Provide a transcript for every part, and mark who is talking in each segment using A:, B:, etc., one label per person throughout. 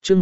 A: chương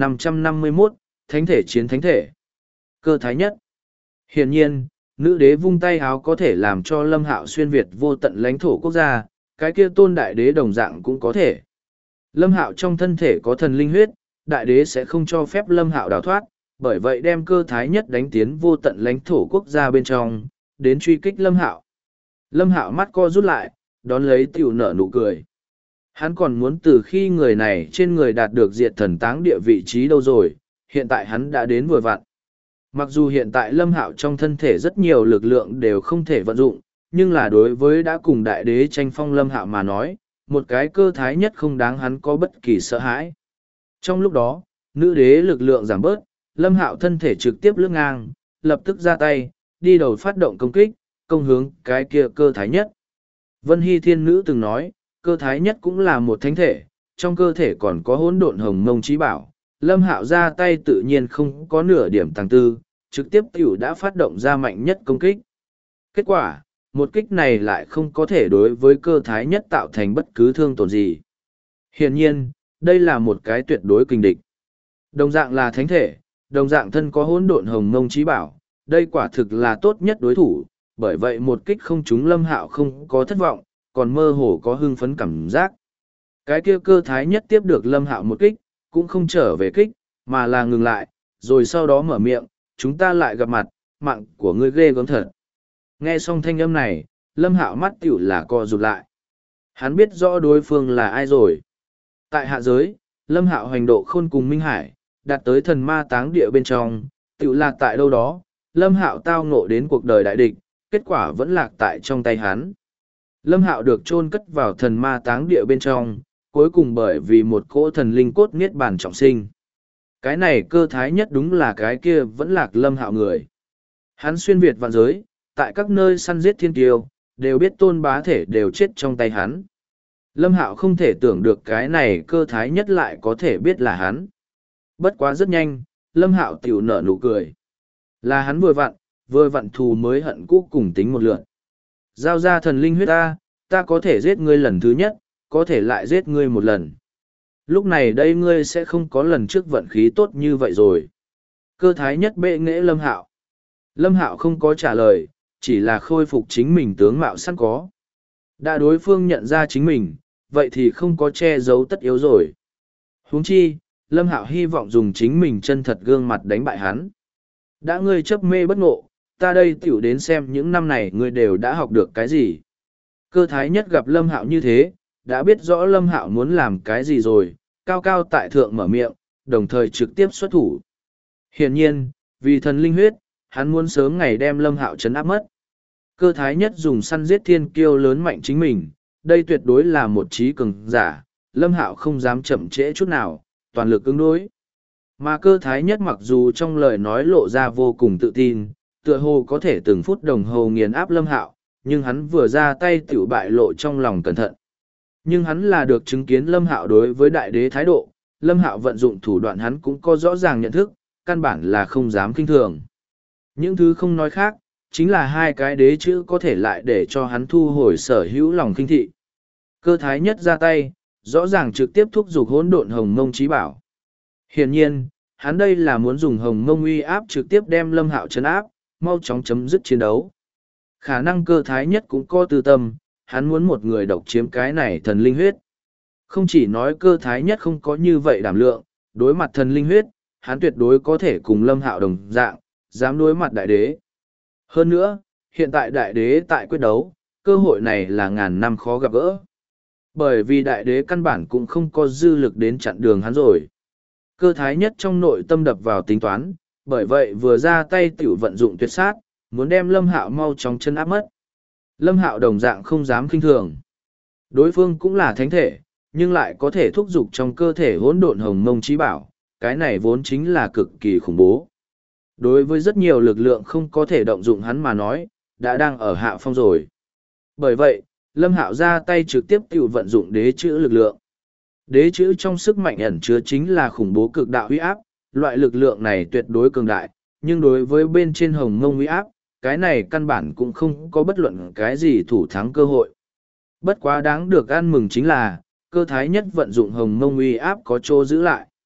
A: 1551, Thánh thể chiến thánh thể. Cơ thái nhất. Hiển nhiên, nữ đế vung tay háo có thể làm cho Lâm Hạo xuyên Việt vô tận lãnh thổ quốc gia, cái kia tôn đại đế đồng dạng cũng có thể. Lâm Hạo trong thân thể có thần linh huyết, đại đế sẽ không cho phép Lâm Hạo đào thoát, bởi vậy đem cơ thái nhất đánh tiến vô tận lãnh thổ quốc gia bên trong, đến truy kích Lâm Hạo. Lâm Hạo mắt co rút lại, đón lấy tiểu nở nụ cười. Hắn còn muốn từ khi người này trên người đạt được diệt thần táng địa vị trí đâu rồi, hiện tại hắn đã đến vừa vặn. Mặc dù hiện tại Lâm Hạo trong thân thể rất nhiều lực lượng đều không thể vận dụng, nhưng là đối với đã cùng đại đế tranh phong Lâm Hạo mà nói, một cái cơ thái nhất không đáng hắn có bất kỳ sợ hãi. Trong lúc đó, nữ đế lực lượng giảm bớt, Lâm Hạo thân thể trực tiếp lướt ngang, lập tức ra tay, đi đầu phát động công kích, công hướng cái kia cơ thái nhất. Vân Hy Thiên Nữ từng nói, cơ thái nhất cũng là một thánh thể, trong cơ thể còn có hỗn độn hồng mông trí bảo. Lâm Hạo ra tay tự nhiên không có nửa điểm tàng tư, trực tiếp tiểu đã phát động ra mạnh nhất công kích. Kết quả, một kích này lại không có thể đối với cơ thái nhất tạo thành bất cứ thương tổn gì. Hiển nhiên, đây là một cái tuyệt đối kình địch. Đồng dạng là thánh thể, đồng dạng thân có hỗn độn hồng mông trí bảo, đây quả thực là tốt nhất đối thủ, bởi vậy một kích không trúng Lâm Hạo không có thất vọng, còn mơ hồ có hưng phấn cảm giác. Cái kia cơ thái nhất tiếp được Lâm Hạo một kích, cũng không trở về kích, mà là ngừng lại, rồi sau đó mở miệng, chúng ta lại gặp mặt, mạng của ngươi ghê gớm thật. Nghe xong thanh âm này, Lâm Hạo mắt tiểu là co rụt lại. Hắn biết rõ đối phương là ai rồi. Tại hạ giới, Lâm Hạo hành độ khôn cùng Minh Hải, đạt tới thần ma táng địa bên trong, tiểu lạc tại đâu đó, Lâm Hạo tao ngộ đến cuộc đời đại địch, kết quả vẫn lạc tại trong tay hắn. Lâm Hạo được chôn cất vào thần ma táng địa bên trong, cuối cùng bởi vì một cỗ thần linh cốt niết bàn trọng sinh. Cái này cơ thái nhất đúng là cái kia vẫn lạc Lâm Hạo người. Hắn xuyên Việt vạn giới, tại các nơi săn giết thiên kiêu, đều biết tôn bá thể đều chết trong tay hắn. Lâm Hạo không thể tưởng được cái này cơ thái nhất lại có thể biết là hắn. Bất quá rất nhanh, Lâm Hạo tiểu nở nụ cười. Là hắn vừa vặn thù mới hận cũ cùng tính một lượt. Giao ra thần linh huyết ta có thể giết ngươi lần thứ nhất, có thể lại giết ngươi một lần. Lúc này đây ngươi sẽ không có lần trước vận khí tốt như vậy rồi. Cơ thái nhất bệ nghệ Lâm Hạo. Lâm Hạo không có trả lời, chỉ là khôi phục chính mình tướng mạo sẵn có. Đã đối phương nhận ra chính mình, vậy thì không có che giấu tất yếu rồi. Huống chi, Lâm Hạo hy vọng dùng chính mình chân thật gương mặt đánh bại hắn. Đã ngươi chấp mê bất ngộ, ta đây tiểu đến xem những năm này ngươi đều đã học được cái gì. Cơ thái nhất gặp Lâm Hạo như thế, đã biết rõ Lâm Hạo muốn làm cái gì rồi, cao cao tại thượng mở miệng, đồng thời trực tiếp xuất thủ. Hiển nhiên, vì thần linh huyết, hắn muốn sớm ngày đem Lâm Hạo trấn áp mất. Cơ thái nhất dùng săn giết thiên kiêu lớn mạnh chính mình, đây tuyệt đối là một trí cường giả, Lâm Hạo không dám chậm trễ chút nào, toàn lực ứng đối. Mà cơ thái nhất mặc dù trong lời nói lộ ra vô cùng tự tin, tựa hồ có thể từng phút đồng hồ nghiền áp Lâm Hạo, nhưng hắn vừa ra tay tiểu bại lộ trong lòng cẩn thận. Nhưng hắn là được chứng kiến Lâm Hạo đối với đại đế thái độ, Lâm Hạo vận dụng thủ đoạn hắn cũng có rõ ràng nhận thức, căn bản là không dám kinh thường. Những thứ không nói khác, chính là hai cái đế chữ có thể lại để cho hắn thu hồi sở hữu lòng kinh thị. Cơ thái nhất ra tay, rõ ràng trực tiếp thúc giục hỗn độn hồng mông trí bảo. Hiển nhiên, hắn đây là muốn dùng hồng mông uy áp trực tiếp đem Lâm Hạo trấn áp, mau chóng chấm dứt chiến đấu. Khả năng cơ thái nhất cũng có tư tâm, hắn muốn một người độc chiếm cái này thần linh huyết. Không chỉ nói cơ thái nhất không có như vậy đảm lượng, đối mặt thần linh huyết, hắn tuyệt đối có thể cùng Lâm Hạo đồng dạng, dám đối mặt đại đế. Hơn nữa, hiện tại đại đế tại quyết đấu, cơ hội này là ngàn năm khó gặp gỡ. Bởi vì đại đế căn bản cũng không có dư lực đến chặn đường hắn rồi. Cơ thái nhất trong nội tâm đập vào tính toán, bởi vậy vừa ra tay tiểu vận dụng tuyệt sát, muốn đem Lâm Hạo mau chóng chân áp mất. Lâm Hạo đồng dạng không dám khinh thường. Đối phương cũng là thánh thể, nhưng lại có thể thúc giục trong cơ thể hỗn độn hồng mông trí bảo, cái này vốn chính là cực kỳ khủng bố. Đối với rất nhiều lực lượng không có thể động dụng hắn mà nói, đã đang ở hạ phong rồi. Bởi vậy, Lâm Hạo ra tay trực tiếp tiểu vận dụng đế chữ lực lượng. Đế chữ trong sức mạnh ẩn chứa chính là khủng bố cực đạo uy áp, loại lực lượng này tuyệt đối cường đại, nhưng đối với bên trên hồng mông uy áp, cái này căn bản cũng không có bất luận cái gì thủ thắng cơ hội. Bất quá đáng được ăn mừng chính là, cơ thái nhất vận dụng hồng mông uy áp có chỗ giữ lại.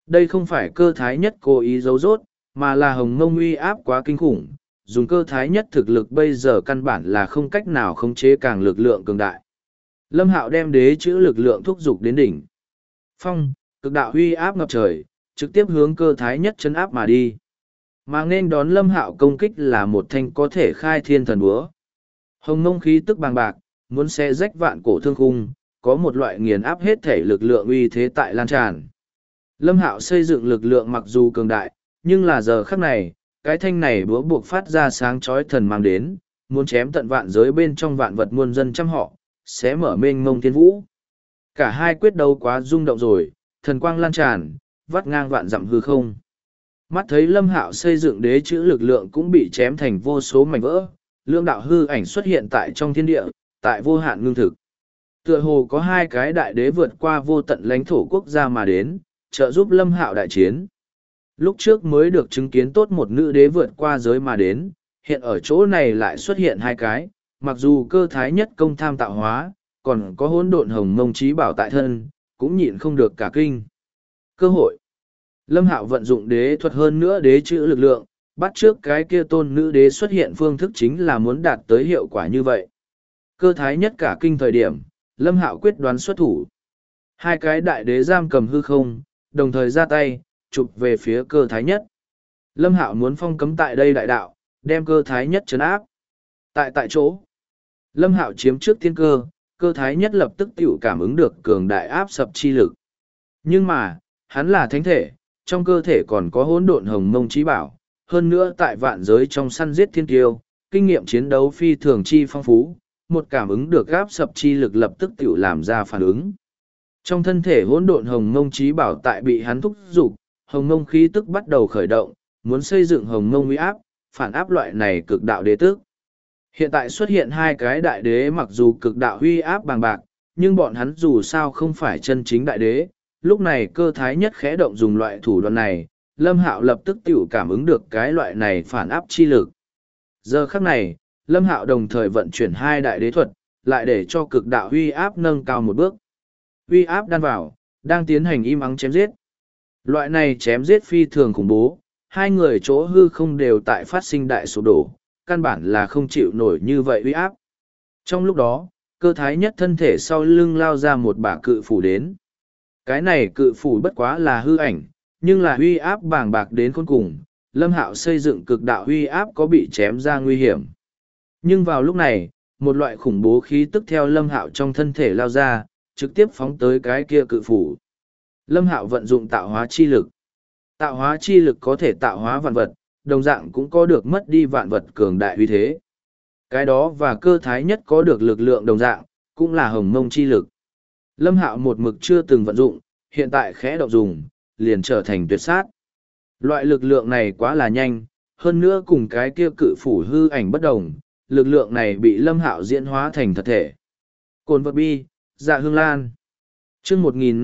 A: Đây không phải cơ thái nhất cố ý giấu giốt, mà là hồng mông uy áp quá kinh khủng, dùng cơ thái nhất thực lực bây giờ căn bản là không cách nào khống chế càng lực lượng cường đại. Lâm Hạo đem đế chữ lực lượng thúc giục đến đỉnh. Phong, cực đạo uy áp ngập trời, trực tiếp hướng cơ thái nhất chấn áp mà đi. Mà nên đón Lâm Hạo công kích là một thanh có thể khai thiên thần búa. Hồng mông khí tức bàng bạc, muốn xé rách vạn cổ thương khung, có một loại nghiền áp hết thể lực lượng uy thế tại lan tràn. Lâm Hạo xây dựng lực lượng mặc dù cường đại, nhưng là giờ khắc này, cái thanh này búa buộc phát ra sáng chói thần mang đến, muốn chém tận vạn giới bên trong vạn vật muôn dân trăm họ, xé mở mênh mông thiên vũ. Cả hai quyết đấu quá rung động rồi, thần quang lan tràn, vắt ngang vạn dặm hư không. Mắt thấy Lâm Hạo xây dựng đế chữ lực lượng cũng bị chém thành vô số mảnh vỡ, lưỡng đạo hư ảnh xuất hiện tại trong thiên địa, tại vô hạn ngưng thực. Tựa hồ có hai cái đại đế vượt qua vô tận lãnh thổ quốc gia mà đến, trợ giúp Lâm Hạo đại chiến. Lúc trước mới được chứng kiến tốt một nữ đế vượt qua giới mà đến, hiện ở chỗ này lại xuất hiện hai cái, mặc dù cơ thái nhất công tham tạo hóa, còn có hỗn độn hồng mông trí bảo tại thân, cũng nhịn không được cả kinh. Cơ hội. Lâm Hạo vận dụng đế thuật hơn nữa đế chữ lực lượng, bắt trước cái kia tôn nữ đế xuất hiện phương thức chính là muốn đạt tới hiệu quả như vậy. Cơ thái nhất cả kinh thời điểm, Lâm Hạo quyết đoán xuất thủ. Hai cái đại đế giam cầm hư không, đồng thời ra tay, chụp về phía cơ thái nhất. Lâm Hạo muốn phong cấm tại đây đại đạo, đem cơ thái nhất trấn áp. Tại chỗ, Lâm Hạo chiếm trước thiên cơ, cơ thái nhất lập tức tiểu cảm ứng được cường đại áp sập chi lực. Nhưng mà, hắn là thánh thể, trong cơ thể còn có hỗn độn hồng mông trí bảo, hơn nữa tại vạn giới trong săn giết thiên kiêu, kinh nghiệm chiến đấu phi thường chi phong phú, một cảm ứng được áp sập chi lực lập tức tiểu làm ra phản ứng. Trong thân thể hỗn độn hồng mông trí bảo tại bị hắn thúc giục, hồng mông khí tức bắt đầu khởi động, muốn xây dựng hồng mông uy áp, phản áp loại này cực đạo đế tức. Hiện tại xuất hiện hai cái đại đế mặc dù cực đạo uy áp bàng bạc, nhưng bọn hắn dù sao không phải chân chính đại đế. Lúc này cơ thái nhất khẽ động dùng loại thủ đoạn này, Lâm Hạo lập tức tiểu cảm ứng được cái loại này phản áp chi lực. Giờ khắc này, Lâm Hạo đồng thời vận chuyển hai đại đế thuật, lại để cho cực đạo uy áp nâng cao một bước. Uy áp đan vào, đang tiến hành im ắng chém giết. Loại này chém giết phi thường khủng bố, hai người chỗ hư không đều tại phát sinh đại sụp đổ, căn bản là không chịu nổi như vậy uy áp. Trong lúc đó, cơ thái nhất thân thể sau lưng lao ra một bả cự phủ đến. Cái này cự phủ bất quá là hư ảnh, nhưng là uy áp bàng bạc đến khôn cùng, Lâm Hạo xây dựng cực đạo uy áp có bị chém ra nguy hiểm. Nhưng vào lúc này, một loại khủng bố khí tức theo Lâm Hạo trong thân thể lao ra, trực tiếp phóng tới cái kia cự phủ. Lâm Hạo vận dụng tạo hóa chi lực. Tạo hóa chi lực có thể tạo hóa vạn vật, đồng dạng cũng có được mất đi vạn vật cường đại uy thế. Cái đó và cơ thái nhất có được lực lượng đồng dạng, cũng là hồng mông chi lực. Lâm Hạo một mực chưa từng vận dụng, hiện tại khẽ động dùng, liền trở thành tuyệt sát. Loại lực lượng này quá là nhanh, hơn nữa cùng cái kia cự phủ hư ảnh bất đồng, lực lượng này bị Lâm Hạo diễn hóa thành thật thể. Cồn vật bi, dạ hương lan. Chương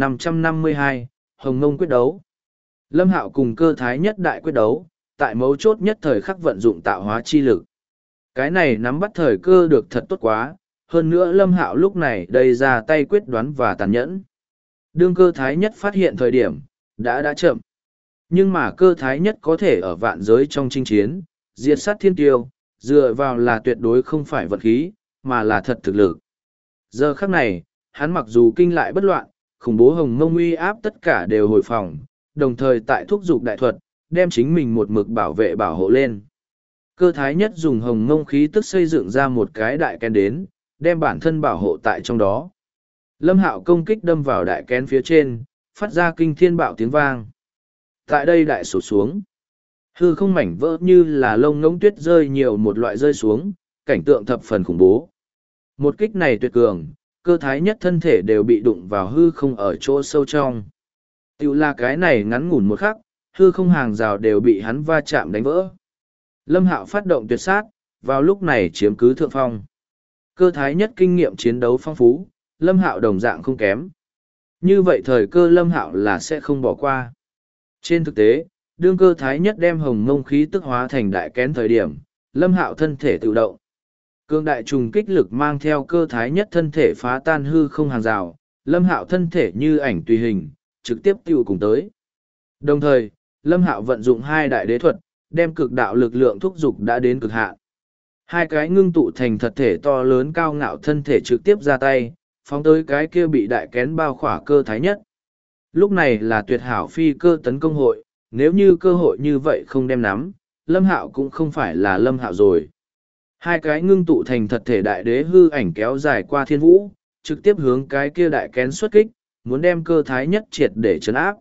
A: 1552, Hồng Mông quyết đấu. Lâm Hạo cùng cơ thái nhất đại quyết đấu, tại mấu chốt nhất thời khắc vận dụng tạo hóa chi lực. Cái này nắm bắt thời cơ được thật tốt quá, hơn nữa Lâm Hạo lúc này đầy ra tay quyết đoán và tàn nhẫn. Đương cơ thái nhất phát hiện thời điểm, đã chậm. Nhưng mà cơ thái nhất có thể ở vạn giới trong chinh chiến, diệt sát thiên tiêu, dựa vào là tuyệt đối không phải vật khí, mà là thật thực lực. Giờ khắc này, hắn mặc dù kinh lại bất loạn, khủng bố hồng mông uy áp tất cả đều hồi phòng, đồng thời tại thúc dục đại thuật, đem chính mình một mực bảo vệ bảo hộ lên. Cơ thái nhất dùng hồng mông khí tức xây dựng ra một cái đại kén đến, đem bản thân bảo hộ tại trong đó. Lâm Hạo công kích đâm vào đại kén phía trên, phát ra kinh thiên bạo tiếng vang. Tại đây đại sụp xuống. Hư không mảnh vỡ như là lông ngỗng tuyết rơi nhiều một loại rơi xuống, cảnh tượng thập phần khủng bố. Một kích này tuyệt cường, cơ thái nhất thân thể đều bị đụng vào hư không ở chỗ sâu trong. Tiểu là cái này ngắn ngủn một khắc, hư không hàng rào đều bị hắn va chạm đánh vỡ. Lâm Hạo phát động tuyệt sát, vào lúc này chiếm cứ thượng phong. Cơ thái nhất kinh nghiệm chiến đấu phong phú, Lâm Hạo đồng dạng không kém. Như vậy thời cơ Lâm Hạo là sẽ không bỏ qua. Trên thực tế, đương cơ thái nhất đem hồng mông khí tức hóa thành đại kén thời điểm, Lâm Hạo thân thể tự động. Cương đại trùng kích lực mang theo cơ thái nhất thân thể phá tan hư không hàng rào, Lâm Hạo thân thể như ảnh tùy hình, trực tiếp tiêu cùng tới. Đồng thời, Lâm Hạo vận dụng hai đại đế thuật, đem cực đạo lực lượng thúc dục đã đến cực hạn. Hai cái ngưng tụ thành thật thể to lớn cao ngạo thân thể trực tiếp ra tay, phóng tới cái kia bị đại kén bao khỏa cơ thái nhất. Lúc này là tuyệt hảo phi cơ tấn công hội, nếu như cơ hội như vậy không đem nắm, Lâm Hạo cũng không phải là Lâm Hạo rồi. Hai cái ngưng tụ thành thật thể đại đế hư ảnh kéo dài qua thiên vũ, trực tiếp hướng cái kia đại kén xuất kích, muốn đem cơ thái nhất triệt để chấn áp.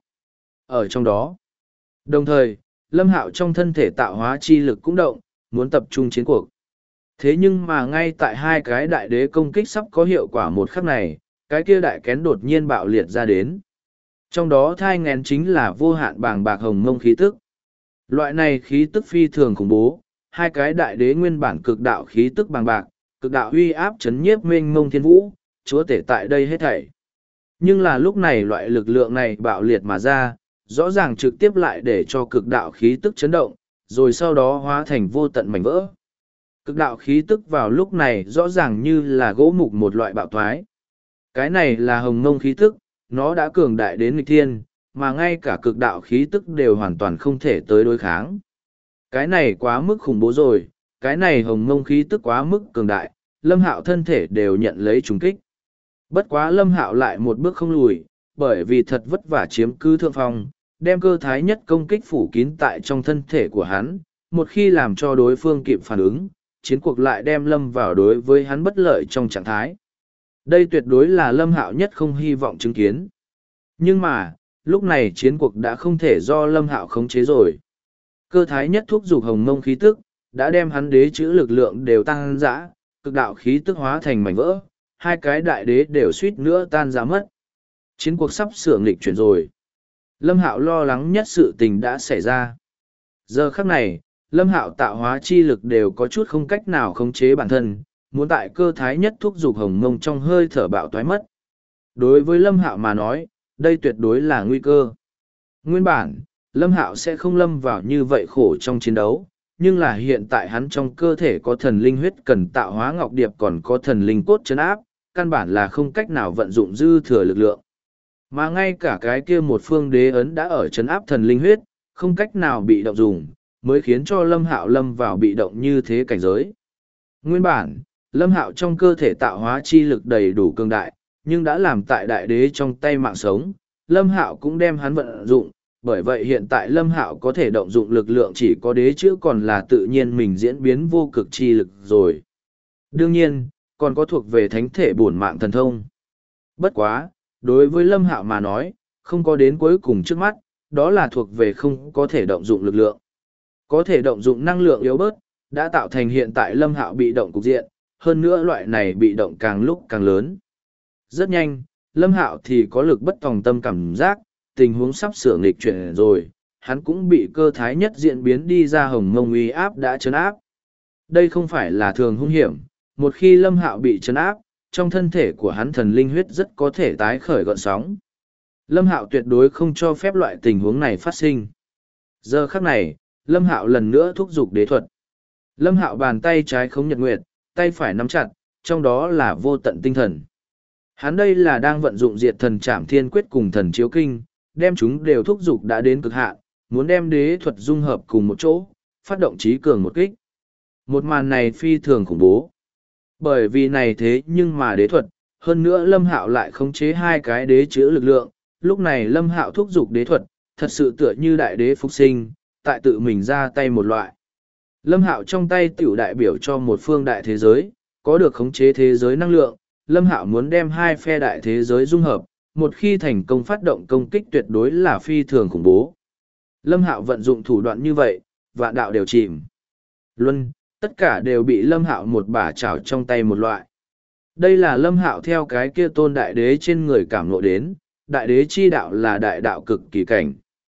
A: Ở trong đó, đồng thời, Lâm Hạo trong thân thể tạo hóa chi lực cũng động, muốn tập trung chiến cuộc. Thế nhưng mà ngay tại hai cái đại đế công kích sắp có hiệu quả một khắc này, cái kia đại kén đột nhiên bạo liệt ra đến. Trong đó thai ngén chính là vô hạn bàng bạc hồng mông khí tức. Loại này khí tức phi thường khủng bố, hai cái đại đế nguyên bản cực đạo khí tức bàng bạc, cực đạo uy áp chấn nhiếp mênh mông thiên vũ, chúa tể tại đây hết thảy. Nhưng là lúc này loại lực lượng này bạo liệt mà ra, rõ ràng trực tiếp lại để cho cực đạo khí tức chấn động, rồi sau đó hóa thành vô tận mảnh vỡ. Cực đạo khí tức vào lúc này rõ ràng như là gỗ mục một loại bạo thoái. Cái này là hồng mông khí tức, nó đã cường đại đến nghịch thiên, mà ngay cả cực đạo khí tức đều hoàn toàn không thể tới đối kháng. Cái này quá mức khủng bố rồi, cái này hồng mông khí tức quá mức cường đại, Lâm Hạo thân thể đều nhận lấy trùng kích. Bất quá Lâm Hạo lại một bước không lùi, bởi vì thật vất vả chiếm cứ thượng phong, đem cơ thái nhất công kích phủ kín tại trong thân thể của hắn, một khi làm cho đối phương kịp phản ứng, chiến cuộc lại đem Lâm vào đối với hắn bất lợi trong trạng thái. Đây tuyệt đối là Lâm Hạo nhất không hy vọng chứng kiến. Nhưng mà, lúc này chiến cuộc đã không thể do Lâm Hạo khống chế rồi. Cơ thái nhất thúc giục hồng mông khí tức, đã đem hắn đế chữ lực lượng đều tăng dã, cực đạo khí tức hóa thành mảnh vỡ, hai cái đại đế đều suýt nữa tan ra mất. Chiến cuộc sắp sửa nghịch chuyển rồi. Lâm Hạo lo lắng nhất sự tình đã xảy ra. Giờ khắc này, Lâm Hạo tạo hóa chi lực đều có chút không cách nào khống chế bản thân, muốn tại cơ thái nhất thúc giục hồng mông trong hơi thở bạo toái mất. Đối với Lâm Hạo mà nói, đây tuyệt đối là nguy cơ. Nguyên bản, Lâm Hạo sẽ không lâm vào như vậy khổ trong chiến đấu, nhưng là hiện tại hắn trong cơ thể có thần linh huyết cần tạo hóa ngọc điệp còn có thần linh cốt chấn áp, căn bản là không cách nào vận dụng dư thừa lực lượng. Mà ngay cả cái kia một phương đế ấn đã ở chấn áp thần linh huyết, không cách nào bị động dùng, mới khiến cho Lâm Hạo lâm vào bị động như thế cảnh giới. Nguyên bản, Lâm Hạo trong cơ thể tạo hóa chi lực đầy đủ cường đại, nhưng đã làm tại đại đế trong tay mạng sống, Lâm Hạo cũng đem hắn vận dụng, bởi vậy hiện tại Lâm Hạo có thể động dụng lực lượng chỉ có đế chứ còn là tự nhiên mình diễn biến vô cực chi lực rồi. Đương nhiên, còn có thuộc về thánh thể bổn mạng thần thông. Bất quá, đối với Lâm Hạo mà nói, không có đến cuối cùng trước mắt, đó là thuộc về không có thể động dụng lực lượng. Có thể động dụng năng lượng yếu bớt, đã tạo thành hiện tại Lâm Hạo bị động cục diện, hơn nữa loại này bị động càng lúc càng lớn. Rất nhanh, Lâm Hạo thì có lực bất tòng tâm cảm giác, tình huống sắp sửa nghịch chuyển rồi, hắn cũng bị cơ thái nhất diễn biến đi ra hồng mông uy áp đã chấn áp. Đây không phải là thường hung hiểm, một khi Lâm Hạo bị chấn áp, trong thân thể của hắn thần linh huyết rất có thể tái khởi gợn sóng. Lâm Hạo tuyệt đối không cho phép loại tình huống này phát sinh. Giờ khắc này, Lâm Hạo lần nữa thúc giục đế thuật. Lâm Hạo bàn tay trái khống nhật nguyệt, tay phải nắm chặt, trong đó là vô tận tinh thần. Hắn đây là đang vận dụng diệt thần trảm thiên quyết cùng thần chiếu kinh, đem chúng đều thúc giục đã đến cực hạn, muốn đem đế thuật dung hợp cùng một chỗ, phát động trí cường một kích. Một màn này phi thường khủng bố. Bởi vì này thế nhưng mà đế thuật, hơn nữa Lâm Hạo lại khống chế hai cái đế chữa lực lượng, lúc này Lâm Hạo thúc giục đế thuật, thật sự tựa như đại đế phục sinh, tại tự mình ra tay một loại. Lâm Hạo trong tay tiểu đại biểu cho một phương đại thế giới, có được khống chế thế giới năng lượng, Lâm Hạo muốn đem hai phe đại thế giới dung hợp, một khi thành công phát động công kích tuyệt đối là phi thường khủng bố. Lâm Hạo vận dụng thủ đoạn như vậy, vạn đạo đều chìm. Luân, tất cả đều bị Lâm Hạo một bả chảo trong tay một loại. Đây là Lâm Hạo theo cái kia tôn đại đế trên người cảm ngộ đến, đại đế chi đạo là đại đạo cực kỳ cảnh.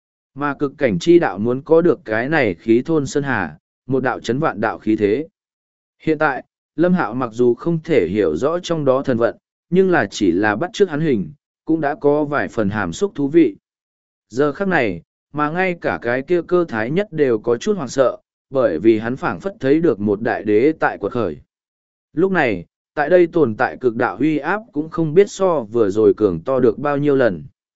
A: Mà cực cảnh chi đạo muốn có được cái này khí thôn sơn hà, một đạo chấn vạn đạo khí thế. Hiện tại, Lâm Hạo mặc dù không thể hiểu rõ trong đó thần vận, nhưng là chỉ là bắt chước hắn hình, cũng đã có vài phần hàm xúc thú vị. Giờ khắc này, mà ngay cả cái kia cơ thái nhất đều có chút hoảng sợ, bởi vì hắn phảng phất thấy được một đại đế tại quật khởi. Lúc này, tại đây tồn tại cực đạo huy áp cũng không biết so vừa rồi cường to được bao nhiêu lần.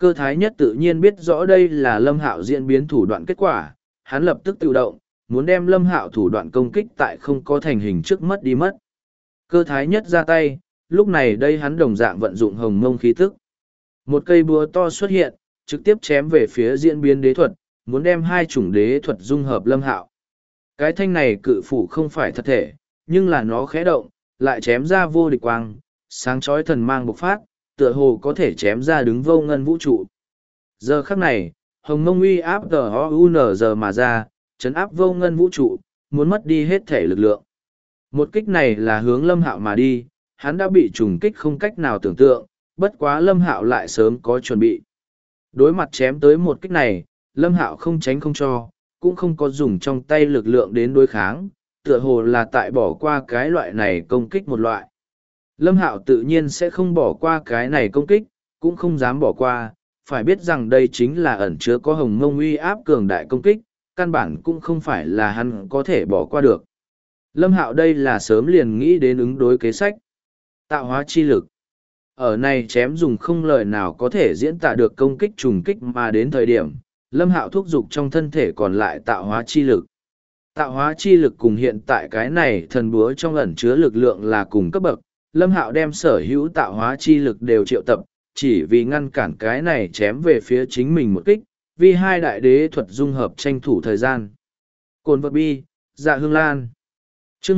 A: Cơ thái nhất tự nhiên biết rõ đây là Lâm Hạo diễn biến thủ đoạn kết quả, hắn lập tức tự động, muốn đem Lâm Hạo thủ đoạn công kích tại không có thành hình trước mất đi mất. Cơ thái nhất ra tay, lúc này đây hắn đồng dạng vận dụng hồng mông khí tức. Một cây búa to xuất hiện, trực tiếp chém về phía diễn biến đế thuật, muốn đem hai chủng đế thuật dung hợp Lâm Hạo. Cái thanh này cự phủ không phải thật thể, nhưng là nó khẽ động, lại chém ra vô địch quang, sáng chói thần mang bộc phát, tựa hồ có thể chém ra đứng vô ngân vũ trụ. Giờ khắc này, hồng mông uy áp giờ mà ra, chấn áp vô ngân vũ trụ, muốn mất đi hết thể lực lượng. Một kích này là hướng Lâm Hạo mà đi, hắn đã bị trùng kích không cách nào tưởng tượng, bất quá Lâm Hạo lại sớm có chuẩn bị. Đối mặt chém tới một kích này, Lâm Hạo không tránh không cho, cũng không có dùng trong tay lực lượng đến đối kháng, tựa hồ là tại bỏ qua cái loại này công kích một loại. Lâm Hạo tự nhiên sẽ không bỏ qua cái này công kích, cũng không dám bỏ qua, phải biết rằng đây chính là ẩn chứa có hồng mông uy áp cường đại công kích, căn bản cũng không phải là hắn có thể bỏ qua được. Lâm Hạo đây là sớm liền nghĩ đến ứng đối kế sách. Tạo hóa chi lực. Ở này chém dùng không lời nào có thể diễn tả được công kích trùng kích mà đến thời điểm, Lâm Hạo thúc giục trong thân thể còn lại tạo hóa chi lực. Tạo hóa chi lực cùng hiện tại cái này thần búa trong ẩn chứa lực lượng là cùng cấp bậc, Lâm Hạo đem sở hữu tạo hóa chi lực đều triệu tập, chỉ vì ngăn cản cái này chém về phía chính mình một kích, vì hai đại đế thuật dung hợp tranh thủ thời gian. Cồn vật bi, dạ hương lan. Chương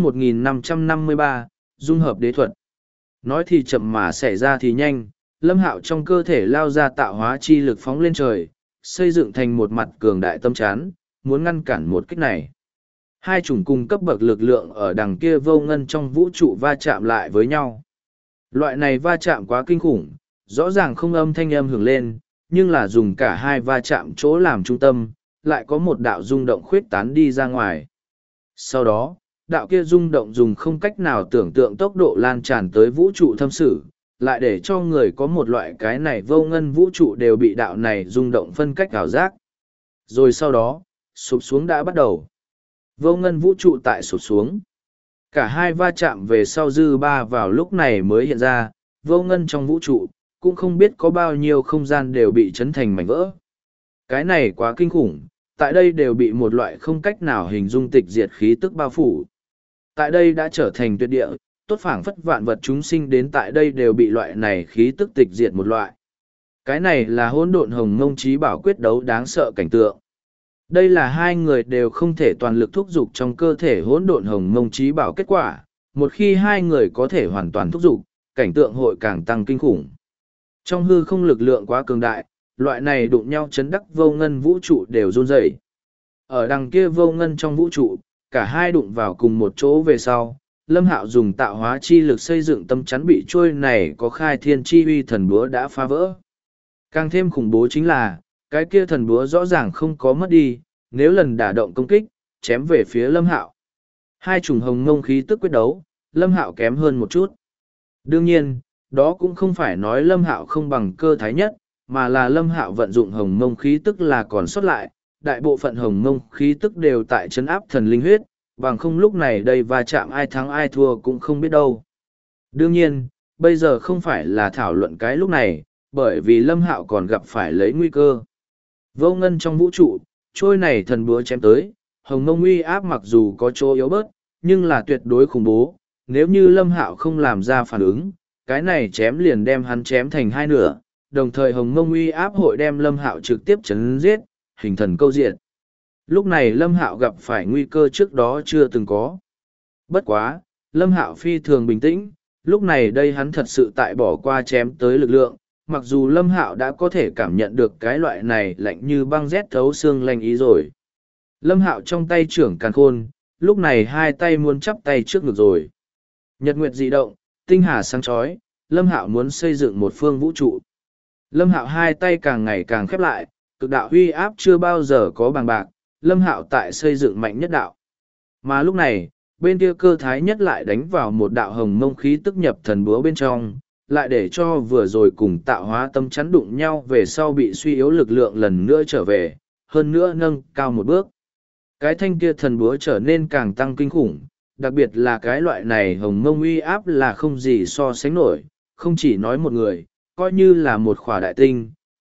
A: 1553, dung hợp đế thuật. Nói thì chậm mà xảy ra thì nhanh, Lâm Hạo trong cơ thể lao ra tạo hóa chi lực phóng lên trời, xây dựng thành một mặt cường đại tâm chán, muốn ngăn cản một kích này. Hai chủng cùng cấp bậc lực lượng ở đằng kia vô ngân trong vũ trụ va chạm lại với nhau. Loại này va chạm quá kinh khủng, rõ ràng không âm thanh âm hưởng lên, nhưng là dùng cả hai va chạm chỗ làm trung tâm, lại có một đạo rung động khuyết tán đi ra ngoài. Sau đó, đạo kia rung động dùng không cách nào tưởng tượng tốc độ lan tràn tới vũ trụ thâm sử, lại để cho người có một loại cái này vô ngân vũ trụ đều bị đạo này rung động phân cách ảo giác. Rồi sau đó, sụp xuống đã bắt đầu. Vô ngân vũ trụ tại sụp xuống. Cả hai va chạm về sau dư ba vào lúc này mới hiện ra, vô ngân trong vũ trụ, cũng không biết có bao nhiêu không gian đều bị chấn thành mảnh vỡ. Cái này quá kinh khủng, tại đây đều bị một loại không cách nào hình dung tịch diệt khí tức bao phủ. Tại đây đã trở thành tuyệt địa, tốt phảng phất vạn vật chúng sinh đến tại đây đều bị loại này khí tức tịch diệt một loại. Cái này là hỗn độn hồng ngông chí bảo quyết đấu đáng sợ cảnh tượng. Đây là hai người đều không thể toàn lực thúc giục trong cơ thể hỗn độn hồng mông chí bảo kết quả, một khi hai người có thể hoàn toàn thúc giục, cảnh tượng hội càng tăng kinh khủng. Trong hư không lực lượng quá cường đại, loại này đụng nhau chấn đắc vô ngân vũ trụ đều run rẩy. Ở đằng kia vô ngân trong vũ trụ, cả hai đụng vào cùng một chỗ về sau, Lâm Hạo dùng tạo hóa chi lực xây dựng tâm chắn bị trôi này có khai thiên chi uy thần búa đã phá vỡ. Càng thêm khủng bố chính là, cái kia thần búa rõ ràng không có mất đi, nếu lần đả động công kích, chém về phía Lâm Hạo. Hai chủng hồng ngông khí tức quyết đấu, Lâm Hạo kém hơn một chút. Đương nhiên, đó cũng không phải nói Lâm Hạo không bằng cơ thái nhất, mà là Lâm Hạo vận dụng hồng ngông khí tức là còn sót lại, đại bộ phận hồng ngông khí tức đều tại trấn áp thần linh huyết, bằng không lúc này đây va chạm ai thắng ai thua cũng không biết đâu. Đương nhiên, bây giờ không phải là thảo luận cái lúc này, bởi vì Lâm Hạo còn gặp phải lấy nguy cơ. Vô ngân trong vũ trụ, trôi này thần búa chém tới, hồng mông uy áp mặc dù có chỗ yếu bớt, nhưng là tuyệt đối khủng bố. Nếu như Lâm Hạo không làm ra phản ứng, cái này chém liền đem hắn chém thành hai nửa, đồng thời hồng mông uy áp hội đem Lâm Hạo trực tiếp chấn giết, hình thần câu diệt. Lúc này Lâm Hạo gặp phải nguy cơ trước đó chưa từng có. Bất quá, Lâm Hạo phi thường bình tĩnh, lúc này đây hắn thật sự tại bỏ qua chém tới lực lượng, mặc dù Lâm Hạo đã có thể cảm nhận được cái loại này lạnh như băng rét thấu xương lạnh ý rồi. Lâm Hạo trong tay trưởng càn khôn, lúc này hai tay muốn chắp tay trước ngực rồi. Nhật nguyệt dị động, tinh hà sáng chói, Lâm Hạo muốn xây dựng một phương vũ trụ. Lâm Hạo hai tay càng ngày càng khép lại, cực đạo huy áp chưa bao giờ có bằng bạc, Lâm Hạo tại xây dựng mạnh nhất đạo. Mà lúc này, bên kia cơ thái nhất lại đánh vào một đạo hồng mông khí tức nhập thần búa bên trong, lại để cho vừa rồi cùng tạo hóa tâm chắn đụng nhau về sau bị suy yếu lực lượng lần nữa trở về, hơn nữa nâng cao một bước. Cái thanh kia thần búa trở nên càng tăng kinh khủng, đặc biệt là cái loại này hồng mông uy áp là không gì so sánh nổi, không chỉ nói một người, coi như là một khỏa đại tinh,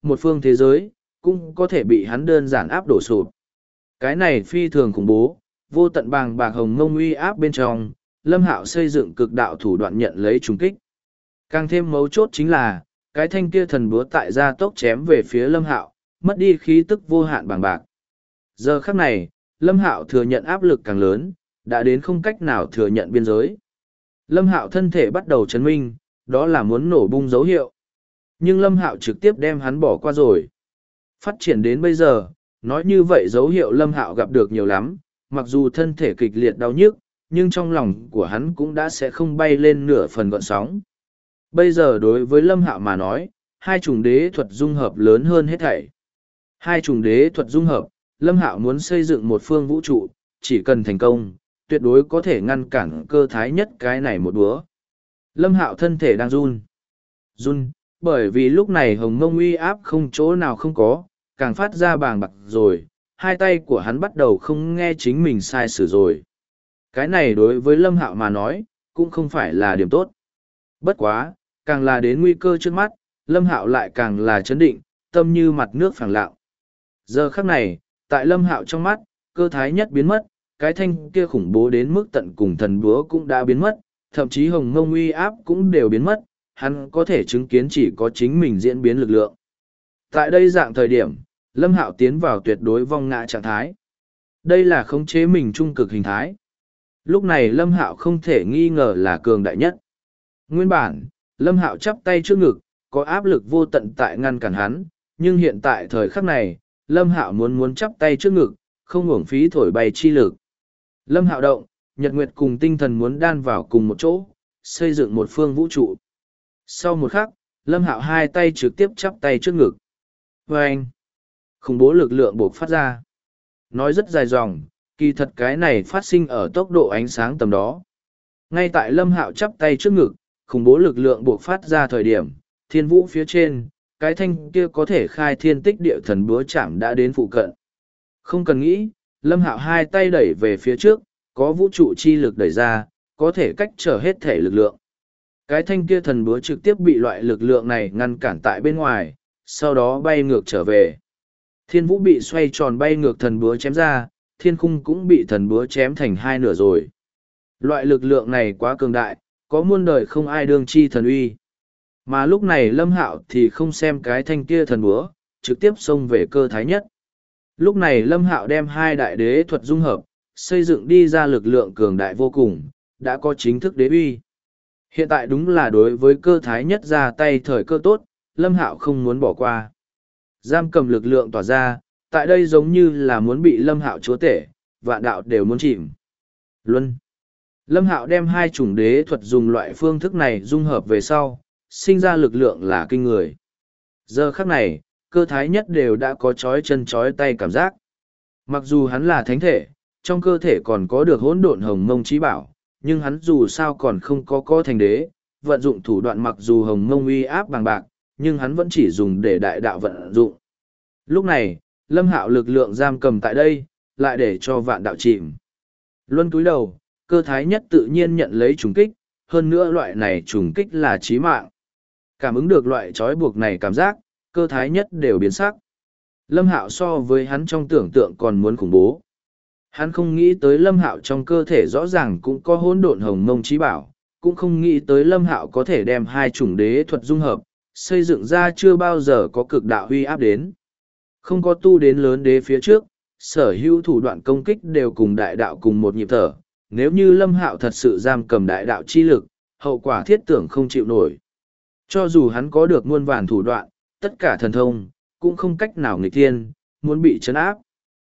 A: một phương thế giới, cũng có thể bị hắn đơn giản áp đổ sụp. Cái này phi thường khủng bố, vô tận bàng bạc hồng mông uy áp bên trong, Lâm Hạo xây dựng cực đạo thủ đoạn nhận lấy trùng kích. Càng thêm mấu chốt chính là, cái thanh kia thần búa tại gia tốc chém về phía Lâm Hạo, mất đi khí tức vô hạn bàng bạc. Giờ khắc này, Lâm Hạo thừa nhận áp lực càng lớn, đã đến không cách nào thừa nhận biên giới. Lâm Hạo thân thể bắt đầu chấn minh, đó là muốn nổ bung dấu hiệu. Nhưng Lâm Hạo trực tiếp đem hắn bỏ qua rồi. Phát triển đến bây giờ, nói như vậy dấu hiệu Lâm Hạo gặp được nhiều lắm, mặc dù thân thể kịch liệt đau nhức, nhưng trong lòng của hắn cũng đã sẽ không bay lên nửa phần gọn sóng. Bây giờ đối với Lâm Hạo mà nói, hai chủng đế thuật dung hợp lớn hơn hết thảy. Hai chủng đế thuật dung hợp, Lâm Hạo muốn xây dựng một phương vũ trụ, chỉ cần thành công, tuyệt đối có thể ngăn cản cơ thái nhất cái này một búa. Lâm Hạo thân thể đang run. Run, bởi vì lúc này hồng mông uy áp không chỗ nào không có, càng phát ra bàng bạc rồi, hai tay của hắn bắt đầu không nghe chính mình sai sử rồi. Cái này đối với Lâm Hạo mà nói, cũng không phải là điểm tốt. Bất quá, càng là đến nguy cơ trước mắt, Lâm Hạo lại càng là chấn định, tâm như mặt nước phẳng lặng. Giờ khắc này, tại Lâm Hạo trong mắt, cơ thái nhất biến mất, cái thanh kia khủng bố đến mức tận cùng thần búa cũng đã biến mất, thậm chí hồng mông uy áp cũng đều biến mất, hắn có thể chứng kiến chỉ có chính mình diễn biến lực lượng. Tại đây dạng thời điểm, Lâm Hạo tiến vào tuyệt đối vong ngã trạng thái. Đây là khống chế mình trung cực hình thái. Lúc này Lâm Hạo không thể nghi ngờ là cường đại nhất. Nguyên bản, Lâm Hạo chắp tay trước ngực, có áp lực vô tận tại ngăn cản hắn, nhưng hiện tại thời khắc này, Lâm Hạo muốn chắp tay trước ngực, không uổng phí thổi bay chi lực. Lâm Hạo động, Nhật Nguyệt cùng tinh thần muốn đan vào cùng một chỗ, xây dựng một phương vũ trụ. Sau một khắc, Lâm Hạo hai tay trực tiếp chắp tay trước ngực. Và anh, khủng bố lực lượng buộc phát ra. Nói rất dài dòng, kỳ thật cái này phát sinh ở tốc độ ánh sáng tầm đó. Ngay tại Lâm Hạo chắp tay trước ngực, khủng bố lực lượng buộc phát ra thời điểm, thiên vũ phía trên, cái thanh kia có thể khai thiên tích địa thần búa chạm đã đến phụ cận. Không cần nghĩ, Lâm Hạo hai tay đẩy về phía trước, có vũ trụ chi lực đẩy ra, có thể cách trở hết thể lực lượng. Cái thanh kia thần búa trực tiếp bị loại lực lượng này ngăn cản tại bên ngoài, sau đó bay ngược trở về. Thiên vũ bị xoay tròn bay ngược thần búa chém ra, thiên khung cũng bị thần búa chém thành hai nửa rồi. Loại lực lượng này quá cường đại, có muôn đời không ai đương chi thần uy. Mà lúc này Lâm Hạo thì không xem cái thanh kia thần búa, trực tiếp xông về cơ thái nhất. Lúc này Lâm Hạo đem hai đại đế thuật dung hợp, xây dựng đi ra lực lượng cường đại vô cùng, đã có chính thức đế uy. Hiện tại đúng là đối với cơ thái nhất ra tay thời cơ tốt, Lâm Hạo không muốn bỏ qua. Giam cầm lực lượng tỏa ra, tại đây giống như là muốn bị Lâm Hạo chúa tể, vạn đạo đều muốn chìm. Luân. Lâm Hạo đem hai chủng đế thuật dùng loại phương thức này dung hợp về sau, sinh ra lực lượng là kinh người. Giờ khắc này, cơ thái nhất đều đã có chói chân chói tay cảm giác. Mặc dù hắn là thánh thể, trong cơ thể còn có được hỗn độn hồng mông trí bảo, nhưng hắn dù sao còn không có thành đế, vận dụng thủ đoạn mặc dù hồng mông uy áp bằng bạc, nhưng hắn vẫn chỉ dùng để đại đạo vận dụng. Lúc này, Lâm Hạo lực lượng giam cầm tại đây, lại để cho vạn đạo chìm. Luân túi đầu, cơ thái nhất tự nhiên nhận lấy trùng kích, hơn nữa loại này trùng kích là chí mạng. Cảm ứng được loại trói buộc này cảm giác, cơ thái nhất đều biến sắc. Lâm Hạo so với hắn trong tưởng tượng còn muốn khủng bố. Hắn không nghĩ tới Lâm Hạo trong cơ thể rõ ràng cũng có hỗn độn hồng mông trí bảo, cũng không nghĩ tới Lâm Hạo có thể đem hai chủng đế thuật dung hợp, xây dựng ra chưa bao giờ có cực đạo huy áp đến. Không có tu đến lớn đế phía trước, sở hữu thủ đoạn công kích đều cùng đại đạo cùng một nhịp thở. Nếu như Lâm Hạo thật sự giam cầm đại đạo chi lực, hậu quả thiết tưởng không chịu nổi. Cho dù hắn có được muôn vàn thủ đoạn, tất cả thần thông, cũng không cách nào nghịch thiên, muốn bị trấn áp.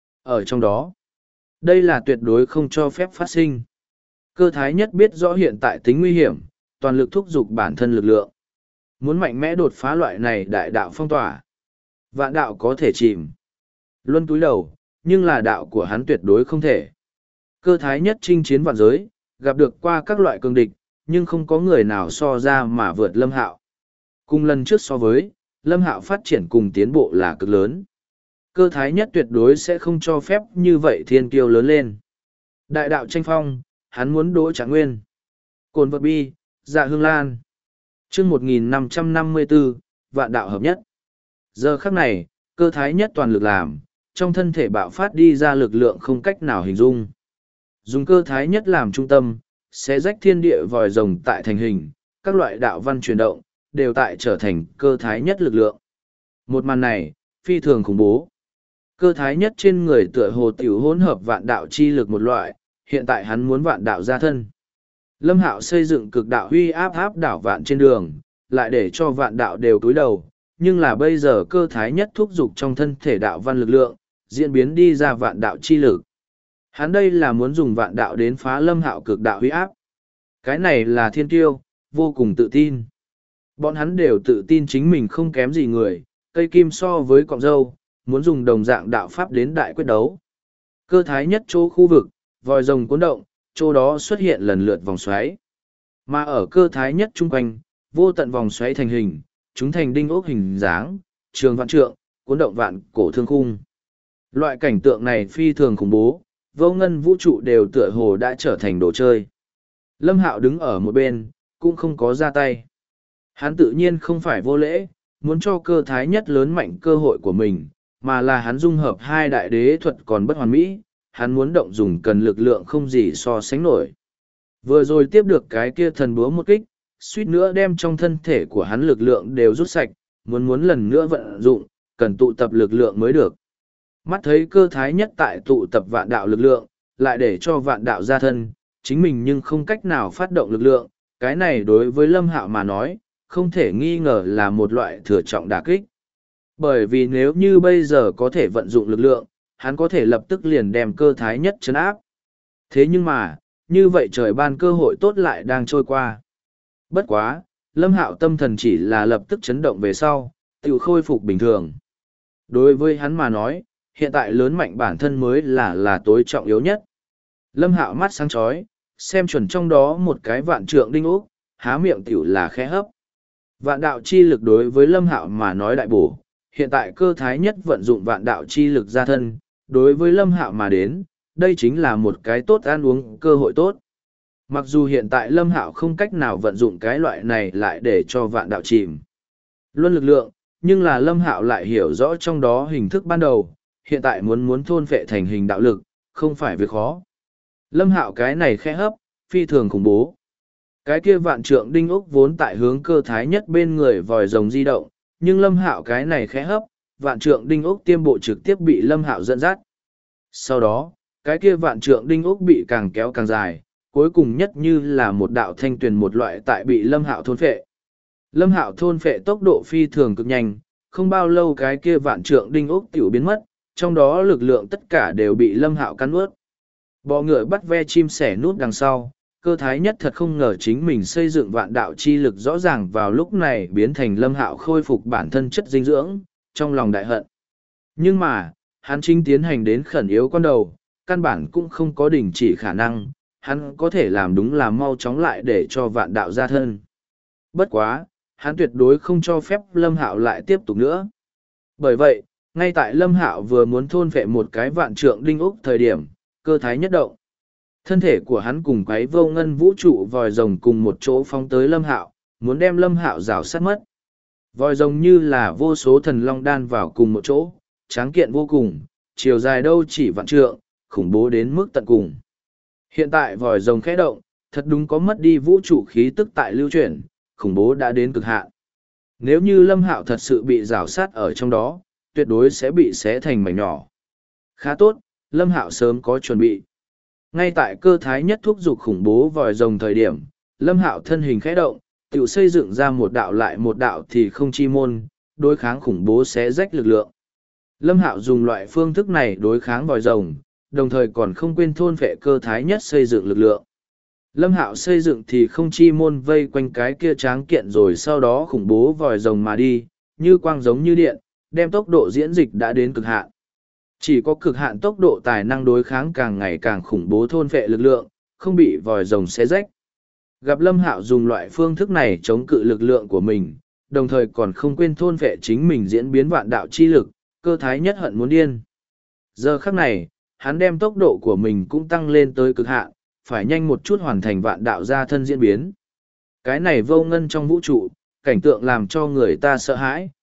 A: Ở trong đó, đây là tuyệt đối không cho phép phát sinh. Cơ thái nhất biết rõ hiện tại tính nguy hiểm, toàn lực thúc giục bản thân lực lượng. Muốn mạnh mẽ đột phá loại này đại đạo phong tỏa. Vạn đạo có thể chìm. Luân túi đầu, nhưng là đạo của hắn tuyệt đối không thể. Cơ thái nhất chinh chiến vạn giới, gặp được qua các loại cường địch, nhưng không có người nào so ra mà vượt Lâm Hạo. Cùng lần trước so với, Lâm Hạo phát triển cùng tiến bộ là cực lớn. Cơ thái nhất tuyệt đối sẽ không cho phép như vậy thiên kiêu lớn lên. Đại đạo tranh phong, hắn muốn đỗ Trạng Nguyên. Cồn vật bi, dạ hương lan. Chương 1554, vạn đạo hợp nhất. Giờ khắc này, cơ thái nhất toàn lực làm, trong thân thể bạo phát đi ra lực lượng không cách nào hình dung. Dùng cơ thái nhất làm trung tâm, sẽ rách thiên địa vòi rồng tại thành hình, các loại đạo văn chuyển động, đều tại trở thành cơ thái nhất lực lượng. Một màn này, phi thường khủng bố. Cơ thái nhất trên người tựa hồ tiểu hỗn hợp vạn đạo chi lực một loại, hiện tại hắn muốn vạn đạo ra thân. Lâm Hạo xây dựng cực đạo huy áp áp đảo vạn trên đường, lại để cho vạn đạo đều cúi đầu, nhưng là bây giờ cơ thái nhất thúc giục trong thân thể đạo văn lực lượng, diễn biến đi ra vạn đạo chi lực. Hắn đây là muốn dùng vạn đạo đến phá Lâm Hạo cực đạo huy áp. Cái này là thiên tiêu, vô cùng tự tin. Bọn hắn đều tự tin chính mình không kém gì người, cây kim so với cọng râu, muốn dùng đồng dạng đạo pháp đến đại quyết đấu. Cơ thái nhất chỗ khu vực, vòi rồng cuốn động, chỗ đó xuất hiện lần lượt vòng xoáy. Mà ở cơ thái nhất chung quanh, vô tận vòng xoáy thành hình, chúng thành đinh ốc hình dáng, trường vạn trượng, cuốn động vạn cổ thương khung. Loại cảnh tượng này phi thường khủng bố, vô ngân vũ trụ đều tựa hồ đã trở thành đồ chơi. Lâm Hạo đứng ở một bên, cũng không có ra tay. Hắn tự nhiên không phải vô lễ, muốn cho cơ thái nhất lớn mạnh cơ hội của mình, mà là hắn dung hợp hai đại đế thuật còn bất hoàn mỹ, hắn muốn động dùng cần lực lượng không gì so sánh nổi. Vừa rồi tiếp được cái kia thần búa một kích, suýt nữa đem trong thân thể của hắn lực lượng đều rút sạch, muốn lần nữa vận dụng, cần tụ tập lực lượng mới được. Mắt thấy cơ thái nhất tại tụ tập vạn đạo lực lượng, lại để cho vạn đạo ra thân, chính mình nhưng không cách nào phát động lực lượng, cái này đối với Lâm Hạo mà nói, không thể nghi ngờ là một loại thừa trọng đả kích. Bởi vì nếu như bây giờ có thể vận dụng lực lượng, hắn có thể lập tức liền đem cơ thái nhất trấn áp. Thế nhưng mà, như vậy trời ban cơ hội tốt lại đang trôi qua. Bất quá, Lâm Hạo tâm thần chỉ là lập tức chấn động về sau, tự khôi phục bình thường. Đối với hắn mà nói, hiện tại lớn mạnh bản thân mới là tối trọng yếu nhất. Lâm Hạo mắt sáng chói, xem chuẩn trong đó một cái vạn trượng đinh ốc, há miệng tiểu là khẽ hấp. Vạn đạo chi lực đối với Lâm Hạo mà nói đại bổ, hiện tại cơ thái nhất vận dụng vạn đạo chi lực ra thân, đối với Lâm Hạo mà đến, đây chính là một cái tốt ăn uống cơ hội tốt. Mặc dù hiện tại Lâm Hạo không cách nào vận dụng cái loại này lại để cho vạn đạo chìm luân lực lượng, nhưng là Lâm Hạo lại hiểu rõ trong đó hình thức ban đầu, hiện tại muốn thôn phệ thành hình đạo lực, không phải việc khó. Lâm Hạo cái này khẽ hấp, phi thường khủng bố. Cái kia vạn trượng đinh ốc vốn tại hướng cơ thái nhất bên người vòi rồng di động, nhưng Lâm Hạo cái này khẽ hấp, vạn trượng đinh ốc tiêm bộ trực tiếp bị Lâm Hạo dẫn dắt. Sau đó, cái kia vạn trượng đinh ốc bị càng kéo càng dài, cuối cùng nhất như là một đạo thanh tuyền một loại tại bị Lâm Hạo thôn phệ. Lâm Hạo thôn phệ tốc độ phi thường cực nhanh, không bao lâu cái kia vạn trượng đinh ốc tiểu biến mất, trong đó lực lượng tất cả đều bị Lâm Hạo cắn nuốt. Bọ ngựa bắt ve chim sẻ nút đằng sau, cơ thái nhất thật không ngờ chính mình xây dựng vạn đạo chi lực rõ ràng vào lúc này biến thành Lâm Hạo khôi phục bản thân chất dinh dưỡng, trong lòng đại hận. Nhưng mà, hắn chính tiến hành đến khẩn yếu con đầu, căn bản cũng không có đình chỉ khả năng, hắn có thể làm đúng là mau chóng lại để cho vạn đạo ra thân. Bất quá, hắn tuyệt đối không cho phép Lâm Hạo lại tiếp tục nữa. Bởi vậy, ngay tại Lâm Hạo vừa muốn thôn phệ một cái vạn trượng đinh ốc thời điểm, cơ thái nhất động. Thân thể của hắn cùng quái vô ngân vũ trụ vòi rồng cùng một chỗ phóng tới Lâm Hạo, muốn đem Lâm Hạo rào sát mất. Vòi rồng như là vô số thần long đan vào cùng một chỗ, tráng kiện vô cùng, chiều dài đâu chỉ vạn trượng, khủng bố đến mức tận cùng. Hiện tại vòi rồng khẽ động, thật đúng có mất đi vũ trụ khí tức tại lưu chuyển, khủng bố đã đến cực hạn. Nếu như Lâm Hạo thật sự bị rào sát ở trong đó, tuyệt đối sẽ bị xé thành mảnh nhỏ. Khá tốt, Lâm Hạo sớm có chuẩn bị. Ngay tại cơ thái nhất thúc giục khủng bố vòi rồng thời điểm, Lâm Hạo thân hình khẽ động, tự xây dựng ra một đạo lại một đạo thì không chi môn, đối kháng khủng bố xé rách lực lượng. Lâm Hạo dùng loại phương thức này đối kháng vòi rồng, đồng thời còn không quên thôn phệ cơ thái nhất xây dựng lực lượng. Lâm Hạo xây dựng thì không chi môn vây quanh cái kia tráng kiện rồi sau đó khủng bố vòi rồng mà đi, như quang giống như điện, đem tốc độ diễn dịch đã đến cực hạn. Chỉ có cực hạn tốc độ tài năng đối kháng càng ngày càng khủng bố thôn phệ lực lượng, không bị vòi rồng xé rách. Gặp Lâm Hạo dùng loại phương thức này chống cự lực lượng của mình, đồng thời còn không quên thôn phệ chính mình diễn biến vạn đạo chi lực, cơ thái nhất hận muốn điên. Giờ khắc này, hắn đem tốc độ của mình cũng tăng lên tới cực hạn, phải nhanh một chút hoàn thành vạn đạo gia thân diễn biến. Cái này vô ngân trong vũ trụ, cảnh tượng làm cho người ta sợ hãi,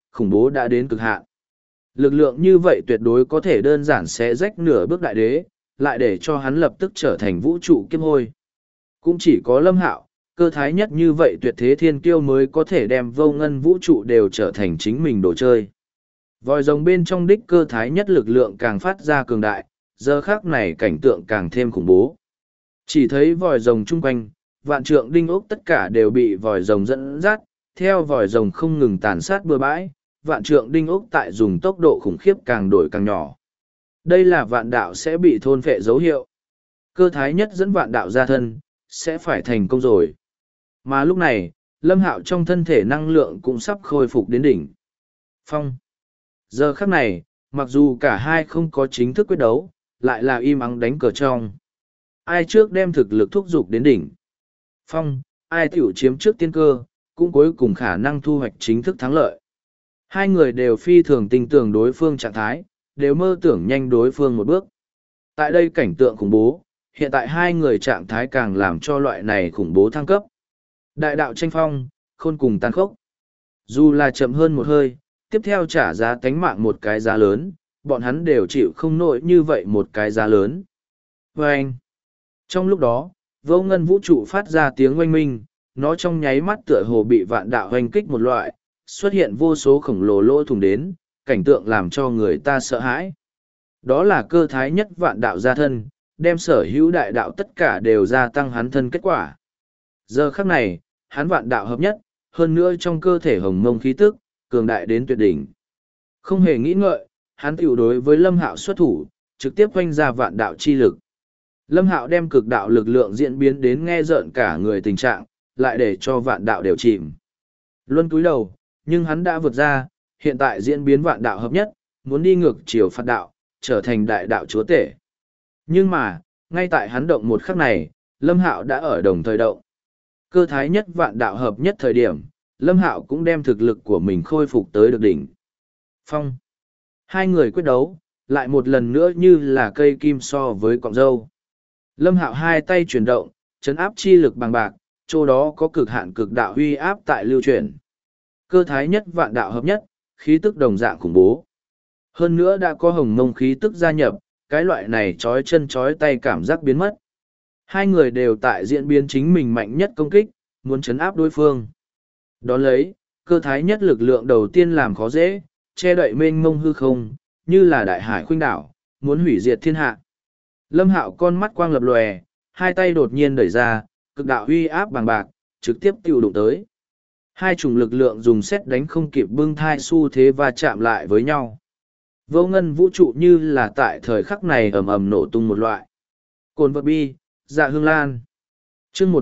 A: khủng bố đã đến cực hạn. Lực lượng như vậy tuyệt đối có thể đơn giản xé rách nửa bước đại đế, lại để cho hắn lập tức trở thành vũ trụ kiếp hôi. Cũng chỉ có Lâm Hạo, cơ thái nhất như vậy tuyệt thế thiên kiêu mới có thể đem vô ngân vũ trụ đều trở thành chính mình đồ chơi. Vòi rồng bên trong đích cơ thái nhất lực lượng càng phát ra cường đại, giờ khác này cảnh tượng càng thêm khủng bố. Chỉ thấy vòi rồng chung quanh, vạn trượng đinh ốc tất cả đều bị vòi rồng dẫn dắt, theo vòi rồng không ngừng tàn sát bừa bãi, vạn trượng đinh ốc tại dùng tốc độ khủng khiếp càng đổi càng nhỏ. Đây là vạn đạo sẽ bị thôn phệ dấu hiệu. Cơ thái nhất dẫn vạn đạo ra thân, sẽ phải thành công rồi. Mà lúc này, Lâm Hạo trong thân thể năng lượng cũng sắp khôi phục đến đỉnh phong. Giờ khắc này, mặc dù cả hai không có chính thức quyết đấu, lại là im ắng đánh cờ trong. Ai trước đem thực lực thúc giục đến đỉnh phong, ai tiểu chiếm trước tiên cơ, cũng cuối cùng khả năng thu hoạch chính thức thắng lợi. Hai người đều phi thường tin tưởng đối phương trạng thái, đều mơ tưởng nhanh đối phương một bước. Tại đây cảnh tượng khủng bố, hiện tại hai người trạng thái càng làm cho loại này khủng bố thăng cấp. Đại đạo tranh phong, khôn cùng tàn khốc. Dù là chậm hơn một hơi, tiếp theo trả giá tánh mạng một cái giá lớn, bọn hắn đều chịu không nổi như vậy một cái giá lớn. Và anh, trong lúc đó, vô ngân vũ trụ phát ra tiếng oanh minh, nó trong nháy mắt tựa hồ bị vạn đạo hoành kích một loại, xuất hiện vô số khổng lồ lỗ thủng đến, cảnh tượng làm cho người ta sợ hãi. Đó là cơ thái nhất vạn đạo gia thân, đem sở hữu đại đạo tất cả đều gia tăng hắn thân kết quả. Giờ khắc này, hắn vạn đạo hợp nhất, hơn nữa trong cơ thể hồng mông khí tức, cường đại đến tuyệt đỉnh. Không hề nghĩ ngợi, hắn tiểu đối với Lâm Hạo xuất thủ, trực tiếp quanh ra vạn đạo chi lực. Lâm Hạo đem cực đạo lực lượng diễn biến đến nghe rợn cả người tình trạng, lại để cho vạn đạo đều chìm. Luân cúi đầu, nhưng hắn đã vượt ra, hiện tại diễn biến vạn đạo hợp nhất, muốn đi ngược chiều phạt đạo, trở thành đại đạo chúa tể. Nhưng mà, ngay tại hắn động một khắc này, Lâm Hạo đã ở đồng thời động. Cơ thái nhất vạn đạo hợp nhất thời điểm, Lâm Hạo cũng đem thực lực của mình khôi phục tới được đỉnh phong. Hai người quyết đấu, lại một lần nữa như là cây kim so với cọng râu. Lâm Hạo hai tay chuyển động, chấn áp chi lực bằng bạc, chỗ đó có cực hạn cực đạo huy áp tại lưu chuyển. Cơ thái nhất vạn đạo hợp nhất, khí tức đồng dạng khủng bố. Hơn nữa đã có hồng mông khí tức gia nhập, cái loại này trói chân trói tay cảm giác biến mất. Hai người đều tại diễn biến chính mình mạnh nhất công kích, muốn chấn áp đối phương. Đón lấy, cơ thái nhất lực lượng đầu tiên làm khó dễ, che đậy mênh mông hư không, như là đại hải khuynh đảo, muốn hủy diệt thiên hạ. Lâm Hạo con mắt quang lập lòe, hai tay đột nhiên đẩy ra, cực đạo huy áp bằng bạc, trực tiếp tiêu đụng tới. Hai chủng lực lượng dùng xét đánh không kịp bưng thai xu thế và chạm lại với nhau. Vô ngân vũ trụ như là tại thời khắc này ầm ầm nổ tung một loại. Cồn vật bi, dạ hương lan. chương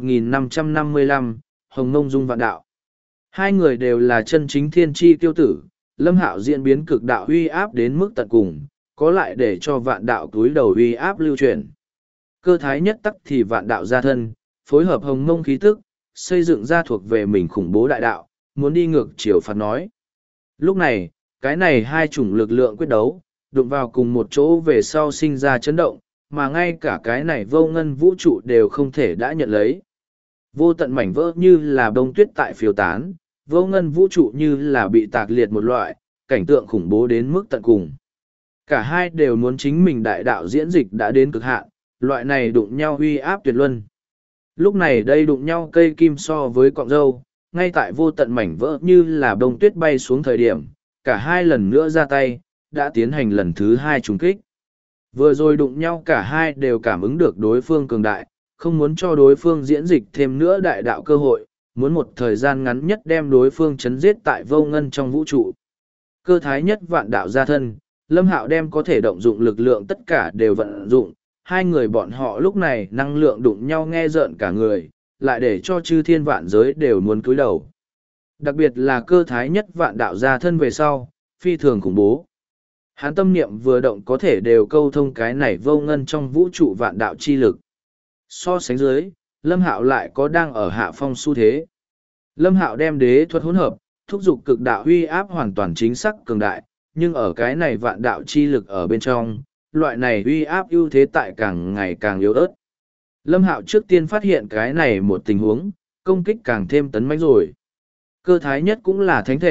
A: 1555, Hồng Ngông Dung Vạn Đạo. Hai người đều là chân chính thiên tri tiêu tử, Lâm Hạo diễn biến cực đạo huy áp đến mức tận cùng, có lại để cho vạn đạo túi đầu huy áp lưu truyền. Cơ thái nhất tắc thì vạn đạo gia thân, phối hợp hồng mông khí tức, xây dựng ra thuộc về mình khủng bố đại đạo, muốn đi ngược chiều phạt nói. Lúc này, cái này hai chủng lực lượng quyết đấu, đụng vào cùng một chỗ về sau sinh ra chấn động, mà ngay cả cái này vô ngân vũ trụ đều không thể đã nhận lấy. Vô tận mảnh vỡ như là bông tuyết tại phiêu tán, vô ngân vũ trụ như là bị tạc liệt một loại, cảnh tượng khủng bố đến mức tận cùng. Cả hai đều muốn chính mình đại đạo diễn dịch đã đến cực hạn, loại này đụng nhau huy áp tuyệt luân. Lúc này đây đụng nhau cây kim so với cọng râu, ngay tại vô tận mảnh vỡ như là bông tuyết bay xuống thời điểm, cả hai lần nữa ra tay, đã tiến hành lần thứ hai trùng kích. Vừa rồi đụng nhau cả hai đều cảm ứng được đối phương cường đại, không muốn cho đối phương diễn dịch thêm nữa đại đạo cơ hội, muốn một thời gian ngắn nhất đem đối phương chấn giết tại vô ngân trong vũ trụ. Cơ thái nhất vạn đạo gia thân, Lâm Hạo đem có thể động dụng lực lượng tất cả đều vận dụng, hai người bọn họ lúc này năng lượng đụng nhau nghe rợn cả người, lại để cho chư thiên vạn giới đều muốn cúi đầu. Đặc biệt là cơ thái nhất vạn đạo gia thân về sau, phi thường khủng bố. Hắn tâm niệm vừa động có thể đều câu thông cái này vô ngân trong vũ trụ vạn đạo chi lực. So sánh dưới, Lâm Hạo lại có đang ở hạ phong xu thế. Lâm Hạo đem đế thuật hỗn hợp, thúc giục cực đạo huy áp hoàn toàn chính xác cường đại, nhưng ở cái này vạn đạo chi lực ở bên trong, loại này huy áp ưu thế tại càng ngày càng yếu ớt. Lâm Hạo trước tiên phát hiện cái này một tình huống, công kích càng thêm tấn mãnh rồi. Cơ thái nhất cũng là thánh thể,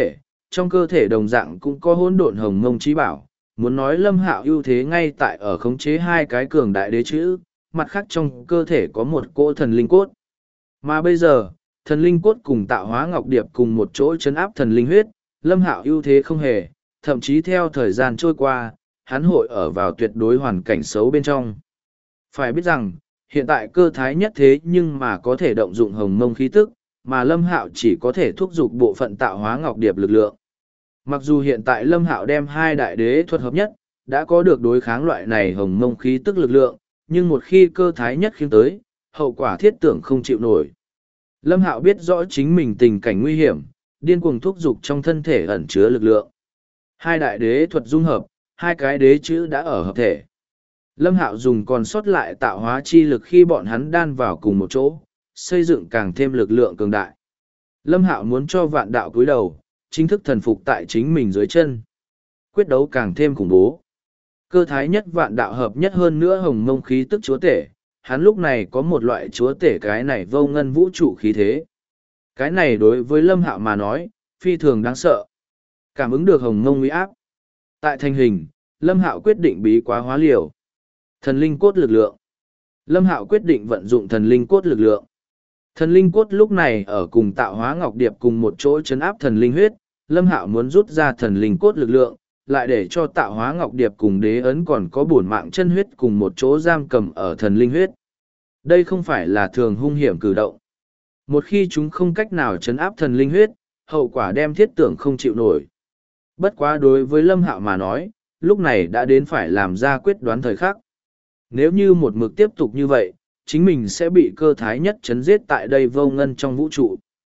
A: trong cơ thể đồng dạng cũng có hỗn độn hồng mông trí bảo. Muốn nói Lâm Hạo ưu thế ngay tại ở khống chế hai cái cường đại đế chữ, mặt khác trong cơ thể có một cỗ thần linh cốt. Mà bây giờ, thần linh cốt cùng tạo hóa ngọc điệp cùng một chỗ chấn áp thần linh huyết, Lâm Hạo ưu thế không hề, thậm chí theo thời gian trôi qua, hắn hội ở vào tuyệt đối hoàn cảnh xấu bên trong. Phải biết rằng, hiện tại cơ thái nhất thế nhưng mà có thể động dụng hồng mông khí tức, mà Lâm Hạo chỉ có thể thúc giục bộ phận tạo hóa ngọc điệp lực lượng. Mặc dù hiện tại Lâm Hạo đem hai đại đế thuật hợp nhất, đã có được đối kháng loại này hồng mông khí tức lực lượng, nhưng một khi cơ thái nhất khiêng tới, hậu quả thiết tưởng không chịu nổi. Lâm Hạo biết rõ chính mình tình cảnh nguy hiểm, điên cuồng thúc giục trong thân thể ẩn chứa lực lượng. Hai đại đế thuật dung hợp, hai cái đế chữ đã ở hợp thể. Lâm Hạo dùng còn sót lại tạo hóa chi lực khi bọn hắn đan vào cùng một chỗ, xây dựng càng thêm lực lượng cường đại. Lâm Hạo muốn cho vạn đạo cúi đầu, chính thức thần phục tại chính mình dưới chân. Quyết đấu càng thêm khủng bố. Cơ thái nhất vạn đạo hợp nhất hơn nữa hồng mông khí tức chúa tể, hắn lúc này có một loại chúa tể cái này vô ngân vũ trụ khí thế. Cái này đối với Lâm Hạo mà nói, phi thường đáng sợ. Cảm ứng được hồng mông uy áp. Tại thành hình, Lâm Hạo quyết định bí quá hóa liều. Thần linh cốt lực lượng. Lâm Hạo quyết định vận dụng thần linh cốt lực lượng. Thần linh cốt lúc này ở cùng tạo hóa ngọc điệp cùng một chỗ chấn áp thần linh huyết, Lâm Hạo muốn rút ra thần linh cốt lực lượng, lại để cho tạo hóa ngọc điệp cùng đế ấn còn có bổn mạng chân huyết cùng một chỗ giam cầm ở thần linh huyết. Đây không phải là thường hung hiểm cử động. Một khi chúng không cách nào chấn áp thần linh huyết, hậu quả đem thiết tưởng không chịu nổi. Bất quá đối với Lâm Hạo mà nói, lúc này đã đến phải làm ra quyết đoán thời khắc. Nếu như một mực tiếp tục như vậy, chính mình sẽ bị cơ thái nhất chấn giết tại đây vô ngân trong vũ trụ.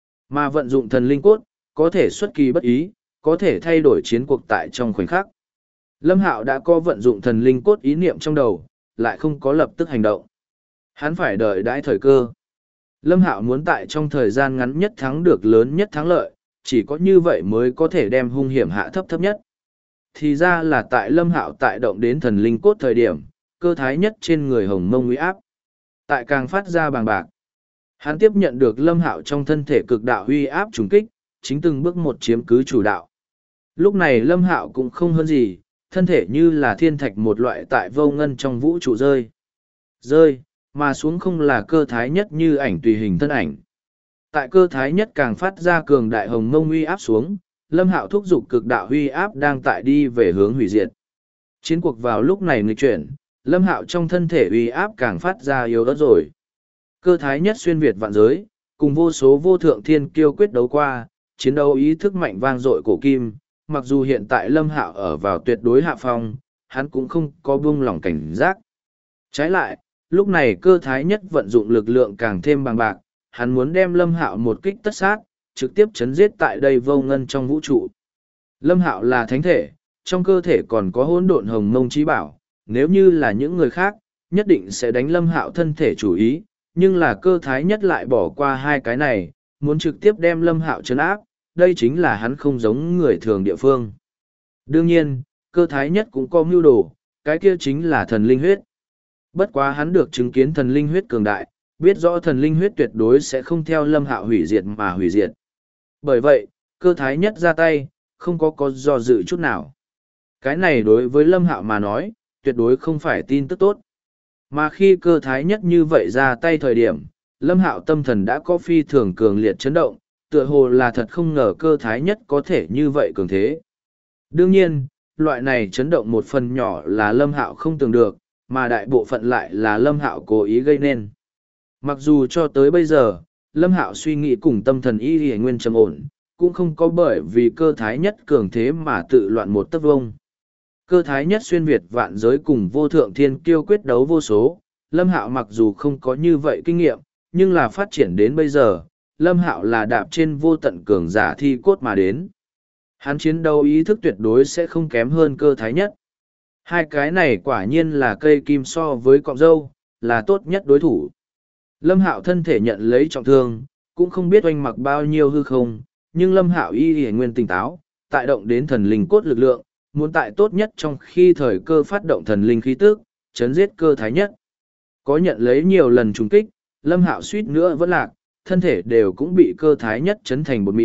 A: Mà vận dụng thần linh cốt, có thể xuất kỳ bất ý, có thể thay đổi chiến cuộc tại trong khoảnh khắc. Lâm Hạo đã có vận dụng thần linh cốt ý niệm trong đầu, lại không có lập tức hành động. Hắn phải đợi đãi thời cơ. Lâm Hạo muốn tại trong thời gian ngắn nhất thắng được lớn nhất thắng lợi, chỉ có như vậy mới có thể đem hung hiểm hạ thấp thấp nhất. Thì ra là tại Lâm Hạo tại động đến thần linh cốt thời điểm, cơ thái nhất trên người hồng mông uy áp. Tại càng phát ra bàng bạc. Hắn tiếp nhận được Lâm Hạo trong thân thể cực đạo uy áp trùng kích, chính từng bước một chiếm cứ chủ đạo. Lúc này Lâm Hạo cũng không hơn gì, thân thể như là thiên thạch một loại tại vô ngân trong vũ trụ rơi. Rơi, mà xuống không là cơ thái nhất như ảnh tùy hình thân ảnh. Tại cơ thái nhất càng phát ra cường đại hồng mông uy áp xuống, Lâm Hạo thúc giục cực đạo uy áp đang tại đi về hướng hủy diệt. Chiến cuộc vào lúc này nghịch chuyển, Lâm Hạo trong thân thể uy áp càng phát ra yếu ớt rồi. Cơ thái nhất xuyên việt vạn giới, cùng vô số vô thượng thiên kiêu quyết đấu qua, chiến đấu ý thức mạnh vang dội cổ kim, mặc dù hiện tại Lâm Hạo ở vào tuyệt đối hạ phong, hắn cũng không có buông lỏng cảnh giác. Trái lại, lúc này cơ thái nhất vận dụng lực lượng càng thêm bằng bạc, hắn muốn đem Lâm Hạo một kích tất sát, trực tiếp chấn giết tại đây vô ngân trong vũ trụ. Lâm Hạo là thánh thể, trong cơ thể còn có hỗn độn hồng mông trí bảo, nếu như là những người khác, nhất định sẽ đánh Lâm Hạo thân thể chủ ý, nhưng là cơ thái nhất lại bỏ qua hai cái này, muốn trực tiếp đem Lâm Hạo trấn áp, đây chính là hắn không giống người thường địa phương. Đương nhiên, cơ thái nhất cũng có mưu đồ, cái kia chính là thần linh huyết. Bất quá hắn được chứng kiến thần linh huyết cường đại, biết rõ thần linh huyết tuyệt đối sẽ không theo Lâm Hạo hủy diệt mà hủy diệt. Bởi vậy, cơ thái nhất ra tay, không có do dự chút nào. Cái này đối với Lâm Hạo mà nói, tuyệt đối không phải tin tức tốt. Mà khi cơ thái nhất như vậy ra tay thời điểm, Lâm Hạo tâm thần đã có phi thường cường liệt chấn động, tựa hồ là thật không ngờ cơ thái nhất có thể như vậy cường thế. Đương nhiên, loại này chấn động một phần nhỏ là Lâm Hạo không tưởng được, mà đại bộ phận lại là Lâm Hạo cố ý gây nên. Mặc dù cho tới bây giờ, Lâm Hạo suy nghĩ cùng tâm thần y y nguyên trầm ổn, cũng không có bởi vì cơ thái nhất cường thế mà tự loạn một tấc vông. Cơ thái nhất xuyên việt vạn giới cùng vô thượng thiên kiêu quyết đấu vô số, Lâm Hạo mặc dù không có như vậy kinh nghiệm, nhưng là phát triển đến bây giờ, Lâm Hạo là đạp trên vô tận cường giả thi cốt mà đến. Hắn chiến đấu ý thức tuyệt đối sẽ không kém hơn cơ thái nhất. Hai cái này quả nhiên là cây kim so với cọng dâu, là tốt nhất đối thủ. Lâm Hạo thân thể nhận lấy trọng thương, cũng không biết oanh mặc bao nhiêu hư không, nhưng Lâm Hạo y nguyên tỉnh táo, tại động đến thần linh cốt lực lượng, muốn tại tốt nhất trong khi thời cơ phát động thần linh khí tức, chấn giết cơ thái nhất. Có nhận lấy nhiều lần trùng kích, Lâm Hạo suýt nữa vẫn lạc, thân thể đều cũng bị cơ thái nhất chấn thành bột mịn,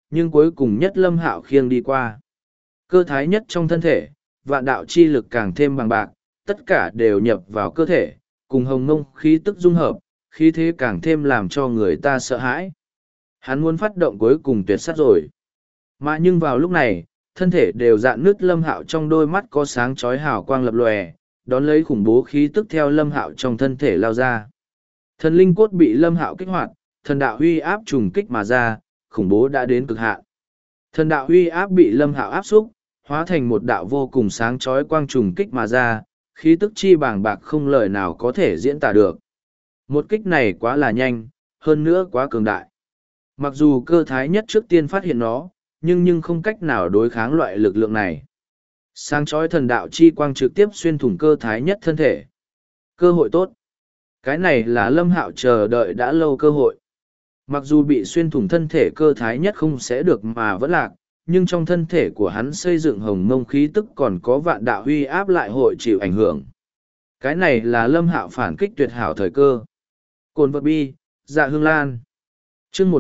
A: nhưng cuối cùng nhất Lâm Hạo khiêng đi qua. Cơ thái nhất trong thân thể, vạn đạo chi lực càng thêm bằng bạc, tất cả đều nhập vào cơ thể, cùng hồng ngông khí tức dung hợp, khí thế càng thêm làm cho người ta sợ hãi. Hắn muốn phát động cuối cùng tuyệt sát rồi. Mà nhưng vào lúc này, thân thể đều dạn nứt Lâm Hạo trong đôi mắt có sáng chói hào quang lập lòe, đón lấy khủng bố khí tức theo Lâm Hạo trong thân thể lao ra. Thần linh cốt bị Lâm Hạo kích hoạt, thần đạo huy áp trùng kích mà ra, khủng bố đã đến cực hạn. Thần đạo huy áp bị Lâm Hạo áp xúc, hóa thành một đạo vô cùng sáng chói quang trùng kích mà ra, khí tức chi bàng bạc không lời nào có thể diễn tả được. Một kích này quá là nhanh, hơn nữa quá cường đại. Mặc dù cơ thái nhất trước tiên phát hiện nó, nhưng không cách nào đối kháng loại lực lượng này. Sáng chói thần đạo chi quang trực tiếp xuyên thủng cơ thái nhất thân thể. Cơ hội tốt. Cái này là Lâm Hạo chờ đợi đã lâu cơ hội. Mặc dù bị xuyên thủng thân thể cơ thái nhất không sẽ được mà vẫn lạc, nhưng trong thân thể của hắn xây dựng hồng mông khí tức còn có vạn đạo huy áp lại hội chịu ảnh hưởng. Cái này là Lâm Hạo phản kích tuyệt hảo thời cơ. Cồn vật bi, dạ hương lan. Chương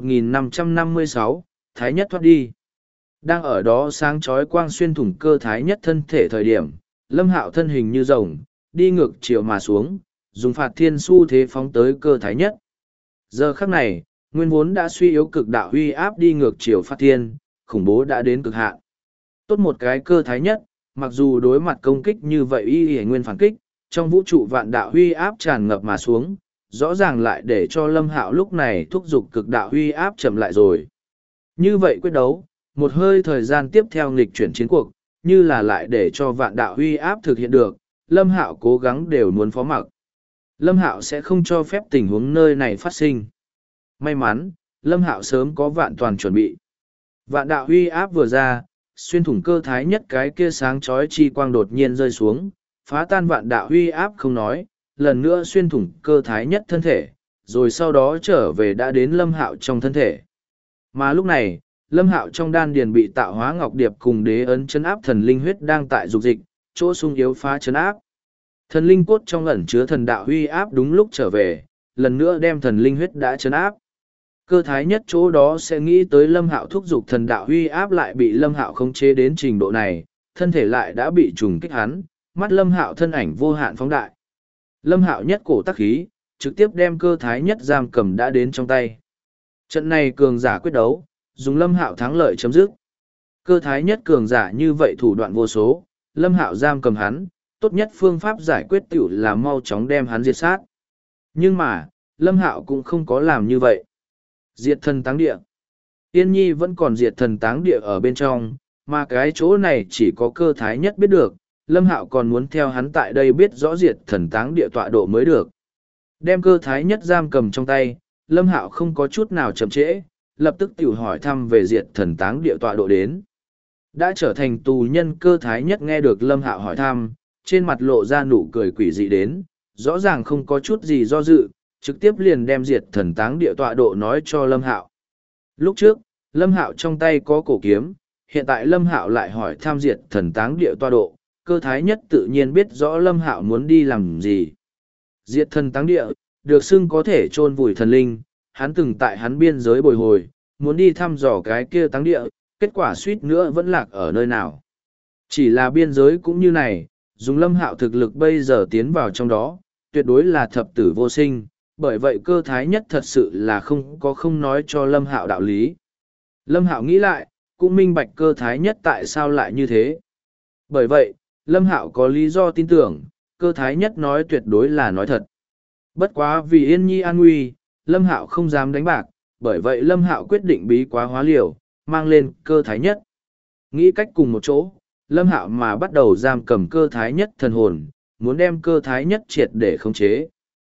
A: 1556, Thái Nhất thoát đi. Đang ở đó sáng chói quang xuyên thủng cơ thái nhất thân thể thời điểm, Lâm Hạo thân hình như rồng, đi ngược chiều mà xuống, dùng phạt thiên su thế phóng tới cơ thái nhất. Giờ khắc này, nguyên vốn đã suy yếu cực đạo huy áp đi ngược chiều phạt thiên, khủng bố đã đến cực hạn. Tốt một cái cơ thái nhất, mặc dù đối mặt công kích như vậy y nguyên phản kích, trong vũ trụ vạn đạo huy áp tràn ngập mà xuống, rõ ràng lại để cho Lâm Hạo lúc này thúc giục cực đạo huy áp chậm lại rồi. Như vậy quyết đấu, một hơi thời gian tiếp theo nghịch chuyển chiến cuộc, như là lại để cho vạn đạo huy áp thực hiện được, Lâm Hạo cố gắng đều muốn phó mặc. Lâm Hạo sẽ không cho phép tình huống nơi này phát sinh. May mắn, Lâm Hạo sớm có vạn toàn chuẩn bị. Vạn đạo huy áp vừa ra, xuyên thủng cơ thái nhất cái kia sáng chói chi quang đột nhiên rơi xuống, phá tan vạn đạo huy áp không nói, lần nữa xuyên thủng cơ thái nhất thân thể, rồi sau đó trở về đã đến Lâm Hạo trong thân thể. Mà lúc này, Lâm Hạo trong đan điền bị tạo hóa ngọc điệp cùng đế ấn chấn áp thần linh huyết đang tại dục dịch, chỗ sung yếu phá chấn áp. Thần linh cốt trong ẩn chứa thần đạo huy áp đúng lúc trở về, lần nữa đem thần linh huyết đã chấn áp. Cơ thái nhất chỗ đó sẽ nghĩ tới Lâm Hạo thúc giục thần đạo huy áp lại bị Lâm Hạo khống chế đến trình độ này, thân thể lại đã bị trùng kích hắn, mắt Lâm Hạo thân ảnh vô hạn phóng đại. Lâm Hạo nhất cổ tắc khí, trực tiếp đem cơ thái nhất giam cầm đã đến trong tay. Trận này cường giả quyết đấu, dùng Lâm Hạo thắng lợi chấm dứt. Cơ thái nhất cường giả như vậy thủ đoạn vô số, Lâm Hạo giam cầm hắn, tốt nhất phương pháp giải quyết tiểu là mau chóng đem hắn diệt sát. Nhưng mà, Lâm Hạo cũng không có làm như vậy. Diệt thần táng địa. Tiên Nhi vẫn còn diệt thần táng địa ở bên trong, mà cái chỗ này chỉ có cơ thái nhất biết được, Lâm Hạo còn muốn theo hắn tại đây biết rõ diệt thần táng địa tọa độ mới được. Đem cơ thái nhất giam cầm trong tay, Lâm Hạo không có chút nào chậm trễ, lập tức tiểu hỏi thăm về diệt thần táng địa tọa độ đến. Đã trở thành tù nhân cơ thái nhất nghe được Lâm Hạo hỏi thăm, trên mặt lộ ra nụ cười quỷ dị đến, rõ ràng không có chút gì do dự, trực tiếp liền đem diệt thần táng địa tọa độ nói cho Lâm Hạo. Lúc trước, Lâm Hạo trong tay có cổ kiếm, hiện tại Lâm Hạo lại hỏi thăm diệt thần táng địa tọa độ, cơ thái nhất tự nhiên biết rõ Lâm Hạo muốn đi làm gì. Diệt thần táng địa, được xưng có thể chôn vùi thần linh, hắn từng tại hắn biên giới bồi hồi, muốn đi thăm dò cái kia táng địa, kết quả suýt nữa vẫn lạc ở nơi nào. Chỉ là biên giới cũng như này, dùng Lâm Hạo thực lực bây giờ tiến vào trong đó, tuyệt đối là thập tử vô sinh, bởi vậy cơ thái nhất thật sự là không nói cho Lâm Hạo đạo lý. Lâm Hạo nghĩ lại, cũng minh bạch cơ thái nhất tại sao lại như thế. Bởi vậy, Lâm Hạo có lý do tin tưởng, cơ thái nhất nói tuyệt đối là nói thật. Bất quá vì Yên Nhi an nguy, Lâm Hạo không dám đánh bạc, bởi vậy Lâm Hạo quyết định bí quá hóa liều, mang lên cơ thái nhất. Nghĩ cách cùng một chỗ, Lâm Hạo mà bắt đầu giam cầm cơ thái nhất thần hồn, muốn đem cơ thái nhất triệt để khống chế.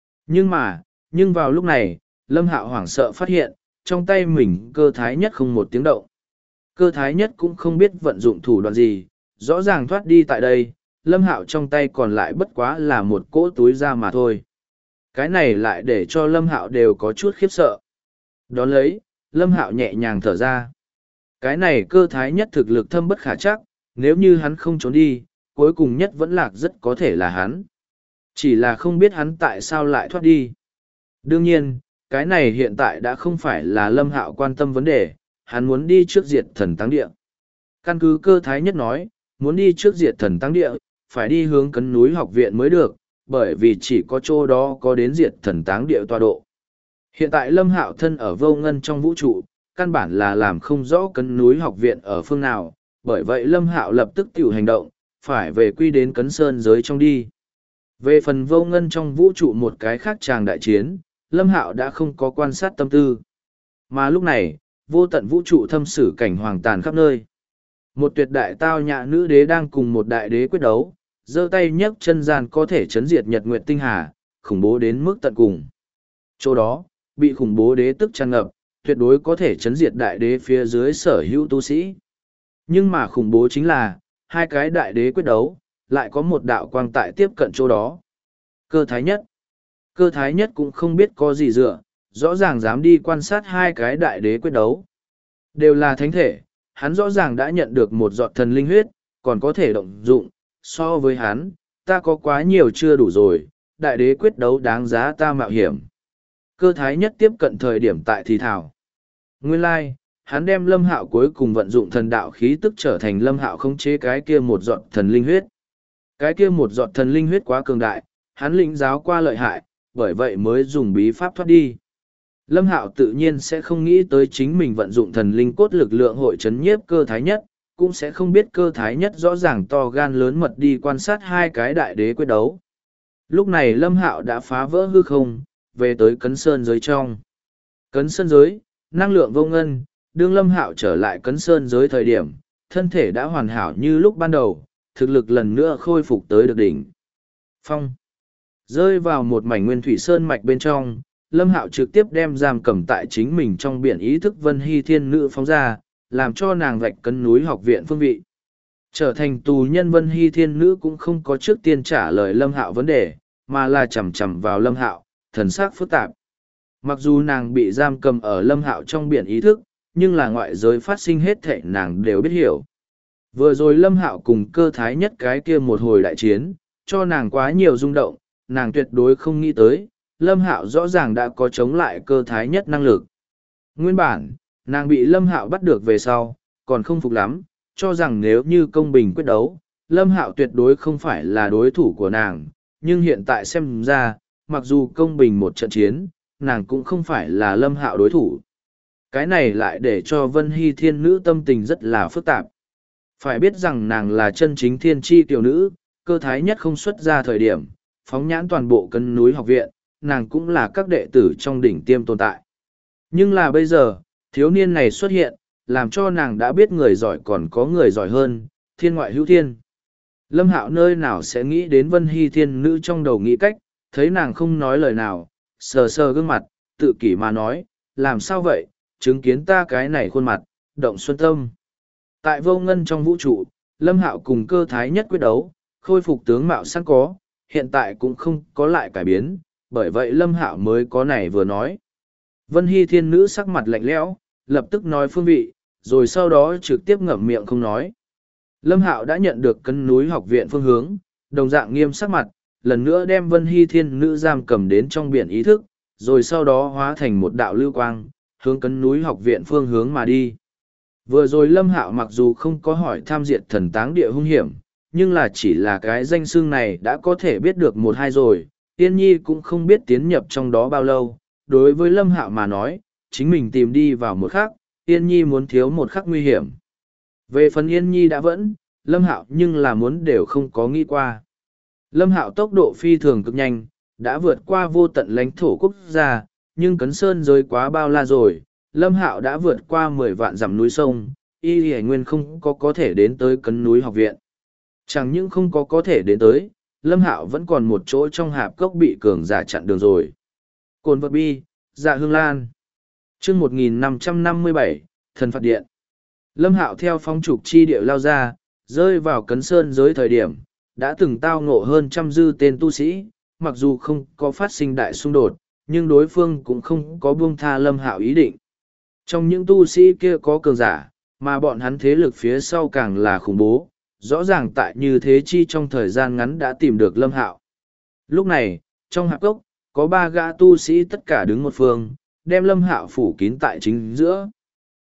A: Nhưng vào lúc này, Lâm Hạo hoảng sợ phát hiện, trong tay mình cơ thái nhất không một tiếng động. Cơ thái nhất cũng không biết vận dụng thủ đoạn gì, rõ ràng thoát đi tại đây, Lâm Hạo trong tay còn lại bất quá là một cỗ túi da mà thôi. Cái này lại để cho Lâm Hạo đều có chút khiếp sợ. Đón lấy, Lâm Hạo nhẹ nhàng thở ra. Cái này cơ thái nhất thực lực thâm bất khả chắc, nếu như hắn không trốn đi, cuối cùng nhất vẫn lạc rất có thể là hắn. Chỉ là không biết hắn tại sao lại thoát đi. Đương nhiên, cái này hiện tại đã không phải là Lâm Hạo quan tâm vấn đề, hắn muốn đi trước diệt thần táng địa. Căn cứ Cơ Thái Nhất nói, muốn đi trước diệt thần táng địa, phải đi hướng Cấn Núi Học Viện mới được, bởi vì chỉ có chỗ đó có đến diệt thần táng địa tọa độ. Hiện tại Lâm Hạo thân ở vô ngân trong vũ trụ, căn bản là làm không rõ Cấn Núi Học Viện ở phương nào, bởi vậy Lâm Hạo lập tức tiểu hành động, phải về quy đến Cấn Sơn giới trong đi. Về phần vô ngân trong vũ trụ một cái khác tràng đại chiến, Lâm Hạo đã không có quan sát tâm tư. Mà lúc này, vô tận vũ trụ thâm sử cảnh hoàng tàn khắp nơi. Một tuyệt đại tao nhã nữ đế đang cùng một đại đế quyết đấu, giơ tay nhấc chân gian có thể chấn diệt nhật nguyệt tinh hà, khủng bố đến mức tận cùng. Chỗ đó, bị khủng bố đế tức tràn ngập, tuyệt đối có thể chấn diệt đại đế phía dưới sở hữu tu sĩ. Nhưng mà khủng bố chính là, hai cái đại đế quyết đấu, lại có một đạo quang tại tiếp cận chỗ đó. Cơ Thái Nhất. Cơ Thái Nhất cũng không biết có gì dựa, rõ ràng dám đi quan sát hai cái đại đế quyết đấu. Đều là thánh thể, hắn rõ ràng đã nhận được một giọt thần linh huyết, còn có thể động dụng, so với hắn, ta có quá nhiều chưa đủ rồi, đại đế quyết đấu đáng giá ta mạo hiểm. Cơ Thái Nhất tiếp cận thời điểm tại thì thảo. Nguyên lai, hắn đem Lâm Hạo cuối cùng vận dụng thần đạo khí tức trở thành Lâm Hạo khống chế cái kia một giọt thần linh huyết. Cái kia một giọt thần linh huyết quá cường đại, hắn lĩnh giáo qua lợi hại, bởi vậy mới dùng bí pháp thoát đi. Lâm Hạo tự nhiên sẽ không nghĩ tới chính mình vận dụng thần linh cốt lực lượng hội chấn nhiếp Cơ Thái Nhất, cũng sẽ không biết Cơ Thái Nhất rõ ràng to gan lớn mật đi quan sát hai cái đại đế quyết đấu. Lúc này Lâm Hạo đã phá vỡ hư không, về tới Cấn Sơn giới trong. Cấn Sơn giới, năng lượng vô ngân, đương Lâm Hạo trở lại Cấn Sơn giới thời điểm, thân thể đã hoàn hảo như lúc ban đầu, thực lực lần nữa khôi phục tới được đỉnh. Phong. Rơi vào một mảnh nguyên thủy sơn mạch bên trong, Lâm Hạo trực tiếp đem giam cầm tại chính mình trong biển ý thức Vân Hy Thiên Nữ phóng ra, làm cho nàng vạch Cấn Núi Học Viện phương vị. Trở thành tù nhân Vân Hy Thiên Nữ cũng không có trước tiên trả lời Lâm Hạo vấn đề, mà là chằm chằm vào Lâm Hạo, thần sắc phức tạp. Mặc dù nàng bị giam cầm ở Lâm Hạo trong biển ý thức, nhưng là ngoại giới phát sinh hết thảy nàng đều biết hiểu. Vừa rồi Lâm Hạo cùng Cơ Thái Nhất cái kia một hồi đại chiến, cho nàng quá nhiều rung động, nàng tuyệt đối không nghĩ tới, Lâm Hạo rõ ràng đã có chống lại Cơ Thái Nhất năng lực. Nguyên bản, nàng bị Lâm Hạo bắt được về sau, còn không phục lắm, cho rằng nếu như công bình quyết đấu, Lâm Hạo tuyệt đối không phải là đối thủ của nàng, nhưng hiện tại xem ra, mặc dù công bình một trận chiến, nàng cũng không phải là Lâm Hạo đối thủ. Cái này lại để cho Vân Hy Thiên Nữ tâm tình rất là phức tạp. Phải biết rằng nàng là chân chính thiên tri tiểu nữ, Cơ Thái Nhất không xuất ra thời điểm, phóng nhãn toàn bộ Cấn Núi Học Viện, nàng cũng là các đệ tử trong đỉnh tiêm tồn tại. Nhưng là bây giờ, thiếu niên này xuất hiện, làm cho nàng đã biết người giỏi còn có người giỏi hơn, thiên ngoại hữu thiên. Lâm Hạo nơi nào sẽ nghĩ đến Vân Hy Thiên Nữ trong đầu nghĩ cách, thấy nàng không nói lời nào, sờ sờ gương mặt, tự kỷ mà nói, làm sao vậy, chứng kiến ta cái này khuôn mặt, động xuân tâm. Tại vô ngân trong vũ trụ, Lâm Hạo cùng Cơ Thái Nhất quyết đấu, khôi phục tướng mạo sẵn có, hiện tại cũng không có lại cải biến, bởi vậy Lâm Hạo mới có này vừa nói. Vân Hy Thiên Nữ sắc mặt lạnh lẽo, lập tức nói phương vị, rồi sau đó trực tiếp ngậm miệng không nói. Lâm Hạo đã nhận được Cấn Núi Học Viện phương hướng, đồng dạng nghiêm sắc mặt, lần nữa đem Vân Hy Thiên Nữ giam cầm đến trong biển ý thức, rồi sau đó hóa thành một đạo lưu quang, hướng Cấn Núi Học Viện phương hướng mà đi. Vừa rồi Lâm Hạo mặc dù không có hỏi tham diệt thần táng địa hung hiểm, nhưng là chỉ là cái danh xưng này đã có thể biết được một hai rồi, Yên Nhi cũng không biết tiến nhập trong đó bao lâu. Đối với Lâm Hạo mà nói, chính mình tìm đi vào một khắc, Yên Nhi muốn thiếu một khắc nguy hiểm. Về phần Yên Nhi đã vẫn, Lâm Hạo nhưng là muốn đều không có nghĩ qua. Lâm Hạo tốc độ phi thường cực nhanh, đã vượt qua vô tận lãnh thổ quốc gia, nhưng Cấn Sơn giới quá bao la rồi, Lâm Hạo đã vượt qua 10 vạn dặm núi sông, Y Hải Nguyên không có thể đến tới Cấn Núi Học Viện. Chẳng những không có thể đến tới, Lâm Hạo vẫn còn một chỗ trong hạp cốc bị cường giả chặn đường rồi. Cồn vật bi, Dạ Hương Lan. Chương 1557, Thần Phạt Điện. Lâm Hạo theo phong trục chi địa lao ra, rơi vào Cấn Sơn giới thời điểm, đã từng tao ngộ hơn trăm dư tên tu sĩ, mặc dù không có phát sinh đại xung đột, nhưng đối phương cũng không có buông tha Lâm Hạo ý định. Trong những tu sĩ kia có cường giả, mà bọn hắn thế lực phía sau càng là khủng bố, rõ ràng tại như thế chi trong thời gian ngắn đã tìm được Lâm Hạo. Lúc này, trong hạp cốc, có 3 gã tu sĩ tất cả đứng một phương, đem Lâm Hạo phủ kín tại chính giữa.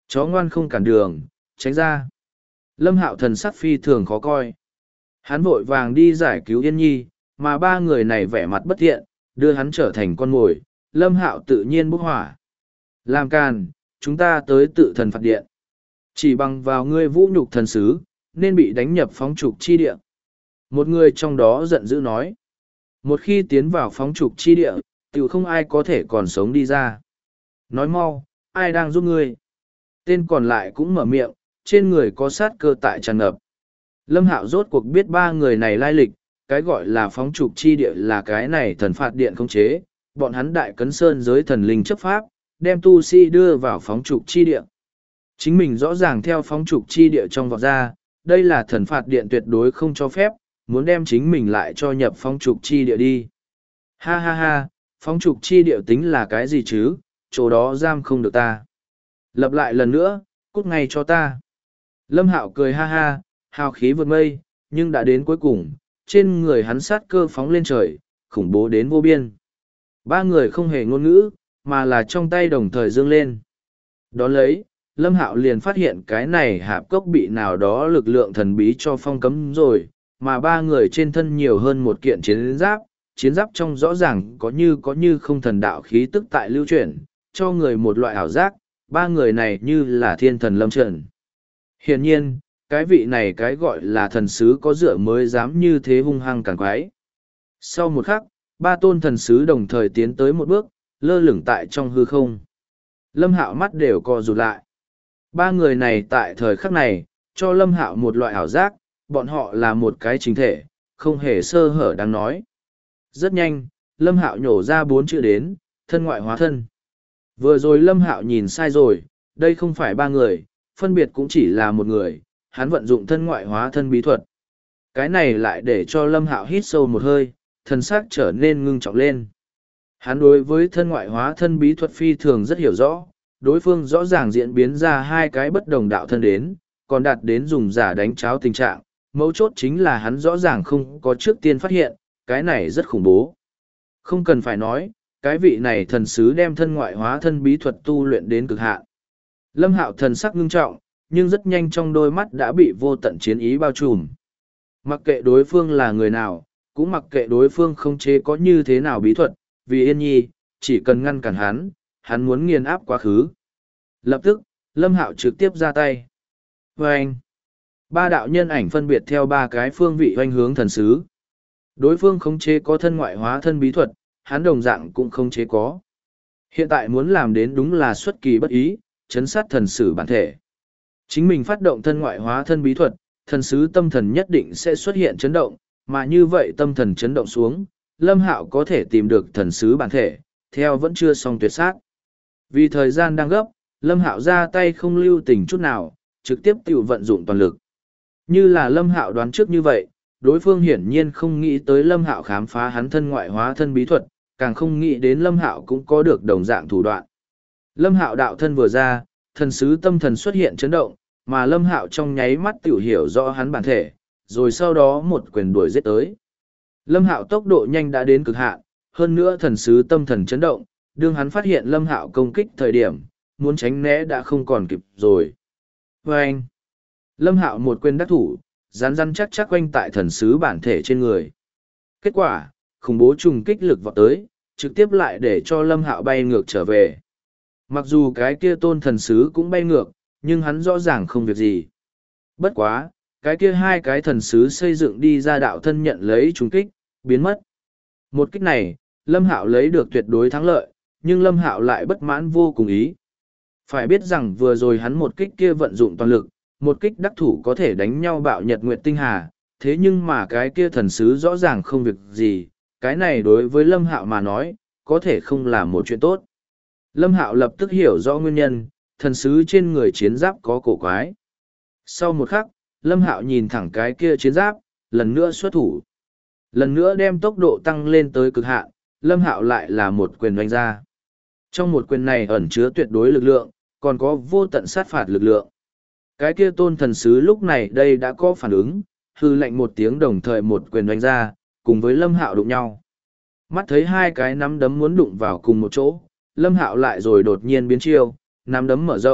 A: Chó ngoan không cản đường, tránh ra. Lâm Hạo thần sắc phi thường khó coi. Hắn vội vàng đi giải cứu Yên Nhi, mà ba người này vẻ mặt bất thiện, đưa hắn trở thành con mồi. Lâm Hạo tự nhiên bốc hỏa. Làm càn, chúng ta tới tự thần phạt điện. Chỉ bằng vào ngươi vũ nhục thần sứ, nên bị đánh nhập phóng trục chi địa. Một người trong đó giận dữ nói. Một khi tiến vào phóng trục chi địa, tự không ai có thể còn sống đi ra. Nói mau, ai đang giúp ngươi? Tên còn lại cũng mở miệng, trên người có sát cơ tại tràn ngập. Lâm Hạo rốt cuộc biết ba người này lai lịch, cái gọi là phóng trục chi địa là cái này thần phạt điện không chế, bọn hắn đại cấn sơn giới thần linh chấp pháp, đem tu sĩ đưa vào phóng trục chi địa. Chính mình rõ ràng theo phóng trục chi địa trong vọt ra, đây là thần phạt điện tuyệt đối không cho phép, muốn đem chính mình lại cho nhập phóng trục chi địa đi. Ha ha ha, phóng trục chi địa tính là cái gì chứ, chỗ đó giam không được ta. Lập lại lần nữa, cút ngay cho ta. Lâm Hạo cười ha ha, hào khí vượt mây, nhưng đã đến cuối cùng, trên người hắn sát cơ phóng lên trời, khủng bố đến vô biên. Ba người không hề ngôn ngữ, mà là trong tay đồng thời dương lên. Đón lấy, Lâm Hạo liền phát hiện cái này hạp cốc bị nào đó lực lượng thần bí cho phong cấm rồi, mà ba người trên thân nhiều hơn một kiện chiến giáp trong rõ ràng có như không thần đạo khí tức tại lưu chuyển, cho người một loại ảo giác, ba người này như là thiên thần lâm trần. Hiển nhiên, cái vị này cái gọi là thần sứ có dựa mới dám như thế hung hăng càng quái. Sau một khắc, ba tôn thần sứ đồng thời tiến tới một bước, lơ lửng tại trong hư không. Lâm Hạo mắt đều co rụt lại. Ba người này tại thời khắc này, cho Lâm Hạo một loại ảo giác, bọn họ là một cái chính thể, không hề sơ hở đáng nói. Rất nhanh, Lâm Hạo nhổ ra 4 chữ đến, thân ngoại hóa thân. Vừa rồi Lâm Hạo nhìn sai rồi, đây không phải ba người, phân biệt cũng chỉ là một người, hắn vận dụng thân ngoại hóa thân bí thuật. Cái này lại để cho Lâm Hạo hít sâu một hơi, thân xác trở nên ngưng trọng lên. Hắn đối với thân ngoại hóa thân bí thuật phi thường rất hiểu rõ, đối phương rõ ràng diễn biến ra hai cái bất đồng đạo thân đến, còn đạt đến dùng giả đánh cháo tình trạng, mấu chốt chính là hắn rõ ràng không có trước tiên phát hiện, cái này rất khủng bố. Không cần phải nói, cái vị này thần sứ đem thân ngoại hóa thân bí thuật tu luyện đến cực hạn. Lâm Hạo thần sắc ngưng trọng, nhưng rất nhanh trong đôi mắt đã bị vô tận chiến ý bao trùm. Mặc kệ đối phương là người nào, cũng mặc kệ đối phương không chế có như thế nào bí thuật, vì Yên Nhi, chỉ cần ngăn cản hắn muốn nghiền áp quá khứ. Lập tức, Lâm Hạo trực tiếp ra tay. Vâng! Ba đạo nhân ảnh phân biệt theo ba cái phương vị hoành hướng thần sứ. Đối phương khống chế có thân ngoại hóa thân bí thuật, hắn đồng dạng cũng khống chế có. Hiện tại muốn làm đến đúng là xuất kỳ bất ý, chấn sát thần sử bản thể. Chính mình phát động thân ngoại hóa thân bí thuật, thần sứ tâm thần nhất định sẽ xuất hiện chấn động, mà như vậy tâm thần chấn động xuống, Lâm Hạo có thể tìm được thần sứ bản thể, theo vẫn chưa xong tuyệt sát. Vì thời gian đang gấp, Lâm Hạo ra tay không lưu tình chút nào, trực tiếp tự vận dụng toàn lực. Như là Lâm Hạo đoán trước như vậy, đối phương hiển nhiên không nghĩ tới Lâm Hạo khám phá hắn thân ngoại hóa thân bí thuật, càng không nghĩ đến Lâm Hạo cũng có được đồng dạng thủ đoạn. Lâm Hạo đạo thân vừa ra, thần sứ tâm thần xuất hiện chấn động, mà Lâm Hạo trong nháy mắt tiểu hiểu rõ hắn bản thể, rồi sau đó một quyền đuổi giết tới. Lâm Hạo tốc độ nhanh đã đến cực hạn, hơn nữa thần sứ tâm thần chấn động, đương hắn phát hiện Lâm Hạo công kích thời điểm, muốn tránh né đã không còn kịp rồi. Vâng! Lâm Hạo một quyền đắc thủ, rắn chắc chắc quanh tại thần sứ bản thể trên người. Kết quả, khủng bố trùng kích lực vọt tới, trực tiếp lại để cho Lâm Hạo bay ngược trở về. Mặc dù cái kia tôn thần sứ cũng bay ngược, nhưng hắn rõ ràng không việc gì. Bất quá, cái kia hai cái thần sứ xây dựng đi ra đạo thân nhận lấy trùng kích, biến mất. Một kích này, Lâm Hạo lấy được tuyệt đối thắng lợi, nhưng Lâm Hạo lại bất mãn vô cùng ý. Phải biết rằng vừa rồi hắn một kích kia vận dụng toàn lực, một kích đắc thủ có thể đánh nhau bạo nhật nguyệt tinh hà, thế nhưng mà cái kia thần sứ rõ ràng không việc gì, cái này đối với Lâm Hạo mà nói, có thể không là một chuyện tốt. Lâm Hạo lập tức hiểu rõ nguyên nhân, thần sứ trên người chiến giáp có cổ quái. Sau một khắc, Lâm Hạo nhìn thẳng cái kia chiến giáp, lần nữa xuất thủ. Lần nữa đem tốc độ tăng lên tới cực hạn, Lâm Hạo lại là một quyền đánh ra. Trong một quyền này ẩn chứa tuyệt đối lực lượng, còn có vô tận sát phạt lực lượng. Cái kia tôn thần sứ lúc này đây đã có phản ứng, hư lệnh một tiếng đồng thời một quyền đánh ra, cùng với Lâm Hạo đụng nhau. Mắt thấy hai cái nắm đấm muốn đụng vào cùng một chỗ, Lâm Hạo lại rồi đột nhiên biến chiêu, nắm đấm mở rộng,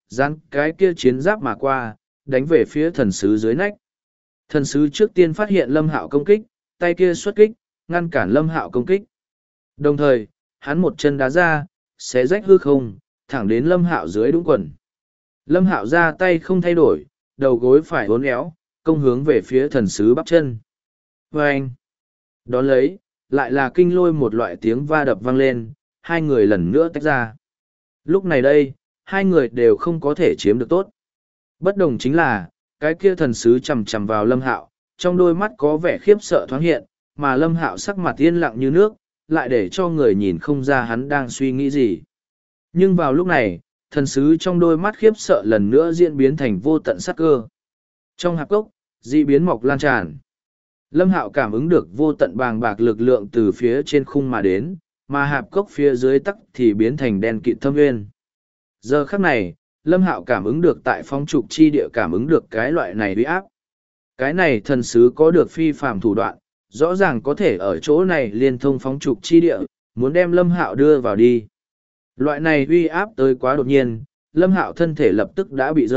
A: dán cái kia chiến giáp mà qua, đánh về phía thần sứ dưới nách. Thần sứ trước tiên phát hiện Lâm Hạo công kích, tay kia xuất kích, ngăn cản Lâm Hạo công kích. Đồng thời, hắn một chân đá ra, xé rách hư không, thẳng đến Lâm Hạo dưới đũng quần. Lâm Hạo ra tay không thay đổi, đầu gối phải uốn éo, công hướng về phía thần sứ bắp chân. Vâng! Đón lấy, lại là kinh lôi một loại tiếng va đập vang lên, hai người lần nữa tách ra. Lúc này đây, hai người đều không có thể chiếm được tốt. Bất đồng chính là, cái kia thần sứ chầm chầm vào Lâm Hạo, trong đôi mắt có vẻ khiếp sợ thoáng hiện, mà Lâm Hạo sắc mặt yên lặng như nước, lại để cho người nhìn không ra hắn đang suy nghĩ gì. Nhưng vào lúc này, thần sứ trong đôi mắt khiếp sợ lần nữa diễn biến thành vô tận sát cơ. Trong hạp cốc, dị biến mọc lan tràn. Lâm Hạo cảm ứng được vô tận bàng bạc lực lượng từ phía trên khung mà đến, mà hạp cốc phía dưới tắc thì biến thành đen kịt thâm nguyên. Giờ khắc này, Lâm Hạo cảm ứng được tại phong trục chi địa cảm ứng được cái loại này uy áp. Cái này thần sứ có được phi phàm thủ đoạn, rõ ràng có thể ở chỗ này liên thông phong trục chi địa, muốn đem Lâm Hạo đưa vào đi. Loại này uy áp tới quá đột nhiên, Lâm Hạo thân thể lập tức đã bị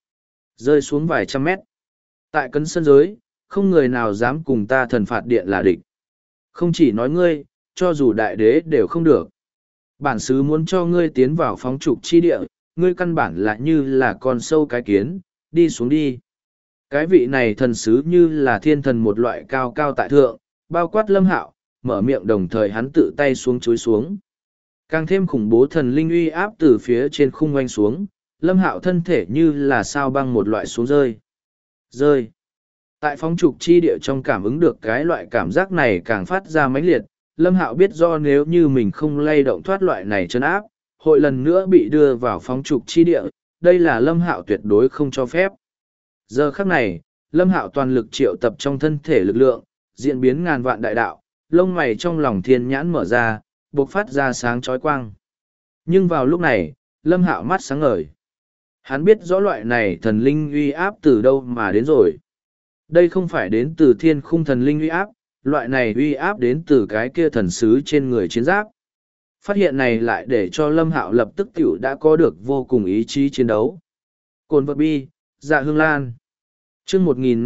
A: rơi xuống vài trăm mét. Tại cấn sân giới, không người nào dám cùng ta thần phạt điện là địch. Không chỉ nói ngươi, cho dù đại đế đều không được. Bản sứ muốn cho ngươi tiến vào phóng trục chi địa, ngươi căn bản là như là con sâu cái kiến, đi xuống đi. Cái vị này thần sứ như là thiên thần một loại cao cao tại thượng, bao quát Lâm Hạo, mở miệng đồng thời hắn tự tay xuống chối xuống. Càng thêm khủng bố thần linh uy áp từ phía trên khung oanh xuống, Lâm Hạo thân thể như là sao băng một loại xuống rơi. Tại phóng trục chi địa trong cảm ứng được cái loại cảm giác này càng phát ra mãnh liệt, Lâm Hạo biết do nếu như mình không lay động thoát loại này trấn áp, hội lần nữa bị đưa vào phóng trục chi địa, đây là Lâm Hạo tuyệt đối không cho phép. Giờ khắc này, Lâm Hạo toàn lực triệu tập trong thân thể lực lượng, diễn biến ngàn vạn đại đạo, lông mày trong lòng thiên nhãn mở ra, bộc phát ra sáng chói quang. Nhưng vào lúc này, Lâm Hạo mắt sáng ngời. Hắn biết rõ loại này thần linh uy áp từ đâu mà đến rồi. Đây không phải đến từ thiên khung thần linh uy áp, loại này uy áp đến từ cái kia thần sứ trên người chiến giáp. Phát hiện này lại để cho Lâm Hạo lập tức tiểu đã có được vô cùng ý chí chiến đấu. Cồn vật bi, dạ hương lan. chương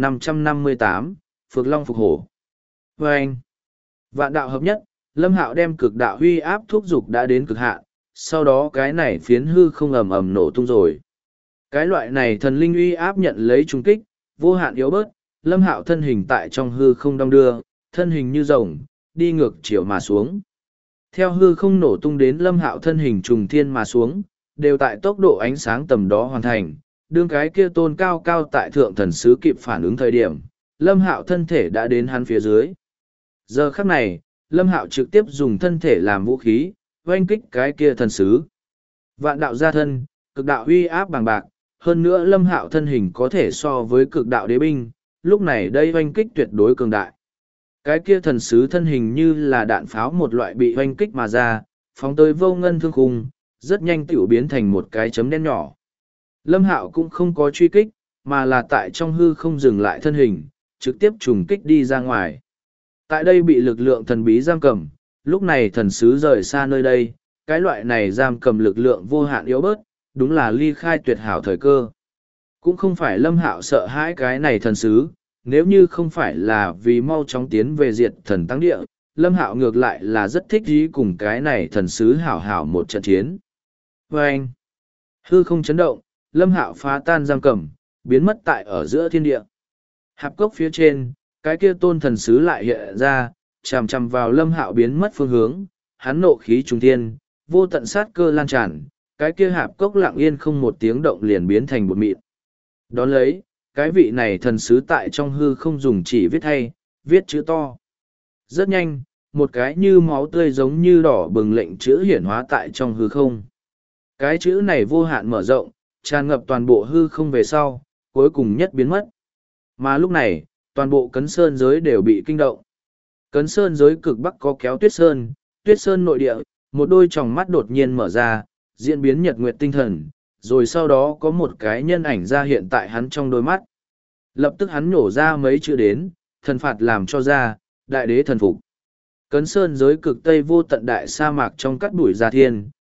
A: 1558, Phược Long Phục Hổ. Và anh, vạn đạo hợp nhất, Lâm Hạo đem cực đạo huy áp thúc dục đã đến cực hạn, sau đó cái này phiến hư không ầm ầm nổ tung rồi. Cái loại này thần linh uy áp nhận lấy trung kích, vô hạn yếu bớt, Lâm Hạo thân hình tại trong hư không đong đưa, thân hình như rồng, đi ngược chiều mà xuống. Theo hư không nổ tung đến Lâm Hạo thân hình trùng thiên mà xuống, đều tại tốc độ ánh sáng tầm đó hoàn thành, đương cái kia tôn cao cao tại thượng thần sứ kịp phản ứng thời điểm, Lâm Hạo thân thể đã đến hắn phía dưới. Giờ khắc này, Lâm Hạo trực tiếp dùng thân thể làm vũ khí, oanh kích cái kia thần sứ. Vạn đạo gia thân, cực đạo uy áp bằng bạc, hơn nữa Lâm Hạo thân hình có thể so với cực đạo đế binh, lúc này đây oanh kích tuyệt đối cường đại. Cái kia thần sứ thân hình như là đạn pháo một loại bị oanh kích mà ra, phóng tới vô ngân thương khung, rất nhanh tiểu biến thành một cái chấm đen nhỏ. Lâm Hạo cũng không có truy kích, mà là tại trong hư không dừng lại thân hình, trực tiếp trùng kích đi ra ngoài. Tại đây bị lực lượng thần bí giam cầm, lúc này thần sứ rời xa nơi đây, cái loại này giam cầm lực lượng vô hạn yếu bớt, đúng là ly khai tuyệt hảo thời cơ. Cũng không phải Lâm Hạo sợ hãi cái này thần sứ, nếu như không phải là vì mau chóng tiến về diệt thần tăng địa, Lâm Hạo ngược lại là rất thích ý cùng cái này thần sứ hảo hảo một trận chiến. Và anh, hư không chấn động, Lâm Hạo phá tan giam cầm, biến mất tại ở giữa thiên địa. Hạp cốc phía trên, cái kia tôn thần sứ lại hiện ra, chằm chằm vào Lâm Hạo biến mất phương hướng, hắn nộ khí trung thiên, vô tận sát cơ lan tràn, cái kia hạp cốc lặng yên không một tiếng động liền biến thành bột mịn. Đón lấy, cái vị này thần sứ tại trong hư không dùng chỉ viết hay, viết chữ to. Rất nhanh, một cái như máu tươi giống như đỏ bừng lệnh chữ hiển hóa tại trong hư không. Cái chữ này vô hạn mở rộng, tràn ngập toàn bộ hư không về sau, cuối cùng nhất biến mất. Mà lúc này, toàn bộ cấn sơn giới đều bị kinh động. Cấn sơn giới cực bắc có kéo tuyết sơn nội địa, một đôi tròng mắt đột nhiên mở ra, diễn biến nhật nguyệt tinh thần, rồi sau đó có một cái nhân ảnh ra hiện tại hắn trong đôi mắt. Lập tức hắn nhổ ra mấy chữ đến, thần phạt làm cho ra, đại đế thần phục. Cấn sơn giới cực tây vô tận đại sa mạc trong cắt bụi gia thiên,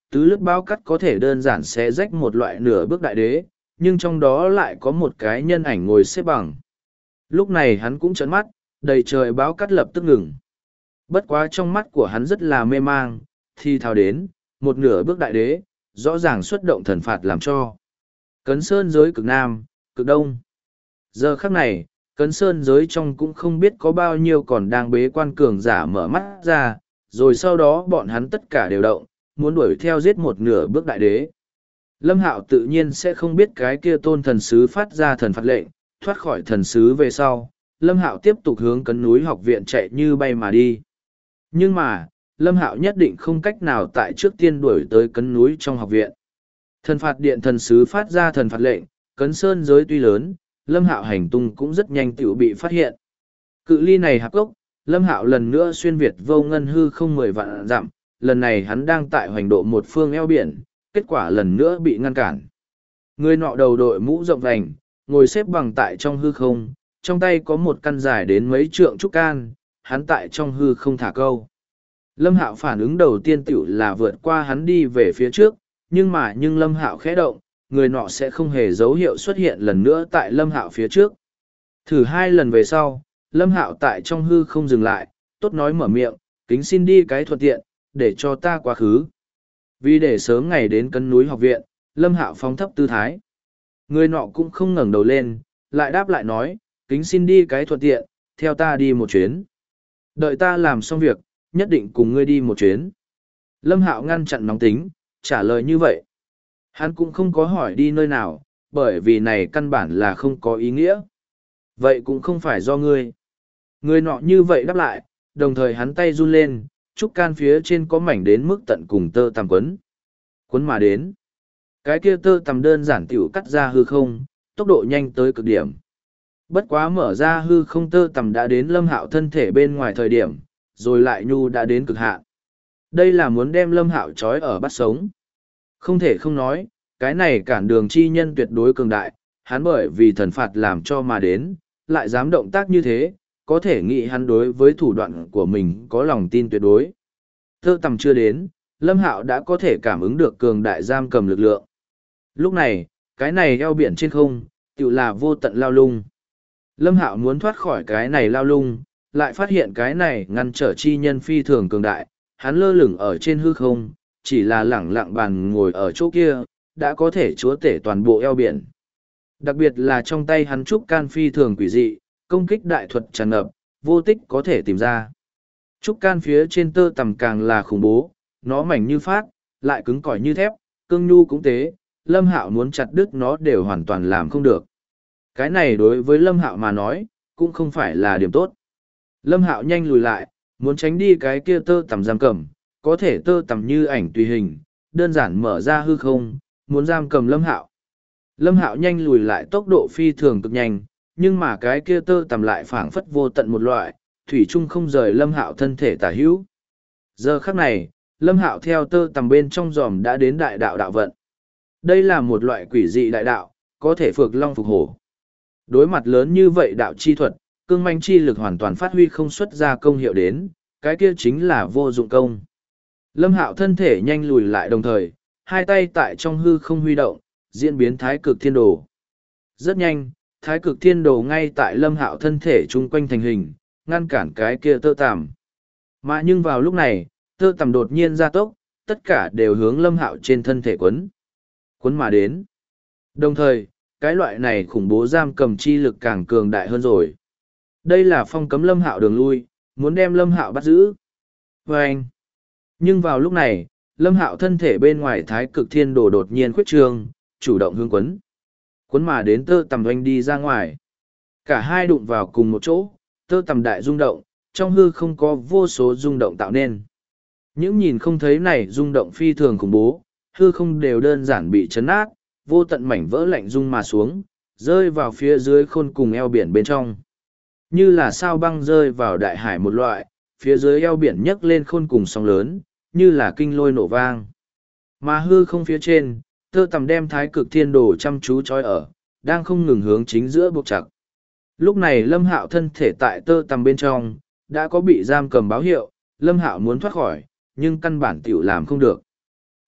A: tứ lướt bao cắt có thể đơn giản xé rách một loại nửa bước đại đế, nhưng trong đó lại có một cái nhân ảnh ngồi xếp bằng. Lúc này hắn cũng trợn mắt, đầy trời báo cắt lập tức ngừng. Bất quá trong mắt của hắn rất là mê mang, thì thào đến, một nửa bước đại đế, rõ ràng xuất động thần phạt làm cho. Cấn sơn giới cực nam, cực đông. Giờ khắc này, cấn sơn giới trong cũng không biết có bao nhiêu còn đang bế quan cường giả mở mắt ra, rồi sau đó bọn hắn tất cả đều động, muốn đuổi theo giết một nửa bước đại đế. Lâm Hạo tự nhiên sẽ không biết cái kia tôn thần sứ phát ra thần phạt lệnh, thoát khỏi thần sứ về sau, Lâm Hạo tiếp tục hướng cấn núi học viện chạy như bay mà đi. Nhưng mà, Lâm Hạo nhất định không cách nào tại trước tiên đuổi tới cấn núi trong học viện. Thần phạt điện thần sứ phát ra thần phạt lệnh, cấn sơn giới tuy lớn, Lâm Hạo hành tung cũng rất nhanh tựu bị phát hiện. Cự ly này hạp gốc, Lâm Hạo lần nữa xuyên Việt vô ngân hư không 10 vạn dặm, lần này hắn đang tại hoành độ một phương eo biển, kết quả lần nữa bị ngăn cản. Người nọ đầu đội mũ rộng vành, ngồi xếp bằng tại trong hư không, trong tay có một căn dài đến mấy trượng trúc can, hắn tại trong hư không thả câu. Lâm Hạo phản ứng đầu tiên tiểu là vượt qua hắn đi về phía trước, nhưng Lâm Hạo khẽ động, người nọ sẽ không hề dấu hiệu xuất hiện lần nữa tại Lâm Hạo phía trước. Thử 2 lần về sau, Lâm Hạo tại trong hư không dừng lại, tốt nói mở miệng, kính xin đi cái thuận tiện, để cho ta quá khứ. Vì để sớm ngày đến cấn núi học viện, Lâm Hạo phóng thấp tư thái. Người nọ cũng không ngẩng đầu lên, lại đáp lại nói, kính xin đi cái thuận tiện, theo ta đi một chuyến. Đợi ta làm xong việc, nhất định cùng ngươi đi một chuyến. Lâm Hạo ngăn chặn nóng tính, trả lời như vậy. Hắn cũng không có hỏi đi nơi nào, bởi vì này căn bản là không có ý nghĩa. Vậy cũng không phải do ngươi. Người nọ như vậy đáp lại, đồng thời hắn tay run lên, trúc can phía trên có mảnh đến mức tận cùng tơ tằm quấn. Quấn mà đến. Cái kia tơ tằm đơn giản tiểu cắt ra hư không, tốc độ nhanh tới cực điểm. Bất quá mở ra hư không tơ tằm đã đến Lâm Hạo thân thể bên ngoài thời điểm, rồi lại nhu đã đến cực hạn. Đây là muốn đem Lâm Hạo trói ở bắt sống. Không thể không nói, cái này cản đường chi nhân tuyệt đối cường đại, hắn bởi vì thần phạt làm cho mà đến, lại dám động tác như thế, có thể nghĩ hắn đối với thủ đoạn của mình có lòng tin tuyệt đối. Tơ tằm chưa đến, Lâm Hạo đã có thể cảm ứng được cường đại giam cầm lực lượng. Lúc này, cái này eo biển trên không, tự là vô tận lao lung. Lâm Hạo muốn thoát khỏi cái này lao lung, lại phát hiện cái này ngăn trở chi nhân phi thường cường đại, hắn lơ lửng ở trên hư không, chỉ là lẳng lặng bàn ngồi ở chỗ kia, đã có thể chúa tể toàn bộ eo biển. Đặc biệt là trong tay hắn trúc can phi thường quỷ dị, công kích đại thuật tràn ngập, vô tích có thể tìm ra. Trúc can phía trên tơ tằm càng là khủng bố, nó mảnh như phát, lại cứng cỏi như thép, cương nhu cũng thế, Lâm Hạo muốn chặt đứt nó đều hoàn toàn làm không được. Cái này đối với Lâm Hạo mà nói, cũng không phải là điểm tốt. Lâm Hạo nhanh lùi lại, muốn tránh đi cái kia tơ tằm giam cầm, có thể tơ tằm như ảnh tùy hình, đơn giản mở ra hư không, muốn giam cầm Lâm Hạo. Lâm Hạo nhanh lùi lại tốc độ phi thường cực nhanh, nhưng mà cái kia tơ tằm lại phảng phất vô tận một loại, thủy chung không rời Lâm Hạo thân thể tả hữu. Giờ khắc này, Lâm Hạo theo tơ tằm bên trong giòm đã đến đại đạo đạo vận. Đây là một loại quỷ dị đại đạo, có thể phược long phục hổ. Đối mặt lớn như vậy đạo chi thuật, cương manh chi lực hoàn toàn phát huy không xuất ra công hiệu đến, cái kia chính là vô dụng công. Lâm Hạo thân thể nhanh lùi lại đồng thời, hai tay tại trong hư không huy động, diễn biến thái cực thiên đồ. Rất nhanh, thái cực thiên đồ ngay tại Lâm Hạo thân thể chung quanh thành hình, ngăn cản cái kia tơ tằm. Mà nhưng vào lúc này, tơ tằm đột nhiên gia tốc, tất cả đều hướng Lâm Hạo trên thân thể quấn. Quấn mà đến. Đồng thời, cái loại này khủng bố giam cầm chi lực càng cường đại hơn rồi. Đây là phong cấm Lâm Hạo đường lui, muốn đem Lâm Hạo bắt giữ. Vâng! Nhưng vào lúc này, Lâm Hạo thân thể bên ngoài thái cực thiên đồ đột nhiên khuyết trương, chủ động hướng quấn. Quấn mà đến tơ tằm oanh đi ra ngoài. Cả hai đụng vào cùng một chỗ, tơ tằm đại rung động, trong hư không có vô số rung động tạo nên. Những nhìn không thấy này rung động phi thường khủng bố, hư không đều đơn giản bị chấn át, vô tận mảnh vỡ lạnh rung mà xuống, rơi vào phía dưới khôn cùng eo biển bên trong. Như là sao băng rơi vào đại hải một loại, phía dưới eo biển nhấc lên khôn cùng sóng lớn, như là kinh lôi nổ vang. Mà hư không phía trên, tơ tằm đem thái cực thiên đồ chăm chú trói ở, đang không ngừng hướng chính giữa buộc chặt. Lúc này Lâm Hạo thân thể tại tơ tằm bên trong, đã có bị giam cầm báo hiệu, Lâm Hạo muốn thoát khỏi, nhưng căn bản tiểu làm không được.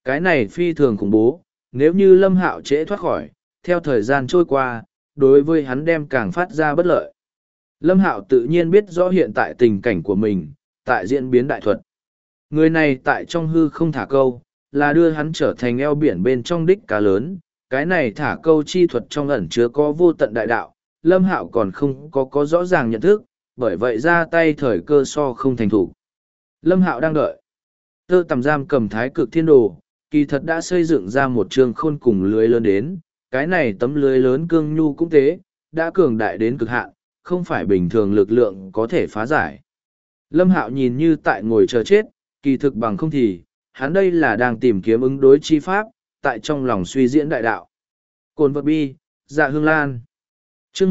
A: Cái này phi thường khủng bố, nếu như Lâm Hạo trễ thoát khỏi, theo thời gian trôi qua, đối với hắn đem càng phát ra bất lợi. Lâm Hạo tự nhiên biết rõ hiện tại tình cảnh của mình, tại diễn biến đại thuật. Người này tại trong hư không thả câu, là đưa hắn trở thành eo biển bên trong đích cá lớn. Cái này thả câu chi thuật trong ẩn chứa có vô tận đại đạo, Lâm Hạo còn không có rõ ràng nhận thức, bởi vậy ra tay thời cơ so không thành thủ. Lâm Hạo đang đợi. Tơ tằm giam cầm thái cực thiên đồ, kỳ thật đã xây dựng ra một trường khôn cùng lưới lớn đến. Cái này tấm lưới lớn cương nhu cũng thế, đã cường đại đến cực hạn, không phải bình thường lực lượng có thể phá giải. Lâm Hạo nhìn như tại ngồi chờ chết, kỳ thực bằng không thì, hắn đây là đang tìm kiếm ứng đối chi pháp, tại trong lòng suy diễn đại đạo. Cồn vật bi, dạ hương lan. Chương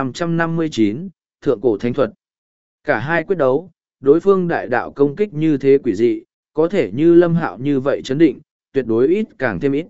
A: 1559, Thượng cổ thánh thuật. Cả hai quyết đấu, đối phương đại đạo công kích như thế quỷ dị, có thể như Lâm Hạo như vậy chấn định, tuyệt đối ít càng thêm ít.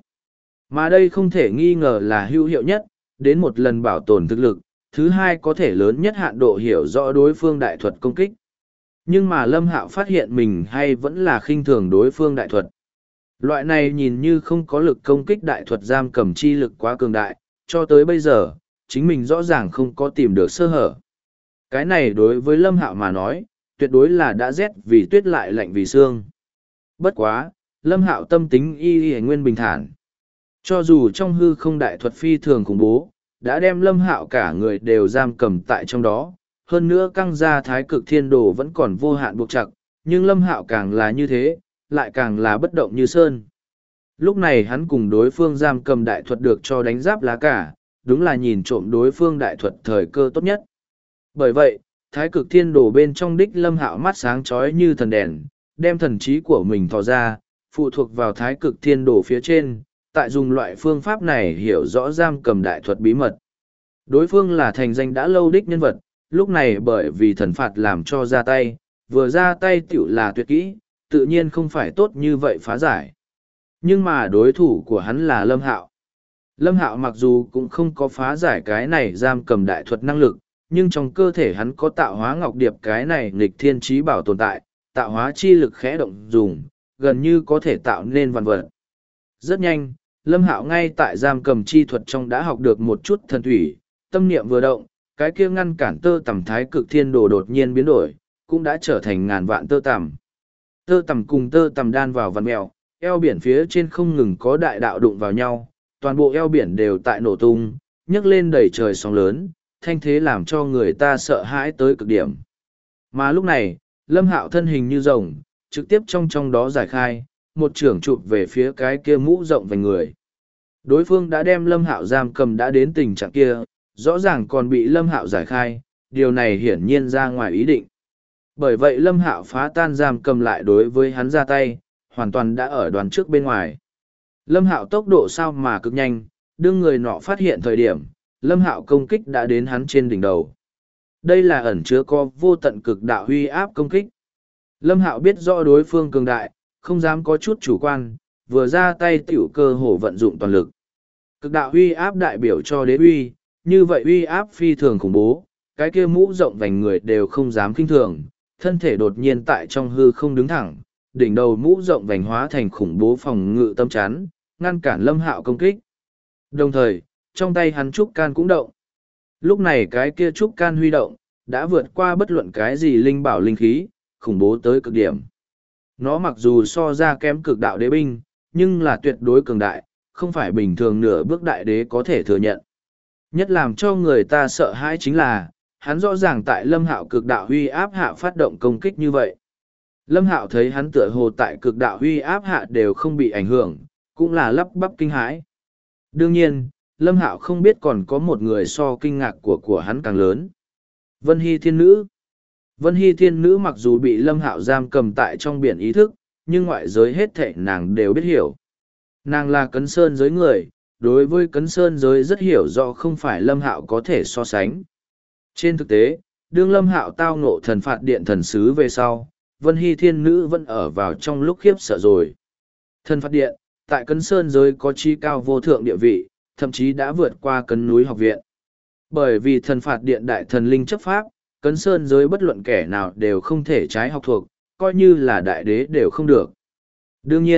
A: Mà đây không thể nghi ngờ là hữu hiệu nhất, đến một lần bảo tồn thực lực, thứ hai có thể lớn nhất hạn độ hiểu rõ đối phương đại thuật công kích. Nhưng mà Lâm Hạo phát hiện mình hay vẫn là khinh thường đối phương đại thuật. Loại này nhìn như không có lực công kích đại thuật giam cầm chi lực quá cường đại, cho tới bây giờ, chính mình rõ ràng không có tìm được sơ hở. Cái này đối với Lâm Hạo mà nói, tuyệt đối là đã rét vì tuyết lại lạnh vì xương. Bất quá, Lâm Hạo tâm tính y nguyên bình thản. Cho dù trong hư không đại thuật phi thường khủng bố, đã đem Lâm Hạo cả người đều giam cầm tại trong đó, hơn nữa căng ra thái cực thiên đồ vẫn còn vô hạn buộc chặt, nhưng Lâm Hạo càng là như thế, lại càng là bất động như sơn. Lúc này hắn cùng đối phương giam cầm đại thuật được cho đánh giáp lá cả, đúng là nhìn trộm đối phương đại thuật thời cơ tốt nhất. Bởi vậy, thái cực thiên đồ bên trong đích Lâm Hạo mắt sáng chói như thần đèn, đem thần trí của mình thò ra, phụ thuộc vào thái cực thiên đồ phía trên, tại dùng loại phương pháp này hiểu rõ giam cầm đại thuật bí mật. Đối phương là thành danh đã lâu đích nhân vật, lúc này bởi vì thần phạt làm cho ra tay, vừa ra tay tiểu là tuyệt kỹ, tự nhiên không phải tốt như vậy phá giải. Nhưng mà đối thủ của hắn là Lâm Hạo. Lâm Hạo mặc dù cũng không có phá giải cái này giam cầm đại thuật năng lực, nhưng trong cơ thể hắn có tạo hóa ngọc điệp cái này nghịch thiên trí bảo tồn tại, tạo hóa chi lực khẽ động dùng, gần như có thể tạo nên vạn vật. Rất nhanh, Lâm Hạo ngay tại giam cầm chi thuật trong đã học được một chút thần thủy, tâm niệm vừa động, cái kia ngăn cản tơ tằm thái cực thiên đồ đột nhiên biến đổi, cũng đã trở thành ngàn vạn tơ tằm. Tơ tằm cùng tơ tằm đan vào vằn mèo, eo biển phía trên không ngừng có đại đạo đụng vào nhau, toàn bộ eo biển đều tại nổ tung, nhấc lên đầy trời sóng lớn, thanh thế làm cho người ta sợ hãi tới cực điểm. Mà lúc này, Lâm Hạo thân hình như rồng, trực tiếp trong đó giải khai, một trưởng chụp về phía cái kia mũ rộng vành người. Đối phương đã đem Lâm Hạo giam cầm đã đến tình trạng kia, rõ ràng còn bị Lâm Hạo giải khai, điều này hiển nhiên ra ngoài ý định. Bởi vậy Lâm Hạo phá tan giam cầm lại đối với hắn ra tay, hoàn toàn đã ở đoàn trước bên ngoài. Lâm Hạo tốc độ sao mà cực nhanh, đương người nọ phát hiện thời điểm, Lâm Hạo công kích đã đến hắn trên đỉnh đầu. Đây là ẩn chứa có vô tận cực đạo huy áp công kích. Lâm Hạo biết rõ đối phương cường đại, không dám có chút chủ quan, vừa ra tay tiểu cơ hồ vận dụng toàn lực. Cực đạo huy áp đại biểu cho đế uy, như vậy uy áp phi thường khủng bố, cái kia mũ rộng vành người đều không dám kinh thường, thân thể đột nhiên tại trong hư không đứng thẳng, đỉnh đầu mũ rộng vành hóa thành khủng bố phòng ngự tâm chắn, ngăn cản Lâm Hạo công kích. Đồng thời, trong tay hắn trúc can cũng động. Lúc này cái kia trúc can huy động, đã vượt qua bất luận cái gì linh bảo linh khí, khủng bố tới cực điểm. Nó mặc dù so ra kém cực đạo đế binh, nhưng là tuyệt đối cường đại, không phải bình thường nửa bước đại đế có thể thừa nhận. Nhất làm cho người ta sợ hãi chính là, hắn rõ ràng tại Lâm Hạo cực đạo huy áp hạ phát động công kích như vậy. Lâm Hạo thấy hắn tựa hồ tại cực đạo huy áp hạ đều không bị ảnh hưởng, cũng là lắp bắp kinh hãi. Đương nhiên, Lâm Hạo không biết còn có một người so kinh ngạc của hắn càng lớn. Vân Hy Thiên Nữ. Vân Hy Thiên Nữ mặc dù bị Lâm Hạo giam cầm tại trong biển ý thức, nhưng ngoại giới hết thảy nàng đều biết hiểu. Nàng là Cấn Sơn giới người, đối với Cấn Sơn giới rất hiểu rõ không phải Lâm Hạo có thể so sánh. Trên thực tế, đương Lâm Hạo tao ngộ thần phạt điện thần sứ về sau, Vân Hy Thiên Nữ vẫn ở vào trong lúc khiếp sợ rồi. Thần phạt điện, tại Cấn Sơn giới có chi cao vô thượng địa vị, thậm chí đã vượt qua Cấn núi học viện. Bởi vì thần phạt điện đại thần linh chấp pháp, Cấn Sơn giới bất luận kẻ nào đều không thể trái học thuộc, coi như là đại đế đều không được. Đương nhiên,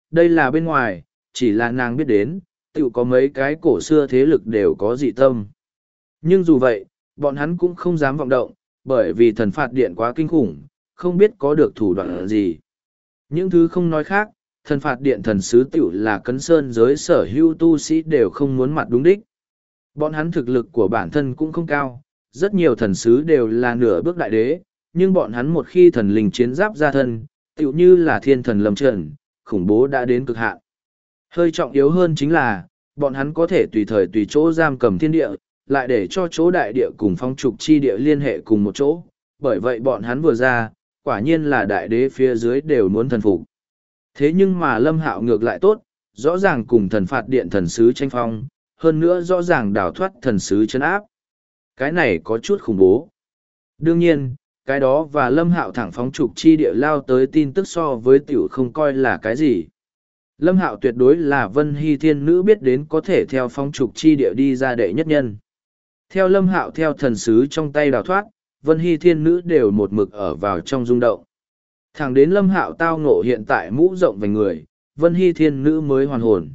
A: đây là bên ngoài, chỉ là nàng biết đến, tự có mấy cái cổ xưa thế lực đều có dị tâm. Nhưng dù vậy, bọn hắn cũng không dám vọng động, bởi vì thần phạt điện quá kinh khủng, không biết có được thủ đoạn gì. Những thứ không nói khác, thần phạt điện thần sứ tiểu là cấn sơn giới sở hữu tu sĩ đều không muốn mặt đúng đích. Bọn hắn thực lực của bản thân cũng không cao, rất nhiều thần sứ đều là nửa bước đại đế, nhưng bọn hắn một khi thần linh chiến giáp ra thân, tiểu như là thiên thần lâm trần, khủng bố đã đến cực hạn. Hơi trọng yếu hơn chính là, bọn hắn có thể tùy thời tùy chỗ giam cầm thiên địa, lại để cho chỗ đại địa cùng phong trục chi địa liên hệ cùng một chỗ, bởi vậy bọn hắn vừa ra, quả nhiên là đại đế phía dưới đều muốn thần phục. Thế nhưng mà Lâm Hạo ngược lại tốt, rõ ràng cùng thần phạt điện thần sứ tranh phong, hơn nữa rõ ràng đào thoát thần sứ chân áp. Cái này có chút khủng bố. Đương nhiên, cái đó và Lâm Hạo thẳng phóng trục chi địa lao tới tin tức so với tiểu không coi là cái gì. Lâm Hạo tuyệt đối là Vân Hy Thiên Nữ biết đến có thể theo phóng trục chi địa đi ra đệ nhất nhân. Theo Lâm Hạo theo thần sứ trong tay đào thoát, Vân Hy Thiên Nữ đều một mực ở vào trong rung động. Thẳng đến Lâm Hạo tao ngộ hiện tại mũ rộng vành người, Vân Hy Thiên Nữ mới hoàn hồn.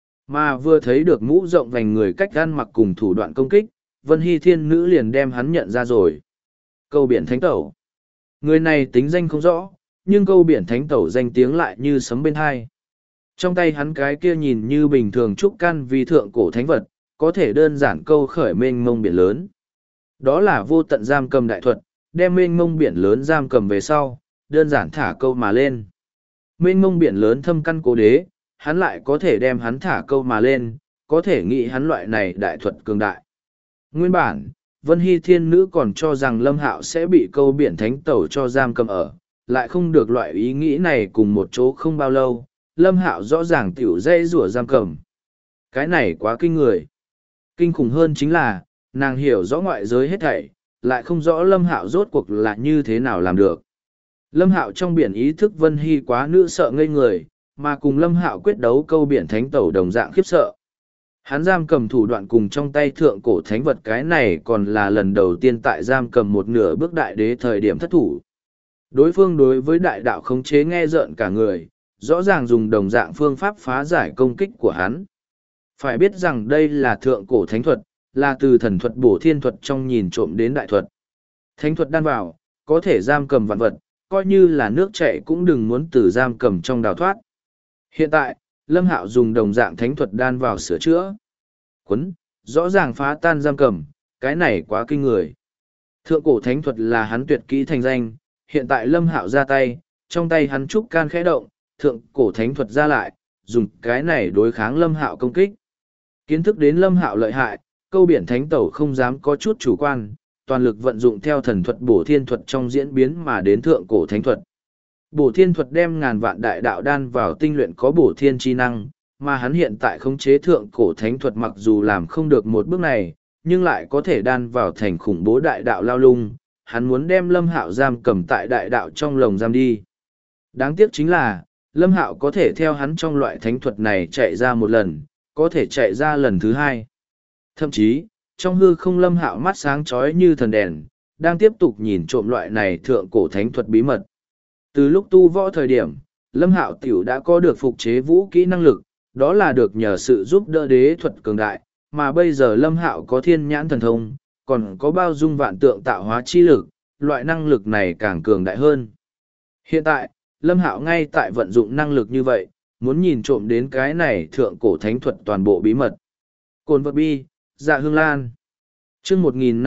A: Mà vừa thấy được mũ rộng vành người cách ăn mặc cùng thủ đoạn công kích, Vân Hy Thiên Nữ liền đem hắn nhận ra rồi. Câu biển thánh tẩu. Người này tính danh không rõ, nhưng câu biển thánh tẩu danh tiếng lại như sấm bên hai. Trong tay hắn cái kia nhìn như bình thường trúc căn vì thượng cổ thánh vật, có thể đơn giản câu khởi mênh mông biển lớn. Đó là vô tận giam cầm đại thuật, đem mênh mông biển lớn giam cầm về sau, đơn giản thả câu mà lên. Mênh mông biển lớn thâm căn cố đế, hắn lại có thể đem hắn thả câu mà lên, có thể nghĩ hắn loại này đại thuật cường đại. Nguyên bản, Vân Hy Thiên Nữ còn cho rằng Lâm Hạo sẽ bị câu biển thánh tẩu cho giam cầm ở, lại không được loại ý nghĩ này cùng một chỗ không bao lâu, Lâm Hạo rõ ràng tiểu dây rủa giam cầm. Cái này quá kinh người. Kinh khủng hơn chính là, nàng hiểu rõ ngoại giới hết thảy, lại không rõ Lâm Hạo rốt cuộc là như thế nào làm được. Lâm Hạo trong biển ý thức Vân Hy quá nữ sợ ngây người, mà cùng Lâm Hạo quyết đấu câu biển thánh tẩu đồng dạng khiếp sợ. Hắn giam cầm thủ đoạn cùng trong tay thượng cổ thánh vật, cái này còn là lần đầu tiên tại giam cầm một nửa bước đại đế thời điểm thất thủ. Đối phương đối với đại đạo khống chế nghe rợn cả người, rõ ràng dùng đồng dạng phương pháp phá giải công kích của hắn. Phải biết rằng đây là thượng cổ thánh thuật, là từ thần thuật bổ thiên thuật trong nhìn trộm đến đại thuật. Thánh thuật đan vào, có thể giam cầm vạn vật, coi như là nước chảy cũng đừng muốn từ giam cầm trong đào thoát. Hiện tại, Lâm Hạo dùng đồng dạng thánh thuật đan vào sửa chữa. Quấn, rõ ràng phá tan giam cầm, cái này quá kinh người. Thượng cổ thánh thuật là hắn tuyệt kỹ thành danh, hiện tại Lâm Hạo ra tay, trong tay hắn trúc can khẽ động, thượng cổ thánh thuật ra lại, dùng cái này đối kháng Lâm Hạo công kích. Kiến thức đến Lâm Hạo lợi hại, câu biển thánh tẩu không dám có chút chủ quan, toàn lực vận dụng theo thần thuật bổ thiên thuật trong diễn biến mà đến thượng cổ thánh thuật. Bổ thiên thuật đem ngàn vạn đại đạo đan vào tinh luyện có bổ thiên chi năng, mà hắn hiện tại khống chế thượng cổ thánh thuật mặc dù làm không được một bước này, nhưng lại có thể đan vào thành khủng bố đại đạo lao lung, hắn muốn đem Lâm Hạo giam cầm tại đại đạo trong lồng giam đi. Đáng tiếc chính là, Lâm Hạo có thể theo hắn trong loại thánh thuật này chạy ra một lần, có thể chạy ra lần thứ hai. Thậm chí, trong hư không Lâm Hạo mắt sáng chói như thần đèn, đang tiếp tục nhìn trộm loại này thượng cổ thánh thuật bí mật. Từ lúc tu võ thời điểm, Lâm Hạo tiểu đã có được phục chế vũ kỹ năng lực, đó là được nhờ sự giúp đỡ đế thuật cường đại, mà bây giờ Lâm Hạo có thiên nhãn thần thông, còn có bao dung vạn tượng tạo hóa chi lực, loại năng lực này càng cường đại hơn. Hiện tại, Lâm Hạo ngay tại vận dụng năng lực như vậy, muốn nhìn trộm đến cái này thượng cổ thánh thuật toàn bộ bí mật. Cồn vật bi, dạ hương lan. Chương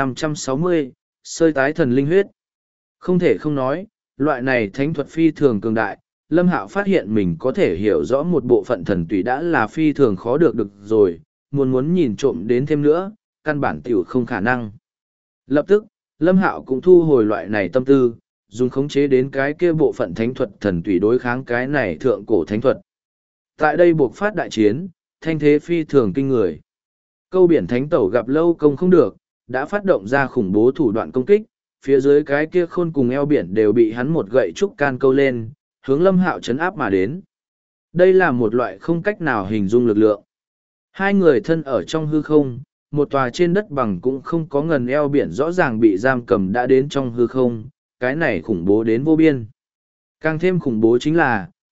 A: 1560, sơi tái thần linh huyết. Không thể không nói, loại này thánh thuật phi thường cường đại, Lâm Hạo phát hiện mình có thể hiểu rõ một bộ phận thần tùy đã là phi thường khó được rồi, muốn nhìn trộm đến thêm nữa, căn bản tiểu không khả năng. Lập tức, Lâm Hạo cũng thu hồi loại này tâm tư, dùng khống chế đến cái kia bộ phận thánh thuật thần tùy đối kháng cái này thượng cổ thánh thuật. Tại đây buộc phát đại chiến, thanh thế phi thường kinh người. Câu biển thánh tẩu gặp lâu công không được, đã phát động ra khủng bố thủ đoạn công kích, phía dưới cái kia khôn cùng eo biển đều bị hắn một gậy trúc can câu lên, hướng Lâm Hạo chấn áp mà đến. Đây là một loại không cách nào hình dung lực lượng. Hai người thân ở trong hư không, một tòa trên đất bằng cũng không có ngần eo biển rõ ràng bị giam cầm đã đến trong hư không, cái này khủng bố đến vô biên. Càng thêm khủng bố chính là,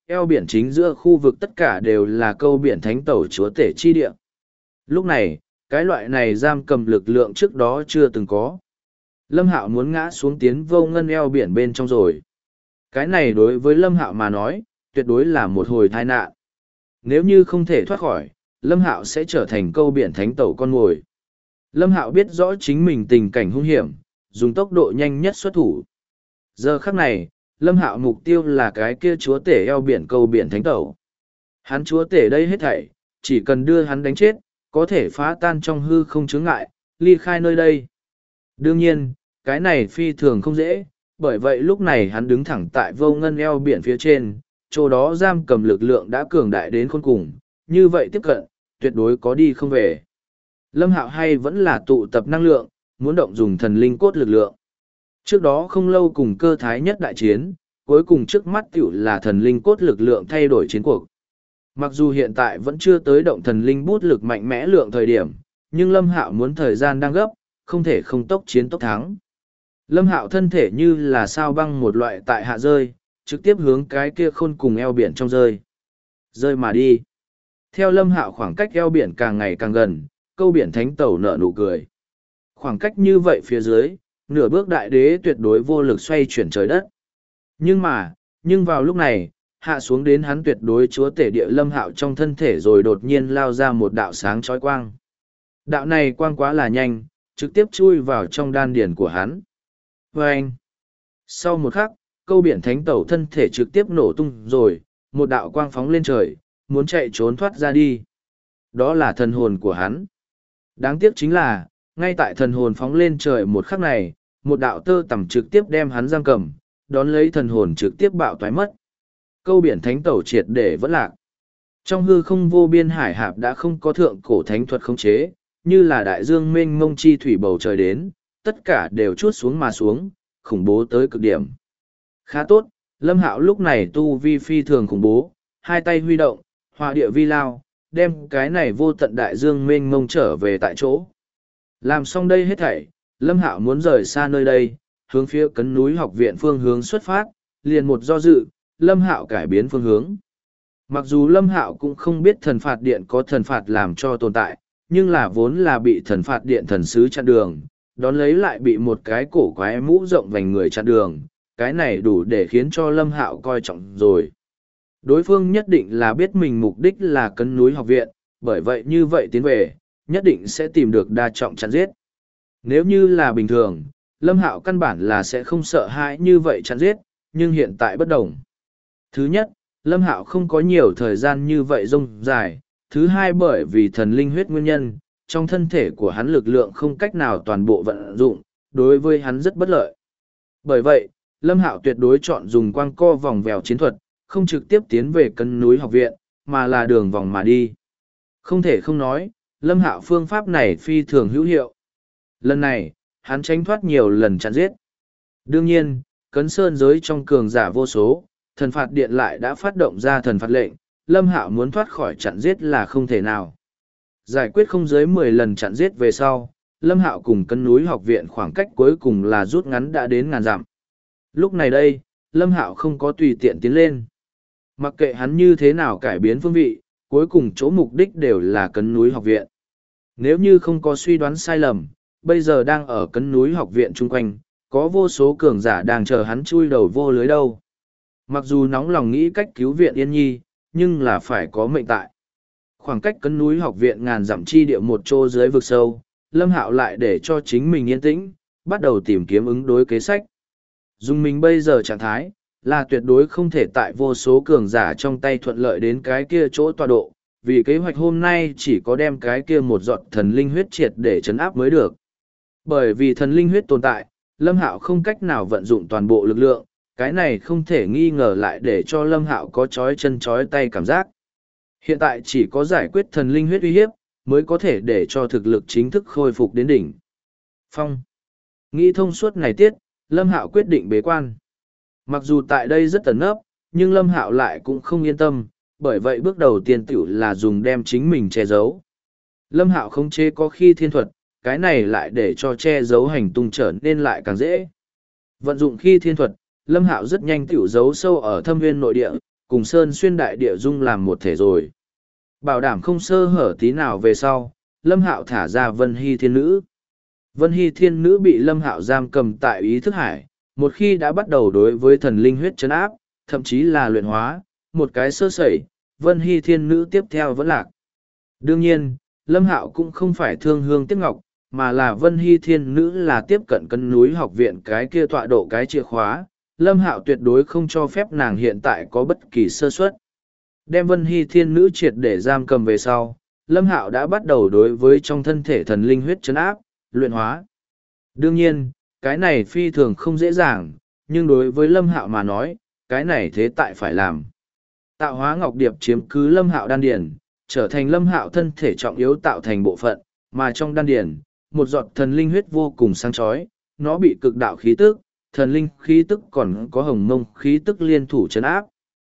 A: eo biển chính giữa khu vực tất cả đều là câu biển thánh tẩu chúa tể chi địa. Lúc này, cái loại này giam cầm lực lượng trước đó chưa từng có. Lâm Hạo muốn ngã xuống tiến vô ngân eo biển bên trong rồi. Cái này đối với Lâm Hạo mà nói, tuyệt đối là một hồi tai nạn. Nếu như không thể thoát khỏi, Lâm Hạo sẽ trở thành câu biển thánh tẩu con mồi. Lâm Hạo biết rõ chính mình tình cảnh hung hiểm, dùng tốc độ nhanh nhất xuất thủ. Giờ khắc này, Lâm Hạo mục tiêu là cái kia chúa tể eo biển câu biển thánh tẩu. Hắn chúa tể đây hết thảy, chỉ cần đưa hắn đánh chết, có thể phá tan trong hư không chướng ngại, ly khai nơi đây. Đương nhiên, cái này phi thường không dễ, bởi vậy lúc này hắn đứng thẳng tại vô ngân eo biển phía trên, chỗ đó giam cầm lực lượng đã cường đại đến khôn cùng, như vậy tiếp cận, tuyệt đối có đi không về. Lâm Hạo hay vẫn là tụ tập năng lượng, muốn động dùng thần linh cốt lực lượng. Trước đó không lâu cùng cơ thái nhất đại chiến, cuối cùng trước mắt tiểu là thần linh cốt lực lượng thay đổi chiến cuộc. Mặc dù hiện tại vẫn chưa tới động thần linh bút lực mạnh mẽ lượng thời điểm, nhưng Lâm Hạo muốn thời gian đang gấp, không thể không tốc chiến tốc thắng. Lâm Hạo thân thể như là sao băng một loại tại hạ rơi, trực tiếp hướng cái kia khôn cùng eo biển trong rơi. Rơi mà đi. Theo Lâm Hạo khoảng cách eo biển càng ngày càng gần, câu biển thánh tẩu nở nụ cười. Khoảng cách như vậy phía dưới, nửa bước đại đế tuyệt đối vô lực xoay chuyển trời đất. Nhưng vào lúc này, hạ xuống đến hắn tuyệt đối chúa tể địa Lâm Hạo trong thân thể rồi đột nhiên lao ra một đạo sáng chói quang. Đạo này quang quá là nhanh, trực tiếp chui vào trong đan điền của hắn. Vâng! Sau một khắc, câu biển thánh tẩu thân thể trực tiếp nổ tung rồi, một đạo quang phóng lên trời, muốn chạy trốn thoát ra đi. Đó là thần hồn của hắn. Đáng tiếc chính là, ngay tại thần hồn phóng lên trời một khắc này, một đạo tơ tằm trực tiếp đem hắn giam cầm, đón lấy thần hồn trực tiếp bạo toái mất. Câu biển thánh tẩu triệt để vẫn lạc. Trong hư không vô biên hải hạp đã không có thượng cổ thánh thuật khống chế, như là đại dương mênh mông chi thủy bầu trời đến, tất cả đều chuốt xuống mà xuống, khủng bố tới cực điểm. Khá tốt, Lâm Hạo lúc này tu vi phi thường khủng bố, hai tay huy động, hòa địa vi lao, đem cái này vô tận đại dương mênh mông trở về tại chỗ. Làm xong đây hết thảy, Lâm Hạo muốn rời xa nơi đây, hướng phía cấn núi học viện phương hướng xuất phát, liền một do dự, Lâm Hạo cải biến phương hướng. Mặc dù Lâm Hạo cũng không biết thần phạt điện có thần phạt làm cho tồn tại, nhưng là vốn là bị thần phạt điện thần sứ chặn đường, đón lấy lại bị một cái cổ quái mũ rộng vành người chặn đường, cái này đủ để khiến cho Lâm Hạo coi trọng rồi. Đối phương nhất định là biết mình mục đích là cấn núi học viện, bởi vậy như vậy tiến về, nhất định sẽ tìm được đa trọng chặn giết. Nếu như là bình thường, Lâm Hạo căn bản là sẽ không sợ hãi như vậy chặn giết, nhưng hiện tại bất đồng. Thứ nhất, Lâm Hạo không có nhiều thời gian như vậy rông dài. Thứ hai, bởi vì thần linh huyết nguyên nhân, trong thân thể của hắn lực lượng không cách nào toàn bộ vận dụng, đối với hắn rất bất lợi. Bởi vậy, Lâm Hạo tuyệt đối chọn dùng quang co vòng vèo chiến thuật, không trực tiếp tiến về cấn núi học viện, mà là đường vòng mà đi. Không thể không nói, Lâm Hạo phương pháp này phi thường hữu hiệu. Lần này, hắn tránh thoát nhiều lần chặn giết. Đương nhiên, cấn sơn giới trong cường giả vô số, thần phạt điện lại đã phát động ra thần phạt lệnh, Lâm Hạo muốn thoát khỏi chặn giết là không thể nào. Giải quyết không dưới 10 lần chặn giết về sau, Lâm Hạo cùng cấn núi học viện khoảng cách cuối cùng là rút ngắn đã đến ngàn dặm. Lúc này đây, Lâm Hạo không có tùy tiện tiến lên. Mặc kệ hắn như thế nào cải biến phương vị, cuối cùng chỗ mục đích đều là cấn núi học viện. Nếu như không có suy đoán sai lầm, bây giờ đang ở cấn núi học viện chung quanh, có vô số cường giả đang chờ hắn chui đầu vô lưới đâu. Mặc dù nóng lòng nghĩ cách cứu viện Yên Nhi, nhưng là phải có mệnh tại. Khoảng cách cấn núi học viện ngàn dặm chi địa một chỗ dưới vực sâu, Lâm Hạo lại để cho chính mình yên tĩnh, bắt đầu tìm kiếm ứng đối kế sách. Dùng mình bây giờ trạng thái, là tuyệt đối không thể tại vô số cường giả trong tay thuận lợi đến cái kia chỗ tọa độ, vì kế hoạch hôm nay chỉ có đem cái kia một giọt thần linh huyết triệt để chấn áp mới được. Bởi vì thần linh huyết tồn tại, Lâm Hạo không cách nào vận dụng toàn bộ lực lượng, cái này không thể nghi ngờ lại để cho Lâm Hạo có chói chân chói tay cảm giác. Hiện tại chỉ có giải quyết thần linh huyết uy hiếp, mới có thể để cho thực lực chính thức khôi phục đến đỉnh. Phong. Nghĩ thông suốt ngày tiết, Lâm Hạo quyết định bế quan. Mặc dù tại đây rất ẩn nấp, nhưng Lâm Hạo lại cũng không yên tâm, bởi vậy bước đầu tiên tiểu là dùng đem chính mình che giấu. Lâm Hạo không chế có khi thiên thuật, cái này lại để cho che giấu hành tung trở nên lại càng dễ. Vận dụng khi thiên thuật, Lâm Hạo rất nhanh tiểu giấu sâu ở thâm nguyên nội địa, cùng sơn xuyên đại địa dung làm một thể rồi. Bảo đảm không sơ hở tí nào về sau, Lâm Hạo thả ra Vân Hy Thiên Nữ. Vân Hy Thiên Nữ bị Lâm Hạo giam cầm tại ý thức hải, một khi đã bắt đầu đối với thần linh huyết trấn áp, thậm chí là luyện hóa, một cái sơ sẩy, Vân Hy Thiên Nữ tiếp theo vẫn lạc. Đương nhiên, Lâm Hạo cũng không phải thương hương tiếc ngọc, mà là Vân Hy Thiên Nữ là tiếp cận cân núi học viện cái kia tọa độ cái chìa khóa, Lâm Hạo tuyệt đối không cho phép nàng hiện tại có bất kỳ sơ suất. Đem Vân Hy Thiên Nữ triệt để giam cầm về sau, Lâm Hạo đã bắt đầu đối với trong thân thể thần linh huyết trấn áp, luyện hóa. Đương nhiên, cái này phi thường không dễ dàng, nhưng đối với Lâm Hạo mà nói, cái này thế tại phải làm. Tạo hóa ngọc điệp chiếm cứ Lâm Hạo đan điển, trở thành Lâm Hạo thân thể trọng yếu tạo thành bộ phận, mà trong đan điển, một giọt thần linh huyết vô cùng sáng chói, nó bị cực đạo khí tức, thần linh khí tức còn có hồng mông khí tức liên thủ trấn áp.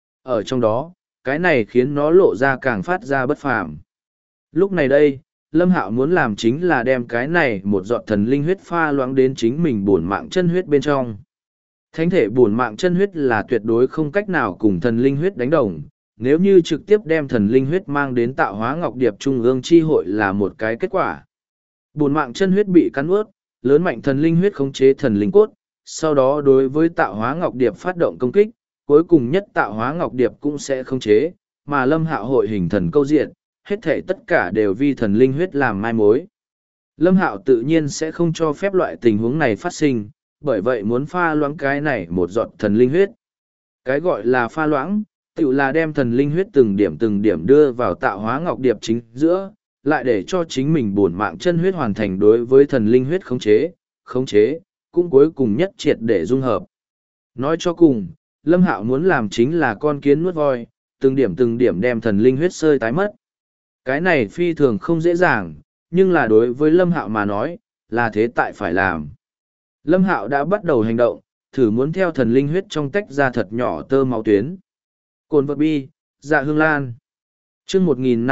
A: Ở trong đó, cái này khiến nó lộ ra càng phát ra bất phàm. Lúc này đây, Lâm Hạo muốn làm chính là đem cái này một giọt thần linh huyết pha loãng đến chính mình bổn mạng chân huyết bên trong. Thánh thể bổn mạng chân huyết là tuyệt đối không cách nào cùng thần linh huyết đánh đồng, nếu như trực tiếp đem thần linh huyết mang đến tạo hóa ngọc điệp trung ương chi hội là một cái kết quả. Bổn mạng chân huyết bị cắn ướt, lớn mạnh thần linh huyết khống chế thần linh cốt, sau đó đối với tạo hóa ngọc điệp phát động công kích, cuối cùng nhất tạo hóa ngọc điệp cũng sẽ khống chế, mà Lâm Hạo hội hình thần câu diện, hết thể tất cả đều vì thần linh huyết làm mai mối. Lâm Hạo tự nhiên sẽ không cho phép loại tình huống này phát sinh, bởi vậy muốn pha loãng cái này một giọt thần linh huyết. Cái gọi là pha loãng, tự là đem thần linh huyết từng điểm đưa vào tạo hóa ngọc điệp chính giữa, lại để cho chính mình bổn mạng chân huyết hoàn thành đối với thần linh huyết khống chế, cũng cuối cùng nhất triệt để dung hợp. Nói cho cùng, Lâm Hạo muốn làm chính là con kiến nuốt voi, từng điểm đem thần linh huyết sơi tái mất. Cái này phi thường không dễ dàng, nhưng là đối với Lâm Hạo mà nói, là thế tại phải làm. Lâm Hạo đã bắt đầu hành động, thử muốn theo thần linh huyết trong tách ra thật nhỏ tơ máu tuyến. Cồn vật bi, dạ hương lan. Chương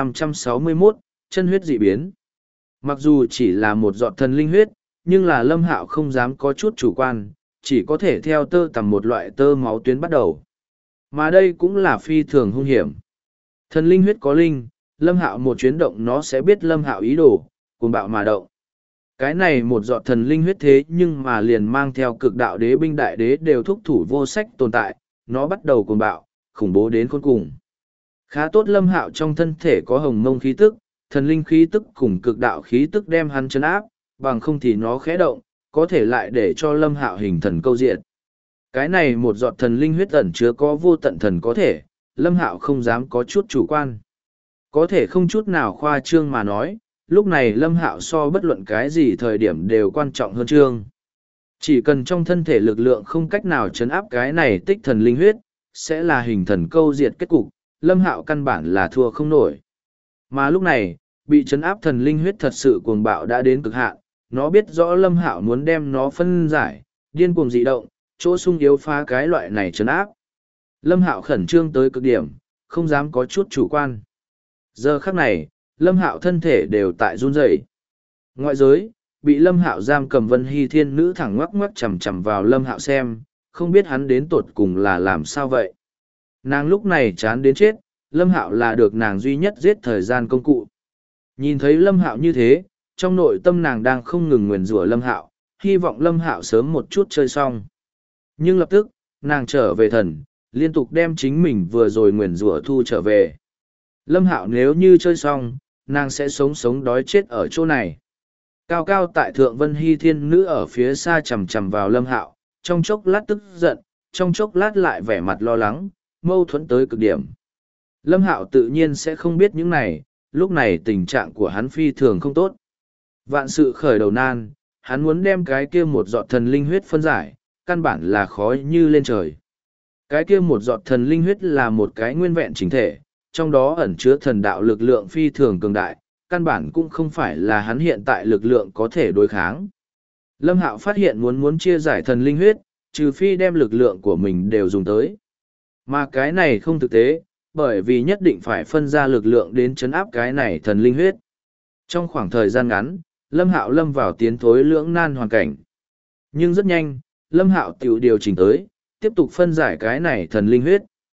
A: 1561, chân huyết dị biến. Mặc dù chỉ là một giọt thần linh huyết, nhưng là Lâm Hạo không dám có chút chủ quan, chỉ có thể theo tơ tằm một loại tơ máu tuyến bắt đầu. Mà đây cũng là phi thường hung hiểm. Thần linh huyết có linh, Lâm Hạo một chuyến động nó sẽ biết Lâm Hạo ý đồ, cùng bạo mà động. Cái này một giọt thần linh huyết thế nhưng mà liền mang theo cực đạo đế binh đại đế đều thúc thủ vô sách tồn tại, nó bắt đầu cùng bạo, khủng bố đến khôn cùng. Khá tốt Lâm Hạo trong thân thể có hồng mông khí tức, thần linh khí tức cùng cực đạo khí tức đem hắn chấn áp, bằng không thì nó khẽ động, có thể lại để cho Lâm Hạo hình thần câu diện. Cái này một giọt thần linh huyết ẩn chứa có vô tận thần có thể, Lâm Hạo không dám có chút chủ quan. Có thể không chút nào khoa trương mà nói, lúc này Lâm Hạo so bất luận cái gì thời điểm đều quan trọng hơn trương. Chỉ cần trong thân thể lực lượng không cách nào chấn áp cái này tích thần linh huyết, sẽ là hình thần câu diệt kết cục, Lâm Hạo căn bản là thua không nổi. Mà lúc này, bị chấn áp thần linh huyết thật sự cuồng bạo đã đến cực hạn, nó biết rõ Lâm Hạo muốn đem nó phân giải, điên cuồng dị động, chỗ sung yếu phá cái loại này chấn áp. Lâm Hạo khẩn trương tới cực điểm, không dám có chút chủ quan. Giờ khắc này, Lâm Hạo thân thể đều tại run rẩy. Ngoại giới, bị Lâm Hạo giam cầm Vân Hy Thiên Nữ thẳng ngoắc ngoắc chằm chằm vào Lâm Hạo xem, không biết hắn đến tột cùng là làm sao vậy. Nàng lúc này chán đến chết, Lâm Hạo là được nàng duy nhất giết thời gian công cụ. Nhìn thấy Lâm Hạo như thế, trong nội tâm nàng đang không ngừng nguyền rủa Lâm Hạo, hy vọng Lâm Hạo sớm một chút chơi xong. Nhưng lập tức, nàng trở về thần, liên tục đem chính mình vừa rồi nguyền rủa thu trở về. Lâm Hạo nếu như chơi xong, nàng sẽ sống đói chết ở chỗ này. Cao cao tại thượng Vân Hy Thiên Nữ ở phía xa chằm chằm vào Lâm Hạo, trong chốc lát tức giận, trong chốc lát lại vẻ mặt lo lắng, mâu thuẫn tới cực điểm. Lâm Hạo tự nhiên sẽ không biết những này, lúc này tình trạng của hắn phi thường không tốt. Vạn sự khởi đầu nan, hắn muốn đem cái kia một giọt thần linh huyết phân giải, căn bản là khó như lên trời. Cái kia một giọt thần linh huyết là một cái nguyên vẹn chính thể, trong đó ẩn chứa thần đạo lực lượng phi thường cường đại, căn bản cũng không phải là hắn hiện tại lực lượng có thể đối kháng. Lâm Hạo phát hiện muốn chia giải thần linh huyết, trừ phi đem lực lượng của mình đều dùng tới. Mà cái này không thực tế, bởi vì nhất định phải phân ra lực lượng đến chấn áp cái này thần linh huyết. Trong khoảng thời gian ngắn, Lâm Hạo lâm vào tiến thối lưỡng nan hoàn cảnh. Nhưng rất nhanh, Lâm Hạo tiểu điều chỉnh tới, tiếp tục phân giải cái này thần linh huyết.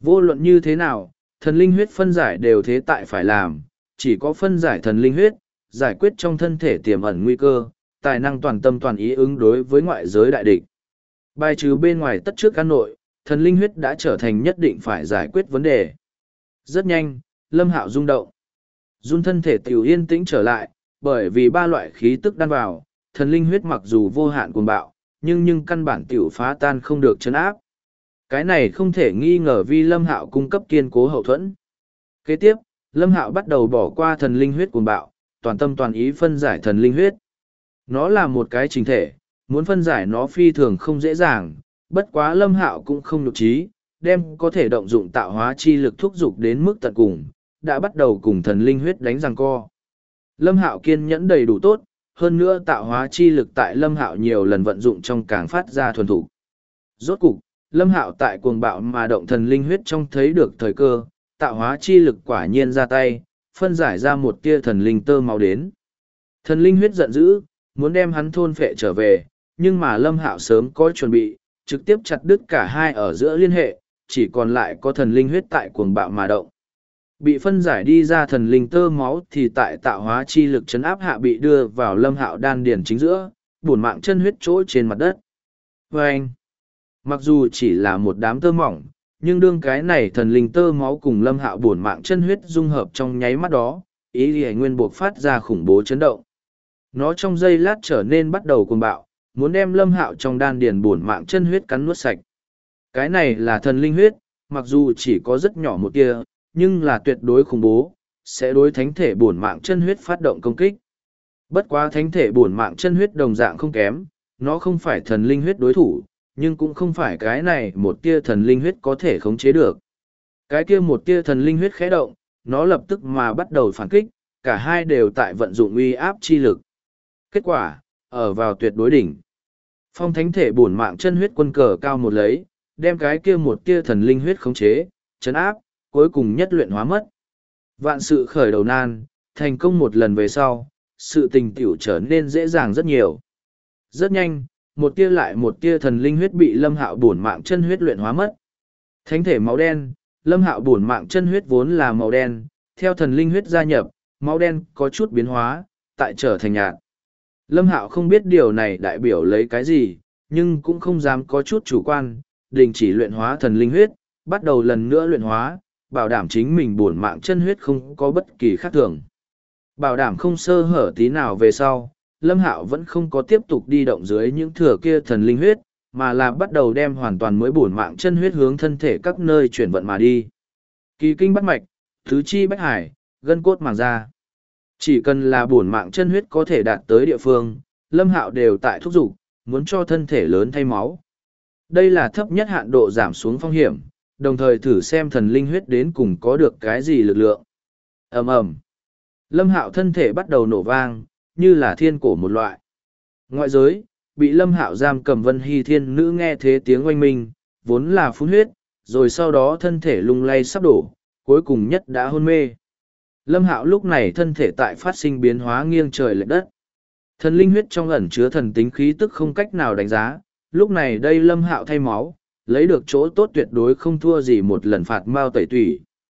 A: Vô luận như thế nào, thần linh huyết phân giải đều thế tại phải làm, chỉ có phân giải thần linh huyết, giải quyết trong thân thể tiềm ẩn nguy cơ, tài năng toàn tâm toàn ý ứng đối với ngoại giới đại địch. Bài trừ bên ngoài tất trước căn nội, thần linh huyết đã trở thành nhất định phải giải quyết vấn đề. Rất nhanh, Lâm Hạo rung động. Run thân thể tiểu yên tĩnh trở lại, bởi vì ba loại khí tức đan vào, thần linh huyết mặc dù vô hạn cuồng bạo, nhưng căn bản tiểu phá tan không được chấn áp. Cái này không thể nghi ngờ vì Lâm Hạo cung cấp kiên cố hậu thuẫn. Kế tiếp, Lâm Hạo bắt đầu bỏ qua thần linh huyết cuồng bạo, toàn tâm toàn ý phân giải thần linh huyết. Nó là một cái trình thể, muốn phân giải nó phi thường không dễ dàng, bất quá Lâm Hạo cũng không nhục trí, đem có thể động dụng tạo hóa chi lực thúc dục đến mức tận cùng, đã bắt đầu cùng thần linh huyết đánh giằng co. Lâm Hạo kiên nhẫn đầy đủ tốt, hơn nữa tạo hóa chi lực tại Lâm Hạo nhiều lần vận dụng trong càng phát ra thuần thủ. Rốt cục, Lâm Hạo tại cuồng bạo mà động thần linh huyết trong thấy được thời cơ, tạo hóa chi lực quả nhiên ra tay, phân giải ra một tia thần linh tơ máu đến. Thần linh huyết giận dữ, muốn đem hắn thôn phệ trở về, nhưng mà Lâm Hạo sớm có chuẩn bị, trực tiếp chặt đứt cả hai ở giữa liên hệ, chỉ còn lại có thần linh huyết tại cuồng bạo mà động. Bị phân giải đi ra thần linh tơ máu thì tại tạo hóa chi lực chấn áp hạ bị đưa vào Lâm Hạo đan điền chính giữa, bổn mạng chân huyết chỗ trên mặt đất. Vâng! Mặc dù chỉ là một đám tơ mỏng, nhưng đương cái này thần linh tơ máu cùng Lâm Hạo bổn mạng chân huyết dung hợp trong nháy mắt đó, ý liễu nguyên buộc phát ra khủng bố chấn động. Nó trong giây lát trở nên bắt đầu cuồng bạo, muốn đem Lâm Hạo trong đan điền bổn mạng chân huyết cắn nuốt sạch. Cái này là thần linh huyết, mặc dù chỉ có rất nhỏ một tia, nhưng là tuyệt đối khủng bố, sẽ đối thánh thể bổn mạng chân huyết phát động công kích. Bất quá thánh thể bổn mạng chân huyết đồng dạng không kém, nó không phải thần linh huyết đối thủ, nhưng cũng không phải cái này một tia thần linh huyết có thể khống chế được. Cái kia một tia thần linh huyết khẽ động, nó lập tức mà bắt đầu phản kích, cả hai đều tại vận dụng uy áp chi lực. Kết quả, ở vào tuyệt đối đỉnh. Phong thánh thể bổn mạng chân huyết quân cờ cao một lấy, đem cái kia một tia thần linh huyết khống chế, chấn áp, cuối cùng nhất luyện hóa mất. Vạn sự khởi đầu nan, thành công một lần về sau, sự tình tiểu trở nên dễ dàng rất nhiều. Rất nhanh, một tia lại một tia thần linh huyết bị Lâm Hạo bổn mạng chân huyết luyện hóa mất. Thánh thể máu đen, Lâm Hạo bổn mạng chân huyết vốn là màu đen, theo thần linh huyết gia nhập, máu đen có chút biến hóa, tại trở thành nhạt. Lâm Hạo không biết điều này đại biểu lấy cái gì, nhưng cũng không dám có chút chủ quan, đình chỉ luyện hóa thần linh huyết, bắt đầu lần nữa luyện hóa, bảo đảm chính mình bổn mạng chân huyết không có bất kỳ khác thường. Bảo đảm không sơ hở tí nào về sau, Lâm Hạo vẫn không có tiếp tục đi động dưới những thừa kia thần linh huyết, mà là bắt đầu đem hoàn toàn mới bổn mạng chân huyết hướng thân thể các nơi chuyển vận mà đi. Kỳ kinh bắt mạch, tứ chi bách hải, gân cốt màng da. Chỉ cần là bổn mạng chân huyết có thể đạt tới địa phương, Lâm Hạo đều tại thúc giục, muốn cho thân thể lớn thay máu. Đây là thấp nhất hạn độ giảm xuống phong hiểm, đồng thời thử xem thần linh huyết đến cùng có được cái gì lực lượng. Ầm ầm. Lâm Hạo thân thể bắt đầu nổ vang, như là thiên cổ một loại. Ngoại giới, bị Lâm Hạo giam cầm Vân Hy thiên nữ nghe thế tiếng oanh minh, vốn là phun huyết, rồi sau đó thân thể lung lay sắp đổ, cuối cùng nhất đã hôn mê. Lâm Hạo lúc này thân thể tại phát sinh biến hóa nghiêng trời lệch đất. Thần linh huyết trong ẩn chứa thần tính khí tức không cách nào đánh giá, lúc này đây Lâm Hạo thay máu, lấy được chỗ tốt tuyệt đối không thua gì một lần phạt mao tẩy tủy.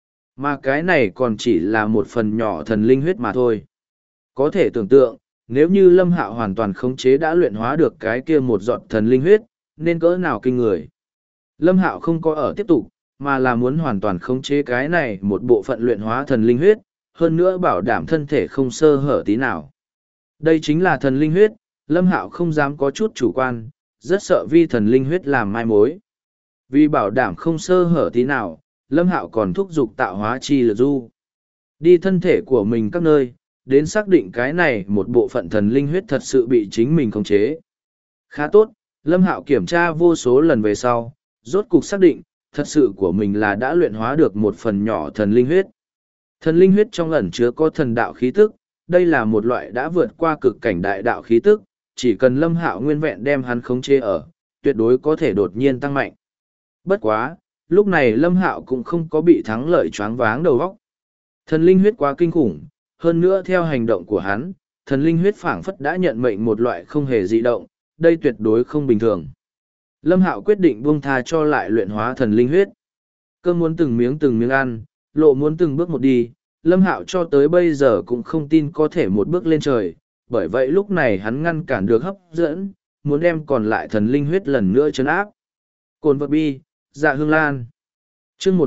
A: Mà cái này còn chỉ là một phần nhỏ thần linh huyết mà thôi. Có thể tưởng tượng, nếu như Lâm Hạo hoàn toàn khống chế đã luyện hóa được cái kia một giọt thần linh huyết, nên cỡ nào kinh người. Lâm Hạo không có ở tiếp tục, mà là muốn hoàn toàn khống chế cái này một bộ phận luyện hóa thần linh huyết, hơn nữa bảo đảm thân thể không sơ hở tí nào. Đây chính là thần linh huyết, Lâm Hạo không dám có chút chủ quan, rất sợ vi thần linh huyết làm mai mối. Vì bảo đảm không sơ hở tí nào, Lâm Hạo còn thúc giục tạo hóa chi lực du. Đi thân thể của mình các nơi, đến xác định cái này một bộ phận thần linh huyết thật sự bị chính mình khống chế. Khá tốt, Lâm Hạo kiểm tra vô số lần về sau, rốt cục xác định, thật sự của mình là đã luyện hóa được một phần nhỏ thần linh huyết. Thần linh huyết trong ẩn chứa có thần đạo khí tức, đây là một loại đã vượt qua cực cảnh đại đạo khí tức, chỉ cần Lâm Hạo nguyên vẹn đem hắn khống chế ở, tuyệt đối có thể đột nhiên tăng mạnh. Bất quá, lúc này Lâm Hạo cũng không có bị thắng lợi choáng váng đầu óc. Thần linh huyết quá kinh khủng, hơn nữa theo hành động của hắn, thần linh huyết phảng phất đã nhận mệnh một loại không hề dị động, đây tuyệt đối không bình thường. Lâm Hạo quyết định buông tha cho lại luyện hóa thần linh huyết. Cơm muốn từng miếng ăn, lộ muốn từng bước một đi, Lâm Hạo cho tới bây giờ cũng không tin có thể một bước lên trời, bởi vậy lúc này hắn ngăn cản được hấp dẫn, muốn đem còn lại thần linh huyết lần nữa trấn áp. Cồn vật bi, dạ hương lan. Chương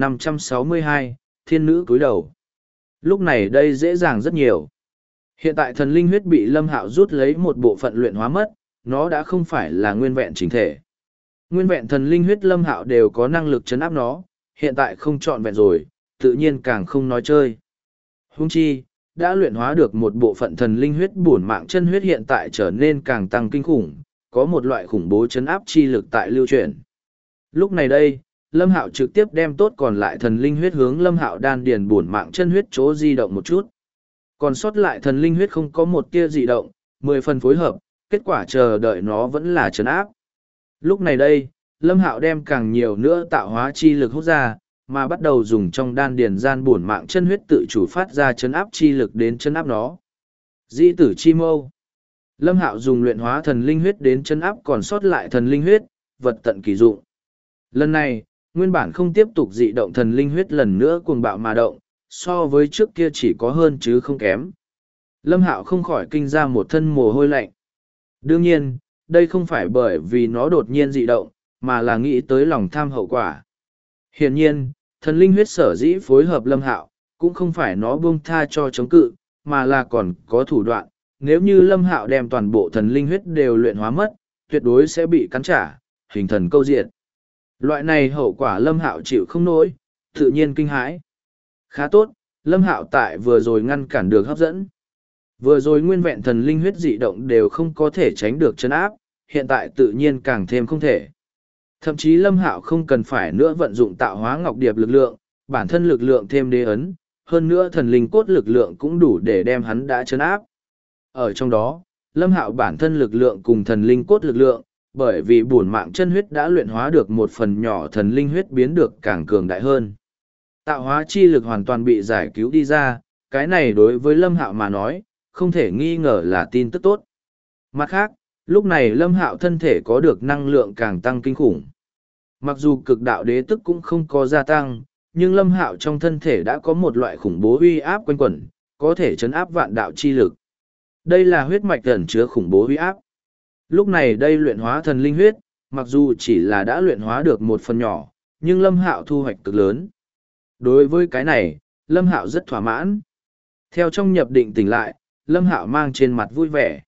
A: 1562, thiên nữ cúi đầu. Lúc này đây dễ dàng rất nhiều. Hiện tại thần linh huyết bị Lâm Hạo rút lấy một bộ phận luyện hóa mất, nó đã không phải là nguyên vẹn chính thể. Nguyên vẹn thần linh huyết Lâm Hạo đều có năng lực trấn áp nó, hiện tại không trọn vẹn rồi, tự nhiên càng không nói chơi. Huống chi, đã luyện hóa được một bộ phận thần linh huyết, bổn mạng chân huyết hiện tại trở nên càng tăng kinh khủng, có một loại khủng bố trấn áp chi lực tại lưu chuyển. Lúc này đây, Lâm Hạo trực tiếp đem tốt còn lại thần linh huyết hướng Lâm Hạo đan điền bổn mạng chân huyết chỗ di động một chút. Còn sót lại thần linh huyết không có một tia dị động, 10 phần phối hợp, kết quả chờ đợi nó vẫn là trấn áp. Lúc này đây, Lâm Hạo đem càng nhiều nữa tạo hóa chi lực hút ra, mà bắt đầu dùng trong đan điền gian bổn mạng chân huyết tự chủ phát ra trấn áp chi lực đến trấn áp nó. Dị tử chi mâu. Lâm Hạo dùng luyện hóa thần linh huyết đến trấn áp còn sót lại thần linh huyết, vật tận kỳ dụng. Lần này, nguyên bản không tiếp tục dị động thần linh huyết lần nữa cuồng bạo mà động, so với trước kia chỉ có hơn chứ không kém. Lâm Hạo không khỏi kinh ra một thân mồ hôi lạnh. Đương nhiên, đây không phải bởi vì nó đột nhiên dị động, mà là nghĩ tới lòng tham hậu quả. Hiển nhiên, thần linh huyết sở dĩ phối hợp Lâm Hạo, cũng không phải nó buông tha cho chống cự, mà là còn có thủ đoạn. Nếu như Lâm Hạo đem toàn bộ thần linh huyết đều luyện hóa mất, tuyệt đối sẽ bị cắn trả, hình thần câu diệt. Loại này hậu quả Lâm Hạo chịu không nổi, tự nhiên kinh hãi. Khá tốt, Lâm Hạo tại vừa rồi ngăn cản được hấp dẫn. Vừa rồi nguyên vẹn thần linh huyết dị động đều không có thể tránh được trấn áp, hiện tại tự nhiên càng thêm không thể. Thậm chí Lâm Hạo không cần phải nữa vận dụng tạo hóa ngọc điệp lực lượng, bản thân lực lượng thêm đế ấn, hơn nữa thần linh cốt lực lượng cũng đủ để đem hắn đã trấn áp. Ở trong đó, Lâm Hạo bản thân lực lượng cùng thần linh cốt lực lượng, bởi vì bổn mạng chân huyết đã luyện hóa được một phần nhỏ thần linh huyết biến được càng cường đại hơn. Tạo hóa chi lực hoàn toàn bị giải cứu đi ra, cái này đối với Lâm Hạo mà nói, không thể nghi ngờ là tin tức tốt. Mặt khác, lúc này Lâm Hạo thân thể có được năng lượng càng tăng kinh khủng. Mặc dù cực đạo đế tức cũng không có gia tăng, nhưng Lâm Hạo trong thân thể đã có một loại khủng bố uy áp quanh quẩn, có thể chấn áp vạn đạo chi lực. Đây là huyết mạch ẩn chứa khủng bố uy áp. Lúc này đây luyện hóa thần linh huyết, mặc dù chỉ là đã luyện hóa được một phần nhỏ, nhưng Lâm Hạo thu hoạch cực lớn. Đối với cái này, Lâm Hạo rất thỏa mãn. Theo trong nhập định tỉnh lại, Lâm Hạo mang trên mặt vui vẻ.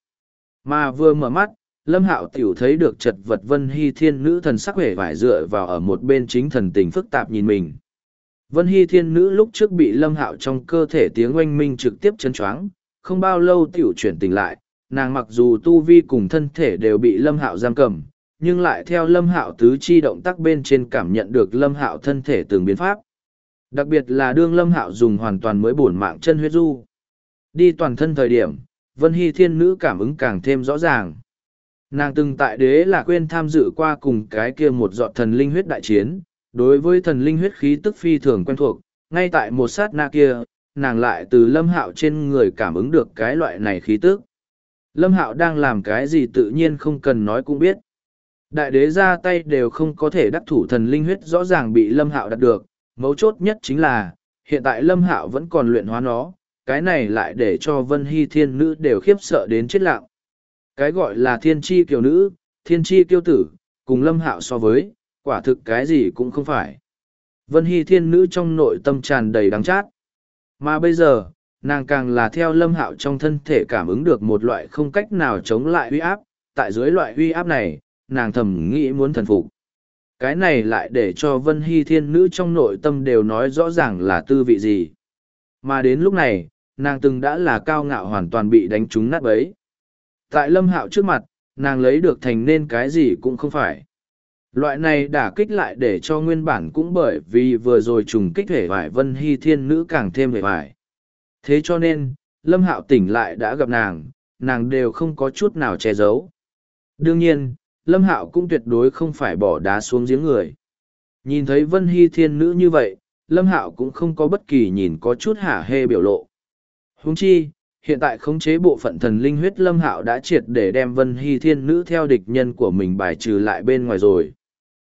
A: Mà vừa mở mắt, Lâm Hạo tiểu thấy được chật vật Vân Hy Thiên Nữ thần sắc vẻ vải dựa vào ở một bên chính thần tình phức tạp nhìn mình. Vân Hy Thiên Nữ lúc trước bị Lâm Hạo trong cơ thể tiếng oanh minh trực tiếp chấn choáng, không bao lâu tiểu chuyển tỉnh lại, nàng mặc dù tu vi cùng thân thể đều bị Lâm Hạo giam cầm, nhưng lại theo Lâm Hạo tứ chi động tác bên trên cảm nhận được Lâm Hạo thân thể từng biến pháp. Đặc biệt là đương Lâm Hạo dùng hoàn toàn mới bổn mạng chân huyết du đi toàn thân thời điểm, Vân Hy Thiên Nữ cảm ứng càng thêm rõ ràng. Nàng từng tại Đế Lạc Quyên tham dự qua cùng cái kia một giọt thần linh huyết đại chiến, đối với thần linh huyết khí tức phi thường quen thuộc, ngay tại một sát na kia, nàng lại từ Lâm Hạo trên người cảm ứng được cái loại này khí tức. Lâm Hạo đang làm cái gì tự nhiên không cần nói cũng biết. Đại đế ra tay đều không có thể đắc thủ thần linh huyết rõ ràng bị Lâm Hạo đạt được, mấu chốt nhất chính là, hiện tại Lâm Hạo vẫn còn luyện hóa nó, cái này lại để cho Vân Hy Thiên Nữ đều khiếp sợ đến chết lặng. Cái gọi là thiên chi kiều nữ, thiên chi kiêu tử, cùng Lâm Hạo so với, quả thực cái gì cũng không phải. Vân Hy Thiên Nữ trong nội tâm tràn đầy đắng chát. Mà bây giờ, nàng càng là theo Lâm Hạo trong thân thể cảm ứng được một loại không cách nào chống lại uy áp, tại dưới loại uy áp này, nàng thầm nghĩ muốn thần phục. Cái này lại để cho Vân Hy Thiên Nữ trong nội tâm đều nói rõ ràng là tư vị gì. Mà đến lúc này, nàng từng đã là cao ngạo hoàn toàn bị đánh trúng nát bấy. Tại Lâm Hạo trước mặt, nàng lấy được thành nên cái gì cũng không phải. Loại này đả kích lại để cho nguyên bản cũng bởi vì vừa rồi trùng kích hể vải Vân Hy Thiên Nữ càng thêm hể vải. Thế cho nên, Lâm Hạo tỉnh lại đã gặp nàng đều không có chút nào che giấu. Đương nhiên, Lâm Hạo cũng tuyệt đối không phải bỏ đá xuống giếng người. Nhìn thấy Vân Hy Thiên Nữ như vậy, Lâm Hạo cũng không có bất kỳ nhìn có chút hả hê biểu lộ. Huống chi, hiện tại khống chế bộ phận thần linh huyết Lâm Hạo đã triệt để đem Vân Hy Thiên Nữ theo địch nhân của mình bài trừ lại bên ngoài rồi.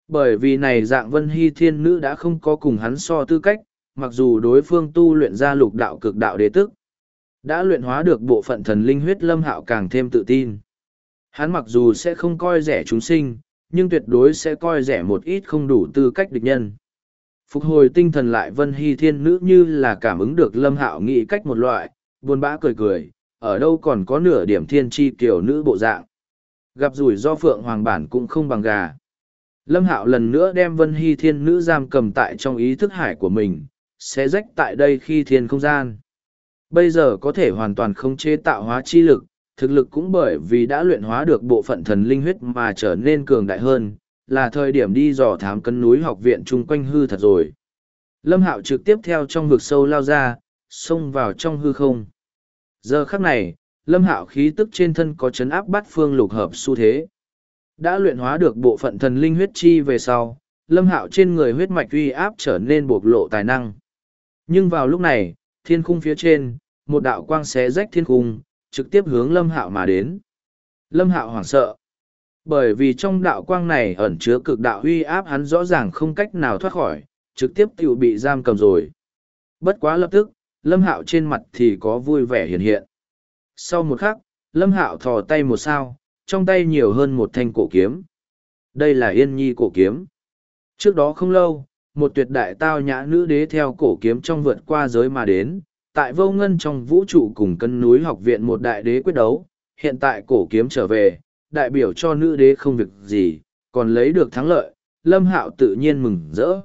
A: Bởi vì này dạng Vân Hy Thiên Nữ đã không có cùng hắn so tư cách, mặc dù đối phương tu luyện ra lục đạo cực đạo đế tức, đã luyện hóa được bộ phận thần linh huyết, Lâm Hạo càng thêm tự tin. Hắn mặc dù sẽ không coi rẻ chúng sinh, nhưng tuyệt đối sẽ coi rẻ một ít không đủ tư cách địch nhân. Phục hồi tinh thần lại, Vân Hy Thiên Nữ như là cảm ứng được Lâm Hạo nghĩ cách một loại, buồn bã cười cười, ở đâu còn có nửa điểm thiên tri kiểu nữ bộ dạng. Gặp rủi do Phượng Hoàng bản cũng không bằng gà. Lâm Hạo lần nữa đem Vân Hy Thiên Nữ giam cầm tại trong ý thức hải của mình, xé rách tại đây khi thiên không gian. Bây giờ có thể hoàn toàn khống chế tạo hóa chi lực, thực lực cũng bởi vì đã luyện hóa được bộ phận thần linh huyết mà trở nên cường đại hơn, là thời điểm đi dò thám cân núi học viện chung quanh hư thật rồi. Lâm Hạo trực tiếp theo trong vực sâu lao ra, xông vào trong hư không. Giờ khắc này, Lâm Hạo khí tức trên thân có chấn áp bát phương lục hợp xu thế. Đã luyện hóa được bộ phận thần linh huyết chi về sau, Lâm Hạo trên người huyết mạch uy áp trở nên bộc lộ tài năng. Nhưng vào lúc này, thiên khung phía trên, một đạo quang xé rách thiên khung, trực tiếp hướng Lâm Hạo mà đến. Lâm Hạo hoảng sợ. Bởi vì trong đạo quang này ẩn chứa cực đạo uy áp, hắn rõ ràng không cách nào thoát khỏi, trực tiếp tự bị giam cầm rồi. Bất quá lập tức, Lâm Hạo trên mặt thì có vui vẻ hiện hiện. Sau một khắc, Lâm Hạo thò tay một sao, trong tay nhiều hơn một thanh cổ kiếm. Đây là Yên Nhi cổ kiếm. Trước đó không lâu, một tuyệt đại tao nhã nữ đế theo cổ kiếm trong vượt qua giới mà đến, tại vô ngân trong vũ trụ cùng cân núi học viện một đại đế quyết đấu, hiện tại cổ kiếm trở về, đại biểu cho nữ đế không việc gì, còn lấy được thắng lợi, Lâm Hạo tự nhiên mừng rỡ.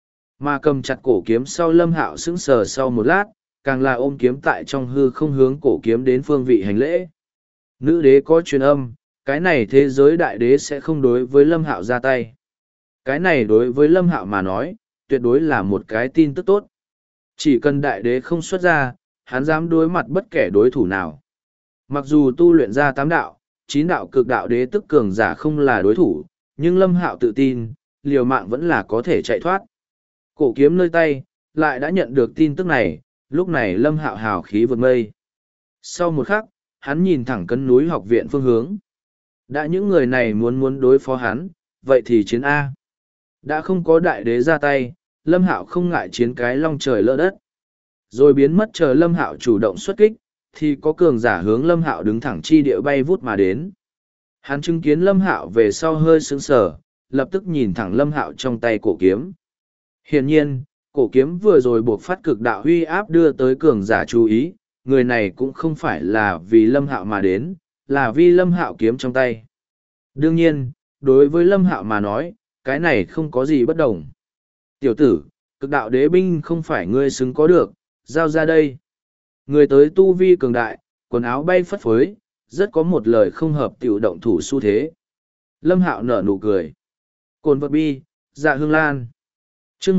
A: Mà cầm chặt cổ kiếm sau, Lâm Hạo sững sờ sau một lát, càng là ôm kiếm tại trong hư không hướng cổ kiếm đến phương vị hành lễ. Nữ đế có truyền âm, cái này thế giới đại đế sẽ không đối với Lâm Hạo ra tay. Cái này đối với Lâm Hạo mà nói, tuyệt đối là một cái tin tức tốt. Chỉ cần đại đế không xuất ra, hắn dám đối mặt bất kể đối thủ nào. Mặc dù tu luyện ra 8 đạo, 9 đạo cực đạo đế tức cường giả không là đối thủ, nhưng Lâm Hạo tự tin, liều mạng vẫn là có thể chạy thoát. Cổ kiếm nơi tay, lại đã nhận được tin tức này, lúc này Lâm Hạo hào khí vượt mây. Sau một khắc, hắn nhìn thẳng cân núi học viện phương hướng. Đã những người này muốn đối phó hắn, vậy thì chiến A. Đã không có đại đế ra tay, Lâm Hạo không ngại chiến cái long trời lỡ đất. Rồi biến mất, chờ Lâm Hạo chủ động xuất kích, thì có cường giả hướng Lâm Hạo đứng thẳng chi địa bay vút mà đến. Hắn chứng kiến Lâm Hạo về sau hơi sững sờ, lập tức nhìn thẳng Lâm Hạo trong tay cổ kiếm. Hiển nhiên, cổ kiếm vừa rồi buộc phát cực đạo huy áp đưa tới cường giả chú ý, người này cũng không phải là vì Lâm Hạo mà đến, là vì Lâm Hạo kiếm trong tay. Đương nhiên, đối với Lâm Hạo mà nói, cái này không có gì bất đồng. Tiểu tử, cực đạo đế binh không phải ngươi xứng có được, giao ra đây. Người tới tu vi cường đại, quần áo bay phất phới, rất có một lời không hợp tiểu động thủ xu thế. Lâm Hạo nở nụ cười. Cồn vật bi, dạ hương lan. Chương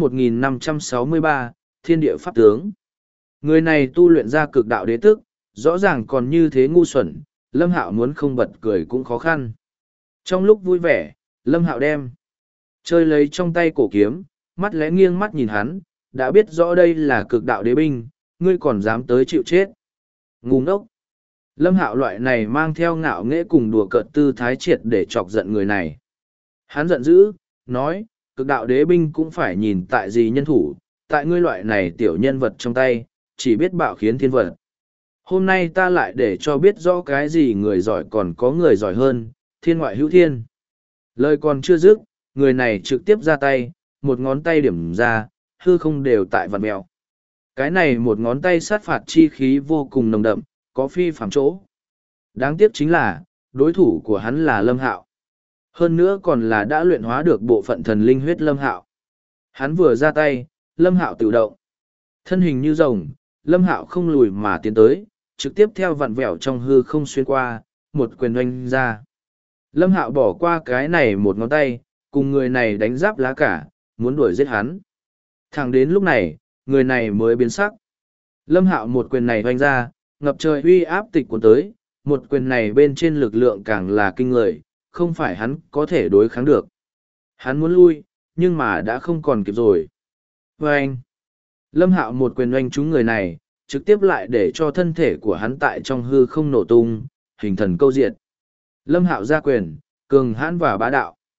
A: 1563, Thiên địa pháp tướng. Người này tu luyện ra cực đạo đế tức, rõ ràng còn như thế ngu xuẩn, Lâm Hạo muốn không bật cười cũng khó khăn. Trong lúc vui vẻ, Lâm Hạo đem chơi lấy trong tay cổ kiếm, mắt lẽ nghiêng mắt nhìn hắn, đã biết rõ đây là cực đạo đế binh, ngươi còn dám tới chịu chết. Ngu ngốc. Lâm Hạo loại này mang theo ngạo nghễ cùng đùa cợt tư thái triệt để chọc giận người này. Hắn giận dữ, nói, cực đạo đế binh cũng phải nhìn tại gì nhân thủ, tại ngươi loại này tiểu nhân vật trong tay, chỉ biết bạo khiến thiên vật. Hôm nay ta lại để cho biết rõ cái gì người giỏi còn có người giỏi hơn, thiên ngoại hữu thiên. Lời còn chưa dứt, người này trực tiếp ra tay, một ngón tay điểm ra, hư không đều tại vặn mèo. Cái này một ngón tay sát phạt chi khí vô cùng nồng đậm, có phi phàm chỗ. Đáng tiếc chính là, đối thủ của hắn là Lâm Hạo. Hơn nữa còn là đã luyện hóa được bộ phận thần linh huyết Lâm Hạo. Hắn vừa ra tay, Lâm Hạo tự động. Thân hình như rồng, Lâm Hạo không lùi mà tiến tới, trực tiếp theo vặn vẹo trong hư không xuyên qua, một quyền oanh ra. Lâm Hạo bỏ qua cái này một ngón tay, cùng người này đánh giáp lá cả, muốn đuổi giết hắn. Thẳng đến lúc này, người này mới biến sắc. Lâm Hạo một quyền này oanh ra, ngập trời uy áp tịch cuốn tới, một quyền này bên trên lực lượng càng là kinh người, không phải hắn có thể đối kháng được. Hắn muốn lui, nhưng mà đã không còn kịp rồi. Oanh! Lâm Hạo một quyền oanh trúng người này, trực tiếp lại để cho thân thể của hắn tại trong hư không nổ tung, hình thần câu diệt. Lâm Hạo ra quyền, cường hãn và bá đạo.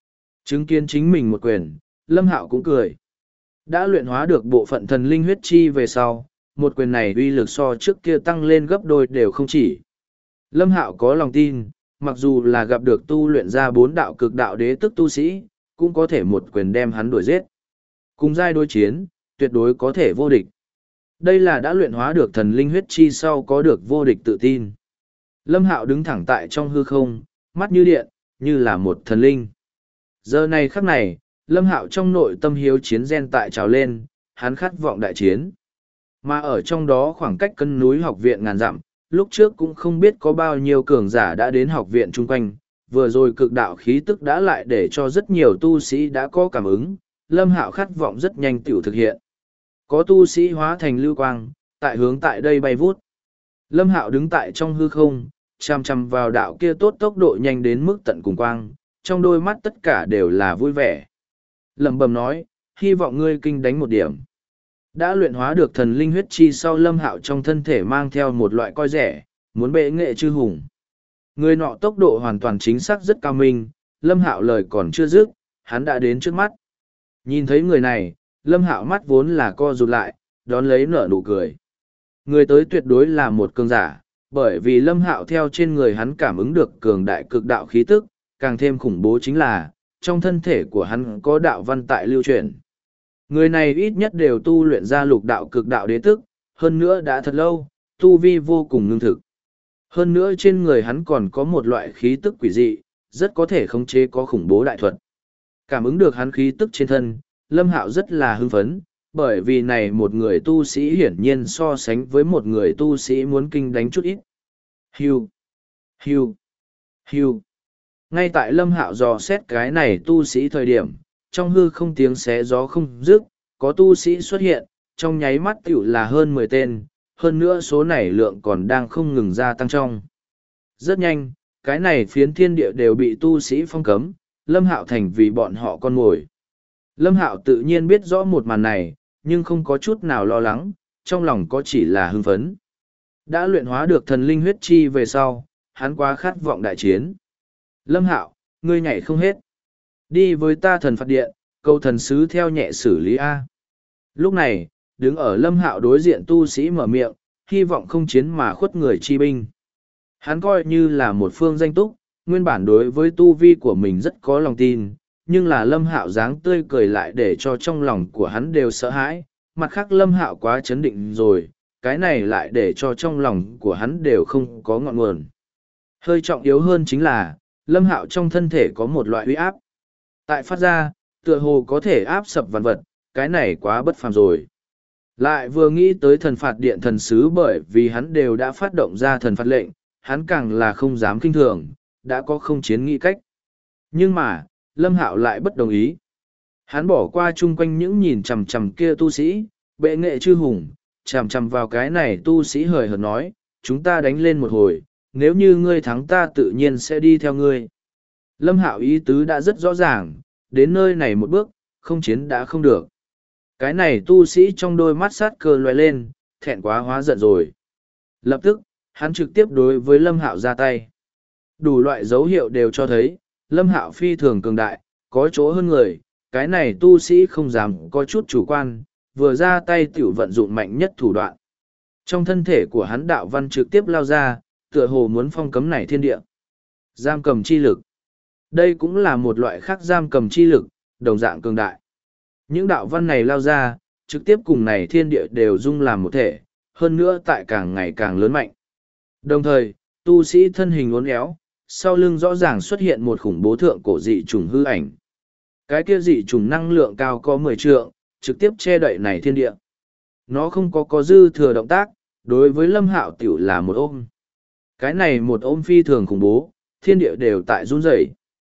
A: Chứng kiến chính mình một quyền, Lâm Hạo cũng cười. Đã luyện hóa được bộ phận thần linh huyết chi về sau, một quyền này uy lực so trước kia tăng lên gấp đôi đều không chỉ. Lâm Hạo có lòng tin, mặc dù là gặp được tu luyện ra 4 đạo cực đạo đế tức tu sĩ, cũng có thể một quyền đem hắn đuổi giết. Cùng giai đối chiến, tuyệt đối có thể vô địch. Đây là đã luyện hóa được thần linh huyết chi sau có được vô địch tự tin. Lâm Hạo đứng thẳng tại trong hư không, mắt như điện, như là một thần linh. Giờ này khắc này, Lâm Hạo trong nội tâm hiếu chiến gen tại trào lên, hắn khát vọng đại chiến. Mà ở trong đó khoảng cách cân núi học viện ngàn dặm, lúc trước cũng không biết có bao nhiêu cường giả đã đến học viện chung quanh, vừa rồi cực đạo khí tức đã lại để cho rất nhiều tu sĩ đã có cảm ứng, Lâm Hạo khát vọng rất nhanh tiểu thực hiện. Có tu sĩ hóa thành lưu quang, tại hướng tại đây bay vút. Lâm Hạo đứng tại trong hư không, chằm chằm vào đạo kia tốt tốc độ nhanh đến mức tận cùng quang, trong đôi mắt tất cả đều là vui vẻ. Lẩm bẩm nói, hy vọng ngươi kinh đánh một điểm. Đã luyện hóa được thần linh huyết chi sau Lâm Hạo trong thân thể mang theo một loại coi rẻ, muốn bệ nghệ chư hùng. Người nọ tốc độ hoàn toàn chính xác rất cao minh, Lâm Hạo lời còn chưa dứt, hắn đã đến trước mắt. Nhìn thấy người này, Lâm Hạo mắt vốn là co rụt lại, đón lấy nở nụ cười. Người tới tuyệt đối là một cường giả, bởi vì Lâm Hạo theo trên người hắn cảm ứng được cường đại cực đạo khí tức, càng thêm khủng bố chính là, trong thân thể của hắn có đạo văn tại lưu truyền. Người này ít nhất đều tu luyện ra lục đạo cực đạo đế tức, hơn nữa đã thật lâu, tu vi vô cùng ngưng thực. Hơn nữa trên người hắn còn có một loại khí tức quỷ dị, rất có thể khống chế có khủng bố đại thuật. Cảm ứng được hắn khí tức trên thân, Lâm Hạo rất là hưng phấn, bởi vì này một người tu sĩ hiển nhiên so sánh với một người tu sĩ muốn kinh đánh chút ít. Hiu, hiu, hiu. Ngay tại Lâm Hạo dò xét cái này tu sĩ thời điểm, trong hư không tiếng xé gió không dứt, có tu sĩ xuất hiện, trong nháy mắt tiểu là hơn 10 tên, hơn nữa số này lượng còn đang không ngừng gia tăng trong. Rất nhanh, cái này phiến thiên địa đều bị tu sĩ phong cấm, Lâm Hạo thành vì bọn họ con mồi. Lâm Hạo tự nhiên biết rõ một màn này, nhưng không có chút nào lo lắng, trong lòng có chỉ là hưng phấn. Đã luyện hóa được thần linh huyết chi về sau, hắn quá khát vọng đại chiến. Lâm Hạo, ngươi nhảy không hết. Đi với ta thần phạt điện, cầu thần sứ theo nhẹ xử lý A. Lúc này, đứng ở Lâm Hạo đối diện tu sĩ mở miệng, hy vọng không chiến mà khuất người chi binh. Hắn coi như là một phương danh túc, nguyên bản đối với tu vi của mình rất có lòng tin, nhưng là Lâm Hạo dáng tươi cười lại để cho trong lòng của hắn đều sợ hãi, mặt khác Lâm Hạo quá chấn định rồi, cái này lại để cho trong lòng của hắn đều không có ngọn nguồn. Hơi trọng yếu hơn chính là, Lâm Hạo trong thân thể có một loại uy áp. Tại phát ra, tựa hồ có thể áp sập vạn vật, cái này quá bất phàm rồi. Lại vừa nghĩ tới thần phạt điện thần sứ bởi vì hắn đều đã phát động ra thần phạt lệnh, hắn càng là không dám kinh thường, đã có không chiến nghĩ cách. Nhưng mà, Lâm Hạo lại bất đồng ý. Hắn bỏ qua chung quanh những nhìn chằm chằm kia tu sĩ, bệ nghệ chư hùng, chằm chằm vào cái này tu sĩ hời hợt nói, chúng ta đánh lên một hồi, nếu như ngươi thắng ta tự nhiên sẽ đi theo ngươi. Lâm Hạo ý tứ đã rất rõ ràng, đến nơi này một bước, không chiến đã không được. Cái này tu sĩ trong đôi mắt sát cơ loay lên, thẹn quá hóa giận rồi. Lập tức, hắn trực tiếp đối với Lâm Hạo ra tay. Đủ loại dấu hiệu đều cho thấy, Lâm Hạo phi thường cường đại, có chỗ hơn người, cái này tu sĩ không dám có chút chủ quan, vừa ra tay tiểu vận dụng mạnh nhất thủ đoạn. Trong thân thể của hắn đạo văn trực tiếp lao ra, tựa hồ muốn phong cấm này thiên địa. Giam cầm chi lực. Đây cũng là một loại khác giam cầm chi lực, đồng dạng cường đại. Những đạo văn này lao ra, trực tiếp cùng này thiên địa đều dung làm một thể, hơn nữa tại càng ngày càng lớn mạnh. Đồng thời, tu sĩ thân hình uốn éo, sau lưng rõ ràng xuất hiện một khủng bố thượng cổ dị trùng hư ảnh. Cái kia dị trùng năng lượng cao có 10 trượng, trực tiếp che đậy này thiên địa. Nó không có dư thừa động tác, đối với Lâm Hạo tiểu là một ôm. Cái này một ôm phi thường khủng bố, thiên địa đều tại run rẩy.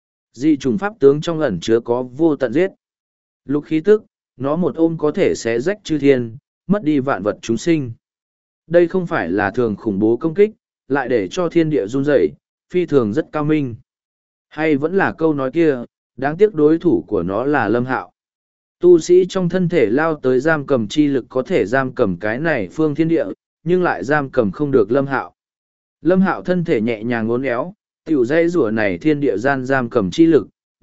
A: Dị trùng pháp tướng trong ẩn chứa có vô tận giết. Lúc khí tức, nó một ôm có thể xé rách chư thiên, mất đi vạn vật chúng sinh. Đây không phải là thường khủng bố công kích, lại để cho thiên địa run rẩy, phi thường rất cao minh. Hay vẫn là câu nói kia, đáng tiếc đối thủ của nó là Lâm Hạo. Tu sĩ trong thân thể lao tới giam cầm chi lực có thể giam cầm cái này phương thiên địa, nhưng lại giam cầm không được Lâm Hạo. Lâm Hạo thân thể nhẹ nhàng uốn éo, tiểu dây rùa này thiên địa gian giam cầm chi lực,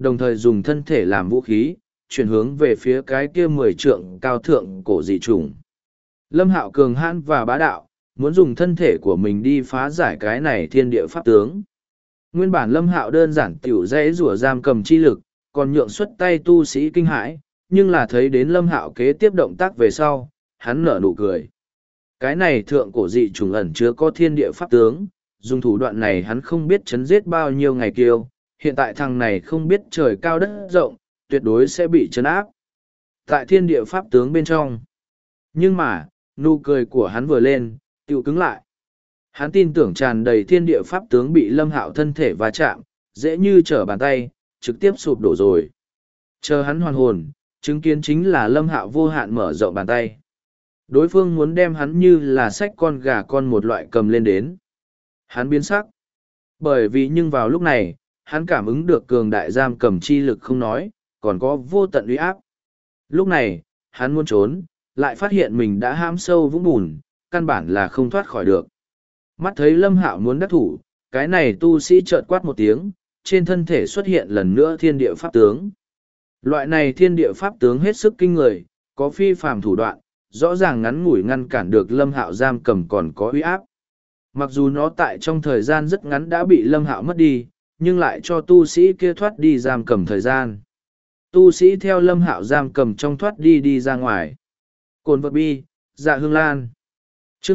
A: đồng thời dùng thân thể làm vũ khí, chuyển hướng về phía cái kia 10 trượng cao thượng cổ dị trùng. Lâm Hạo cường hãn và bá đạo, muốn dùng thân thể của mình đi phá giải cái này thiên địa pháp tướng. Nguyên bản Lâm Hạo đơn giản tiểu dễ rủa giam cầm chi lực, còn nhượng xuất tay tu sĩ kinh hãi, nhưng là thấy đến Lâm Hạo kế tiếp động tác về sau, hắn nở nụ cười. Cái này thượng cổ dị trùng ẩn chứa có thiên địa pháp tướng, dùng thủ đoạn này hắn không biết chấn giết bao nhiêu ngày kiêu, hiện tại thằng này không biết trời cao đất rộng, tuyệt đối sẽ bị chấn áp. Tại thiên địa pháp tướng bên trong. Nhưng mà, nụ cười của hắn vừa lên, tiêu cứng lại. Hắn tin tưởng tràn đầy thiên địa pháp tướng bị Lâm Hạo thân thể va chạm, dễ như trở bàn tay, trực tiếp sụp đổ rồi. Chờ hắn hoàn hồn, chứng kiến chính là Lâm Hạo vô hạn mở rộng bàn tay. Đối phương muốn đem hắn như là xách con gà con một loại cầm lên đến. Hắn biến sắc. Bởi vì nhưng vào lúc này, hắn cảm ứng được cường đại giam cầm chi lực không nói, còn có vô tận uy áp. Lúc này, hắn muốn trốn, lại phát hiện mình đã hãm sâu vũng bùn, căn bản là không thoát khỏi được. Mắt thấy Lâm Hạo muốn đắc thủ, cái này tu sĩ chợt quát một tiếng, trên thân thể xuất hiện lần nữa thiên địa pháp tướng. Loại này thiên địa pháp tướng hết sức kinh người, có phi phàm thủ đoạn, rõ ràng ngắn ngủi ngăn cản được Lâm Hạo giam cầm còn có uy áp. Mặc dù nó tại trong thời gian rất ngắn đã bị Lâm Hạo mất đi, nhưng lại cho tu sĩ kia thoát đi giam cầm thời gian. Tu sĩ theo Lâm Hạo giam cầm trong thoát đi ra ngoài. Cồn vật bi, dạ hương lan. Chương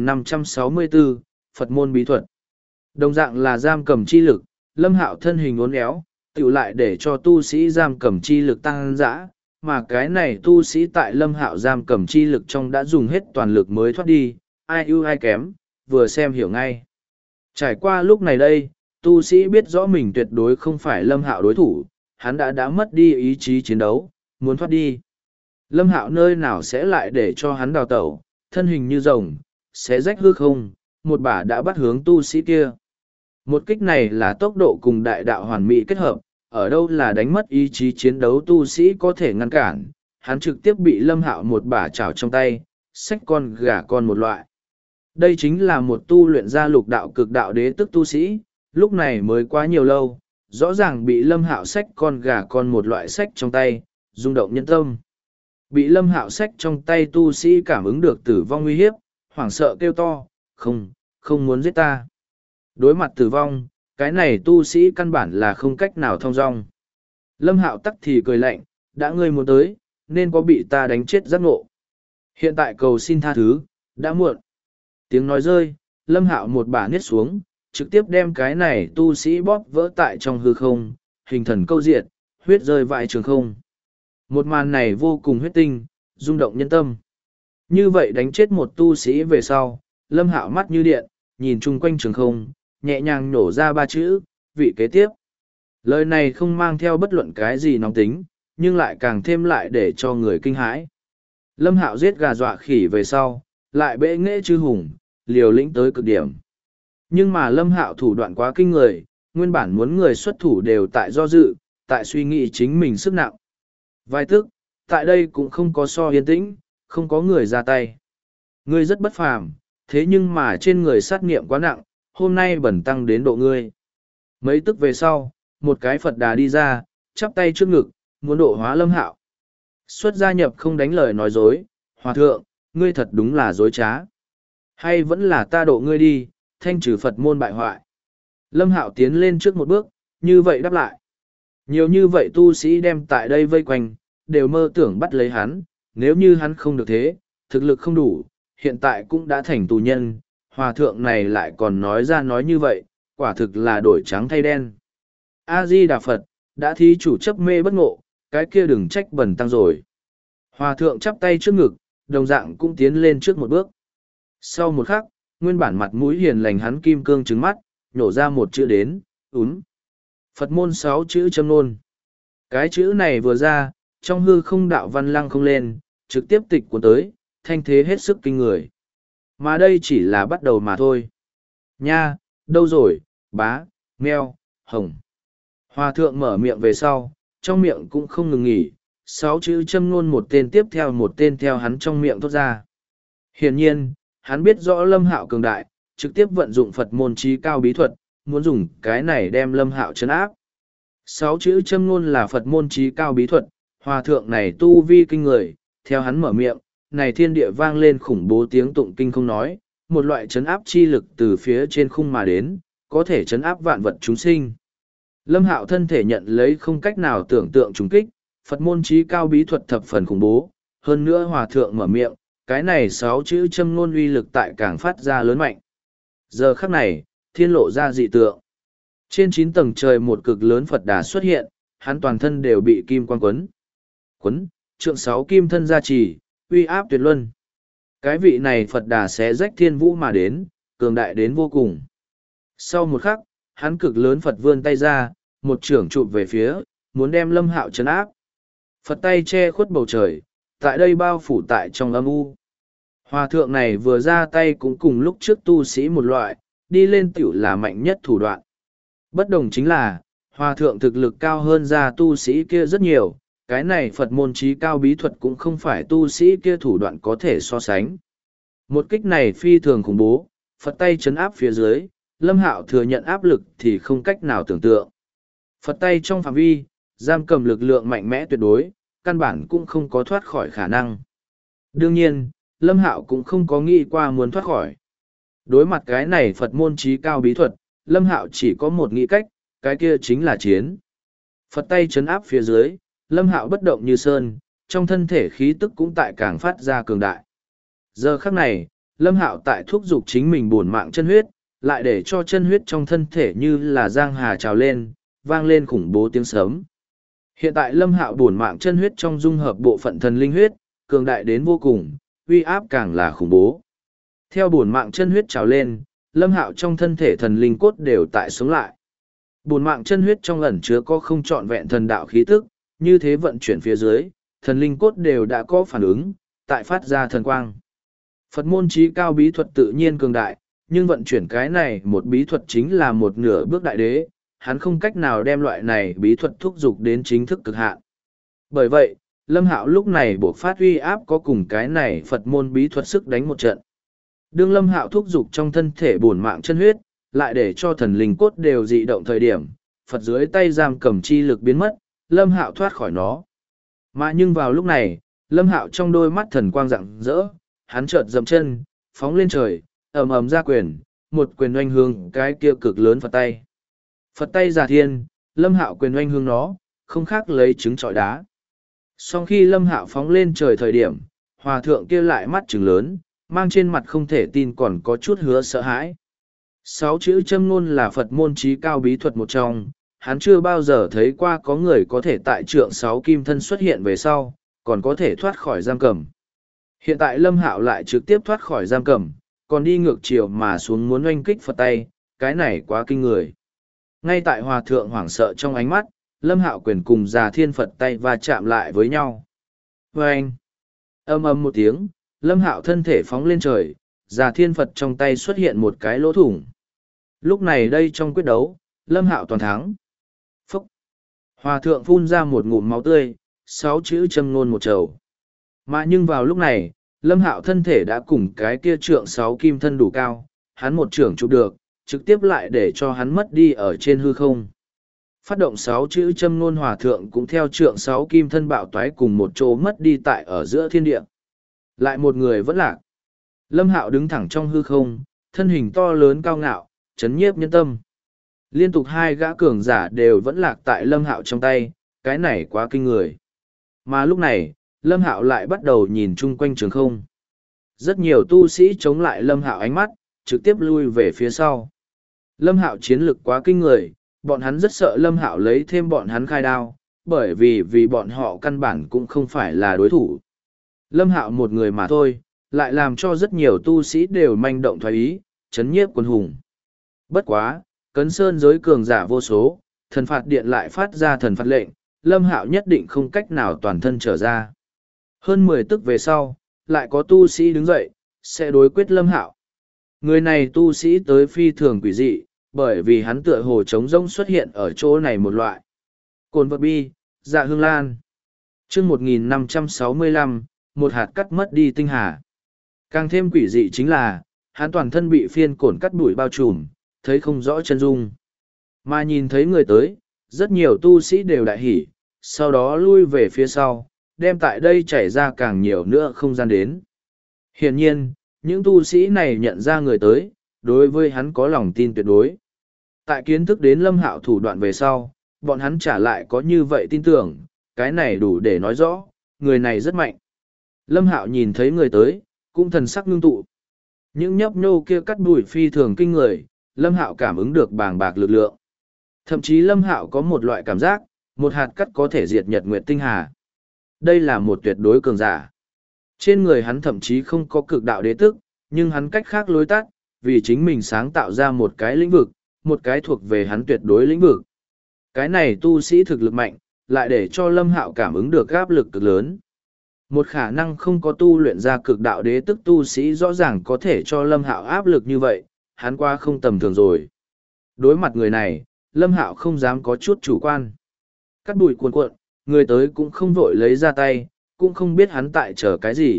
A: 1564, Phật môn bí thuật. Đồng dạng là giam cầm chi lực, Lâm Hạo thân hình uốn éo, tựu lại để cho tu sĩ giam cầm chi lực tăng dã, mà cái này tu sĩ tại Lâm Hạo giam cầm chi lực trong đã dùng hết toàn lực mới thoát đi, ai ưu ai kém, vừa xem hiểu ngay. Trải qua lúc này đây, tu sĩ biết rõ mình tuyệt đối không phải Lâm Hạo đối thủ, hắn đã mất đi ý chí chiến đấu, muốn thoát đi. Lâm Hạo nơi nào sẽ lại để cho hắn đào tẩu, thân hình như rồng, sẽ rách hư không, một bả đã bắt hướng tu sĩ kia. Một kích này là tốc độ cùng đại đạo hoàn mỹ kết hợp, ở đâu là đánh mất ý chí chiến đấu tu sĩ có thể ngăn cản, hắn trực tiếp bị Lâm Hạo một bả chảo trong tay, xách con gà con một loại. Đây chính là một tu luyện ra lục đạo cực đạo đế tức tu sĩ, lúc này mới quá nhiều lâu, rõ ràng bị Lâm Hạo xách con gà con một loại xách trong tay, rung động nhân tâm. Bị Lâm Hạo xách trong tay tu sĩ cảm ứng được tử vong nguy hiếp, hoảng sợ kêu to, không muốn giết ta. Đối mặt tử vong, cái này tu sĩ căn bản là không cách nào thong dong. Lâm Hạo tắc thì cười lạnh, đã ngươi muốn tới, nên có bị ta đánh chết giác ngộ. Hiện tại cầu xin tha thứ, đã muộn. Tiếng nói rơi, Lâm Hạo một bả niết xuống, trực tiếp đem cái này tu sĩ bóp vỡ tại trong hư không, hình thần câu diệt, huyết rơi vãi trường không. Một màn này vô cùng huyết tinh, rung động nhân tâm. Như vậy đánh chết một tu sĩ về sau, Lâm Hạo mắt như điện, nhìn chung quanh trường không, nhẹ nhàng nổ ra ba chữ, vị kế tiếp. Lời này không mang theo bất luận cái gì nóng tính, nhưng lại càng thêm lại để cho người kinh hãi. Lâm Hạo giết gà dọa khỉ về sau, lại bệ nghệ chư hùng, liều lĩnh tới cực điểm. Nhưng mà Lâm Hạo thủ đoạn quá kinh người, nguyên bản muốn người xuất thủ đều tại do dự, tại suy nghĩ chính mình sức nặng. Vài tức, tại đây cũng không có so yên tĩnh, không có người ra tay. Ngươi rất bất phàm, thế nhưng mà trên người sát nghiệm quá nặng, hôm nay bẩn tăng đến độ ngươi. Mấy tức về sau, một cái Phật Đà đi ra, chắp tay trước ngực, muốn độ hóa Lâm Hạo. Xuất gia nhập không đánh lời nói dối, hòa thượng, ngươi thật đúng là dối trá. Hay vẫn là ta độ ngươi đi, thanh trừ Phật môn bại hoại. Lâm Hạo tiến lên trước một bước, như vậy đáp lại. Nhiều như vậy tu sĩ đem tại đây vây quanh, đều mơ tưởng bắt lấy hắn, nếu như hắn không được thế, thực lực không đủ, hiện tại cũng đã thành tù nhân, hòa thượng này lại còn nói ra nói như vậy, quả thực là đổi trắng thay đen. A-di-đà Phật, đã thí chủ chấp mê bất ngộ, cái kia đừng trách bẩn tăng rồi. Hòa thượng chắp tay trước ngực, đồng dạng cũng tiến lên trước một bước. Sau một khắc, nguyên bản mặt mũi hiền lành hắn kim cương trứng mắt, nhổ ra một chữ đến, úm. Phật môn 6 chữ châm nôn. Cái chữ này vừa ra, trong hư không đạo văn lăng không lên, trực tiếp tịch cuốn tới, thanh thế hết sức kinh người. Mà đây chỉ là bắt đầu mà thôi. Nha, đâu rồi, bá, meo, hồng. Hòa thượng mở miệng về sau, trong miệng cũng không ngừng nghỉ, 6 chữ châm ngôn một tên tiếp theo một tên theo hắn trong miệng thốt ra. Hiển nhiên, hắn biết rõ Lâm Hạo cường đại, trực tiếp vận dụng Phật môn trí cao bí thuật, muốn dùng cái này đem Lâm Hạo trấn áp. 6 chữ châm ngôn là Phật môn trí cao bí thuật, hòa thượng này tu vi kinh người, theo hắn mở miệng, này thiên địa vang lên khủng bố tiếng tụng kinh không nói, một loại chấn áp chi lực từ phía trên khung mà đến, có thể chấn áp vạn vật chúng sinh. Lâm Hạo thân thể nhận lấy không cách nào tưởng tượng trùng kích, Phật môn trí cao bí thuật thập phần khủng bố, hơn nữa hòa thượng mở miệng, cái này 6 chữ châm ngôn uy lực tại càng phát ra lớn mạnh. Giờ khắc này, thiên lộ ra dị tượng. Trên 9 tầng trời một cực lớn Phật đà xuất hiện, hắn toàn thân đều bị kim quang quấn. Quấn, trượng 6 kim thân gia trì, uy áp tuyệt luân. Cái vị này Phật đà xé rách thiên vũ mà đến, cường đại đến vô cùng. Sau một khắc, hắn cực lớn Phật vươn tay ra, một trưởng chụp về phía, muốn đem Lâm Hạo trấn áp. Phật tay che khuất bầu trời, tại đây bao phủ tại trong âm u. Hòa thượng này vừa ra tay cũng cùng lúc trước tu sĩ một loại, đi lên tiểu là mạnh nhất thủ đoạn. Bất đồng chính là, hòa thượng thực lực cao hơn ra tu sĩ kia rất nhiều, cái này Phật môn trí cao bí thuật cũng không phải tu sĩ kia thủ đoạn có thể so sánh. Một kích này phi thường khủng bố, Phật tay chấn áp phía dưới, Lâm Hạo thừa nhận áp lực thì không cách nào tưởng tượng. Phật tay trong phạm vi, giam cầm lực lượng mạnh mẽ tuyệt đối, căn bản cũng không có thoát khỏi khả năng. Đương nhiên, Lâm Hạo cũng không có nghĩ qua muốn thoát khỏi. Đối mặt cái này Phật môn trí cao bí thuật, Lâm Hạo chỉ có một nghĩ cách, cái kia chính là chiến. Phật tay chấn áp phía dưới, Lâm Hạo bất động như sơn, trong thân thể khí tức cũng tại càng phát ra cường đại. Giờ khắc này, Lâm Hạo tại thúc giục chính mình bổn mạng chân huyết, lại để cho chân huyết trong thân thể như là giang hà trào lên, vang lên khủng bố tiếng sấm. Hiện tại Lâm Hạo bổn mạng chân huyết trong dung hợp bộ phận thần linh huyết, cường đại đến vô cùng, uy áp càng là khủng bố. Theo bổn mạng chân huyết trào lên, Lâm Hạo trong thân thể thần linh cốt đều tại sống lại. Bổn mạng chân huyết trong ẩn chứa có không trọn vẹn thần đạo khí tức, như thế vận chuyển phía dưới, thần linh cốt đều đã có phản ứng, tại phát ra thần quang. Phật môn trí cao bí thuật tự nhiên cường đại, nhưng vận chuyển cái này một bí thuật chính là một nửa bước đại đế, hắn không cách nào đem loại này bí thuật thúc giục đến chính thức cực hạn. Bởi vậy, Lâm Hạo lúc này buộc phát uy áp có cùng cái này Phật môn bí thuật sức đánh một trận. Đương Lâm Hạo thúc giục trong thân thể bổn mạng chân huyết, lại để cho thần linh cốt đều dị động thời điểm, Phật dưới tay giam cầm chi lực biến mất, Lâm Hạo thoát khỏi nó. Mà nhưng vào lúc này, Lâm Hạo trong đôi mắt thần quang rạng rỡ, hắn chợt dậm chân, phóng lên trời, ầm ầm ra quyền, một quyền oanh hướng cái kia cực lớn Phật tay. Phật tay giả thiên, Lâm Hạo quyền oanh hướng nó, không khác lấy trứng trọi đá. Sau khi Lâm Hạo phóng lên trời thời điểm, hòa thượng kia lại mắt trừng lớn, mang trên mặt không thể tin còn có chút hứa sợ hãi. 6 chữ châm ngôn là Phật môn trí cao bí thuật một trong, hắn chưa bao giờ thấy qua có người có thể tại trượng 6 kim thân xuất hiện về sau, còn có thể thoát khỏi giam cầm. Hiện tại Lâm Hạo lại trực tiếp thoát khỏi giam cầm, còn đi ngược chiều mà xuống muốn oanh kích Phật tay, cái này quá kinh người. Ngay tại hòa thượng hoảng sợ trong ánh mắt, Lâm Hạo quyền cùng Già Thiên Phật tay va chạm lại với nhau. Vâng! Âm ầm một tiếng, Lâm Hạo thân thể phóng lên trời, Già Thiên Phật trong tay xuất hiện một cái lỗ thủng. Lúc này đây trong quyết đấu, Lâm Hạo toàn thắng. Phúc! Hòa thượng phun ra một ngụm máu tươi, 6 chữ châm ngôn một trầu. Mà nhưng vào lúc này, Lâm Hạo thân thể đã cùng cái kia trượng 6 kim thân đủ cao, hắn một trưởng chụp được, trực tiếp lại để cho hắn mất đi ở trên hư không. Phát động 6 chữ châm ngôn hòa thượng cũng theo trượng 6 kim thân bạo toái cùng một chỗ mất đi tại ở giữa thiên địa. Lại một người vẫn lạc. Lâm Hạo đứng thẳng trong hư không, thân hình to lớn cao ngạo, chấn nhiếp nhân tâm. Liên tục 2 gã cường giả đều vẫn lạc tại Lâm Hạo trong tay, cái này quá kinh người. Mà lúc này, Lâm Hạo lại bắt đầu nhìn chung quanh trường không. Rất nhiều tu sĩ chống lại Lâm Hạo ánh mắt, trực tiếp lui về phía sau. Lâm Hạo chiến lực quá kinh người, bọn hắn rất sợ Lâm Hạo lấy thêm bọn hắn khai đao, bởi vì bọn họ căn bản cũng không phải là đối thủ. Lâm Hạo một người mà thôi, lại làm cho rất nhiều tu sĩ đều manh động thoái ý, chấn nhiếp quân hùng. Bất quá, Cấn Sơn giới cường giả vô số, thần phạt điện lại phát ra thần phạt lệnh, Lâm Hạo nhất định không cách nào toàn thân trở ra. Hơn 10 tức về sau, lại có tu sĩ đứng dậy, sẽ đối quyết Lâm Hạo. Người này tu sĩ tới phi thường quỷ dị, bởi vì hắn tựa hồ trống rỗng xuất hiện ở chỗ này một loại. Cồn vật bi, dạ hương lan. chương 1565, một hạt cắt mất đi tinh hà. Càng thêm quỷ dị chính là, hắn toàn thân bị phiên cổn cắt đuổi bao trùm, thấy không rõ chân dung. Mà nhìn thấy người tới, rất nhiều tu sĩ đều đại hỉ, sau đó lui về phía sau, đem tại đây chảy ra càng nhiều nữa không gian đến. Hiển nhiên, những tu sĩ này nhận ra người tới, đối với hắn có lòng tin tuyệt đối. Tại kiến thức đến Lâm Hạo thủ đoạn về sau, bọn hắn trả lại có như vậy tin tưởng, cái này đủ để nói rõ, người này rất mạnh. Lâm Hạo nhìn thấy người tới, cũng thần sắc ngưng tụ. Những nhấp nhô kia cắt đùi phi thường kinh người, Lâm Hạo cảm ứng được bàng bạc lực lượng. Thậm chí Lâm Hạo có một loại cảm giác, một hạt cắt có thể diệt nhật nguyệt tinh hà. Đây là một tuyệt đối cường giả. Trên người hắn thậm chí không có cực đạo đế tức, nhưng hắn cách khác lối tắt, vì chính mình sáng tạo ra một cái lĩnh vực, một cái thuộc về hắn tuyệt đối lĩnh vực. Cái này tu sĩ thực lực mạnh, lại để cho Lâm Hạo cảm ứng được áp lực cực lớn. Một khả năng không có tu luyện ra cực đạo đế tức tu sĩ rõ ràng có thể cho Lâm Hạo áp lực như vậy, hắn qua không tầm thường rồi. Đối mặt người này, Lâm Hạo không dám có chút chủ quan. Cắt bụi cuồn cuộn, người tới cũng không vội lấy ra tay, cũng không biết hắn tại chờ cái gì.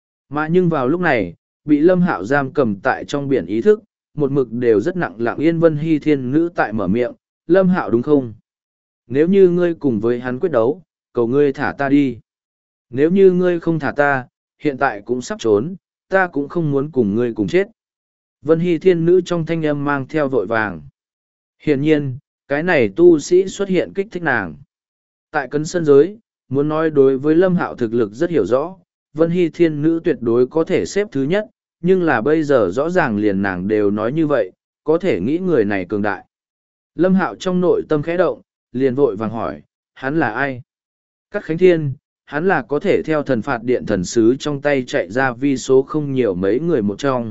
A: Mà nhưng vào lúc này, bị Lâm Hạo giam cầm tại trong biển ý thức, một mực đều rất nặng lặng yên Vân Hy Thiên Nữ tại mở miệng, Lâm Hạo đúng không? Nếu như ngươi cùng với hắn quyết đấu, cầu ngươi thả ta đi. Nếu như ngươi không thả ta, hiện tại cũng sắp trốn, ta cũng không muốn cùng ngươi cùng chết. Vân Hy Thiên Nữ trong thanh âm mang theo vội vàng. Hiển nhiên, cái này tu sĩ xuất hiện kích thích nàng. Tại cấn sân giới, muốn nói đối với Lâm Hạo thực lực rất hiểu rõ, Vân Hy Thiên Nữ tuyệt đối có thể xếp thứ nhất, nhưng là bây giờ rõ ràng liền nàng đều nói như vậy, có thể nghĩ người này cường đại. Lâm Hạo trong nội tâm khẽ động, liền vội vàng hỏi, hắn là ai? Cát Khánh Thiên, hắn là có thể theo thần phạt điện thần sứ trong tay chạy ra vi số không nhiều mấy người một trong.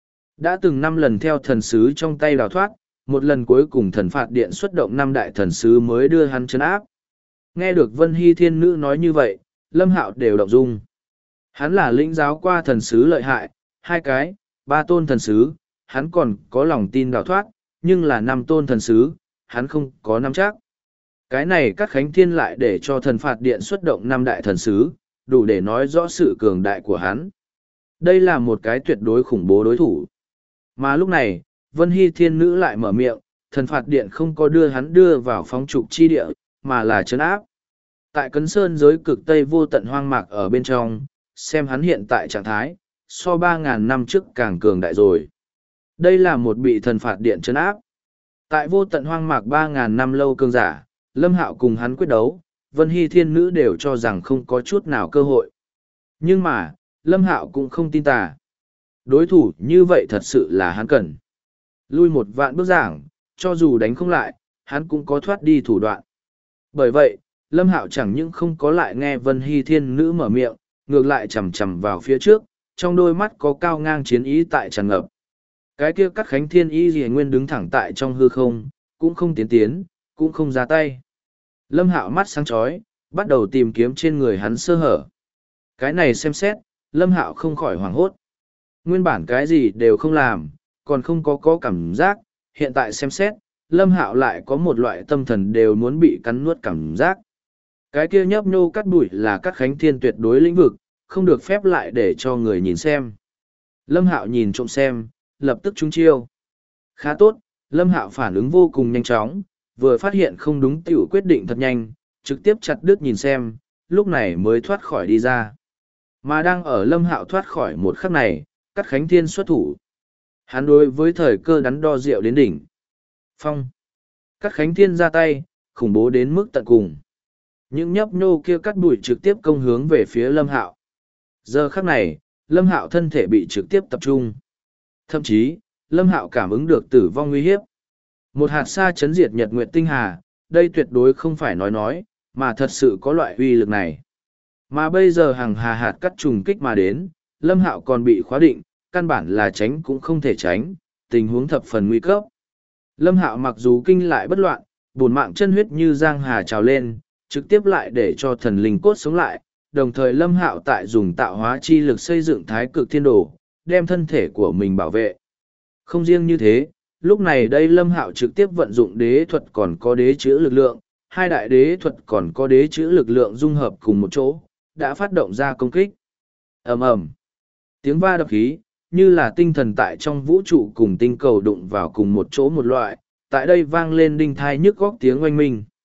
A: Đã từng 5 lần theo thần sứ trong tay đào thoát, một lần cuối cùng thần phạt điện xuất động 5 đại thần sứ mới đưa hắn trấn áp. Nghe được Vân Hy Thiên Nữ nói như vậy, Lâm Hạo đều động dung. Hắn là lĩnh giáo qua thần sứ lợi hại, 2 cái, 3 tôn thần sứ, hắn còn có lòng tin đào thoát, nhưng là 5 tôn thần sứ, hắn không có nắm chắc. Cái này Cát Khánh Thiên lại để cho thần phạt điện xuất động 5 đại thần sứ, đủ để nói rõ sự cường đại của hắn. Đây là một cái tuyệt đối khủng bố đối thủ. Mà lúc này, Vân Hy Thiên Nữ lại mở miệng, thần phạt điện không có đưa hắn đưa vào phóng trục chi địa, mà là trấn áp. Tại Cấn Sơn giới cực Tây vô tận hoang mạc ở bên trong, xem hắn hiện tại trạng thái, so 3.000 năm trước càng cường đại rồi. Đây là một bị thần phạt điện trấn áp. Tại vô tận hoang mạc 3.000 năm lâu cường giả, Lâm Hạo cùng hắn quyết đấu, Vân Hy Thiên Nữ đều cho rằng không có chút nào cơ hội. Nhưng mà, Lâm Hạo cũng không tin tà. Đối thủ như vậy thật sự là hắn cần. Lui một vạn bước giảng, cho dù đánh không lại, hắn cũng có thoát đi thủ đoạn. Bởi vậy, Lâm Hạo chẳng những không có lại nghe Vân Hy Thiên Nữ mở miệng, ngược lại chầm chầm vào phía trước, trong đôi mắt có cao ngang chiến ý tại tràn ngập. Cái kia Cát Khánh Thiên Y Lìa Nguyên đứng thẳng tại trong hư không, cũng không tiến, cũng không ra tay. Lâm Hạo mắt sáng chói, bắt đầu tìm kiếm trên người hắn sơ hở. Cái này xem xét, Lâm Hạo không khỏi hoảng hốt. Nguyên bản cái gì đều không làm, còn không có cảm giác, hiện tại xem xét, Lâm Hạo lại có một loại tâm thần đều muốn bị cắn nuốt cảm giác. Cái kia nhấp nhô cắt bụi là Cát Khánh Thiên tuyệt đối lĩnh vực, không được phép lại để cho người nhìn xem. Lâm Hạo nhìn trộm xem, lập tức trúng chiêu. Khá tốt, Lâm Hạo phản ứng vô cùng nhanh chóng, vừa phát hiện không đúng tiểu quyết định thật nhanh, trực tiếp chặt đứt nhìn xem, lúc này mới thoát khỏi đi ra. Mà đang ở Lâm Hạo thoát khỏi một khắc này, Cát Khánh Thiên xuất thủ. Hắn đối với thời cơ đắn đo rượu đến đỉnh. Phong. Cát Khánh Thiên ra tay, khủng bố đến mức tận cùng. Những nhấp nhô kia cắt bụi trực tiếp công hướng về phía Lâm Hạo. Giờ khắc này, Lâm Hạo thân thể bị trực tiếp tập trung. Thậm chí, Lâm Hạo cảm ứng được tử vong nguy hiếp. Một hạt sa chấn diệt nhật nguyệt tinh hà, đây tuyệt đối không phải nói, mà thật sự có loại uy lực này. Mà bây giờ hàng hà hạt cắt trùng kích mà đến, Lâm Hạo còn bị khóa định, căn bản là tránh cũng không thể tránh, tình huống thập phần nguy cấp. Lâm Hạo mặc dù kinh lại bất loạn, bổn mạng chân huyết như giang hà trào lên, trực tiếp lại để cho thần linh cốt sống lại, đồng thời Lâm Hạo tại dùng tạo hóa chi lực xây dựng thái cực thiên đồ, đem thân thể của mình bảo vệ. Không riêng như thế, lúc này đây Lâm Hạo trực tiếp vận dụng đế thuật còn có đế chữ lực lượng, 2 đại đế thuật còn có đế chữ lực lượng dung hợp cùng một chỗ, đã phát động ra công kích. Ầm ầm. Tiếng va đập khí, như là tinh thần tại trong vũ trụ cùng tinh cầu đụng vào cùng một chỗ một loại, tại đây vang lên đinh thai nhức góc tiếng oanh minh.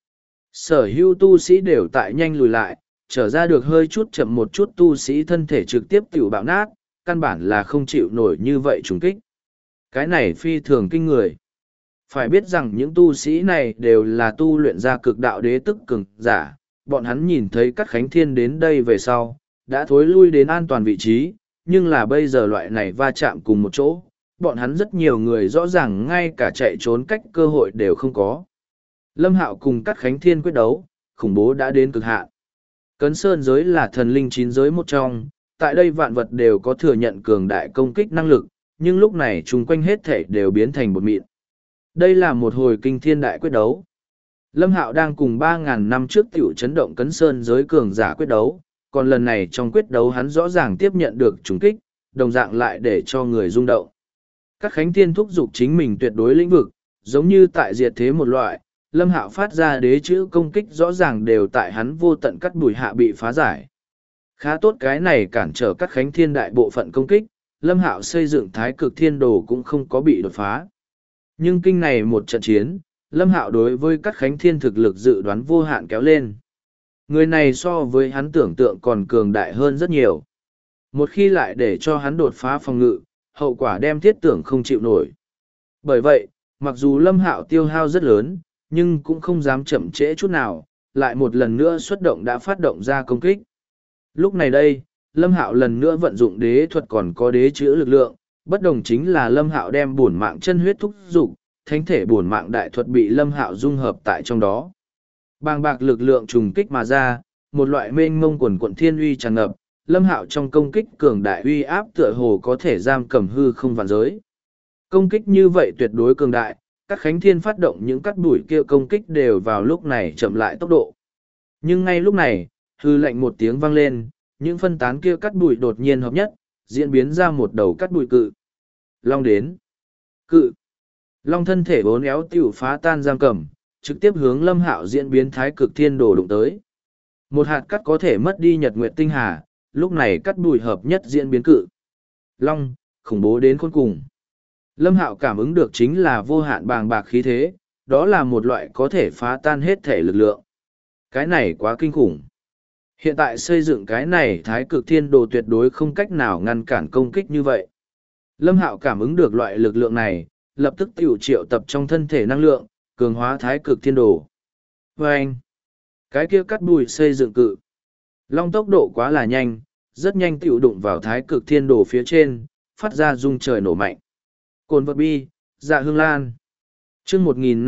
A: Sở hữu tu sĩ đều tại nhanh lùi lại, trở ra được hơi chút chậm một chút tu sĩ thân thể trực tiếp tiểu bạo nát, căn bản là không chịu nổi như vậy trùng kích. Cái này phi thường kinh người. Phải biết rằng những tu sĩ này đều là tu luyện ra cực đạo đế tức cường giả, bọn hắn nhìn thấy các khánh thiên đến đây về sau, đã thối lui đến an toàn vị trí, nhưng là bây giờ loại này va chạm cùng một chỗ, bọn hắn rất nhiều người rõ ràng ngay cả chạy trốn cách cơ hội đều không có. Lâm Hạo cùng các khánh thiên quyết đấu, khủng bố đã đến cực hạn. Cấn Sơn giới là thần linh chín giới một trong, tại đây vạn vật đều có thừa nhận cường đại công kích năng lực, nhưng lúc này chung quanh hết thể đều biến thành bột mịn. Đây là một hồi kinh thiên đại quyết đấu. Lâm Hạo đang cùng 3.000 năm trước tiểu chấn động Cấn Sơn giới cường giả quyết đấu, còn lần này trong quyết đấu hắn rõ ràng tiếp nhận được trùng kích, đồng dạng lại để cho người rung động. Các khánh thiên thúc giục chính mình tuyệt đối lĩnh vực, giống như tại diệt thế một loại, Lâm Hạo phát ra đế chữ công kích rõ ràng đều tại hắn vô tận cắt đùi hạ bị phá giải. Khá tốt cái này cản trở các khánh thiên đại bộ phận công kích, Lâm Hạo xây dựng thái cực thiên đồ cũng không có bị đột phá. Nhưng kinh này một trận chiến, Lâm Hạo đối với các khánh thiên thực lực dự đoán vô hạn kéo lên. Người này so với hắn tưởng tượng còn cường đại hơn rất nhiều. Một khi lại để cho hắn đột phá phòng ngự, hậu quả đem thiết tưởng không chịu nổi. Bởi vậy, mặc dù Lâm Hạo tiêu hao rất lớn, nhưng cũng không dám chậm trễ chút nào, lại một lần nữa xuất động đã phát động ra công kích. Lúc này đây, Lâm Hạo lần nữa vận dụng đế thuật còn có đế chữa lực lượng, bất đồng chính là Lâm Hạo đem bổn mạng chân huyết thúc dục, thánh thể bổn mạng đại thuật bị Lâm Hạo dung hợp tại trong đó. Bàng bạc lực lượng trùng kích mà ra, một loại mênh mông quần quận thiên uy tràn ngập, Lâm Hạo trong công kích cường đại uy áp tựa hồ có thể giam cầm hư không vạn giới. Công kích như vậy tuyệt đối cường đại, các khánh thiên phát động những cắt đuổi kia công kích đều vào lúc này chậm lại tốc độ. Nhưng ngay lúc này, hư lệnh một tiếng vang lên, những phân tán kia cắt đuổi đột nhiên hợp nhất, diễn biến ra một đầu cắt đuổi cự. Long đến. Cự. Long thân thể bốn éo tiểu phá tan giam cầm, trực tiếp hướng Lâm Hạo diễn biến thái cực thiên đồ đụng tới. Một hạt cắt có thể mất đi nhật nguyệt tinh hà, lúc này cắt đuổi hợp nhất diễn biến cự. Long, khủng bố đến khôn cùng. Lâm Hạo cảm ứng được chính là vô hạn bàng bạc khí thế, đó là một loại có thể phá tan hết thể lực lượng. Cái này quá kinh khủng. Hiện tại xây dựng cái này thái cực thiên đồ tuyệt đối không cách nào ngăn cản công kích như vậy. Lâm Hạo cảm ứng được loại lực lượng này, lập tức tiểu triệu tập trong thân thể năng lượng, cường hóa thái cực thiên đồ. Và anh, cái kia cắt đùi xây dựng cự. Long tốc độ quá là nhanh, rất nhanh tiểu đụng vào thái cực thiên đồ phía trên, phát ra rung trời nổ mạnh. Cồn vật bi, dạ hương lan. chương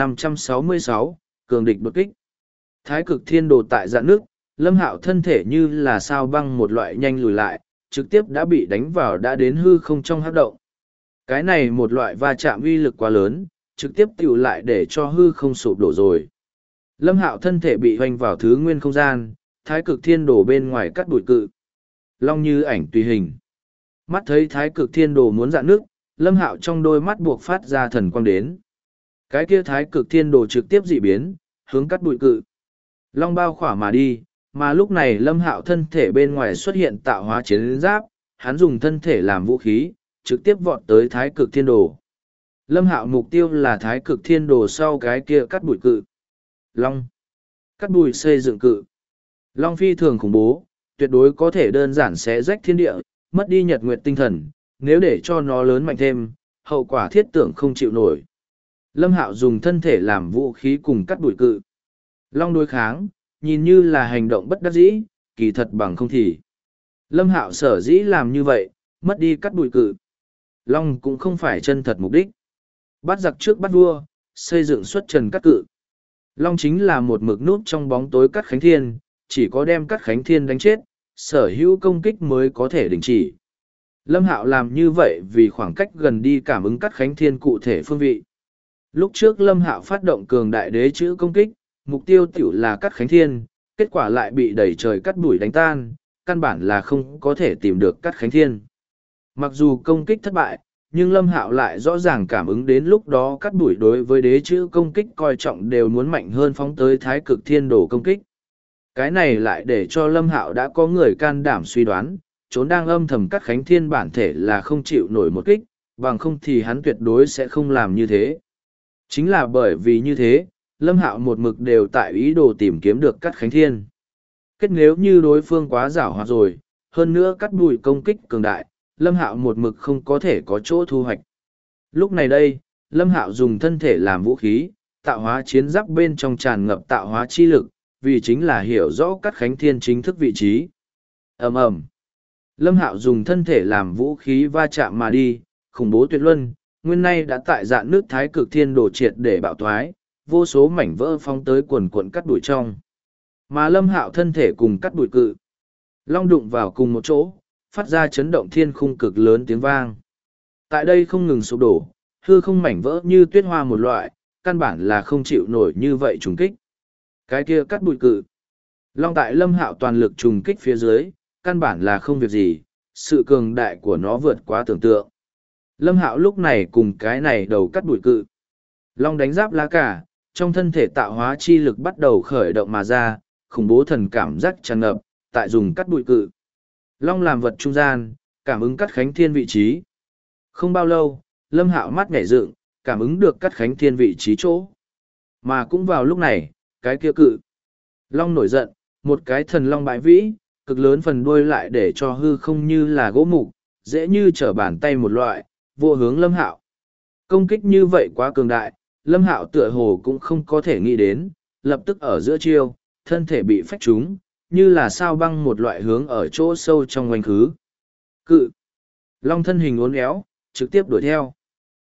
A: 1566, cường địch đột kích. Thái cực thiên đồ tại dạ nước, Lâm Hạo thân thể như là sao băng một loại nhanh lùi lại, trực tiếp đã bị đánh vào đã đến hư không trong hắc động. Cái này một loại va chạm uy lực quá lớn, trực tiếp tiểu lại để cho hư không sụp đổ rồi. Lâm Hạo thân thể bị hoành vào thứ nguyên không gian, thái cực thiên đồ bên ngoài cắt đuổi cự. Long như ảnh tùy hình. Mắt thấy thái cực thiên đồ muốn dạn nước, Lâm Hạo trong đôi mắt buộc phát ra thần quang đến. Cái kia thái cực thiên đồ trực tiếp dị biến, hướng cắt đuổi cự. Long bao khỏa mà đi, mà lúc này Lâm Hạo thân thể bên ngoài xuất hiện tạo hóa chiến giáp, hắn dùng thân thể làm vũ khí, trực tiếp vọt tới thái cực thiên đồ. Lâm Hạo mục tiêu là thái cực thiên đồ sau cái kia cắt đuổi cự. Long. Cắt đuổi xây dựng cự. Long phi thường khủng bố, tuyệt đối có thể đơn giản xé rách thiên địa, mất đi nhật nguyệt tinh thần, nếu để cho nó lớn mạnh thêm, hậu quả thiết tưởng không chịu nổi. Lâm Hạo dùng thân thể làm vũ khí cùng cắt đuổi cự. Long đối kháng, nhìn như là hành động bất đắc dĩ, kỳ thật bằng không thì. Lâm Hạo sở dĩ làm như vậy, mất đi cắt đuổi cự. Long cũng không phải chân thật mục đích. Bắt giặc trước bắt vua, xây dựng xuất trần cắt cự. Long chính là một mực nút trong bóng tối cắt khánh thiên, chỉ có đem cắt khánh thiên đánh chết, sở hữu công kích mới có thể đình chỉ. Lâm Hạo làm như vậy vì khoảng cách gần đi cảm ứng cắt khánh thiên cụ thể phương vị. Lúc trước Lâm Hạo phát động cường đại đế chữ công kích, mục tiêu tiểu là cắt khánh thiên, kết quả lại bị đẩy trời cắt đuổi đánh tan, căn bản là không có thể tìm được cắt khánh thiên. Mặc dù công kích thất bại, nhưng Lâm Hạo lại rõ ràng cảm ứng đến lúc đó cắt đuổi đối với đế chữ công kích coi trọng đều muốn mạnh hơn phóng tới thái cực thiên đồ công kích. Cái này lại để cho Lâm Hạo đã có người can đảm suy đoán, trốn đang âm thầm cắt khánh thiên bản thể là không chịu nổi một kích, bằng không thì hắn tuyệt đối sẽ không làm như thế. Chính là bởi vì như thế, Lâm Hạo một mực đều tại ý đồ tìm kiếm được Cắt Khánh Thiên. Kết nếu như đối phương quá giảo hoạt rồi, hơn nữa cắt bụi công kích cường đại, Lâm Hạo một mực không có thể có chỗ thu hoạch. Lúc này đây, Lâm Hạo dùng thân thể làm vũ khí, tạo hóa chiến giáp bên trong tràn ngập tạo hóa chi lực, vì chính là hiểu rõ Cắt Khánh Thiên chính thức vị trí. Ầm ầm. Lâm Hạo dùng thân thể làm vũ khí va chạm mà đi, khủng bố tuyệt luân, nguyên nay đã tại dạn nước thái cực thiên đổ triệt để bạo thoái, vô số mảnh vỡ phóng tới quần cuộn cắt đuổi trong. Mà Lâm Hạo thân thể cùng cắt đuổi cự long đụng vào cùng một chỗ, phát ra chấn động thiên khung cực lớn tiếng vang. Tại đây không ngừng sụp đổ, hư không mảnh vỡ như tuyết hoa một loại, căn bản là không chịu nổi như vậy trùng kích. Cái kia cắt đuổi cự long tại Lâm Hạo toàn lực trùng kích phía dưới, căn bản là không việc gì, sự cường đại của nó vượt quá tưởng tượng. Lâm Hạo lúc này cùng cái này đầu cắt đuổi cự long đánh giáp lá cả, trong thân thể tạo hóa chi lực bắt đầu khởi động mà ra, khủng bố thần cảm giác tràn ngập, tại dùng cắt bụi cự long làm vật trung gian, cảm ứng Cắt Khánh Thiên vị trí. Không bao lâu, Lâm Hạo mắt nhảy dựng, cảm ứng được Cắt Khánh Thiên vị trí chỗ. Mà cũng vào lúc này, cái kia cự long nổi giận, một cái thần long bãi vĩ, cực lớn phần đuôi lại để cho hư không như là gỗ mục, dễ như trở bàn tay một loại, vô hướng Lâm Hạo. Công kích như vậy quá cường đại, Lâm Hạo tựa hồ cũng không có thể nghĩ đến, lập tức ở giữa chiêu, thân thể bị phách trúng, như là sao băng một loại hướng ở chỗ sâu trong ngoanh khứ. Cự long thân hình uốn éo, trực tiếp đuổi theo.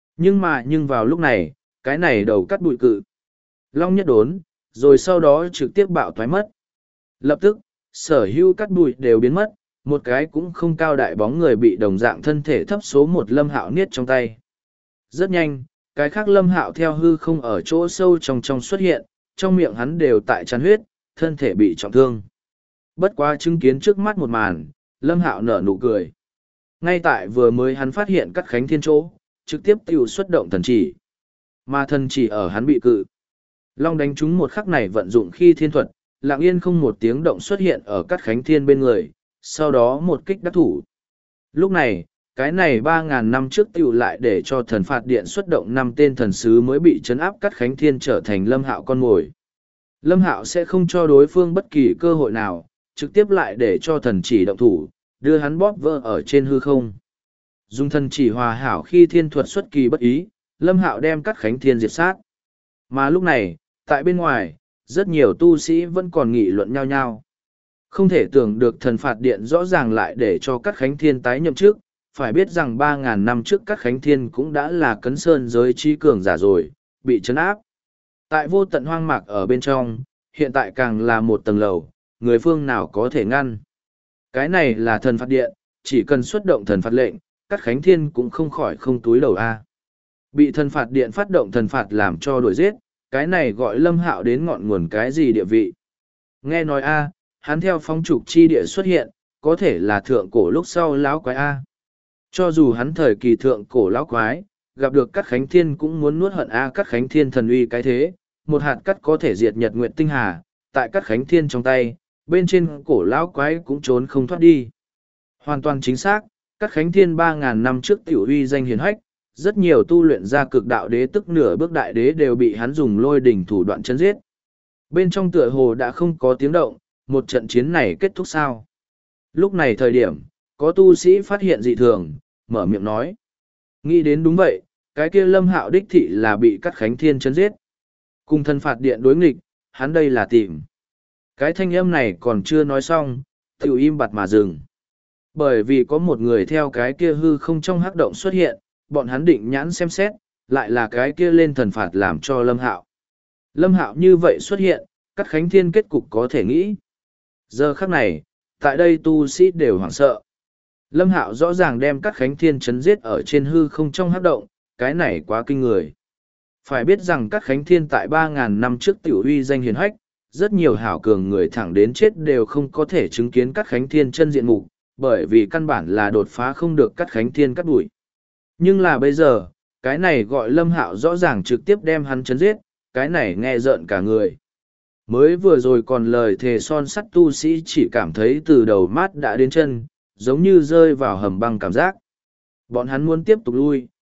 A: Nhưng vào lúc này, cái này đầu cắt bụi cự long nhất đốn, rồi sau đó trực tiếp bạo thoái mất. Lập tức, sở hữu cắt bụi đều biến mất, một cái cũng không cao đại bóng người bị đồng dạng thân thể thấp số một Lâm Hạo niết trong tay. Rất nhanh, cái khác Lâm Hạo theo hư không ở chỗ sâu trong xuất hiện, trong miệng hắn đều tại tràn huyết, thân thể bị trọng thương. Bất quá chứng kiến trước mắt một màn, Lâm Hạo nở nụ cười. Ngay tại vừa mới hắn phát hiện Cắt Khánh Thiên chỗ, trực tiếp tiêu xuất động thần chỉ. Mà thần chỉ ở hắn bị cự long đánh trúng một khắc này vận dụng khi thiên thuật, lặng yên không một tiếng động xuất hiện ở Cắt Khánh Thiên bên người, sau đó một kích đắc thủ. Lúc này, cái này 3.000 năm trước tiểu lại để cho thần phạt điện xuất động 5 tên thần sứ mới bị trấn áp Cắt Khánh Thiên trở thành Lâm Hạo con mồi. Lâm Hạo sẽ không cho đối phương bất kỳ cơ hội nào, trực tiếp lại để cho thần chỉ động thủ, đưa hắn bóp vỡ ở trên hư không. Dùng thần chỉ hòa hảo khi thiên thuật xuất kỳ bất ý, Lâm Hạo đem Cắt Khánh Thiên diệt sát. Mà lúc này, tại bên ngoài, rất nhiều tu sĩ vẫn còn nghị luận nhau nhau. Không thể tưởng được thần phạt điện rõ ràng lại để cho Cắt Khánh Thiên tái nhậm chức, phải biết rằng 3.000 năm trước Cắt Khánh Thiên cũng đã là cấn sơn giới trí cường giả rồi, bị trấn áp. Tại vô tận hoang mạc ở bên trong, hiện tại càng là một tầng lầu, người phương nào có thể ngăn. Cái này là thần phạt điện, chỉ cần xuất động thần phạt lệnh, Cắt Khánh Thiên cũng không khỏi không túi đầu a. Bị thần phạt điện phát động thần phạt làm cho đuổi giết, cái này gọi Lâm Hạo đến ngọn nguồn cái gì địa vị. Nghe nói a, hắn theo phong trục chi địa xuất hiện, có thể là thượng cổ lúc sau lão quái a. Cho dù hắn thời kỳ thượng cổ lão quái, gặp được Cắt Khánh Thiên cũng muốn nuốt hận a. Cắt Khánh Thiên thần uy cái thế, một hạt cắt có thể diệt nhật nguyệt tinh hà, tại Cắt Khánh Thiên trong tay, bên trên cổ lão quái cũng trốn không thoát đi. Hoàn toàn chính xác, Cắt Khánh Thiên 3.000 năm trước tiểu uy danh hiển hách, rất nhiều tu luyện ra cực đạo đế tức nửa bước đại đế đều bị hắn dùng lôi đỉnh thủ đoạn chấn giết. Bên trong tựa hồ đã không có tiếng động, một trận chiến này kết thúc sao? Lúc này thời điểm, có tu sĩ phát hiện dị thường, mở miệng nói. Nghĩ đến đúng vậy, cái kia Lâm Hạo đích thị là bị Cắt Khánh Thiên chấn giết. Cùng thần phạt điện đối nghịch, hắn đây là tìm. Cái thanh âm này còn chưa nói xong, tiểu im bặt mà dừng. Bởi vì có một người theo cái kia hư không trong hắc động xuất hiện, bọn hắn định nhãn xem xét, lại là cái kia lên thần phạt làm cho Lâm Hạo. Lâm Hạo như vậy xuất hiện, Cắt Khánh Thiên kết cục có thể nghĩ. Giờ khắc này, tại đây tu sĩ đều hoảng sợ. Lâm Hạo rõ ràng đem Cắt Khánh Thiên chấn giết ở trên hư không trong hắc động, cái này quá kinh người. Phải biết rằng Cắt Khánh Thiên tại 3.000 năm trước tiểu uy danh hiển hách, rất nhiều hảo cường người thẳng đến chết đều không có thể chứng kiến Cắt Khánh Thiên chân diện mục, bởi vì căn bản là đột phá không được Cắt Khánh Thiên cắt đuổi. Nhưng là bây giờ, cái này gọi Lâm Hạo rõ ràng trực tiếp đem hắn chấn giết, cái này nghe rợn cả người. Mới vừa rồi còn lời thề son sắt tu sĩ chỉ cảm thấy từ đầu mát đã đến chân, giống như rơi vào hầm băng cảm giác. Bọn hắn muốn tiếp tục lui,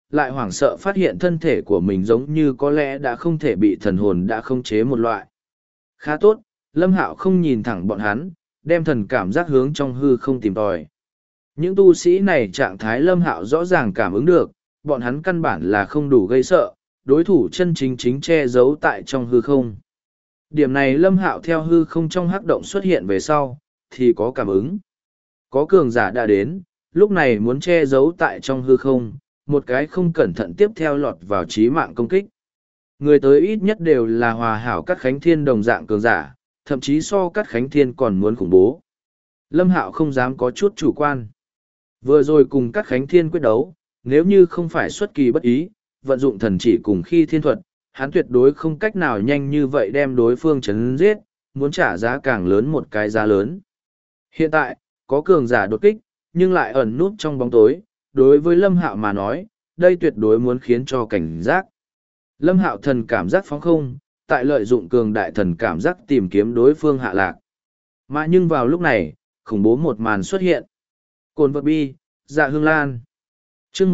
A: lại hoảng sợ phát hiện thân thể của mình giống như có lẽ đã không thể bị thần hồn đã khống chế một loại. Khá tốt, Lâm Hạo không nhìn thẳng bọn hắn, đem thần cảm giác hướng trong hư không tìm tòi. Những tu sĩ này trạng thái Lâm Hạo rõ ràng cảm ứng được, bọn hắn căn bản là không đủ gây sợ, đối thủ chân chính chính che giấu tại trong hư không. Điểm này Lâm Hạo theo hư không trong hắc động xuất hiện về sau, thì có cảm ứng. Có cường giả đã đến, lúc này muốn che giấu tại trong hư không, một cái không cẩn thận tiếp theo lọt vào chí mạng công kích. Người tới ít nhất đều là hòa hảo Cát Khánh Thiên đồng dạng cường giả, thậm chí so Cát Khánh Thiên còn muốn khủng bố. Lâm Hạo không dám có chút chủ quan. Vừa rồi cùng Cát Khánh Thiên quyết đấu, nếu như không phải xuất kỳ bất ý, vận dụng thần chỉ cùng khi thiên thuật, hắn tuyệt đối không cách nào nhanh như vậy đem đối phương chấn giết, muốn trả giá càng lớn một cái giá lớn. Hiện tại, có cường giả đột kích, nhưng lại ẩn núp trong bóng tối, đối với Lâm Hạo mà nói, đây tuyệt đối muốn khiến cho cảnh giác. Lâm Hạo thần cảm giác phóng không, tại lợi dụng cường đại thần cảm giác tìm kiếm đối phương hạ lạc. Mà nhưng vào lúc này, khủng bố một màn xuất hiện. Cồn vật bi, Dạ Hương Lan. Chương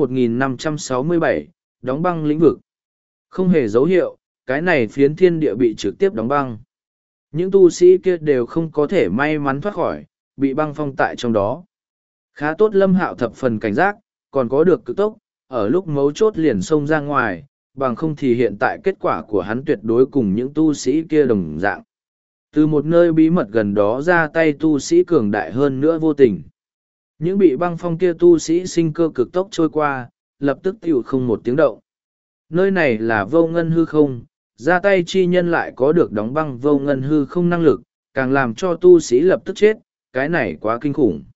A: 1567, đóng băng lĩnh vực. Không hề dấu hiệu, cái này phiến thiên địa bị trực tiếp đóng băng. Những tu sĩ kia đều không có thể may mắn thoát khỏi, bị băng phong tại trong đó. Khá tốt Lâm Hạo thập phần cảnh giác, còn có được cực tốc, ở lúc mấu chốt liền xông ra ngoài, bằng không thì hiện tại kết quả của hắn tuyệt đối cùng những tu sĩ kia đồng dạng. Từ một nơi bí mật gần đó ra tay tu sĩ cường đại hơn nữa vô tình. Những bị băng phong kia tu sĩ sinh cơ cực tốc trôi qua, lập tức tiểu không một tiếng động. Nơi này là vô ngân hư không, ra tay chi nhân lại có được đóng băng vô ngân hư không năng lực, càng làm cho tu sĩ lập tức chết, cái này quá kinh khủng.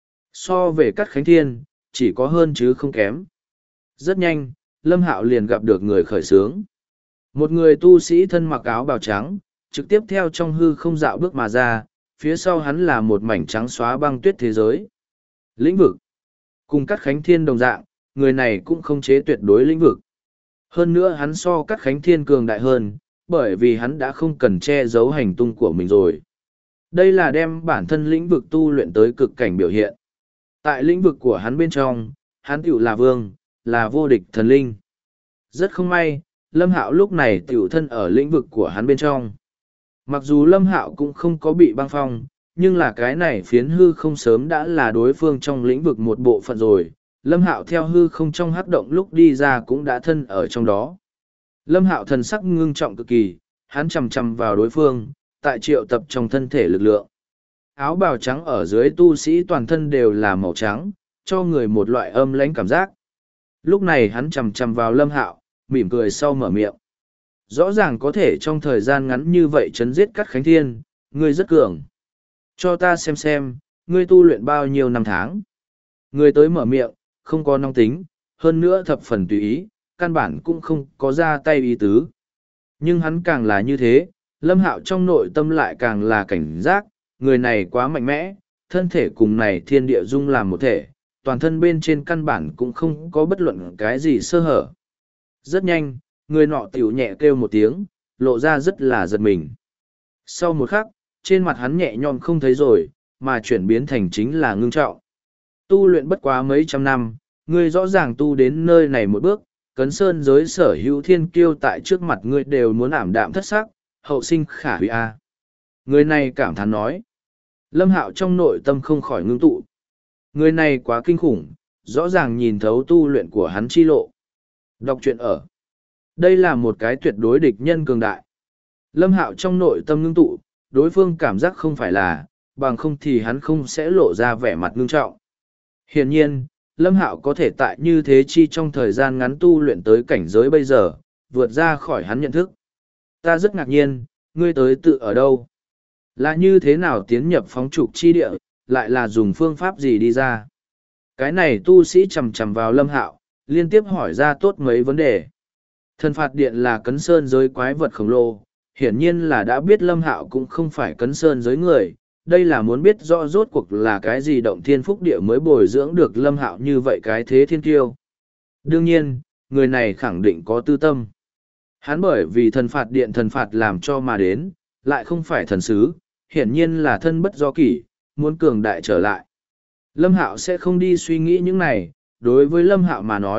A: So về Cát Khánh Thiên, chỉ có hơn chứ không kém. Rất nhanh, Lâm Hạo liền gặp được người khởi xướng. Một người tu sĩ thân mặc áo bào trắng, trực tiếp theo trong hư không dạo bước mà ra, phía sau hắn là một mảnh trắng xóa băng tuyết thế giới. Lĩnh vực. Cùng Cát Khánh Thiên đồng dạng, người này cũng không chế tuyệt đối lĩnh vực. Hơn nữa hắn so Cát Khánh Thiên cường đại hơn, bởi vì hắn đã không cần che giấu hành tung của mình rồi. Đây là đem bản thân lĩnh vực tu luyện tới cực cảnh biểu hiện. Tại lĩnh vực của hắn bên trong, hắn tiểu là vương, là vô địch thần linh. Rất không may, Lâm Hạo lúc này tiểu thân ở lĩnh vực của hắn bên trong. Mặc dù Lâm Hạo cũng không có bị băng phong, nhưng là cái này phiến hư không sớm đã là đối phương trong lĩnh vực một bộ phận rồi. Lâm Hạo theo hư không trong hắc động lúc đi ra cũng đã thân ở trong đó. Lâm Hạo thần sắc ngưng trọng cực kỳ, hắn chằm chằm vào đối phương, tại triệu tập trong thân thể lực lượng. Áo bào trắng ở dưới tu sĩ toàn thân đều là màu trắng, cho người một loại âm lãnh cảm giác. Lúc này hắn chằm chằm vào Lâm Hạo, mỉm cười sau mở miệng. Rõ ràng có thể trong thời gian ngắn như vậy chấn giết Cát Khánh Thiên, ngươi rất cường. Cho ta xem, ngươi tu luyện bao nhiêu năm tháng. Ngươi tới mở miệng, không có nóng tính, hơn nữa thập phần tùy ý, căn bản cũng không có ra tay ý tứ. Nhưng hắn càng là như thế, Lâm Hạo trong nội tâm lại càng là cảnh giác, người này quá mạnh mẽ, thân thể cùng này thiên địa dung làm một thể, toàn thân bên trên căn bản cũng không có bất luận cái gì sơ hở. Rất nhanh, người nọ tiểu nhẹ kêu một tiếng, lộ ra rất là giật mình. Sau một khắc, trên mặt hắn nhẹ nhõm không thấy rồi, mà chuyển biến thành chính là ngưng trọng. Tu luyện bất quá mấy trăm năm, ngươi rõ ràng tu đến nơi này một bước, cấn sơn giới sở hữu thiên kiêu tại trước mặt ngươi đều muốn ảm đạm thất sắc, hậu sinh khả hủy a. Người này cảm thán nói. Lâm Hạo trong nội tâm không khỏi ngưng tụ. Người này quá kinh khủng, rõ ràng nhìn thấu tu luyện của hắn chi lộ. Đọc truyện ở. Đây là một cái tuyệt đối địch nhân cường đại. Lâm Hạo trong nội tâm ngưng tụ, đối phương cảm giác không phải là, bằng không thì hắn không sẽ lộ ra vẻ mặt ngưng trọng. Hiển nhiên, Lâm Hạo có thể tại như thế chi trong thời gian ngắn tu luyện tới cảnh giới bây giờ, vượt ra khỏi hắn nhận thức. Ta rất ngạc nhiên, ngươi tới tự ở đâu? Là như thế nào tiến nhập phóng trục chi địa, lại là dùng phương pháp gì đi ra? Cái này tu sĩ chầm chầm vào Lâm Hạo, liên tiếp hỏi ra tốt mấy vấn đề. Thần phạt điện là cấn sơn giới quái vật khổng lồ, hiển nhiên là đã biết Lâm Hạo cũng không phải cấn sơn giới người, đây là muốn biết rõ rốt cuộc là cái gì động thiên phúc địa mới bồi dưỡng được Lâm Hạo như vậy cái thế thiên kiêu. Đương nhiên, người này khẳng định có tư tâm. Hắn bởi vì thần phạt điện thần phạt làm cho mà đến, lại không phải thần sứ, hiển nhiên là thân bất do kỷ, muốn cường đại trở lại. Lâm Hạo sẽ không đi suy nghĩ những này, đối với Lâm Hạo mà nói,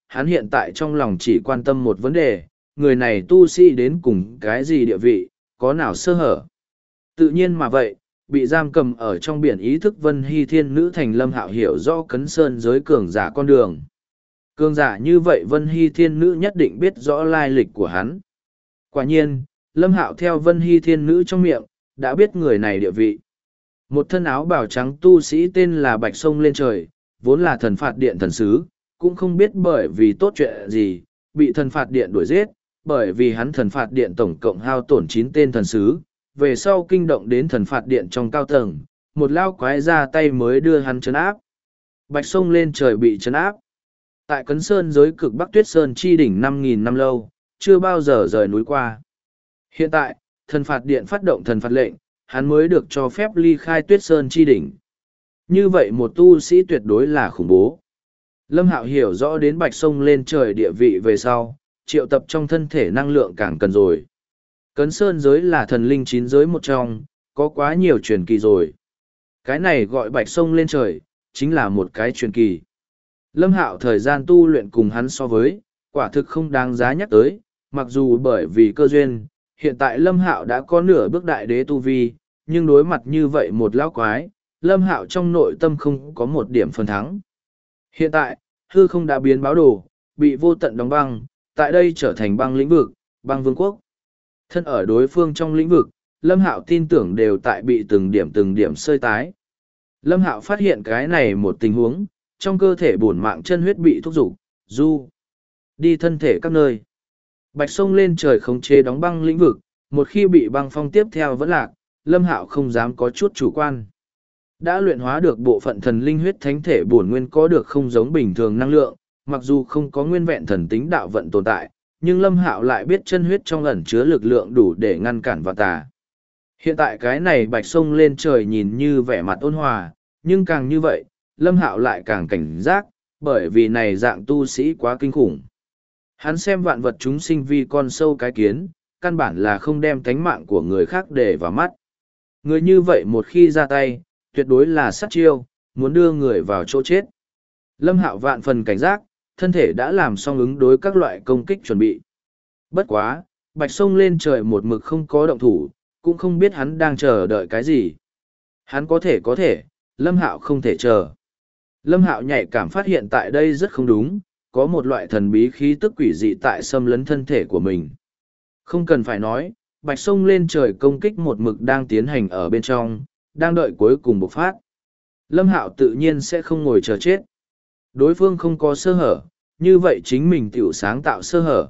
A: hắn hiện tại trong lòng chỉ quan tâm một vấn đề, người này tu sĩ đến cùng cái gì địa vị, có nào sơ hở. Tự nhiên mà vậy, bị giam cầm ở trong biển ý thức Vân Hy Thiên Nữ thành Lâm Hạo hiểu rõ Cấn Sơn giới cường giả con đường. Cường giả như vậy Vân Hy Thiên Nữ nhất định biết rõ lai lịch của hắn. Quả nhiên, Lâm Hạo theo Vân Hy Thiên Nữ trong miệng, đã biết người này địa vị. Một thân áo bào trắng tu sĩ tên là Bạch Sông lên trời, vốn là thần phạt điện thần sứ, cũng không biết bởi vì tốt chuyện gì, bị thần phạt điện đuổi giết, bởi vì hắn thần phạt điện tổng cộng hao tổn 9 tên thần sứ, về sau kinh động đến thần phạt điện trong cao tầng, một lao quái ra tay mới đưa hắn trấn áp. Bạch Sông lên trời bị trấn áp. Tại Cấn Sơn giới cực Bắc Tuyết Sơn chi đỉnh 5.000 năm lâu, chưa bao giờ rời núi qua. Hiện tại, thần phạt điện phát động thần phạt lệnh, hắn mới được cho phép ly khai Tuyết Sơn chi đỉnh. Như vậy một tu sĩ tuyệt đối là khủng bố. Lâm Hạo hiểu rõ đến Bạch Sông lên trời địa vị về sau, triệu tập trong thân thể năng lượng càng cần rồi. Cấn Sơn giới là thần linh 9 giới một trong, có quá nhiều truyền kỳ rồi. Cái này gọi Bạch Sông lên trời, chính là một cái truyền kỳ. Lâm Hạo thời gian tu luyện cùng hắn so với, quả thực không đáng giá nhắc tới, mặc dù bởi vì cơ duyên, hiện tại Lâm Hạo đã có nửa bước đại đế tu vi, nhưng đối mặt như vậy một lão quái, Lâm Hạo trong nội tâm không có một điểm phần thắng. Hiện tại, hư không đã biến báo đồ, bị vô tận đóng băng, tại đây trở thành băng lĩnh vực, băng vương quốc. Thân ở đối phương trong lĩnh vực, Lâm Hạo tin tưởng đều tại bị từng điểm sơi tái. Lâm Hạo phát hiện cái này một tình huống, trong cơ thể bổn mạng chân huyết bị thúc giục, đi thân thể các nơi. Bạch Sông lên trời khống chế đóng băng lĩnh vực, một khi bị băng phong tiếp theo vẫn lạc, Lâm Hạo không dám có chút chủ quan. Đã luyện hóa được bộ phận thần linh huyết thánh thể bổn nguyên có được không giống bình thường năng lượng, mặc dù không có nguyên vẹn thần tính đạo vận tồn tại, nhưng Lâm Hạo lại biết chân huyết trong ẩn chứa lực lượng đủ để ngăn cản vạn tà. Hiện tại cái này Bạch Sông lên trời nhìn như vẻ mặt ôn hòa, nhưng càng như vậy, Lâm Hạo lại càng cảnh giác, bởi vì này dạng tu sĩ quá kinh khủng. Hắn xem vạn vật chúng sinh vì con sâu cái kiến, căn bản là không đem tánh mạng của người khác để vào mắt. Người như vậy một khi ra tay, tuyệt đối là sát chiêu, muốn đưa người vào chỗ chết. Lâm Hạo vạn phần cảnh giác, thân thể đã làm xong ứng đối các loại công kích chuẩn bị. Bất quá, Bạch Sông lên trời một mực không có động thủ, cũng không biết hắn đang chờ đợi cái gì. Hắn có thể, Lâm Hạo không thể chờ. Lâm Hạo nhạy cảm phát hiện tại đây rất không đúng, có một loại thần bí khí tức quỷ dị tại xâm lấn thân thể của mình. Không cần phải nói, Bạch Sông lên trời công kích một mực đang tiến hành ở bên trong, đang đợi cuối cùng bộc phát. Lâm Hạo tự nhiên sẽ không ngồi chờ chết. Đối phương không có sơ hở, như vậy chính mình tiểu sáng tạo sơ hở.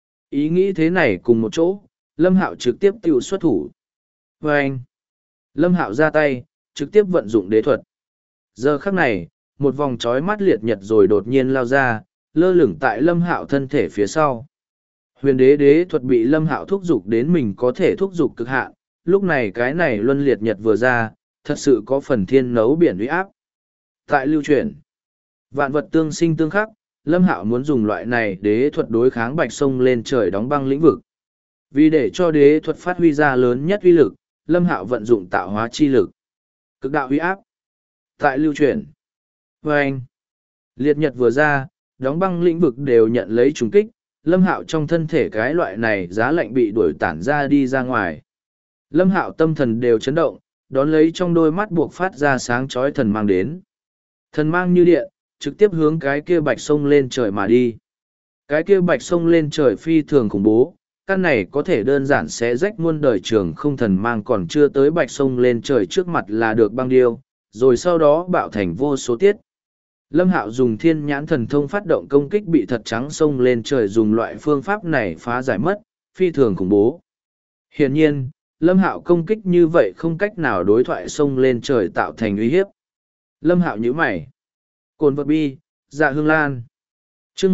A: Ý nghĩ thế này cùng một chỗ, Lâm Hạo trực tiếp tiểu xuất thủ. Và anh, Lâm Hạo ra tay, trực tiếp vận dụng đế thuật. Giờ khắc này, một vòng trói mắt liệt nhật rồi đột nhiên lao ra, lơ lửng tại Lâm Hạo thân thể phía sau. Huyền đế đế thuật bị Lâm Hạo thúc giục đến mình có thể thúc giục cực hạn, lúc này cái này luân liệt nhật vừa ra, thật sự có phần thiên nấu biển uy áp. Tại lưu truyền, vạn vật tương sinh tương khắc, Lâm Hạo muốn dùng loại này đế thuật đối kháng Bạch Sông lên trời đóng băng lĩnh vực. Vì để cho đế thuật phát huy ra lớn nhất uy lực, Lâm Hạo vận dụng tạo hóa chi lực. Cực đạo uy áp. Tại lưu truyền. Và anh, liệt nhật vừa ra, đóng băng lĩnh vực đều nhận lấy trùng kích, Lâm Hạo trong thân thể cái loại này giá lạnh bị đuổi tản ra đi ra ngoài. Lâm Hạo tâm thần đều chấn động, đón lấy trong đôi mắt buộc phát ra sáng chói thần mang đến. Thần mang như điện, trực tiếp hướng cái kia Bạch Sông lên trời mà đi. Cái kia Bạch Sông lên trời phi thường khủng bố, căn này có thể đơn giản sẽ rách muôn đời trường không thần mang còn chưa tới Bạch Sông lên trời trước mặt là được băng điêu, rồi sau đó bạo thành vô số tiết. Lâm Hạo dùng thiên nhãn thần thông phát động công kích bị thật trắng sông lên trời dùng loại phương pháp này phá giải mất, phi thường khủng bố. Hiển nhiên, Lâm Hạo công kích như vậy không cách nào đối thoại sông lên trời tạo thành uy hiếp. Lâm Hạo nhíu mày. Cồn vật bi, dạ hương lan. Chương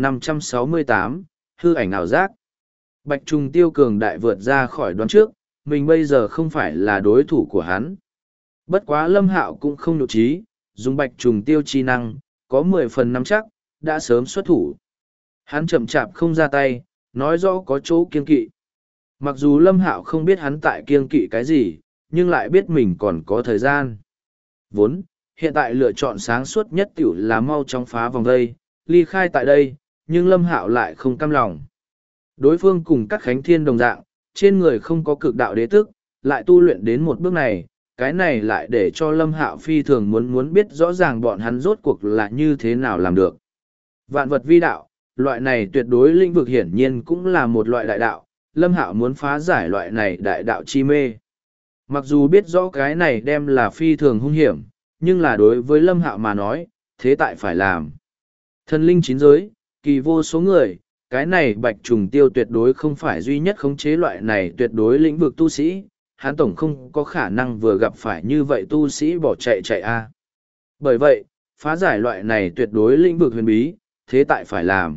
A: 1568, hư ảnh ảo giác. Bạch trùng tiêu cường đại vượt ra khỏi đoán trước, mình bây giờ không phải là đối thủ của hắn. Bất quá Lâm Hạo cũng không nhục trí, dùng bạch trùng tiêu chi năng, có 10 phần nắm chắc, đã sớm xuất thủ. Hắn chậm chạp không ra tay, nói rõ có chỗ kiên kỵ. Mặc dù Lâm Hạo không biết hắn tại kiên kỵ cái gì, nhưng lại biết mình còn có thời gian. Vốn, hiện tại lựa chọn sáng suốt nhất tiểu là mau chóng phá vòng đây, ly khai tại đây, nhưng Lâm Hạo lại không cam lòng. Đối phương cùng các khánh thiên đồng dạng, trên người không có cực đạo đế tức, lại tu luyện đến một bước này, cái này lại để cho Lâm Hạo phi thường muốn biết rõ ràng bọn hắn rốt cuộc là như thế nào làm được. Vạn vật vi đạo, loại này tuyệt đối lĩnh vực hiển nhiên cũng là một loại đại đạo, Lâm Hạo muốn phá giải loại này đại đạo chi mê. Mặc dù biết rõ cái này đem là phi thường hung hiểm, nhưng là đối với Lâm Hạo mà nói, thế tại phải làm. Thần linh chín giới, kỳ vô số người, cái này bạch trùng tiêu tuyệt đối không phải duy nhất khống chế loại này tuyệt đối lĩnh vực tu sĩ, hắn tổng không có khả năng vừa gặp phải như vậy tu sĩ bỏ chạy a. Bởi vậy, phá giải loại này tuyệt đối lĩnh vực huyền bí, thế tại phải làm.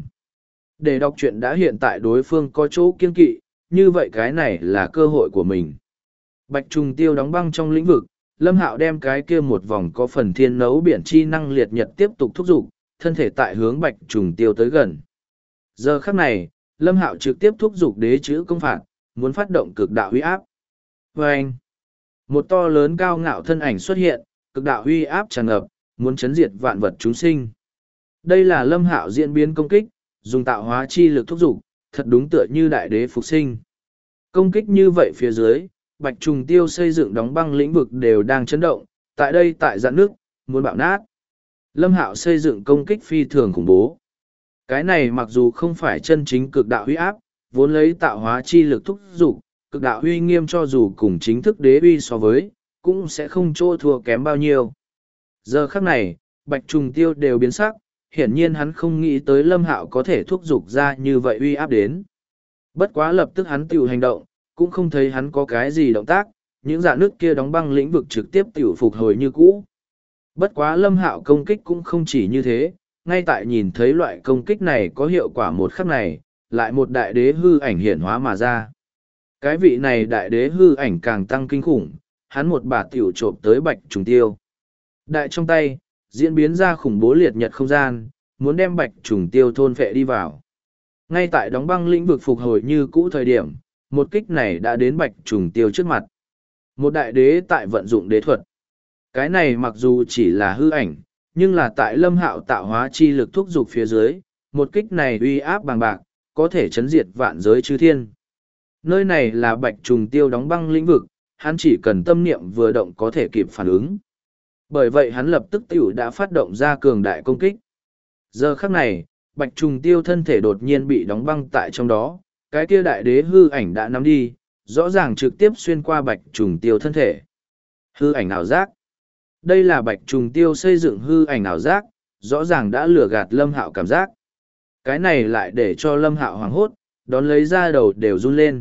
A: Để đọc truyện đã hiện tại đối phương có chỗ kiên kỵ, như vậy cái này là cơ hội của mình. Bạch trùng tiêu đóng băng trong lĩnh vực, Lâm Hạo đem cái kia một vòng có phần thiên nấu biển chi năng liệt nhật tiếp tục thúc giục, thân thể tại hướng bạch trùng tiêu tới gần. Giờ khắc này, Lâm Hạo trực tiếp thúc giục đế chữ công phạt, muốn phát động cực đạo huy áp. Vâng! Một to lớn cao ngạo thân ảnh xuất hiện, cực đạo huy áp tràn ngập, muốn chấn diệt vạn vật chúng sinh. Đây là Lâm Hạo diễn biến công kích, dùng tạo hóa chi lực thúc giục, thật đúng tựa như đại đế phục sinh. Công kích như vậy phía dưới, bạch trùng tiêu xây dựng đóng băng lĩnh vực đều đang chấn động, tại đây tại dạn nước, muốn bạo nát. Lâm Hạo xây dựng công kích phi thường khủng bố. Cái này mặc dù không phải chân chính cực đạo huy áp, vốn lấy tạo hóa chi lực thúc giục, cực đạo huy nghiêm cho dù cùng chính thức đế uy so với, cũng sẽ không chỗ thua kém bao nhiêu. Giờ khắc này, bạch trùng tiêu đều biến sắc, hiển nhiên hắn không nghĩ tới Lâm Hạo có thể thúc giục ra như vậy uy áp đến. Bất quá lập tức hắn tiểu hành động, cũng không thấy hắn có cái gì động tác, những dạ nước kia đóng băng lĩnh vực trực tiếp tiểu phục hồi như cũ. Bất quá Lâm Hạo công kích cũng không chỉ như thế, ngay tại nhìn thấy loại công kích này có hiệu quả một khắc này, lại một đại đế hư ảnh hiển hóa mà ra. Cái vị này đại đế hư ảnh càng tăng kinh khủng, hắn một bà tiểu trộm tới bạch trùng tiêu. Đại trong tay, diễn biến ra khủng bố liệt nhật không gian, muốn đem bạch trùng tiêu thôn phệ đi vào. Ngay tại đóng băng lĩnh vực phục hồi như cũ thời điểm, một kích này đã đến bạch trùng tiêu trước mặt. Một đại đế tại vận dụng đế thuật. Cái này mặc dù chỉ là hư ảnh, nhưng là tại Lâm Hạo tạo hóa chi lực thúc giục phía dưới, một kích này uy áp bằng bạc, có thể chấn diệt vạn giới chư thiên. Nơi này là bạch trùng tiêu đóng băng lĩnh vực, hắn chỉ cần tâm niệm vừa động có thể kịp phản ứng. Bởi vậy hắn lập tức tiểu đã phát động ra cường đại công kích. Giờ khắc này, bạch trùng tiêu thân thể đột nhiên bị đóng băng tại trong đó, cái kia đại đế hư ảnh đã nắm đi, rõ ràng trực tiếp xuyên qua bạch trùng tiêu thân thể. Hư ảnh ảo giác. Đây là bạch trùng tiêu xây dựng hư ảnh ảo giác, rõ ràng đã lừa gạt Lâm Hạo cảm giác. Cái này lại để cho Lâm Hạo hoảng hốt, đón lấy ra đầu đều run lên.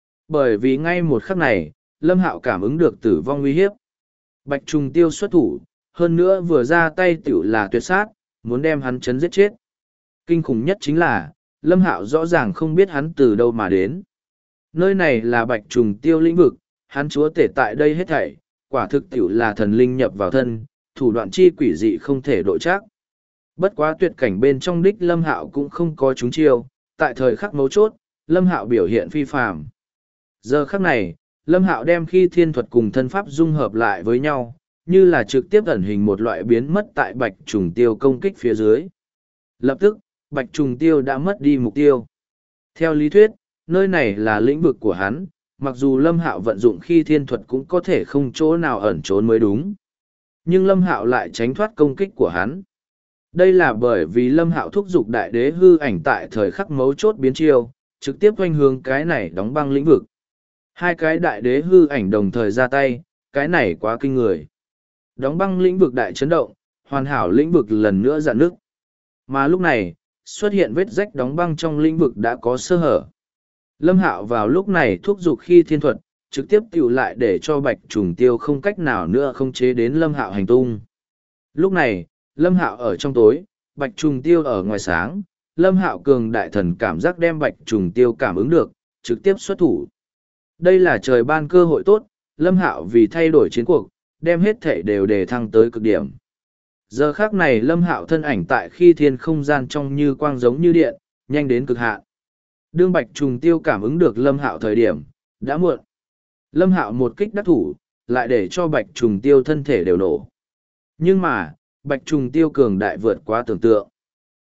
A: Bởi vì ngay một khắc này, Lâm Hạo cảm ứng được tử vong uy hiếp. Bạch trùng tiêu xuất thủ, hơn nữa vừa ra tay tiểu là tuyệt sát, muốn đem hắn chấn giết chết. Kinh khủng nhất chính là, Lâm Hạo rõ ràng không biết hắn từ đâu mà đến. Nơi này là bạch trùng tiêu lĩnh vực, hắn chúa tể tại đây hết thảy, quả thực tiểu là thần linh nhập vào thân, thủ đoạn chi quỷ dị không thể độ chắc. Bất quá tuyệt cảnh bên trong đích Lâm Hạo cũng không có trúng chiêu, tại thời khắc mấu chốt, Lâm Hạo biểu hiện phi phàm. Giờ khắc này, Lâm Hạo đem khi thiên thuật cùng thân pháp dung hợp lại với nhau, như là trực tiếp ẩn hình một loại biến mất tại bạch trùng tiêu công kích phía dưới. Lập tức, bạch trùng tiêu đã mất đi mục tiêu. Theo lý thuyết, nơi này là lĩnh vực của hắn, mặc dù Lâm Hạo vận dụng khi thiên thuật cũng có thể không chỗ nào ẩn trốn mới đúng. Nhưng Lâm Hạo lại tránh thoát công kích của hắn. Đây là bởi vì Lâm Hạo thúc giục đại đế hư ảnh tại thời khắc mấu chốt biến chiêu, trực tiếp hoành hướng cái này đóng băng lĩnh vực. Hai cái đại đế hư ảnh đồng thời ra tay, cái này quá kinh người. Đóng băng lĩnh vực đại chấn động, hoàn hảo lĩnh vực lần nữa rạn nứt. Mà lúc này, xuất hiện vết rách đóng băng trong lĩnh vực đã có sơ hở. Lâm Hạo vào lúc này thúc giục khi thiên thuật, trực tiếp tiểu lại để cho bạch trùng tiêu không cách nào nữa không chế đến Lâm Hạo hành tung. Lúc này, Lâm Hạo ở trong tối, bạch trùng tiêu ở ngoài sáng, Lâm Hạo cường đại thần cảm giác đem bạch trùng tiêu cảm ứng được, trực tiếp xuất thủ. Đây là trời ban cơ hội tốt, Lâm Hạo vì thay đổi chiến cuộc, đem hết thể đều đề thăng tới cực điểm. Giờ khác này Lâm Hạo thân ảnh tại khi thiên không gian trong như quang giống như điện, nhanh đến cực hạn. Đương bạch trùng tiêu cảm ứng được Lâm Hạo thời điểm, đã muộn. Lâm Hạo một kích đắc thủ, lại để cho bạch trùng tiêu thân thể đều nổ. Nhưng mà, bạch trùng tiêu cường đại vượt quá tưởng tượng.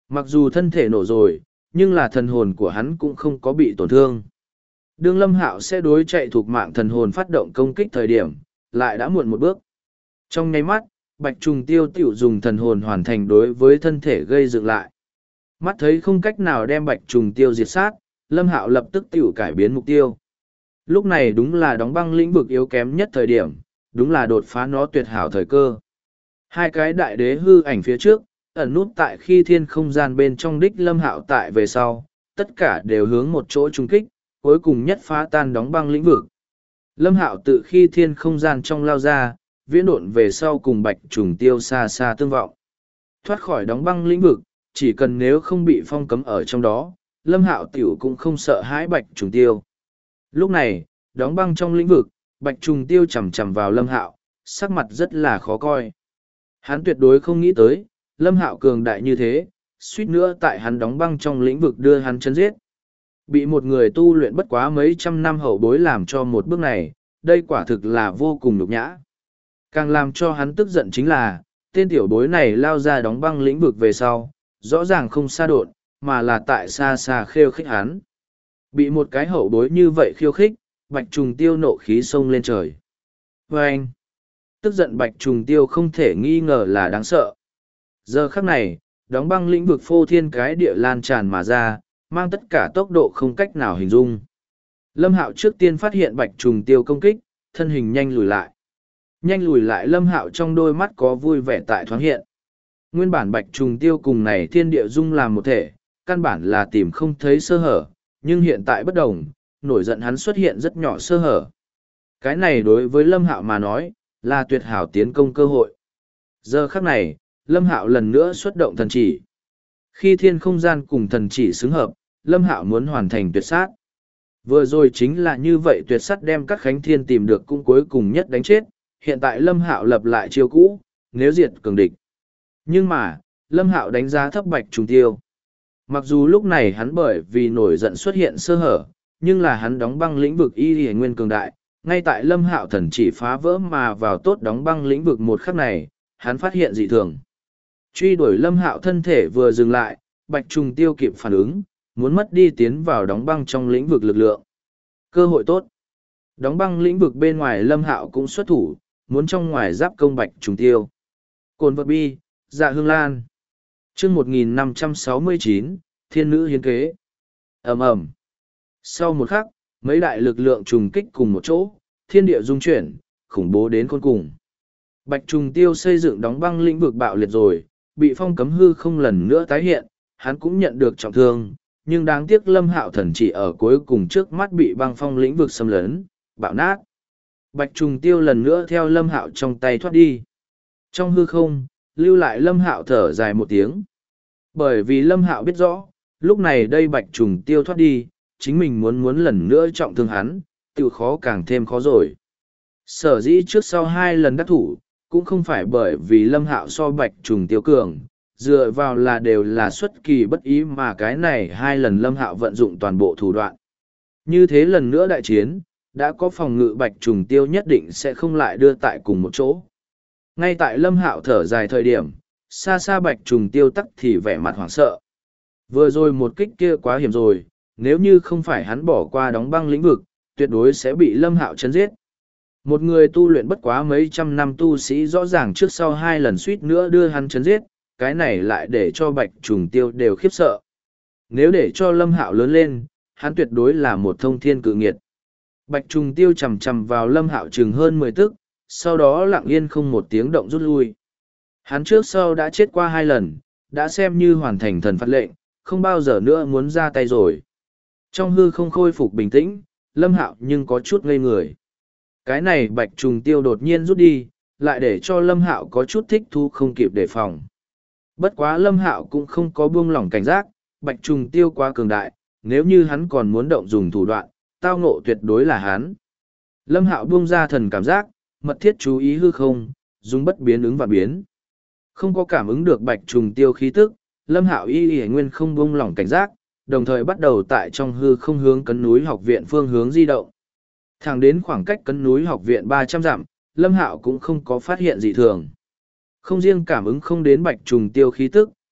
A: Mặc dù thân thể nổ rồi, nhưng là thần hồn của hắn cũng không có bị tổn thương. Đương Lâm Hạo sẽ đối chạy thuộc mạng thần hồn phát động công kích thời điểm, lại đã muộn một bước. Trong nháy mắt, Bạch Trùng Tiêu tiểu dùng thần hồn hoàn thành đối với thân thể gây dựng lại. Mắt thấy không cách nào đem Bạch Trùng Tiêu diệt sát, Lâm Hạo lập tức tiểu cải biến mục tiêu. Lúc này đúng là đóng băng lĩnh vực yếu kém nhất thời điểm, đúng là đột phá nó tuyệt hảo thời cơ. Hai cái đại đế hư ảnh phía trước, ẩn nút tại khi thiên không gian bên trong đích Lâm Hạo tại về sau, tất cả đều hướng một chỗ trung kích, cuối cùng nhất phá tan đóng băng lĩnh vực. Lâm Hạo tự khi thiên không gian trong lao ra, viễn độn về sau cùng Bạch Trùng Tiêu xa xa tương vọng. Thoát khỏi đóng băng lĩnh vực, chỉ cần nếu không bị phong cấm ở trong đó, Lâm Hạo tiểu cũng không sợ hãi Bạch Trùng Tiêu. Lúc này, đóng băng trong lĩnh vực, Bạch Trùng Tiêu chầm chầm vào Lâm Hạo, sắc mặt rất là khó coi. Hắn tuyệt đối không nghĩ tới, Lâm Hạo cường đại như thế, suýt nữa tại hắn đóng băng trong lĩnh vực đưa hắn chân giết. Bị một người tu luyện bất quá mấy trăm năm hậu bối làm cho một bước này, đây quả thực là vô cùng nhục nhã. Càng làm cho hắn tức giận chính là, tên tiểu bối này lao ra đóng băng lĩnh vực về sau, rõ ràng không xa độn, mà là tại xa xa khiêu khích hắn. Bị một cái hậu bối như vậy khiêu khích, Bạch Trùng Tiêu nộ khí xông lên trời. Và anh, tức giận Bạch Trùng Tiêu không thể nghi ngờ là đáng sợ. Giờ khắc này, đóng băng lĩnh vực phô thiên cái địa lan tràn mà ra, mang tất cả tốc độ không cách nào hình dung. Lâm Hạo trước tiên phát hiện Bạch Trùng Tiêu công kích, thân hình nhanh lùi lại. Nhanh lùi lại Lâm Hạo trong đôi mắt có vui vẻ tại thoáng hiện. Nguyên bản Bạch Trùng Tiêu cùng này thiên địa dung làm một thể, căn bản là tìm không thấy sơ hở, nhưng hiện tại bất đồng, nổi giận hắn xuất hiện rất nhỏ sơ hở. Cái này đối với Lâm Hạo mà nói, là tuyệt hảo tiến công cơ hội. Giờ khắc này, Lâm Hạo lần nữa xuất động thần chỉ. Khi thiên không gian cùng thần chỉ xứng hợp, Lâm Hạo muốn hoàn thành tuyệt sát. Vừa rồi chính là như vậy tuyệt sát đem các khánh thiên tìm được cũng cuối cùng nhất đánh chết, hiện tại Lâm Hạo lập lại chiêu cũ, nếu diệt cường địch. Nhưng mà, Lâm Hạo đánh giá thấp Bạch Trùng Tiêu. Mặc dù lúc này hắn bởi vì nổi giận xuất hiện sơ hở, nhưng là hắn đóng băng lĩnh vực y hề nguyên cường đại, ngay tại Lâm Hạo thần chỉ phá vỡ mà vào tốt đóng băng lĩnh vực một khắc này, hắn phát hiện dị thường. Truy đuổi Lâm Hạo thân thể vừa dừng lại, Bạch Trùng Tiêu kịp phản ứng, muốn mất đi tiến vào đóng băng trong lĩnh vực lực lượng. Cơ hội tốt. Đóng băng lĩnh vực bên ngoài Lâm Hạo cũng xuất thủ, muốn trong ngoài giáp công Bạch Trùng Tiêu. Cồn vật bi, Dạ Hương Lan. Chương 1569, Thiên Nữ Hiến Kế. Ầm ầm. Sau một khắc, mấy đại lực lượng trùng kích cùng một chỗ, thiên địa dung chuyển, khủng bố đến khôn cùng. Bạch Trùng Tiêu xây dựng đóng băng lĩnh vực bạo liệt rồi, bị phong cấm hư không lần nữa tái hiện, hắn cũng nhận được trọng thương, nhưng đáng tiếc Lâm Hạo thần chỉ ở cuối cùng trước mắt bị băng phong lĩnh vực xâm lấn, bạo nát. Bạch Trùng Tiêu lần nữa theo Lâm Hạo trong tay thoát đi. Trong hư không, lưu lại Lâm Hạo thở dài một tiếng. Bởi vì Lâm Hạo biết rõ, lúc này đây Bạch Trùng Tiêu thoát đi, chính mình muốn lần nữa trọng thương hắn, tự khó càng thêm khó rồi. Sở dĩ trước sau hai lần đắc thủ, cũng không phải bởi vì Lâm Hạo so Bạch Trùng Tiêu cường, dựa vào là đều là xuất kỳ bất ý mà cái này hai lần Lâm Hạo vận dụng toàn bộ thủ đoạn. Như thế lần nữa đại chiến, đã có phòng ngự Bạch Trùng Tiêu nhất định sẽ không lại đưa tại cùng một chỗ. Ngay tại Lâm Hạo thở dài thời điểm, xa xa Bạch Trùng Tiêu tắc thì vẻ mặt hoảng sợ. Vừa rồi một kích kia quá hiểm rồi, nếu như không phải hắn bỏ qua đóng băng lĩnh vực, tuyệt đối sẽ bị Lâm Hạo chấn giết. Một người tu luyện bất quá mấy trăm năm tu sĩ rõ ràng trước sau hai lần suýt nữa đưa hắn chấn giết, cái này lại để cho Bạch Trùng Tiêu đều khiếp sợ. Nếu để cho Lâm Hạo lớn lên, hắn tuyệt đối là một thông thiên cự nghiệt. Bạch Trùng Tiêu chầm chầm vào Lâm Hạo chừng hơn 10 tức, sau đó lặng yên không một tiếng động rút lui. Hắn trước sau đã chết qua hai lần, đã xem như hoàn thành thần phạt lệnh, không bao giờ nữa muốn ra tay rồi. Trong hư không khôi phục bình tĩnh, Lâm Hạo nhưng có chút ngây người. Cái này Bạch Trùng Tiêu đột nhiên rút đi, lại để cho Lâm Hạo có chút thích thú không kịp đề phòng. Bất quá Lâm Hạo cũng không có buông lỏng cảnh giác, Bạch Trùng Tiêu quá cường đại, nếu như hắn còn muốn động dùng thủ đoạn, tao ngộ tuyệt đối là hắn. Lâm Hạo buông ra thần cảm giác, mật thiết chú ý hư không, dùng bất biến ứng và biến. Không có cảm ứng được Bạch Trùng Tiêu khí tức, Lâm Hạo y nguyên không buông lỏng cảnh giác, đồng thời bắt đầu tại trong hư không hướng cấn núi học viện phương hướng di động. Thẳng đến khoảng cách cấn núi học viện 300 dặm, Lâm Hạo cũng không có phát hiện gì thường. Không riêng cảm ứng không đến Bạch Trùng Tiêu khí tức,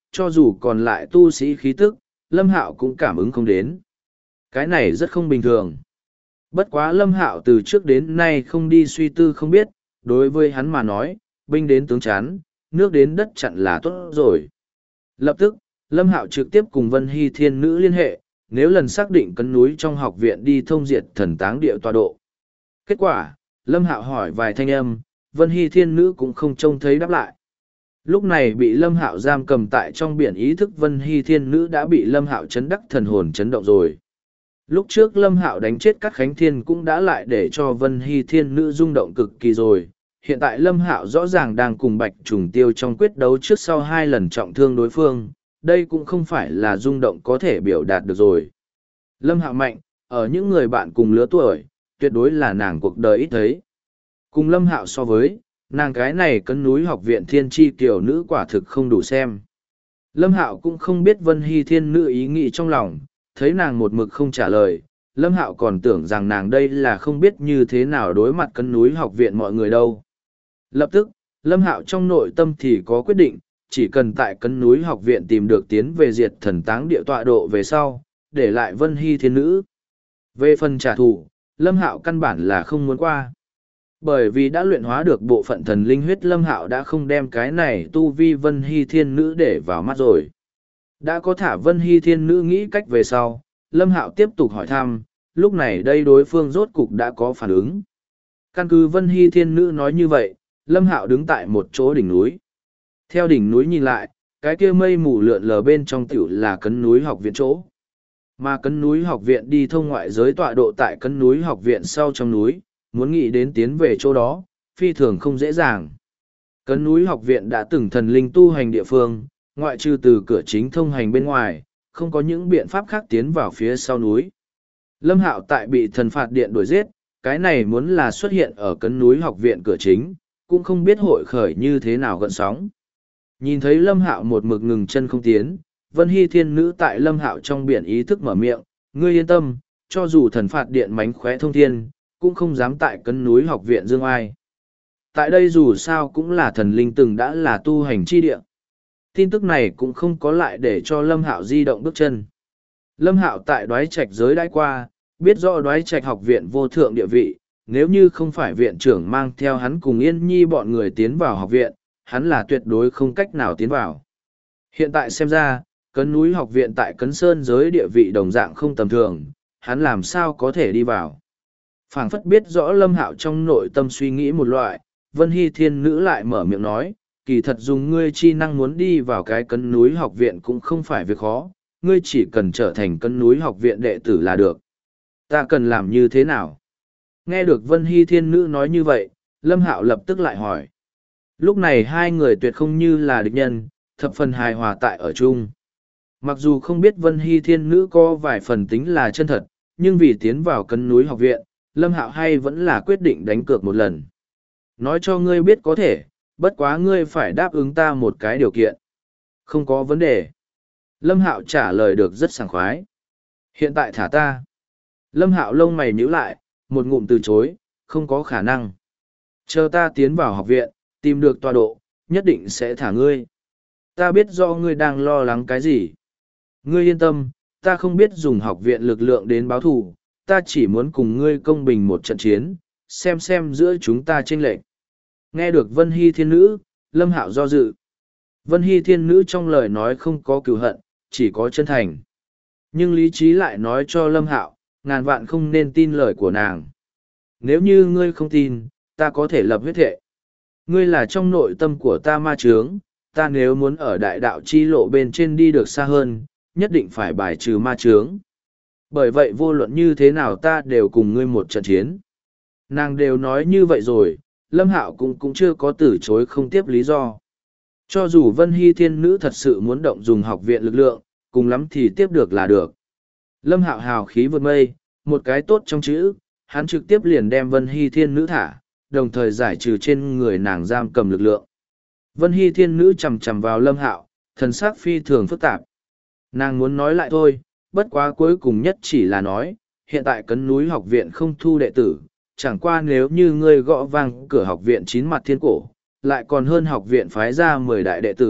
A: cho dù còn lại tu sĩ khí tức, Lâm Hạo cũng cảm ứng không đến. Cái này rất không bình thường. Bất quá Lâm Hạo từ trước đến nay không đi suy tư không biết, đối với hắn mà nói, binh đến tướng chắn, nước đến đất chặn là tốt rồi. Lập tức, Lâm Hạo trực tiếp cùng Vân Hy Thiên Nữ liên hệ, nếu lần xác định cấn núi trong học viện đi thông diệt thần táng địa tọa độ. Kết quả, Lâm Hạo hỏi vài thanh âm, Vân Hy Thiên Nữ cũng không trông thấy đáp lại. Lúc này bị Lâm Hạo giam cầm tại trong biển ý thức Vân Hy Thiên Nữ đã bị Lâm Hạo chấn đắc thần hồn chấn động rồi. Lúc trước Lâm Hạo đánh chết Cát Khánh Thiên cũng đã lại để cho Vân Hy Thiên Nữ rung động cực kỳ rồi. Hiện tại Lâm Hạo rõ ràng đang cùng Bạch Trùng Tiêu trong quyết đấu trước sau 2 lần trọng thương đối phương, đây cũng không phải là rung động có thể biểu đạt được rồi. Lâm Hạo mạnh, ở những người bạn cùng lứa tuổi, tuyệt đối là nàng cuộc đời ít thấy. Cùng Lâm Hạo so với, nàng cái này cấn núi học viện thiên tri kiểu nữ quả thực không đủ xem. Lâm Hạo cũng không biết Vân Hy Thiên Nữ ý nghĩ trong lòng, thấy nàng một mực không trả lời, Lâm Hạo còn tưởng rằng nàng đây là không biết như thế nào đối mặt cấn núi học viện mọi người đâu. Lập tức, Lâm Hạo trong nội tâm thì có quyết định, chỉ cần tại cấn núi học viện tìm được tiến về diệt thần táng địa tọa độ về sau, để lại Vân Hy Thiên Nữ. Về phần trả thù, Lâm Hạo căn bản là không muốn qua. Bởi vì đã luyện hóa được bộ phận thần linh huyết, Lâm Hạo đã không đem cái này tu vi Vân Hy Thiên Nữ để vào mắt rồi. Đã có thả Vân Hy Thiên Nữ nghĩ cách về sau, Lâm Hạo tiếp tục hỏi thăm, lúc này đây đối phương rốt cục đã có phản ứng. Căn cứ Vân Hy Thiên Nữ nói như vậy, Lâm Hạo đứng tại một chỗ đỉnh núi. Theo đỉnh núi nhìn lại, cái kia mây mù lượn lờ bên trong tiểu là cấn núi học viện chỗ. Mà cấn núi học viện đi thông ngoại giới tọa độ tại cấn núi học viện sau trong núi, muốn nghĩ đến tiến về chỗ đó, phi thường không dễ dàng. Cấn núi học viện đã từng thần linh tu hành địa phương, ngoại trừ từ cửa chính thông hành bên ngoài, không có những biện pháp khác tiến vào phía sau núi. Lâm Hạo tại bị thần phạt điện đuổi giết, cái này muốn là xuất hiện ở cấn núi học viện cửa chính, cũng không biết hội khởi như thế nào gợn sóng. Nhìn thấy Lâm Hạo một mực ngừng chân không tiến, Vân Hy Thiên Nữ tại Lâm Hạo trong biển ý thức mở miệng, ngươi yên tâm, cho dù thần phạt điện mánh khóe thông thiên, cũng không dám tại cấn núi học viện dương ai. Tại đây dù sao cũng là thần linh từng đã là tu hành chi địa. Tin tức này cũng không có lại để cho Lâm Hạo di động bước chân. Lâm Hạo tại Đoái Trạch giới đãi qua, biết rõ Đoái Trạch học viện vô thượng địa vị, nếu như không phải viện trưởng mang theo hắn cùng Yên Nhi bọn người tiến vào học viện, hắn là tuyệt đối không cách nào tiến vào. Hiện tại xem ra, cấn núi học viện tại Cấn Sơn giới địa vị đồng dạng không tầm thường, hắn làm sao có thể đi vào. Phảng phất biết rõ Lâm Hạo trong nội tâm suy nghĩ một loại, Vân Hy Thiên Nữ lại mở miệng nói, kỳ thật dùng ngươi chi năng muốn đi vào cái cấn núi học viện cũng không phải việc khó, ngươi chỉ cần trở thành cấn núi học viện đệ tử là được. Ta cần làm như thế nào? Nghe được Vân Hy Thiên Nữ nói như vậy, Lâm Hạo lập tức lại hỏi. Lúc này hai người tuyệt không như là địch nhân, thập phần hài hòa tại ở chung. Mặc dù không biết Vân Hy Thiên Nữ có vài phần tính là chân thật, nhưng vì tiến vào cấn núi học viện, Lâm Hạo hay vẫn là quyết định đánh cược một lần. Nói cho ngươi biết có thể, bất quá ngươi phải đáp ứng ta một cái điều kiện. Không có vấn đề. Lâm Hạo trả lời được rất sảng khoái. Hiện tại thả ta. Lâm Hạo lông mày nhíu lại, một ngụm từ chối, không có khả năng. Chờ ta tiến vào học viện, tìm được tọa độ, nhất định sẽ thả ngươi. Ta biết do ngươi đang lo lắng cái gì. Ngươi yên tâm, ta không biết dùng học viện lực lượng đến báo thù, ta chỉ muốn cùng ngươi công bình một trận chiến, xem giữa chúng ta chênh lệch. Nghe được Vân Hy Thiên Nữ, Lâm Hạo do dự. Vân Hy Thiên Nữ trong lời nói không có cừu hận, chỉ có chân thành. Nhưng lý trí lại nói cho Lâm Hạo, ngàn vạn không nên tin lời của nàng. Nếu như ngươi không tin, ta có thể lập huyết thệ. Ngươi là trong nội tâm của ta ma chướng, ta nếu muốn ở đại đạo chi lộ bên trên đi được xa hơn, nhất định phải bài trừ ma chướng. Bởi vậy vô luận như thế nào ta đều cùng ngươi một trận chiến. Nàng đều nói như vậy rồi, Lâm Hạo cũng chưa có từ chối không tiếp lý do. Cho dù Vân Hy Thiên Nữ thật sự muốn động dùng học viện lực lượng, cùng lắm thì tiếp được là được. Lâm Hạo hào khí vượt mây, một cái tốt trong chữ, hắn trực tiếp liền đem Vân Hy Thiên Nữ thả, đồng thời giải trừ trên người nàng giam cầm lực lượng. Vân Hy Thiên Nữ chầm chầm vào Lâm Hạo, thần sắc phi thường phức tạp. Nàng muốn nói lại thôi, bất quá cuối cùng nhất chỉ là nói, hiện tại cấn núi học viện không thu đệ tử, chẳng qua nếu như ngươi gõ vang cửa học viện chín mặt thiên cổ, lại còn hơn học viện phái ra 10 đại đệ tử,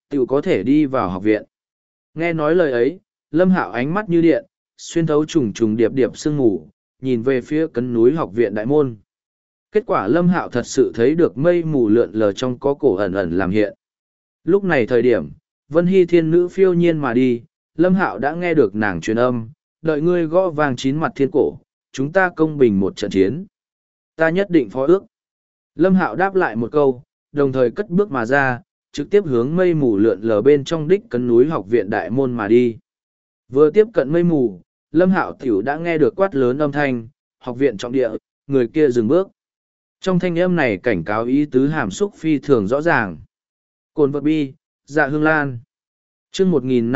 A: tiểu có thể đi vào học viện. Nghe nói lời ấy, Lâm Hạo ánh mắt như điện, xuyên thấu trùng trùng điệp điệp sương mù, nhìn về phía cấn núi học viện đại môn. Kết quả Lâm Hạo thật sự thấy được mây mù lượn lờ trong có cổ ẩn ẩn làm hiện. Lúc này thời điểm, Vân Hy thiên nữ phiêu nhiên mà đi, Lâm Hạo đã nghe được nàng truyền âm, đợi ngươi gõ vang 9 mặt thiên cổ, chúng ta công bình một trận chiến. Ta nhất định phó ước. Lâm Hạo đáp lại một câu, đồng thời cất bước mà ra, trực tiếp hướng mây mù lượn lờ bên trong đích cấn núi học viện đại môn mà đi. Vừa tiếp cận mây mù, Lâm Hạo tiểu đã nghe được quát lớn âm thanh, học viện trọng địa, người kia dừng bước. Trong thanh âm này cảnh cáo ý tứ hàm xúc phi thường rõ ràng. Cồn vật bi, dạ hương lan. chương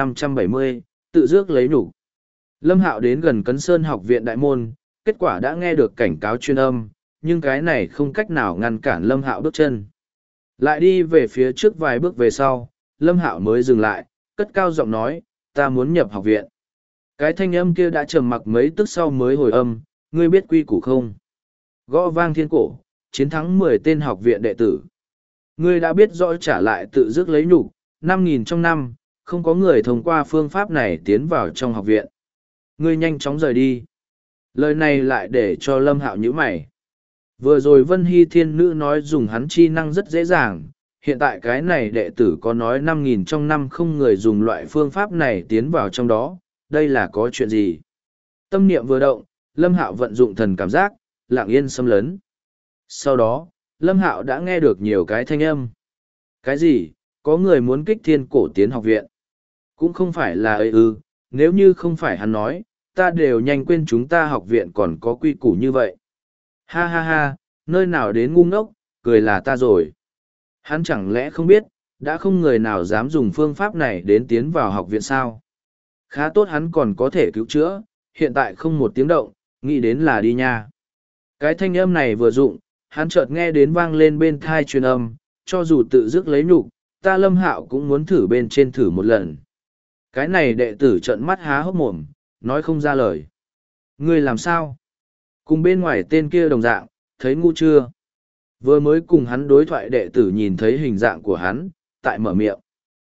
A: 1570, tự dước lấy nhục. Lâm Hạo đến gần Cấn Sơn học viện đại môn, kết quả đã nghe được cảnh cáo truyền âm, nhưng cái này không cách nào ngăn cản Lâm Hạo bước chân. Lại đi về phía trước vài bước về sau, Lâm Hạo mới dừng lại, cất cao giọng nói, ta muốn nhập học viện. Cái thanh âm kia đã trầm mặc mấy tức sau mới hồi âm, ngươi biết quy củ không? Gõ vang thiên cổ, chiến thắng 10 tên học viện đệ tử. Ngươi đã biết rõ trả lại tự dứt lấy nhục, 5.000 trong năm, không có người thông qua phương pháp này tiến vào trong học viện. Ngươi nhanh chóng rời đi. Lời này lại để cho Lâm Hạo nhíu mày. Vừa rồi Vân Hy thiên nữ nói dùng hắn chi năng rất dễ dàng, hiện tại cái này đệ tử có nói 5.000 trong năm không người dùng loại phương pháp này tiến vào trong đó, đây là có chuyện gì? Tâm niệm vừa động, Lâm Hạo vận dụng thần cảm giác, lặng yên xâm lấn. Sau đó, Lâm Hạo đã nghe được nhiều cái thanh âm. Cái gì? Có người muốn kích thiên cổ tiến học viện. Cũng không phải là ấy ư, nếu như không phải hắn nói, ta đều nhanh quên chúng ta học viện còn có quy củ như vậy. Ha ha ha, nơi nào đến ngu ngốc, cười là ta rồi. Hắn chẳng lẽ không biết, đã không người nào dám dùng phương pháp này đến tiến vào học viện sao? Khá tốt hắn còn có thể cứu chữa, hiện tại không một tiếng động, nghĩ đến là đi nha. Cái thanh âm này vừa dụng, hắn chợt nghe đến vang lên bên thai truyền âm, cho dù tự dứt lấy nhục, ta Lâm Hạo cũng muốn thử bên trên thử một lần. Cái này đệ tử trợn mắt há hốc mồm, nói không ra lời. Ngươi làm sao? Cùng bên ngoài tên kia đồng dạng, thấy ngu chưa? Vừa mới cùng hắn đối thoại đệ tử nhìn thấy hình dạng của hắn, tại mở miệng.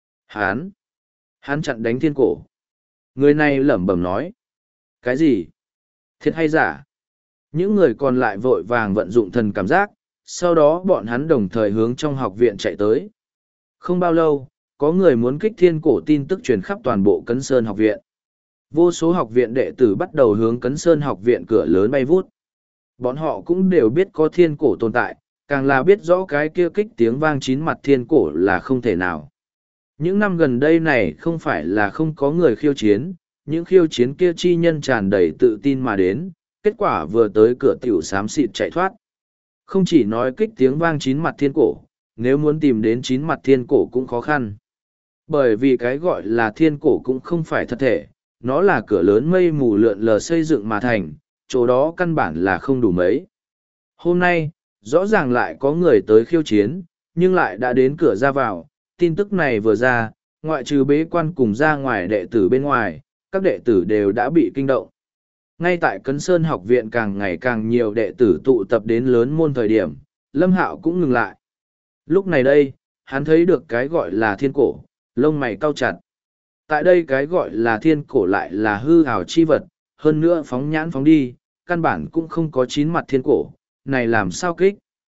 A: Hắn chặn đánh thiên cổ. Người này lẩm bẩm nói. Cái gì? Thiệt hay giả? Những người còn lại vội vàng vận dụng thần cảm giác, sau đó bọn hắn đồng thời hướng trong học viện chạy tới. Không bao lâu, có người muốn kích thiên cổ tin tức truyền khắp toàn bộ Cấn Sơn học viện. Vô số học viện đệ tử bắt đầu hướng Cấn Sơn học viện cửa lớn bay vút. Bọn họ cũng đều biết có thiên cổ tồn tại, càng là biết rõ cái kia kích tiếng vang 9 mặt thiên cổ là không thể nào. Những năm gần đây này không phải là không có người khiêu chiến, những khiêu chiến kia chi nhân tràn đầy tự tin mà đến, kết quả vừa tới cửa tiểu xám xịt chạy thoát. Không chỉ nói kích tiếng vang 9 mặt thiên cổ, nếu muốn tìm đến 9 mặt thiên cổ cũng khó khăn. Bởi vì cái gọi là thiên cổ cũng không phải thật thể, nó là cửa lớn mây mù lượn lờ xây dựng mà thành, chỗ đó căn bản là không đủ mấy. Hôm nay, rõ ràng lại có người tới khiêu chiến, nhưng lại đã đến cửa ra vào, tin tức này vừa ra, ngoại trừ bế quan cùng ra ngoài đệ tử bên ngoài, các đệ tử đều đã bị kinh động. Ngay tại Cấn Sơn học viện càng ngày càng nhiều đệ tử tụ tập đến lớn môn thời điểm, Lâm Hạo cũng ngừng lại. Lúc này đây, hắn thấy được cái gọi là thiên cổ, lông mày cau chặt. Tại đây cái gọi là thiên cổ lại là hư ảo chi vật, hơn nữa phóng nhãn phóng đi, căn bản cũng không có 9 mặt thiên cổ, này làm sao kích.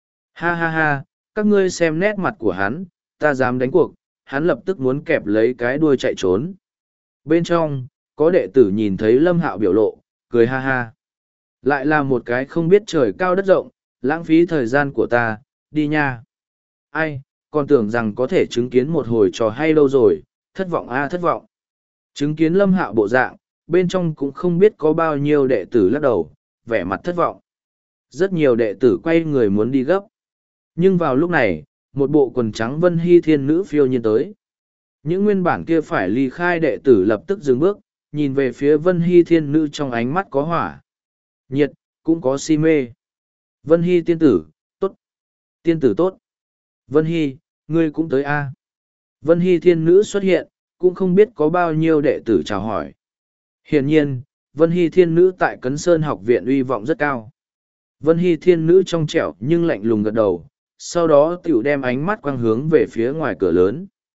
A: Ha ha ha, các ngươi xem nét mặt của hắn, ta dám đánh cuộc, hắn lập tức muốn kẹp lấy cái đuôi chạy trốn. Bên trong, có đệ tử nhìn thấy Lâm Hạo biểu lộ, cười ha ha. Lại là một cái không biết trời cao đất rộng, lãng phí thời gian của ta, đi nha. Ai, còn tưởng rằng có thể chứng kiến một hồi trò hay đâu rồi, thất vọng a thất vọng. Chứng kiến Lâm Hạo bộ dạng, bên trong cũng không biết có bao nhiêu đệ tử lắc đầu, vẻ mặt thất vọng. Rất nhiều đệ tử quay người muốn đi gấp. Nhưng vào lúc này, một bộ quần trắng Vân Hy thiên nữ phiêu nhiên tới. Những nguyên bản kia phải ly khai đệ tử lập tức dừng bước, nhìn về phía Vân Hy thiên nữ trong ánh mắt có hỏa. Nhiệt, cũng có si mê. Vân Hy tiên tử, tốt. Tiên tử tốt. Vân Hy, ngươi cũng tới a. Vân Hy thiên nữ xuất hiện, cũng không biết có bao nhiêu đệ tử chào hỏi. Hiển nhiên, Vân Hy thiên nữ tại Cấn Sơn học viện uy vọng rất cao. Vân Hy thiên nữ trong trẻo nhưng lạnh lùng gật đầu, sau đó tiểu đem ánh mắt quang hướng về phía ngoài cửa lớn.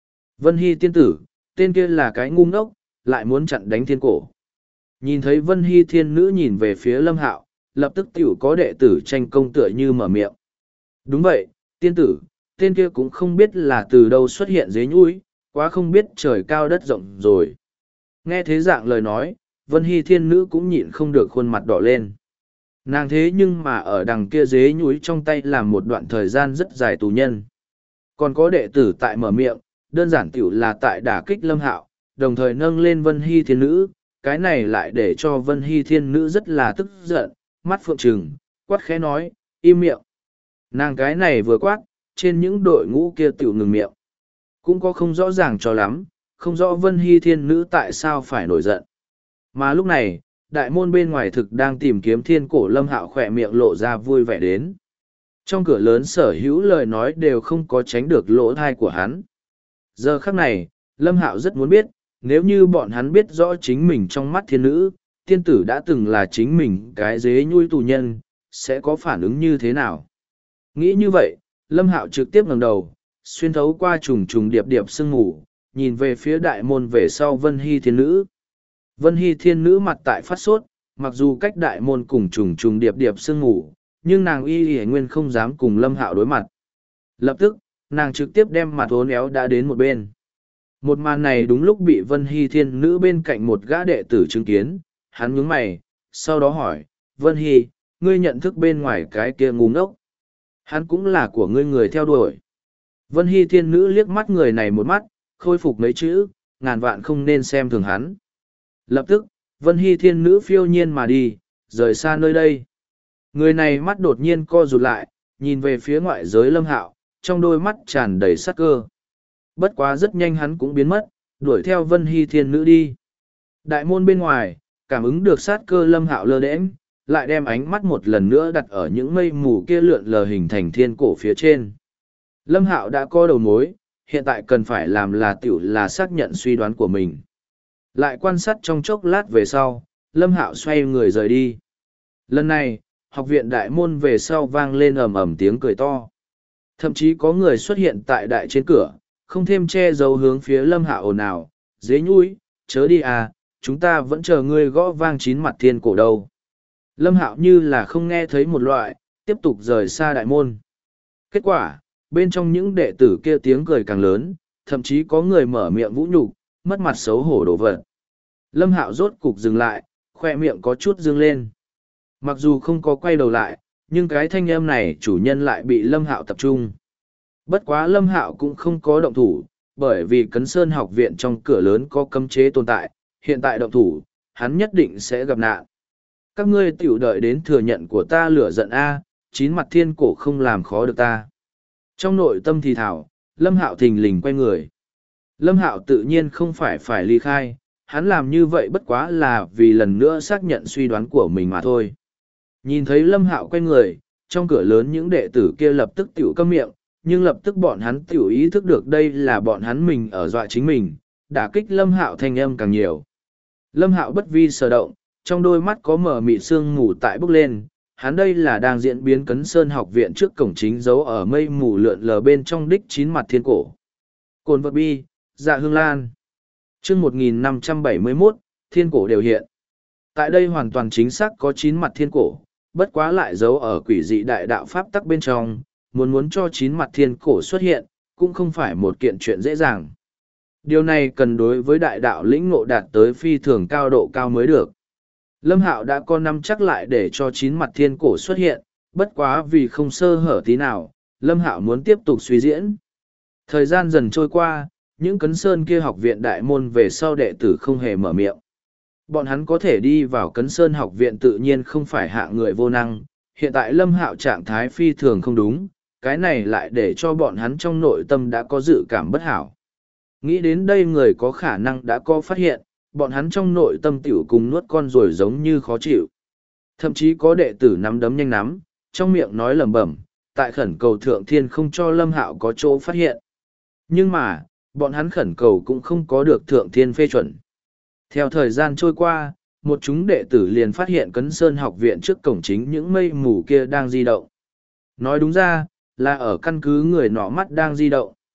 A: Vân Hy tiên tử, tên kia là cái ngu ngốc, lại muốn chặn đánh thiên cổ. Nhìn thấy Vân Hy thiên nữ nhìn về phía Lâm Hạo, lập tức tiểu có đệ tử tranh công tựa như mở miệng. Đúng vậy, tiên tử, tên kia cũng không biết là từ đâu xuất hiện dưới nhũi, quá không biết trời cao đất rộng rồi. Nghe thế dạng lời nói, Vân Hy thiên nữ cũng nhịn không được khuôn mặt đỏ lên. Nàng thế nhưng mà ở đằng kia dế nhúi trong tay làm một đoạn thời gian rất dài tù nhân. Còn có đệ tử tại mở miệng, đơn giản tiểu là tại đả kích Lâm Hạo, đồng thời nâng lên Vân Hy thiên nữ, cái này lại để cho Vân Hy thiên nữ rất là tức giận, mắt phượng trừng, quát khẽ nói, im miệng. Nàng cái này vừa quát, trên những đội ngũ kia tiểu ngừng miệng. Cũng có không rõ ràng cho lắm, không rõ Vân Hy thiên nữ tại sao phải nổi giận. Mà lúc này, đại môn bên ngoài thực đang tìm kiếm thiên cổ Lâm Hạo khỏe miệng lộ ra vui vẻ đến. Trong cửa lớn sở hữu lời nói đều không có tránh được lỗ thai của hắn. Giờ khắc này, Lâm Hạo rất muốn biết, nếu như bọn hắn biết rõ chính mình trong mắt thiên nữ, tiên tử đã từng là chính mình cái dế nhui tù nhân, sẽ có phản ứng như thế nào? Nghĩ như vậy, Lâm Hạo trực tiếp ngẩng đầu, xuyên thấu qua trùng trùng điệp điệp sương mù, nhìn về phía đại môn về sau Vân Hy thiên nữ. Vân Hy thiên nữ mặt tại phát sốt, mặc dù cách đại môn cùng trùng trùng điệp điệp sương mù, nhưng nàng y nguyên không dám cùng Lâm Hạo đối mặt. Lập tức, nàng trực tiếp đem mặt hốn éo đã đến một bên. Một màn này đúng lúc bị Vân Hy thiên nữ bên cạnh một gã đệ tử chứng kiến, hắn nhướng mày, sau đó hỏi, Vân Hy, ngươi nhận thức bên ngoài cái kia ngu ngốc. Hắn cũng là của ngươi người theo đuổi. Vân Hy thiên nữ liếc mắt người này một mắt, khôi phục mấy chữ, ngàn vạn không nên xem thường hắn. Lập tức, Vân Hy thiên nữ phiêu nhiên mà đi, rời xa nơi đây. Người này mắt đột nhiên co rụt lại, nhìn về phía ngoại giới Lâm Hạo, trong đôi mắt tràn đầy sát cơ. Bất quá rất nhanh hắn cũng biến mất, đuổi theo Vân Hy thiên nữ đi. Đại môn bên ngoài, cảm ứng được sát cơ Lâm Hạo lơ đễnh, lại đem ánh mắt một lần nữa đặt ở những mây mù kia lượn lờ hình thành thiên cổ phía trên. Lâm Hạo đã có đầu mối, hiện tại cần phải làm là xác nhận suy đoán của mình. Lại quan sát trong chốc lát về sau, Lâm Hạo xoay người rời đi. Lần này, học viện đại môn về sau vang lên ầm ầm tiếng cười to. Thậm chí có người xuất hiện tại đại trên cửa, không thêm che giấu hướng phía Lâm Hạo ồn ào, dế nhúi, chớ đi à, chúng ta vẫn chờ ngươi gõ vang chín mặt thiên cổ đâu. Lâm Hạo như là không nghe thấy một loại, tiếp tục rời xa đại môn. Kết quả, bên trong những đệ tử kia tiếng cười càng lớn, thậm chí có người mở miệng vũ nhục, mất mặt xấu hổ đổ vật. Lâm Hạo rốt cục dừng lại, khoe miệng có chút dương lên. Mặc dù không có quay đầu lại, nhưng cái thanh âm này chủ nhân lại bị Lâm Hạo tập trung. Bất quá Lâm Hạo cũng không có động thủ, bởi vì Cấn Sơn học viện trong cửa lớn có cấm chế tồn tại, hiện tại động thủ, hắn nhất định sẽ gặp nạn. Các ngươi tiểu đợi đến thừa nhận của ta lửa giận A, chín mặt thiên cổ không làm khó được ta. Trong nội tâm thì thảo, Lâm Hạo thình lình quay người. Lâm Hạo tự nhiên không phải ly khai, hắn làm như vậy bất quá là vì lần nữa xác nhận suy đoán của mình mà thôi. Nhìn thấy Lâm Hạo quay người, trong cửa lớn những đệ tử kia lập tức tiểu câm miệng, nhưng lập tức bọn hắn tiểu ý thức được đây là bọn hắn mình ở dọa chính mình, đả kích Lâm Hạo thanh âm càng nhiều. Lâm Hạo bất vi sở động, trong đôi mắt có mở mịt sương mù tại bốc lên, hắn đây là đang diễn biến Cấn Sơn học viện trước cổng chính giấu ở mây mù lượn lờ bên trong đích chín mặt thiên cổ. Cồn vật bi, dạ hương lan. Chương 1571, thiên cổ đều hiện. Tại đây hoàn toàn chính xác có chín mặt thiên cổ, bất quá lại giấu ở quỷ dị đại đạo pháp tắc bên trong, muốn cho chín mặt thiên cổ xuất hiện, cũng không phải một kiện chuyện dễ dàng. Điều này cần đối với đại đạo lĩnh ngộ đạt tới phi thường cao độ cao mới được. Lâm Hạo đã có năm chắc lại để cho chín mặt thiên cổ xuất hiện, bất quá vì không sơ hở tí nào, Lâm Hạo muốn tiếp tục suy diễn. Thời gian dần trôi qua, những Cấn Sơn kia học viện đại môn về sau đệ tử không hề mở miệng. Bọn hắn có thể đi vào Cấn Sơn học viện tự nhiên không phải hạ người vô năng, hiện tại Lâm Hạo trạng thái phi thường không đúng, cái này lại để cho bọn hắn trong nội tâm đã có dự cảm bất hảo. Nghĩ đến đây người có khả năng đã có phát hiện, bọn hắn trong nội tâm tiểu cùng nuốt con rồi giống như khó chịu. Thậm chí có đệ tử nắm đấm nhanh nắm, trong miệng nói lẩm bẩm, tại khẩn cầu thượng thiên không cho Lâm Hạo có chỗ phát hiện. Nhưng mà, bọn hắn khẩn cầu cũng không có được thượng thiên phê chuẩn. Theo thời gian trôi qua, một chúng đệ tử liền phát hiện Cấn Sơn học viện trước cổng chính những mây mù kia đang di động. Nói đúng ra, là ở căn cứ người nọ mắt đang di động.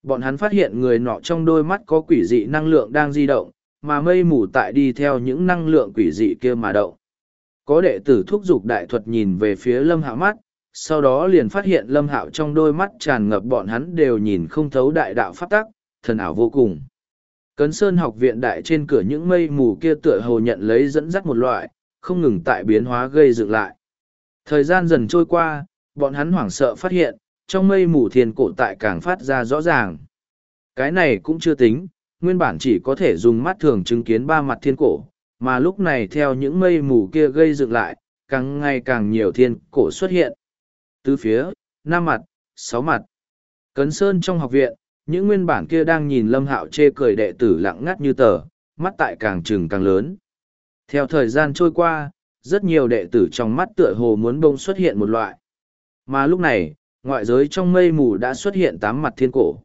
A: Bọn hắn phát hiện người nọ trong đôi mắt có quỷ dị năng lượng đang di động, mà mây mù tại đi theo những năng lượng quỷ dị kia mà động. Có đệ tử thúc giục đại thuật nhìn về phía Lâm Hạo mắt, sau đó liền phát hiện Lâm Hạo trong đôi mắt tràn ngập bọn hắn đều nhìn không thấu đại đạo pháp tắc, thần ảo vô cùng. Cấn Sơn học viện đại trên cửa những mây mù kia tựa hồ nhận lấy dẫn dắt một loại, không ngừng tại biến hóa gây dựng lại. Thời gian dần trôi qua, bọn hắn hoảng sợ phát hiện, trong mây mù thiên cổ tại càng phát ra rõ ràng. Cái này cũng chưa tính, nguyên bản chỉ có thể dùng mắt thường chứng kiến ba mặt thiên cổ, mà lúc này theo những mây mù kia gây dựng lại, càng ngày càng nhiều thiên cổ xuất hiện. Tứ phía, 5 mặt, 6 mặt. Cấn Sơn trong học viện, những nguyên bản kia đang nhìn Lâm Hạo chê cười đệ tử lặng ngắt như tờ, mắt tại càng trừng càng lớn. Theo thời gian trôi qua, rất nhiều đệ tử trong mắt tựa hồ muốn bông xuất hiện một loại. Mà lúc này, ngoại giới trong mây mù đã xuất hiện 8 mặt thiên cổ.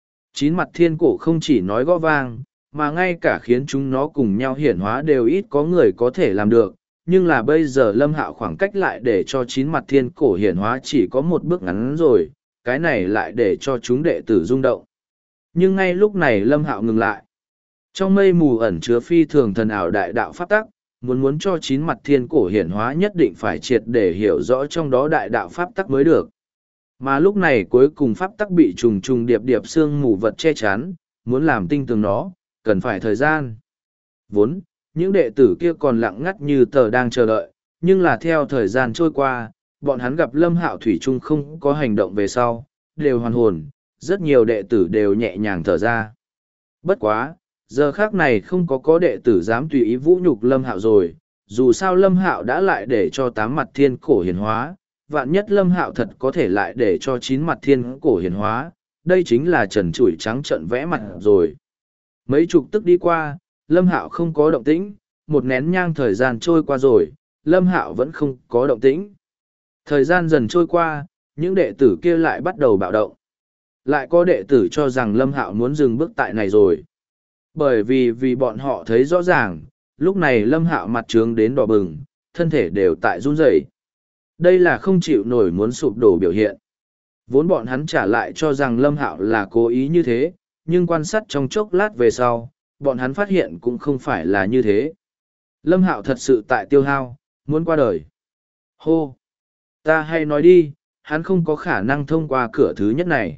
A: 9 mặt thiên cổ không chỉ nói gõ vang, mà ngay cả khiến chúng nó cùng nhau hiển hóa đều ít có người có thể làm được. Nhưng là bây giờ Lâm Hạo khoảng cách lại để cho 9 mặt thiên cổ hiển hóa chỉ có một bước ngắn rồi, cái này lại để cho chúng đệ tử rung động. Nhưng ngay lúc này Lâm Hạo ngừng lại. Trong mây mù ẩn chứa phi thường thần ảo đại đạo pháp tắc, muốn cho 9 mặt thiên cổ hiển hóa nhất định phải triệt để hiểu rõ trong đó đại đạo pháp tắc mới được. Mà lúc này cuối cùng pháp tắc bị trùng trùng điệp điệp xương mù vật che chắn, muốn làm tinh tường nó, cần phải thời gian. Vốn, những đệ tử kia còn lặng ngắt như tờ đang chờ đợi, nhưng là theo thời gian trôi qua, bọn hắn gặp Lâm Hạo thủy chung không có hành động về sau, đều hoàn hồn, rất nhiều đệ tử đều nhẹ nhàng thở ra. Bất quá, giờ khác này không có đệ tử dám tùy ý vũ nhục Lâm Hạo rồi, dù sao Lâm Hạo đã lại để cho 8 mặt thiên cổ hiển hóa, vạn nhất Lâm Hạo thật có thể lại để cho 9 mặt thiên cổ hiển hóa, đây chính là trần trụi trắng trợn vẽ mặt rồi. Mấy chục tức đi qua, Lâm Hạo không có động tĩnh, một nén nhang thời gian trôi qua rồi, Lâm Hạo vẫn không có động tĩnh. Thời gian dần trôi qua, những đệ tử kia lại bắt đầu bạo động. Lại có đệ tử cho rằng Lâm Hạo muốn dừng bước tại này rồi. Bởi vì bọn họ thấy rõ ràng, lúc này Lâm Hạo mặt trướng đến đỏ bừng, thân thể đều tại run rẩy. Đây là không chịu nổi muốn sụp đổ biểu hiện. Vốn bọn hắn trả lại cho rằng Lâm Hạo là cố ý như thế, nhưng quan sát trong chốc lát về sau, bọn hắn phát hiện cũng không phải là như thế. Lâm Hạo thật sự tại tiêu hao, muốn qua đời. Hô! Ta hay nói đi, hắn không có khả năng thông qua cửa thứ nhất này.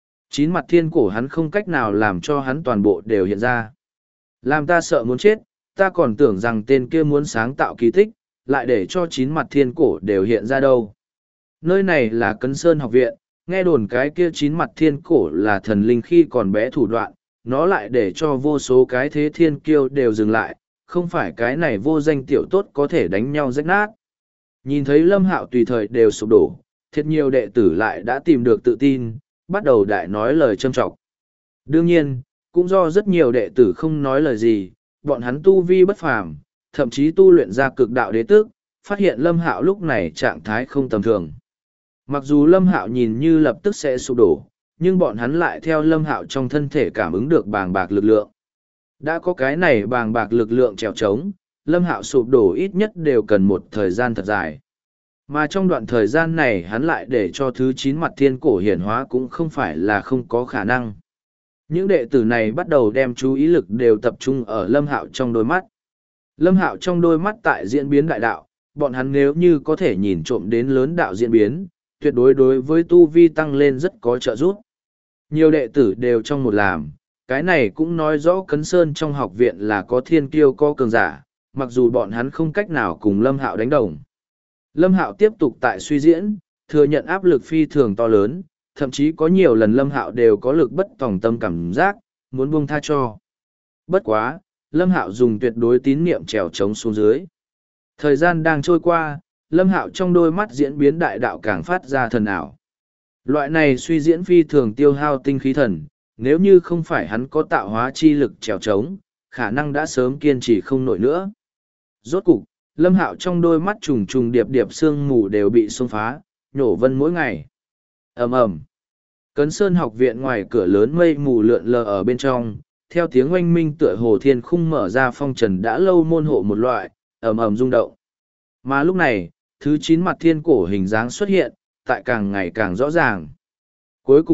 A: 9 mặt thiên cổ hắn không cách nào làm cho hắn toàn bộ đều hiện ra. Làm ta sợ muốn chết, ta còn tưởng rằng tên kia muốn sáng tạo kỳ tích, lại để cho 9 mặt thiên cổ đều hiện ra đâu. Nơi này là Cấn Sơn học viện, nghe đồn cái kia 9 mặt thiên cổ là thần linh khi còn bé thủ đoạn, nó lại để cho vô số cái thế thiên kiêu đều dừng lại, không phải cái này vô danh tiểu tốt có thể đánh nhau rách nát. Nhìn thấy Lâm Hạo tùy thời đều sụp đổ, thiệt nhiều đệ tử lại đã tìm được tự tin, bắt đầu đại nói lời châm trọng. Đương nhiên, cũng do rất nhiều đệ tử không nói lời gì, bọn hắn tu vi bất phàm, thậm chí tu luyện ra cực đạo đế tước, phát hiện Lâm Hạo lúc này trạng thái không tầm thường. Mặc dù Lâm Hạo nhìn như lập tức sẽ sụp đổ, nhưng bọn hắn lại theo Lâm Hạo trong thân thể cảm ứng được bàng bạc lực lượng. Đã có cái này bàng bạc lực lượng trèo trống, Lâm Hạo sụp đổ ít nhất đều cần một thời gian thật dài. Mà trong đoạn thời gian này hắn lại để cho thứ 9 mặt thiên cổ hiển hóa cũng không phải là không có khả năng. Những đệ tử này bắt đầu đem chú ý lực đều tập trung ở Lâm Hạo trong đôi mắt. Lâm Hạo trong đôi mắt tại diễn biến đại đạo, bọn hắn nếu như có thể nhìn trộm đến lớn đạo diễn biến, tuyệt đối đối với tu vi tăng lên rất có trợ giúp. Nhiều đệ tử đều trong một làm, cái này cũng nói rõ Cấn Sơn trong học viện là có thiên kiêu có cường giả, mặc dù bọn hắn không cách nào cùng Lâm Hạo đánh đồng. Lâm Hạo tiếp tục tại suy diễn, thừa nhận áp lực phi thường to lớn, thậm chí có nhiều lần Lâm Hạo đều có lực bất tòng tâm cảm giác, muốn buông tha cho. Bất quá, Lâm Hạo dùng tuyệt đối tín niệm trèo trống xuống dưới. Thời gian đang trôi qua, Lâm Hạo trong đôi mắt diễn biến đại đạo càng phát ra thần ảo. Loại này suy diễn phi thường tiêu hao tinh khí thần, nếu như không phải hắn có tạo hóa chi lực trèo trống, khả năng đã sớm kiên trì không nổi nữa. Rốt cục, Lâm Hạo trong đôi mắt trùng trùng điệp điệp sương mù đều bị xông phá, nhổ vân mỗi ngày. Ầm ầm. Cấn Sơn học viện ngoài cửa lớn mây mù lượn lờ ở bên trong, theo tiếng oanh minh tựa hồ thiên khung mở ra phong trần đã lâu môn hộ một loại, ầm ầm rung động. Mà lúc này, thứ 9 mặt thiên cổ hình dáng xuất hiện, tại càng ngày càng rõ ràng. Cuối cùng nhất,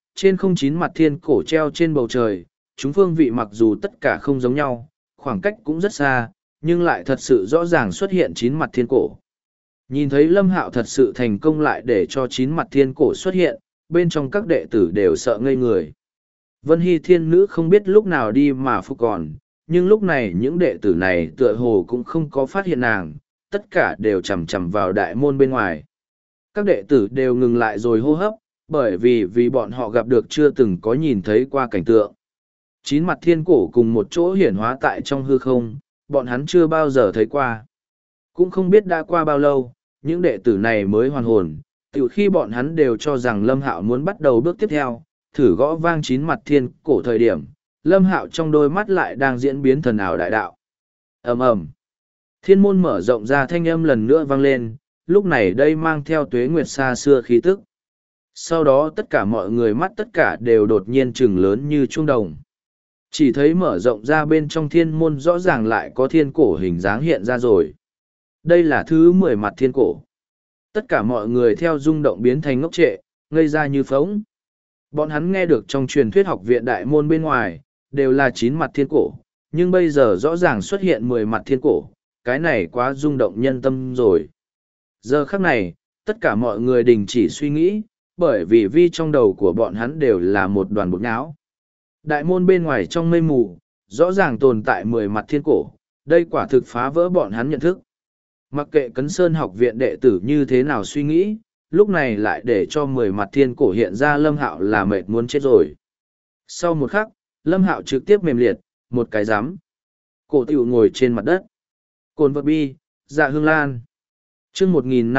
A: trên không chín mặt thiên cổ treo trên bầu trời, chúng phương vị mặc dù tất cả không giống nhau, khoảng cách cũng rất xa, nhưng lại thật sự rõ ràng xuất hiện chín mặt thiên cổ. Nhìn thấy Lâm Hạo thật sự thành công lại để cho chín mặt thiên cổ xuất hiện, bên trong các đệ tử đều sợ ngây người. Vân Hy thiên nữ không biết lúc nào đi mà phục còn, nhưng lúc này những đệ tử này tựa hồ cũng không có phát hiện nàng, tất cả đều chằm chằm vào đại môn bên ngoài. Các đệ tử đều ngừng lại rồi hô hấp, bởi vì bọn họ gặp được chưa từng có nhìn thấy qua cảnh tượng. Chín mặt thiên cổ cùng một chỗ hiển hóa tại trong hư không, bọn hắn chưa bao giờ thấy qua. Cũng không biết đã qua bao lâu, những đệ tử này mới hoàn hồn, từ khi bọn hắn đều cho rằng Lâm Hạo muốn bắt đầu bước tiếp theo, thử gõ vang chín mặt thiên cổ thời điểm, Lâm Hạo trong đôi mắt lại đang diễn biến thần ảo đại đạo. Ầm ầm. Thiên môn mở rộng ra, thanh âm lần nữa vang lên, lúc này đây mang theo tuế nguyệt xa xưa khí tức. Sau đó tất cả mọi người mắt tất cả đều đột nhiên trừng lớn như chuông đồng. Chỉ thấy mở rộng ra bên trong thiên môn rõ ràng lại có thiên cổ hình dáng hiện ra rồi. Đây là thứ 10 mặt thiên cổ. Tất cả mọi người theo rung động biến thành ngốc trệ, ngây ra như phóng. Bọn hắn nghe được trong truyền thuyết học viện đại môn bên ngoài, đều là 9 mặt thiên cổ, nhưng bây giờ rõ ràng xuất hiện 10 mặt thiên cổ, cái này quá rung động nhân tâm rồi. Giờ khắc này, tất cả mọi người đình chỉ suy nghĩ, bởi vì trong đầu của bọn hắn đều là một đoàn bột nhão. Đại môn bên ngoài trong mây mù, rõ ràng tồn tại 10 mặt thiên cổ, đây quả thực phá vỡ bọn hắn nhận thức. Mặc kệ Cấn Sơn học viện đệ tử như thế nào suy nghĩ, lúc này lại để cho 10 mặt thiên cổ hiện ra, Lâm Hạo là mệt muốn chết rồi. Sau một khắc, Lâm Hạo trực tiếp mềm liệt, một cái giám. Cổ tiểu ngồi trên mặt đất. Cồn vật bi, dạ hương lan. chương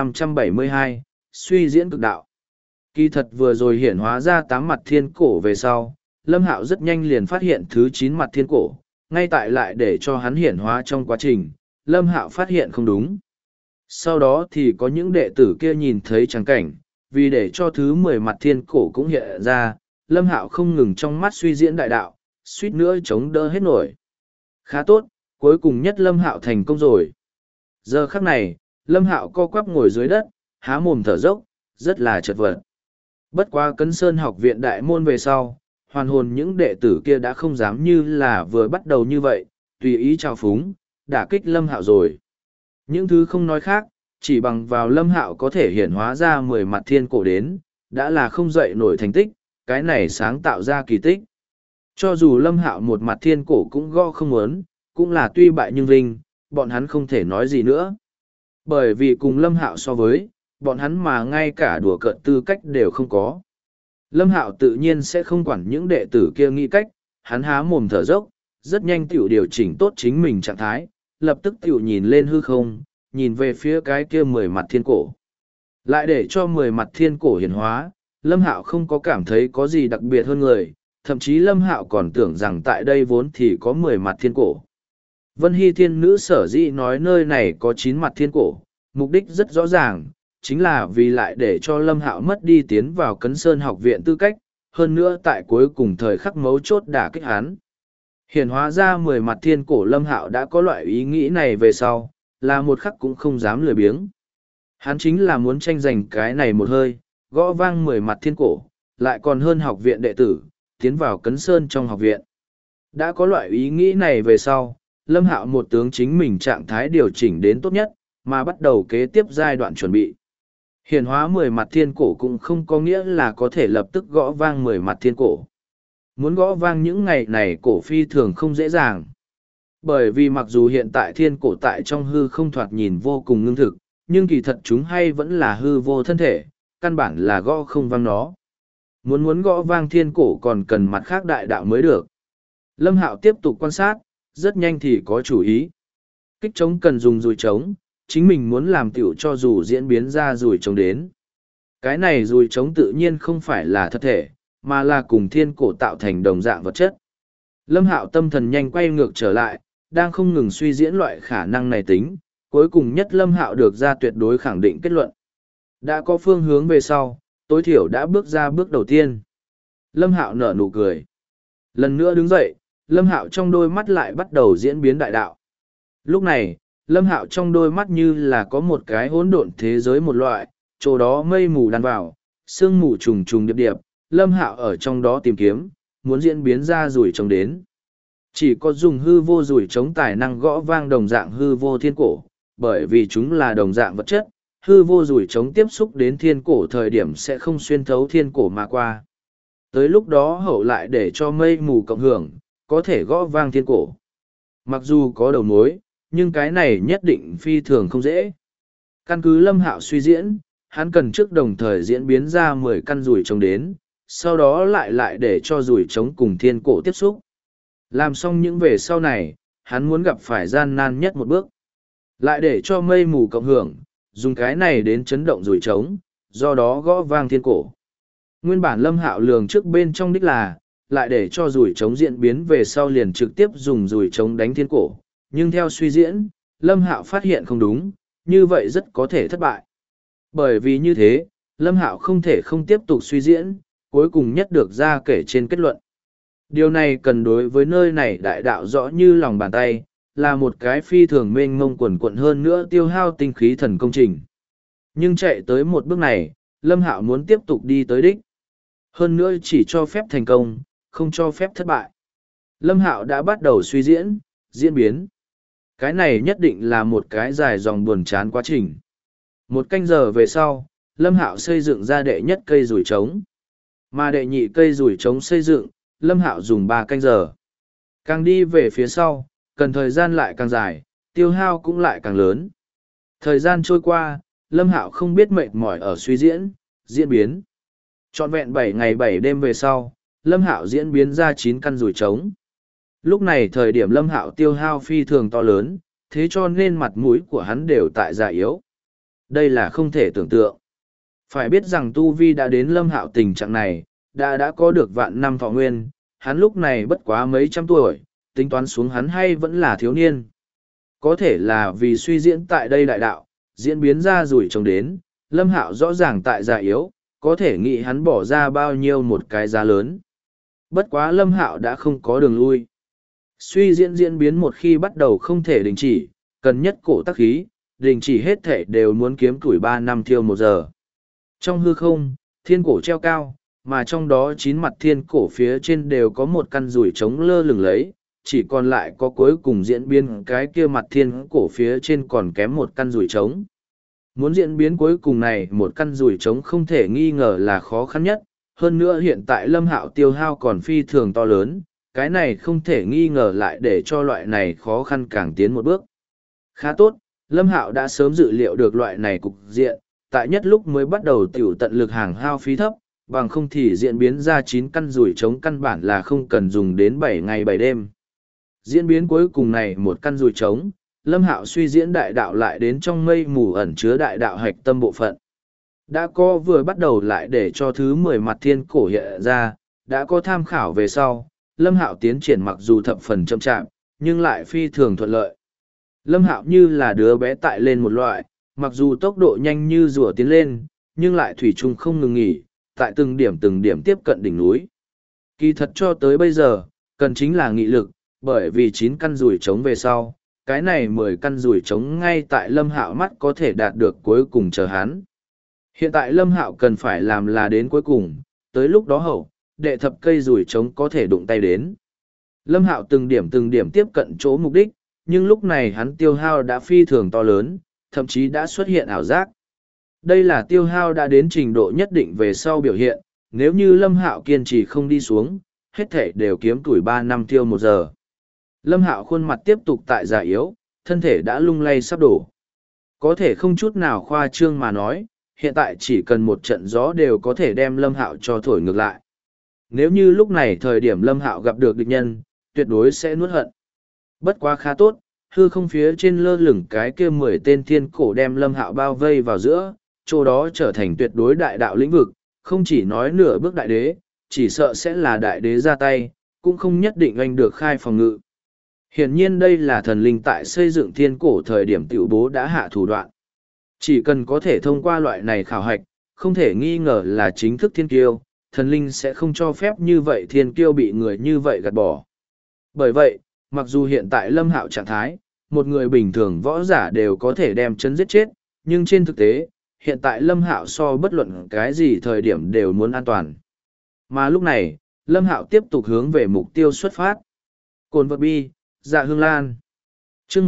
A: 1572, suy diễn cực đạo. Kỳ thật vừa rồi hiển hóa ra 8 mặt thiên cổ về sau, Lâm Hạo rất nhanh liền phát hiện thứ 9 mặt thiên cổ, ngay tại lại để cho hắn hiển hóa trong quá trình, Lâm Hạo phát hiện không đúng. Sau đó thì có những đệ tử kia nhìn thấy trắng cảnh, vì để cho thứ 10 mặt thiên cổ cũng hiện ra, Lâm Hạo không ngừng trong mắt suy diễn đại đạo, suýt nữa chống đỡ hết nổi. Khá tốt, cuối cùng nhất Lâm Hạo thành công rồi. Giờ khắc này, Lâm Hạo co quắp ngồi dưới đất, há mồm thở dốc, rất là chật vật. Bất quá Cấn Sơn học viện đại môn về sau, hoàn hồn những đệ tử kia đã không dám như là vừa bắt đầu như vậy, tùy ý trào phúng, đả kích Lâm Hạo rồi. Những thứ không nói khác, chỉ bằng vào Lâm Hạo có thể hiển hóa ra 10 mặt thiên cổ đến, đã là không dậy nổi thành tích, cái này sáng tạo ra kỳ tích. Cho dù Lâm Hạo một mặt thiên cổ cũng gõ không muốn, cũng là tuy bại nhưng vinh, bọn hắn không thể nói gì nữa. Bởi vì cùng Lâm Hạo so với, bọn hắn mà ngay cả đùa cợt tư cách đều không có. Lâm Hạo tự nhiên sẽ không quản những đệ tử kia nghĩ cách, hắn há mồm thở dốc, rất nhanh tiểu điều chỉnh tốt chính mình trạng thái, lập tức tiểu nhìn lên hư không, nhìn về phía cái kia 10 mặt thiên cổ. Lại để cho 10 mặt thiên cổ hiển hóa, Lâm Hạo không có cảm thấy có gì đặc biệt hơn người, thậm chí Lâm Hạo còn tưởng rằng tại đây vốn thì có 10 mặt thiên cổ. Vân Hy thiên nữ sở dĩ nói nơi này có 9 mặt thiên cổ, mục đích rất rõ ràng, chính là vì lại để cho Lâm Hạo mất đi tiến vào Cấn Sơn học viện tư cách, hơn nữa tại cuối cùng thời khắc mấu chốt đả kích hắn. Hiển hóa ra 10 mặt thiên cổ, Lâm Hạo đã có loại ý nghĩ này về sau, là một khắc cũng không dám lười biếng. Hắn chính là muốn tranh giành cái này một hơi, gõ vang 10 mặt thiên cổ, lại còn hơn học viện đệ tử, tiến vào Cấn Sơn trong học viện. Đã có loại ý nghĩ này về sau, Lâm Hạo một tướng chính mình trạng thái điều chỉnh đến tốt nhất, mà bắt đầu kế tiếp giai đoạn chuẩn bị. Hiển hóa 10 mặt thiên cổ cũng không có nghĩa là có thể lập tức gõ vang 10 mặt thiên cổ. Muốn gõ vang những ngày này cổ phi thường không dễ dàng. Bởi vì mặc dù hiện tại thiên cổ tại trong hư không thoạt nhìn vô cùng ngưng thực, nhưng kỳ thật chúng hay vẫn là hư vô thân thể, căn bản là gõ không vang nó. Muốn gõ vang thiên cổ còn cần mặt khác đại đạo mới được. Lâm Hạo tiếp tục quan sát, rất nhanh thì có chủ ý. Kích trống cần dùng dùi trống, chính mình muốn làm tiểu cho dù diễn biến ra dùi trống đến. Cái này dùi trống tự nhiên không phải là thật thể, mà là cùng thiên cổ tạo thành đồng dạng vật chất. Lâm Hạo tâm thần nhanh quay ngược trở lại, đang không ngừng suy diễn loại khả năng này tính, cuối cùng nhất Lâm Hạo được ra tuyệt đối khẳng định kết luận. Đã có phương hướng về sau, tối thiểu đã bước ra bước đầu tiên. Lâm Hạo nở nụ cười. Lần nữa đứng dậy, Lâm Hạo trong đôi mắt lại bắt đầu diễn biến đại đạo. Lúc này, Lâm Hạo trong đôi mắt như là có một cái hỗn độn thế giới một loại, chỗ đó mây mù đan vào, sương mù trùng trùng điệp điệp, Lâm Hạo ở trong đó tìm kiếm, muốn diễn biến ra rủi trống đến. Chỉ có dùng hư vô rủi trống tài năng gõ vang đồng dạng hư vô thiên cổ, bởi vì chúng là đồng dạng vật chất, hư vô rủi trống tiếp xúc đến thiên cổ thời điểm sẽ không xuyên thấu thiên cổ mà qua. Tới lúc đó hậu lại để cho mây mù cộng hưởng, có thể gõ vang thiên cổ. Mặc dù có đầu mối, nhưng cái này nhất định phi thường không dễ. Căn cứ Lâm Hạo suy diễn, hắn cần trước đồng thời diễn biến ra 10 căn rủi trống đến, sau đó lại để cho rủi trống cùng thiên cổ tiếp xúc. Làm xong những về sau này, hắn muốn gặp phải gian nan nhất một bước. Lại để cho mây mù cộng hưởng, dùng cái này đến chấn động rủi trống, do đó gõ vang thiên cổ. Nguyên bản Lâm Hạo lường trước bên trong đích là, lại để cho rủi trống diễn biến về sau liền trực tiếp dùng rủi trống đánh thiên cổ. Nhưng theo suy diễn, Lâm Hạo phát hiện không đúng, như vậy rất có thể thất bại. Bởi vì như thế, Lâm Hạo không thể không tiếp tục suy diễn, cuối cùng nhất được ra kể trên kết luận. Điều này cần đối với nơi này đại đạo rõ như lòng bàn tay, là một cái phi thường mênh mông quần quận hơn nữa tiêu hao tinh khí thần công trình. Nhưng chạy tới một bước này, Lâm Hạo muốn tiếp tục đi tới đích. Hơn nữa chỉ cho phép thành công, không cho phép thất bại. Lâm Hạo đã bắt đầu suy diễn, diễn biến. Cái này nhất định là một cái dài dòng buồn chán quá trình. 1 canh giờ về sau, Lâm Hạo xây dựng ra đệ nhất cây rủi trống. Mà đệ nhị cây rủi trống xây dựng, Lâm Hạo dùng 3 canh giờ. Càng đi về phía sau, cần thời gian lại càng dài, tiêu hao cũng lại càng lớn. Thời gian trôi qua, Lâm Hạo không biết mệt mỏi ở suy diễn, diễn biến. Trọn vẹn 7 ngày 7 đêm về sau, Lâm Hạo diễn biến ra 9 căn rủi trống. Lúc này thời điểm Lâm Hạo tiêu hao phi thường to lớn, thế cho nên mặt mũi của hắn đều tại già yếu. Đây là không thể tưởng tượng. Phải biết rằng Tu Vi đã đến Lâm Hạo tình trạng này, đã có được vạn năm thọ nguyên, hắn lúc này bất quá mấy trăm tuổi, tính toán xuống hắn hay vẫn là thiếu niên. Có thể là vì suy diễn tại đây đại đạo, diễn biến ra rủi trống đến, Lâm Hạo rõ ràng tại già yếu, có thể nghĩ hắn bỏ ra bao nhiêu một cái giá lớn. Bất quá Lâm Hạo đã không có đường lui. Suy diễn diễn biến một khi bắt đầu không thể đình chỉ, cần nhất cổ tắc khí, đình chỉ hết thể đều muốn kiếm tuổi 3 năm thiêu 1 giờ. Trong hư không, thiên cổ treo cao, mà trong đó 9 mặt thiên cổ phía trên đều có một căn rủi trống lơ lửng lấy, chỉ còn lại có cuối cùng diễn biến cái kia mặt thiên cổ phía trên còn kém một căn rủi trống. Muốn diễn biến cuối cùng này một căn rủi trống không thể nghi ngờ là khó khăn nhất, hơn nữa hiện tại Lâm Hạo tiêu hao còn phi thường to lớn, cái này không thể nghi ngờ lại để cho loại này khó khăn càng tiến một bước. Khá tốt, Lâm Hạo đã sớm dự liệu được loại này cục diện, tại nhất lúc mới bắt đầu tiểu tận lực hàng hao phí thấp, bằng không thì diễn biến ra 9 căn rủi trống căn bản là không cần dùng đến 7 ngày 7 đêm. Diễn biến cuối cùng này một căn rủi trống, Lâm Hạo suy diễn đại đạo lại đến trong mây mù ẩn chứa đại đạo hạch tâm bộ phận. Đã có vừa bắt đầu lại để cho thứ 10 mặt thiên cổ hiện ra, đã có tham khảo về sau, Lâm Hạo tiến triển mặc dù thập phần chậm chạp, nhưng lại phi thường thuận lợi. Lâm Hạo như là đứa bé tại lên một loại, mặc dù tốc độ nhanh như rùa tiến lên, nhưng lại thủy chung không ngừng nghỉ, tại từng điểm tiếp cận đỉnh núi. Kỳ thật cho tới bây giờ, cần chính là nghị lực, bởi vì 9 căn rủi trống về sau, cái này 10 căn rủi trống ngay tại Lâm Hạo mắt có thể đạt được cuối cùng chờ hắn. Hiện tại Lâm Hạo cần phải làm là đến cuối cùng, tới lúc đó hậu, đệ thập cây rủi trống có thể đụng tay đến. Lâm Hạo từng điểm tiếp cận chỗ mục đích, nhưng lúc này hắn tiêu hao đã phi thường to lớn, thậm chí đã xuất hiện ảo giác. Đây là tiêu hao đã đến trình độ nhất định về sau biểu hiện, nếu như Lâm Hạo kiên trì không đi xuống, hết thể đều kiếm tuổi 3 năm tiêu 1 giờ. Lâm Hạo khuôn mặt tiếp tục tại già yếu, thân thể đã lung lay sắp đổ. Có thể không chút nào khoa trương mà nói, hiện tại chỉ cần một trận gió đều có thể đem Lâm Hạo cho thổi ngược lại. Nếu như lúc này thời điểm Lâm Hạo gặp được địch nhân, tuyệt đối sẽ nuốt hận. Bất quá khá tốt, hư không phía trên lơ lửng cái kia 10 tên thiên cổ đem Lâm Hạo bao vây vào giữa, chỗ đó trở thành tuyệt đối đại đạo lĩnh vực, không chỉ nói nửa bước đại đế, chỉ sợ sẽ là đại đế ra tay, cũng không nhất định anh được khai phòng ngự. Hiển nhiên đây là thần linh tại xây dựng thiên cổ thời điểm tiểu bố đã hạ thủ đoạn. Chỉ cần có thể thông qua loại này khảo hạch, không thể nghi ngờ là chính thức thiên kiêu, thần linh sẽ không cho phép như vậy thiên kiêu bị người như vậy gạt bỏ. Bởi vậy, mặc dù hiện tại Lâm Hạo trạng thái, một người bình thường võ giả đều có thể đem chấn giết chết, nhưng trên thực tế, hiện tại Lâm Hạo so bất luận cái gì thời điểm đều muốn an toàn. Mà lúc này, Lâm Hạo tiếp tục hướng về mục tiêu xuất phát. Cồn vật bi, dạ hương lan. Chương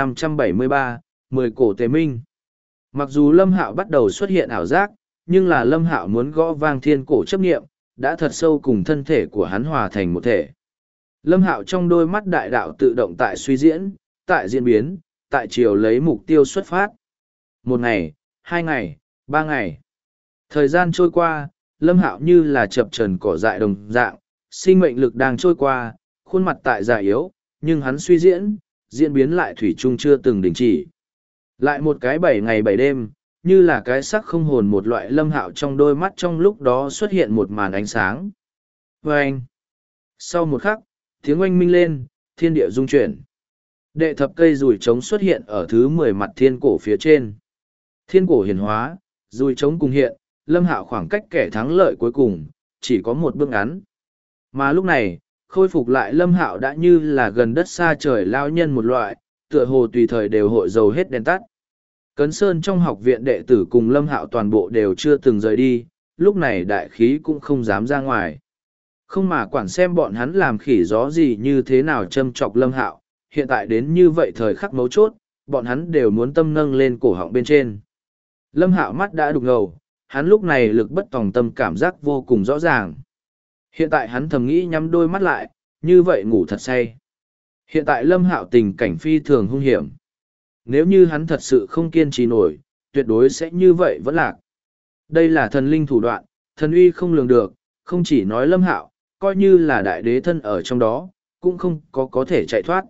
A: 1573, 10 cổ tế minh. Mặc dù Lâm Hạo bắt đầu xuất hiện ảo giác, nhưng là Lâm Hạo muốn gõ vang thiên cổ chấp niệm, đã thật sâu cùng thân thể của hắn hòa thành một thể. Lâm Hạo trong đôi mắt đại đạo tự động tại suy diễn, tại diễn biến, tại chiều lấy mục tiêu xuất phát. 1 ngày, 2 ngày, 3 ngày. Thời gian trôi qua, Lâm Hạo như là chập chờn cỏ dại đồng dạng, sinh mệnh lực đang trôi qua, khuôn mặt tại già yếu, nhưng hắn suy diễn, diễn biến lại thủy chung chưa từng đình chỉ. Lại một cái 7 ngày 7 đêm, như là cái sắc không hồn một loại. Lâm Hạo trong đôi mắt trong lúc đó xuất hiện một màn ánh sáng. Vâng! Sau một khắc, tiếng oanh minh lên, thiên địa rung chuyển. Đệ thập cây dùi trống xuất hiện ở thứ 10 mặt thiên cổ phía trên. Thiên cổ hiển hóa, dùi trống cùng hiện, Lâm Hạo khoảng cách kẻ thắng lợi cuối cùng, chỉ có một bước ngắn. Mà lúc này, khôi phục lại Lâm Hạo đã như là gần đất xa trời lao nhân một loại, tựa hồ tùy thời đều hội dầu hết đèn tắt. Cấn Sơn trong học viện đệ tử cùng Lâm Hạo toàn bộ đều chưa từng rời đi, lúc này đại khí cũng không dám ra ngoài. Không mà quản xem bọn hắn làm khỉ gió gì như thế nào châm chọc Lâm Hạo, hiện tại đến như vậy thời khắc mấu chốt, bọn hắn đều muốn tâm nâng lên cổ họng bên trên. Lâm Hạo mắt đã đục ngầu, hắn lúc này lực bất tòng tâm cảm giác vô cùng rõ ràng. Hiện tại hắn thầm nghĩ nhắm đôi mắt lại, như vậy ngủ thật say. Hiện tại Lâm Hạo tình cảnh phi thường hung hiểm. Nếu như hắn thật sự không kiên trì nổi, tuyệt đối sẽ như vậy vẫn lạc. Đây là thần linh thủ đoạn, thần uy không lường được, không chỉ nói Lâm Hạo, coi như là đại đế thân ở trong đó, cũng không có thể chạy thoát.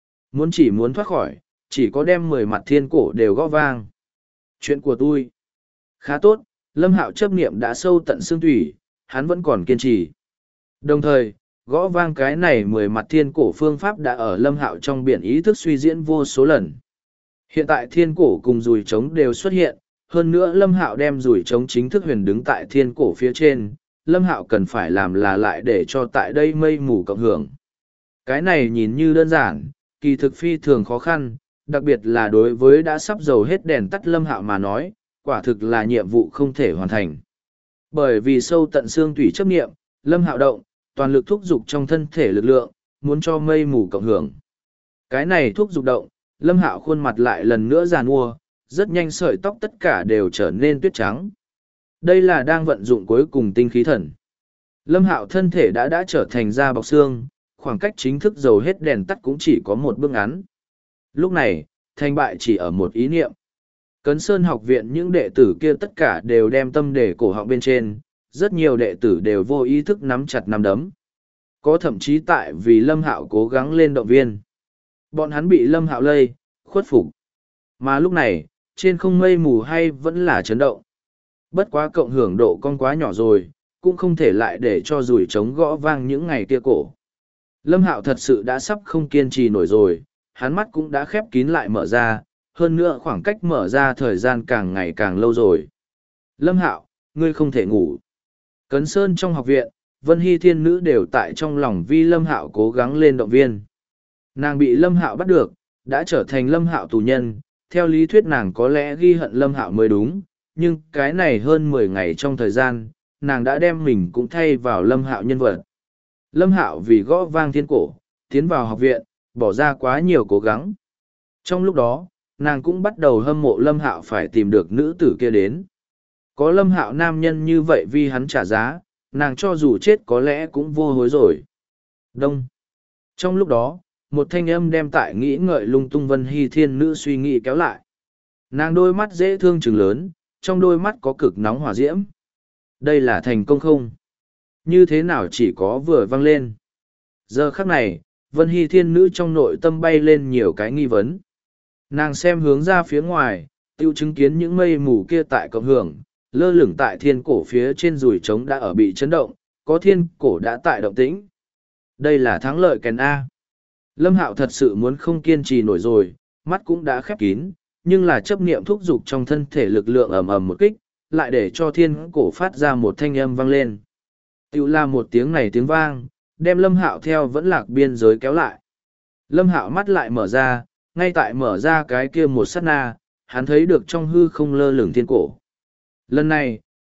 A: Muốn thoát khỏi, chỉ có đem 10 mặt thiên cổ đều gõ vang. Chuyện của tôi. Khá tốt, Lâm Hạo chấp niệm đã sâu tận xương thủy, hắn vẫn còn kiên trì. Đồng thời, gõ vang cái này 10 mặt thiên cổ phương pháp đã ở Lâm Hạo trong biển ý thức suy diễn vô số lần. Hiện tại thiên cổ cùng dùi trống đều xuất hiện, hơn nữa Lâm Hạo đem dùi trống chính thức huyền đứng tại thiên cổ phía trên, Lâm Hạo cần phải làm là lại để cho tại đây mây mù cộng hưởng. Cái này nhìn như đơn giản, kỳ thực phi thường khó khăn, đặc biệt là đối với đã sắp dầu hết đèn tắt Lâm Hạo mà nói, quả thực là nhiệm vụ không thể hoàn thành. Bởi vì sâu tận xương tủy chấp niệm, Lâm Hạo động, toàn lực thúc giục trong thân thể lực lượng, muốn cho mây mù cộng hưởng. Cái này thúc giục động, Lâm Hạo khuôn mặt lại lần nữa giàn mua, rất nhanh sợi tóc tất cả đều trở nên tuyết trắng. Đây là đang vận dụng cuối cùng tinh khí thần. Lâm Hạo thân thể đã trở thành da bọc xương, khoảng cách chính thức dầu hết đèn tắt cũng chỉ có một bước ngắn. Lúc này, thành bại chỉ ở một ý niệm. Cấn Sơn học viện những đệ tử kia tất cả đều đem tâm để cổ họng bên trên, rất nhiều đệ tử đều vô ý thức nắm chặt nắm đấm. Có thậm chí tại vì Lâm Hạo cố gắng lên động viên. Bọn hắn bị Lâm Hạo lây, khuất phục. Mà lúc này, trên không mây mù hay vẫn là chấn động. Bất quá cộng hưởng độ con quá nhỏ rồi, cũng không thể lại để cho dùi trống gõ vang những ngày kia cổ. Lâm Hạo thật sự đã sắp không kiên trì nổi rồi, hắn mắt cũng đã khép kín lại mở ra, hơn nữa khoảng cách mở ra thời gian càng ngày càng lâu rồi. Lâm Hạo, ngươi không thể ngủ. Cấn Sơn trong học viện, Vân Hy Thiên Nữ đều tại trong lòng vi Lâm Hạo cố gắng lên động viên. Nàng bị Lâm Hạo bắt được, đã trở thành Lâm Hạo tù nhân, theo lý thuyết nàng có lẽ ghi hận Lâm Hạo mới đúng, nhưng cái này hơn 10 ngày trong thời gian, nàng đã đem mình cũng thay vào Lâm Hạo nhân vật. Lâm Hạo vì gõ vang thiên cổ, tiến vào học viện, bỏ ra quá nhiều cố gắng. Trong lúc đó, nàng cũng bắt đầu hâm mộ Lâm Hạo phải tìm được nữ tử kia đến. Có Lâm Hạo nam nhân như vậy vì hắn trả giá, nàng cho dù chết có lẽ cũng vô hối rồi. Đông. Trong lúc đó, một thanh âm đem tại nghĩ ngợi lung tung Vân Hy Thiên Nữ suy nghĩ kéo lại. Nàng đôi mắt dễ thương trừng lớn, trong đôi mắt có cực nóng hỏa diễm. Đây là thành công không? Như thế nào chỉ có vừa vang lên? Giờ khắc này, Vân Hy Thiên Nữ trong nội tâm bay lên nhiều cái nghi vấn. Nàng xem hướng ra phía ngoài, tiêu chứng kiến những mây mù kia tại cộng hưởng, lơ lửng tại thiên cổ phía trên dùi trống đã ở bị chấn động, có thiên cổ đã tại động tĩnh. Đây là thắng lợi kèn A. Lâm Hạo thật sự muốn không kiên trì nổi rồi, mắt cũng đã khép kín, nhưng là chấp niệm thúc giục trong thân thể lực lượng ầm ầm một kích, lại để cho thiên cổ phát ra một thanh âm vang lên. Tiểu là một tiếng này tiếng vang, đem Lâm Hạo theo vẫn lạc biên giới kéo lại. Lâm Hạo mắt lại mở ra, ngay tại mở ra cái kia một sát na, hắn thấy được trong hư không lơ lửng thiên cổ. Lần này,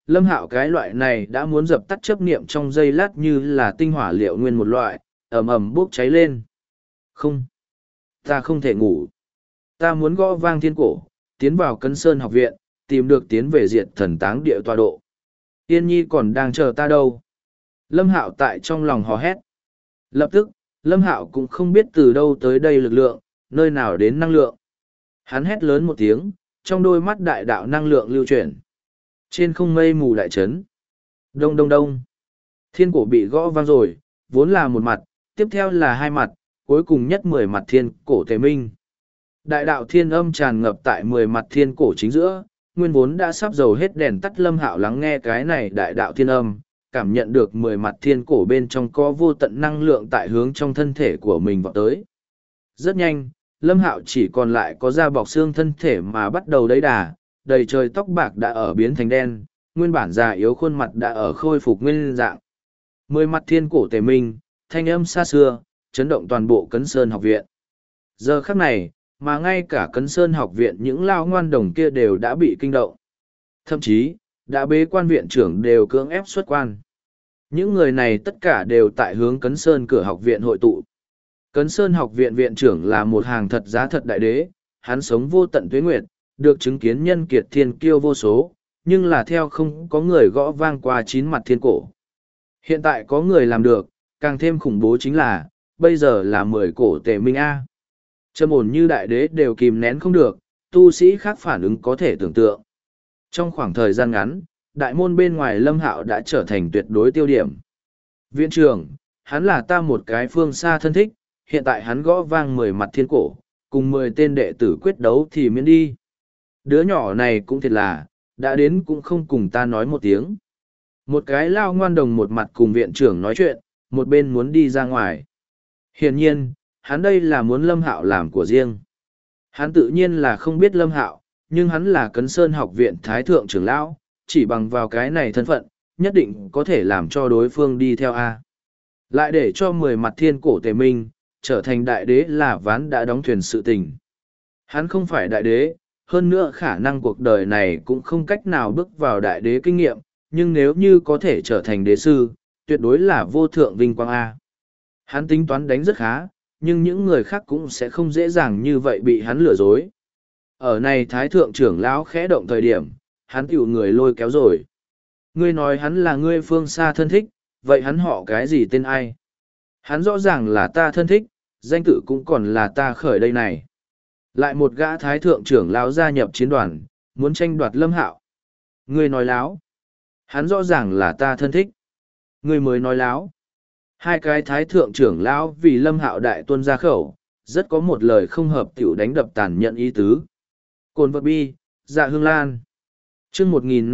A: Lâm Hạo cái loại này đã muốn dập tắt chấp niệm trong giây lát như là tinh hỏa liệu nguyên một loại, ầm ầm bốc cháy lên. Không, ta không thể ngủ. Ta muốn gõ vang thiên cổ, tiến vào Cấn Sơn học viện, tìm được tiến về diệt thần táng địa tọa độ. Yên Nhi còn đang chờ ta đâu. Lâm Hạo tại trong lòng hò hét. Lập tức, Lâm Hạo cũng không biết từ đâu tới đây lực lượng, nơi nào đến năng lượng. Hắn hét lớn một tiếng, trong đôi mắt đại đạo năng lượng lưu chuyển. Trên không mây mù đại trấn. Đông đông đông. Thiên cổ bị gõ vang rồi, vốn là một mặt, tiếp theo là hai mặt, cuối cùng nhất 10 mặt thiên cổ tề minh. Đại đạo thiên âm tràn ngập tại 10 mặt thiên cổ chính giữa, nguyên vốn đã sắp dầu hết đèn tắt Lâm Hạo lắng nghe cái này đại đạo thiên âm, cảm nhận được 10 mặt thiên cổ bên trong có vô tận năng lượng tại hướng trong thân thể của mình vọt tới. Rất nhanh, Lâm Hạo chỉ còn lại có da bọc xương thân thể mà bắt đầu đấy đà, đầy trời tóc bạc đã ở biến thành đen, nguyên bản già yếu khuôn mặt đã ở khôi phục nguyên dạng. 10 mặt thiên cổ tề minh, thanh âm xa xưa, chấn động toàn bộ Cấn Sơn học viện. Giờ khắc này, mà ngay cả Cấn Sơn học viện những lao ngoan đồng kia đều đã bị kinh động. Thậm chí, đã bế quan viện trưởng đều cưỡng ép xuất quan. Những người này tất cả đều tại hướng Cấn Sơn cửa học viện hội tụ. Cấn Sơn học viện viện trưởng là một hàng thật giá thật đại đế, hắn sống vô tận tuế nguyệt, được chứng kiến nhân kiệt thiên kiêu vô số, nhưng là theo không có người gõ vang qua 9 mặt thiên cổ. Hiện tại có người làm được, càng thêm khủng bố chính là, bây giờ là 10 cổ tề minh A. Trầm ổn như đại đế đều kìm nén không được, tu sĩ khác phản ứng có thể tưởng tượng. Trong khoảng thời gian ngắn, đại môn bên ngoài Lâm Hạo đã trở thành tuyệt đối tiêu điểm. Viện trưởng, hắn là ta một cái phương xa thân thích, hiện tại hắn gõ vang 10 mặt thiên cổ, cùng 10 tên đệ tử quyết đấu thì miễn đi. Đứa nhỏ này cũng thiệt là, đã đến cũng không cùng ta nói một tiếng. Một cái lao ngoan đồng một mặt cùng viện trưởng nói chuyện, một bên muốn đi ra ngoài. Hiển nhiên, hắn đây là muốn Lâm Hạo làm của riêng. Hắn tự nhiên là không biết Lâm Hạo, nhưng hắn là Cấn Sơn học viện thái thượng trưởng lão, chỉ bằng vào cái này thân phận, nhất định có thể làm cho đối phương đi theo A. Lại để cho 10 mặt thiên cổ tề minh, trở thành đại đế là ván đã đóng thuyền sự tình. Hắn không phải đại đế, hơn nữa khả năng cuộc đời này cũng không cách nào bước vào đại đế kinh nghiệm, nhưng nếu như có thể trở thành đế sư, tuyệt đối là vô thượng vinh quang A. Hắn tính toán đánh rất khá, nhưng những người khác cũng sẽ không dễ dàng như vậy bị hắn lừa dối. Ở này thái thượng trưởng lão khẽ động thời điểm, hắn tiểu người lôi kéo rồi. Ngươi nói hắn là ngươi phương xa thân thích, vậy hắn họ cái gì tên ai? Hắn rõ ràng là ta thân thích, danh tự cũng còn là ta khởi đây này. Lại một gã thái thượng trưởng lão gia nhập chiến đoàn, muốn tranh đoạt Lâm Hạo. Ngươi nói láo. Hắn rõ ràng là ta thân thích. Ngươi mới nói láo. Hai cái thái thượng trưởng lão vì Lâm Hạo đại tuân ra khẩu, rất có một lời không hợp tiểu đánh đập tàn nhẫn ý tứ. Cồn vật bi, dạ hương lan. Chương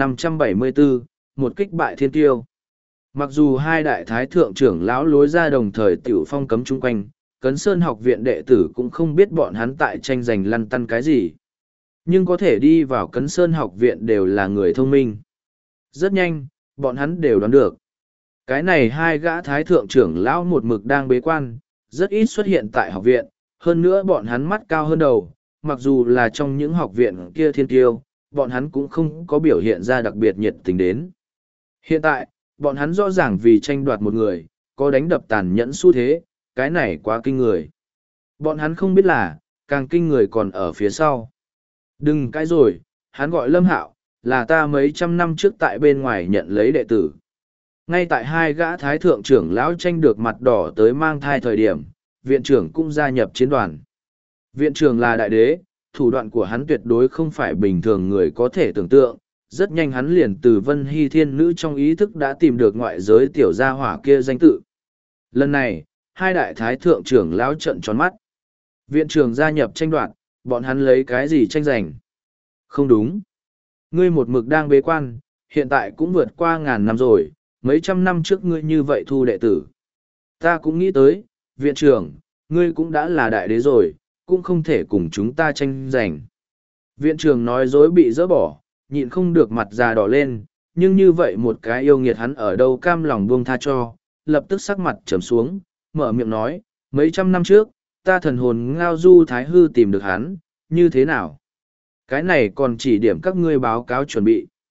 A: 1574, một kích bại thiên tiêu. Mặc dù hai đại thái thượng trưởng lão lối ra đồng thời tiểu phong cấm chung quanh, Cấn Sơn học viện đệ tử cũng không biết bọn hắn tại tranh giành lăn tăn cái gì. Nhưng có thể đi vào Cấn Sơn học viện đều là người thông minh. Rất nhanh, bọn hắn đều đoán được. Cái này hai gã thái thượng trưởng lão một mực đang bế quan, rất ít xuất hiện tại học viện, hơn nữa bọn hắn mắt cao hơn đầu, mặc dù là trong những học viện kia thiên tiêu, bọn hắn cũng không có biểu hiện ra đặc biệt nhiệt tình đến. Hiện tại, bọn hắn rõ ràng vì tranh đoạt một người, có đánh đập tàn nhẫn xu thế, cái này quá kinh người. Bọn hắn không biết là, càng kinh người còn ở phía sau. Đừng cái rồi, hắn gọi Lâm Hạo, là ta mấy trăm năm trước tại bên ngoài nhận lấy đệ tử. Ngay tại hai gã thái thượng trưởng lão tranh được mặt đỏ tới mang thai thời điểm, viện trưởng cũng gia nhập chiến đoàn. Viện trưởng là đại đế, thủ đoạn của hắn tuyệt đối không phải bình thường người có thể tưởng tượng. Rất nhanh hắn liền từ Vân Hy Thiên Nữ trong ý thức đã tìm được ngoại giới tiểu gia hỏa kia danh tự. Lần này, hai đại thái thượng trưởng lão trợn tròn mắt. Viện trưởng gia nhập tranh đoạt, bọn hắn lấy cái gì tranh giành? Không đúng. Ngươi một mực đang bế quan, hiện tại cũng vượt qua 1000 năm rồi, mấy trăm năm trước ngươi như vậy thu đệ tử. Ta cũng nghĩ tới, viện trưởng, ngươi cũng đã là đại đế rồi, cũng không thể cùng chúng ta tranh giành. Viện trưởng nói dối bị dỡ bỏ, nhịn không được mặt già đỏ lên, nhưng như vậy một cái yêu nghiệt hắn ở đâu cam lòng buông tha cho, lập tức sắc mặt trầm xuống, mở miệng nói, mấy trăm năm trước, ta thần hồn ngao du thái hư tìm được hắn, như thế nào? Cái này còn chỉ điểm các ngươi báo cáo chuẩn bị.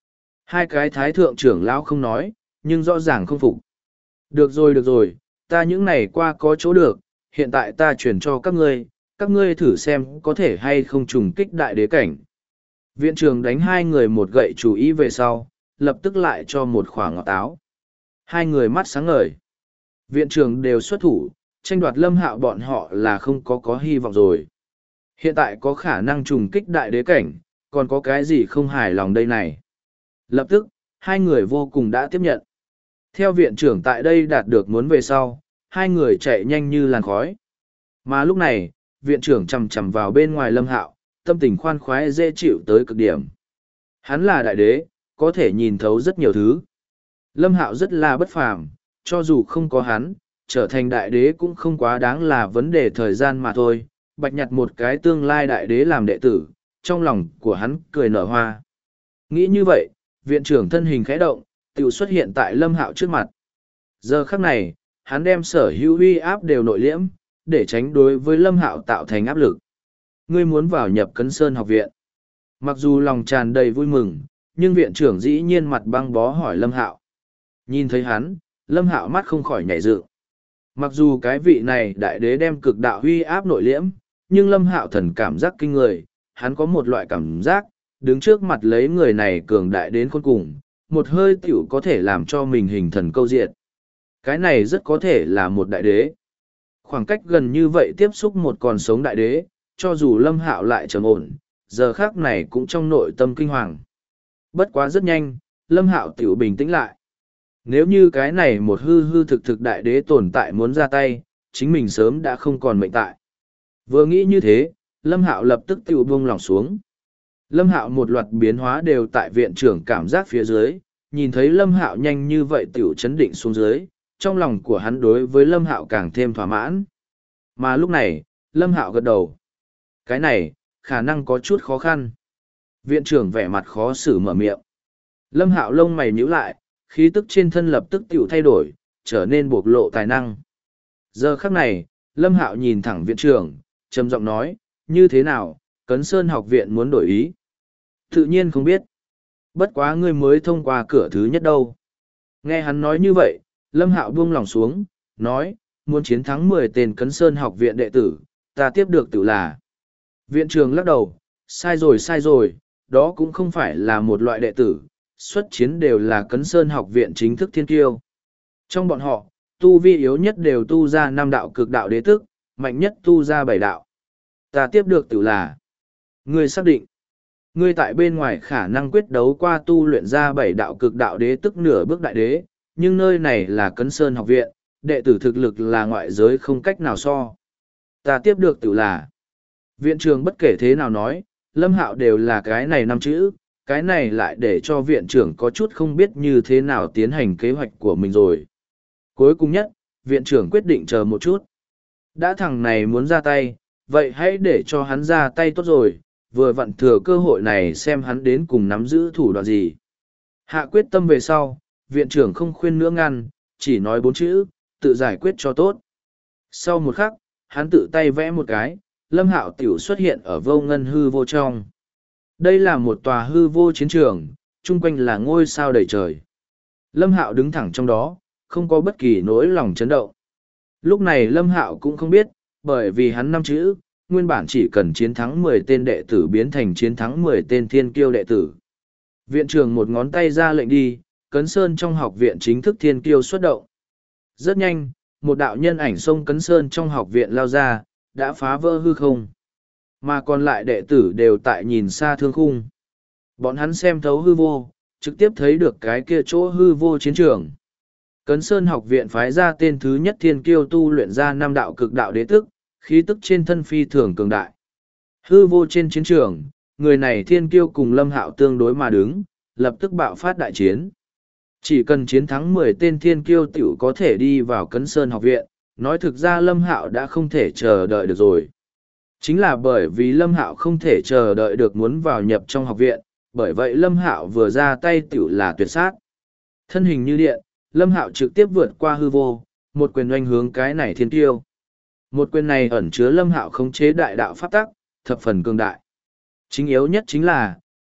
A: Hai cái thái thượng trưởng lão không nói, nhưng rõ ràng không phục. Được rồi, ta những này qua có chỗ được, hiện tại ta chuyển cho các ngươi thử xem có thể hay không trùng kích đại đế cảnh. Viện trưởng đánh hai người một gậy chú ý về sau, lập tức lại cho một khoảng ngọt táo. Hai người mắt sáng ngời. Viện trưởng đều xuất thủ, tranh đoạt Lâm Hạo bọn họ là không có hy vọng rồi. Hiện tại có khả năng trùng kích đại đế cảnh, còn có cái gì không hài lòng đây này. Lập tức, hai người vô cùng đã tiếp nhận. Theo viện trưởng tại đây đạt được muốn về sau, hai người chạy nhanh như làn khói. Mà lúc này, viện trưởng chầm chầm vào bên ngoài Lâm Hạo, tâm tình khoan khoái dễ chịu tới cực điểm. Hắn là đại đế, có thể nhìn thấu rất nhiều thứ. Lâm Hạo rất là bất phàm, cho dù không có hắn, trở thành đại đế cũng không quá đáng là vấn đề thời gian mà thôi. Bạch nhặt một cái tương lai đại đế làm đệ tử, trong lòng của hắn cười nở hoa. Nghĩ như vậy, viện trưởng thân hình khẽ động, tự xuất hiện tại Lâm Hạo trước mặt. Giờ khắc này, hắn đem sở hữu uy áp đều nội liễm, để tránh đối với Lâm Hạo tạo thành áp lực. Ngươi muốn vào nhập Cấn Sơn học viện. Mặc dù lòng tràn đầy vui mừng, nhưng viện trưởng dĩ nhiên mặt băng bó hỏi Lâm Hạo. Nhìn thấy hắn, Lâm Hạo mắt không khỏi nhảy dựng. Mặc dù cái vị này đại đế đem cực đạo huy áp nội liễm, nhưng Lâm Hạo thần cảm giác kinh người, hắn có một loại cảm giác, đứng trước mặt lấy người này cường đại đến khôn cùng, một hơi tiểu có thể làm cho mình hình thần câu diệt. Cái này rất có thể là một đại đế. Khoảng cách gần như vậy tiếp xúc một còn sống đại đế, cho dù Lâm Hạo lại trầm ổn, giờ khác này cũng trong nội tâm kinh hoàng. Bất quá rất nhanh, Lâm Hạo tiểu bình tĩnh lại. Nếu như cái này một hư thực đại đế tồn tại muốn ra tay, chính mình sớm đã không còn mệnh tại. Vừa nghĩ như thế, Lâm Hạo lập tức tiểu buông lòng xuống. Lâm Hạo một loạt biến hóa đều tại viện trưởng cảm giác phía dưới, nhìn thấy Lâm Hạo nhanh như vậy tiểu chấn định xuống dưới, trong lòng của hắn đối với Lâm Hạo càng thêm thỏa mãn. Mà lúc này, Lâm Hạo gật đầu. Cái này, khả năng có chút khó khăn. Viện trưởng vẻ mặt khó xử mở miệng. Lâm Hạo lông mày nhíu lại, khí tức trên thân lập tức tiểu thay đổi, trở nên bộc lộ tài năng. Giờ khắc này, Lâm Hạo nhìn thẳng viện trưởng, trầm giọng nói, như thế nào, Cấn Sơn học viện muốn đổi ý? Tự nhiên không biết. Bất quá ngươi mới thông qua cửa thứ nhất đâu. Nghe hắn nói như vậy, Lâm Hạo buông lòng xuống, nói, muốn chiến thắng 10 tên Cấn Sơn học viện đệ tử, ta tiếp được tự là. Viện trưởng lắc đầu, sai rồi, đó cũng không phải là một loại đệ tử, xuất chiến đều là Cấn Sơn học viện chính thức thiên kiêu. Trong bọn họ, tu vi yếu nhất đều tu ra 5 đạo cực đạo đế tức, mạnh nhất tu ra 7 đạo. Ta tiếp được tự là. Ngươi xác định. Ngươi tại bên ngoài khả năng quyết đấu qua tu luyện ra 7 đạo cực đạo đế tức nửa bước đại đế, nhưng nơi này là Cấn Sơn học viện, đệ tử thực lực là ngoại giới không cách nào so. Ta tiếp được tự là. Viện trưởng bất kể thế nào nói, Lâm Hạo đều là cái này 5 chữ, cái này lại để cho viện trưởng có chút không biết như thế nào tiến hành kế hoạch của mình rồi. Cuối cùng nhất, viện trưởng quyết định chờ một chút. Đã thằng này muốn ra tay, vậy hãy để cho hắn ra tay tốt rồi, vừa vặn thừa cơ hội này xem hắn đến cùng nắm giữ thủ đoạn gì. Hạ quyết tâm về sau, viện trưởng không khuyên nữa ngăn, chỉ nói 4 chữ, tự giải quyết cho tốt. Sau một khắc, hắn tự tay vẽ một cái, Lâm Hạo tiểu xuất hiện ở vô ngân hư vô trong. Đây là một tòa hư vô chiến trường, chung quanh là ngôi sao đầy trời. Lâm Hạo đứng thẳng trong đó, không có bất kỳ nỗi lòng chấn động. Lúc này Lâm Hạo cũng không biết, bởi vì hắn 5 chữ, nguyên bản chỉ cần chiến thắng 10 tên đệ tử biến thành chiến thắng 10 tên thiên kiêu đệ tử. Viện trưởng một ngón tay ra lệnh đi, Cấn Sơn trong học viện chính thức thiên kiêu xuất động. Rất nhanh, một đạo nhân ảnh xông Cấn Sơn trong học viện lao ra, đã phá vỡ hư không. Mà còn lại đệ tử đều tại nhìn xa thương khung. Bọn hắn xem thấu hư vô, trực tiếp thấy được cái kia chỗ hư vô chiến trường. Cấn Sơn học viện phái ra tên thứ nhất thiên kiêu tu luyện ra 5 đạo cực đạo đế tức, khí tức trên thân phi thường cường đại. Hư vô trên chiến trường, người này thiên kiêu cùng Lâm Hạo tương đối mà đứng, lập tức bạo phát đại chiến. Chỉ cần chiến thắng 10 tên thiên kiêu tiểu có thể đi vào Cấn Sơn học viện, nói thực ra Lâm Hạo đã không thể chờ đợi được rồi. Chính là bởi vì Lâm Hạo không thể chờ đợi được muốn vào nhập trong học viện, bởi vậy Lâm Hạo vừa ra tay tiểu là tuyệt sát. Thân hình như điện, Lâm Hạo trực tiếp vượt qua hư vô, một quyền oanh hướng cái này thiên tiêu. Một quyền này ẩn chứa Lâm Hạo khống chế đại đạo pháp tắc, thập phần cường đại. Chính yếu nhất chính là,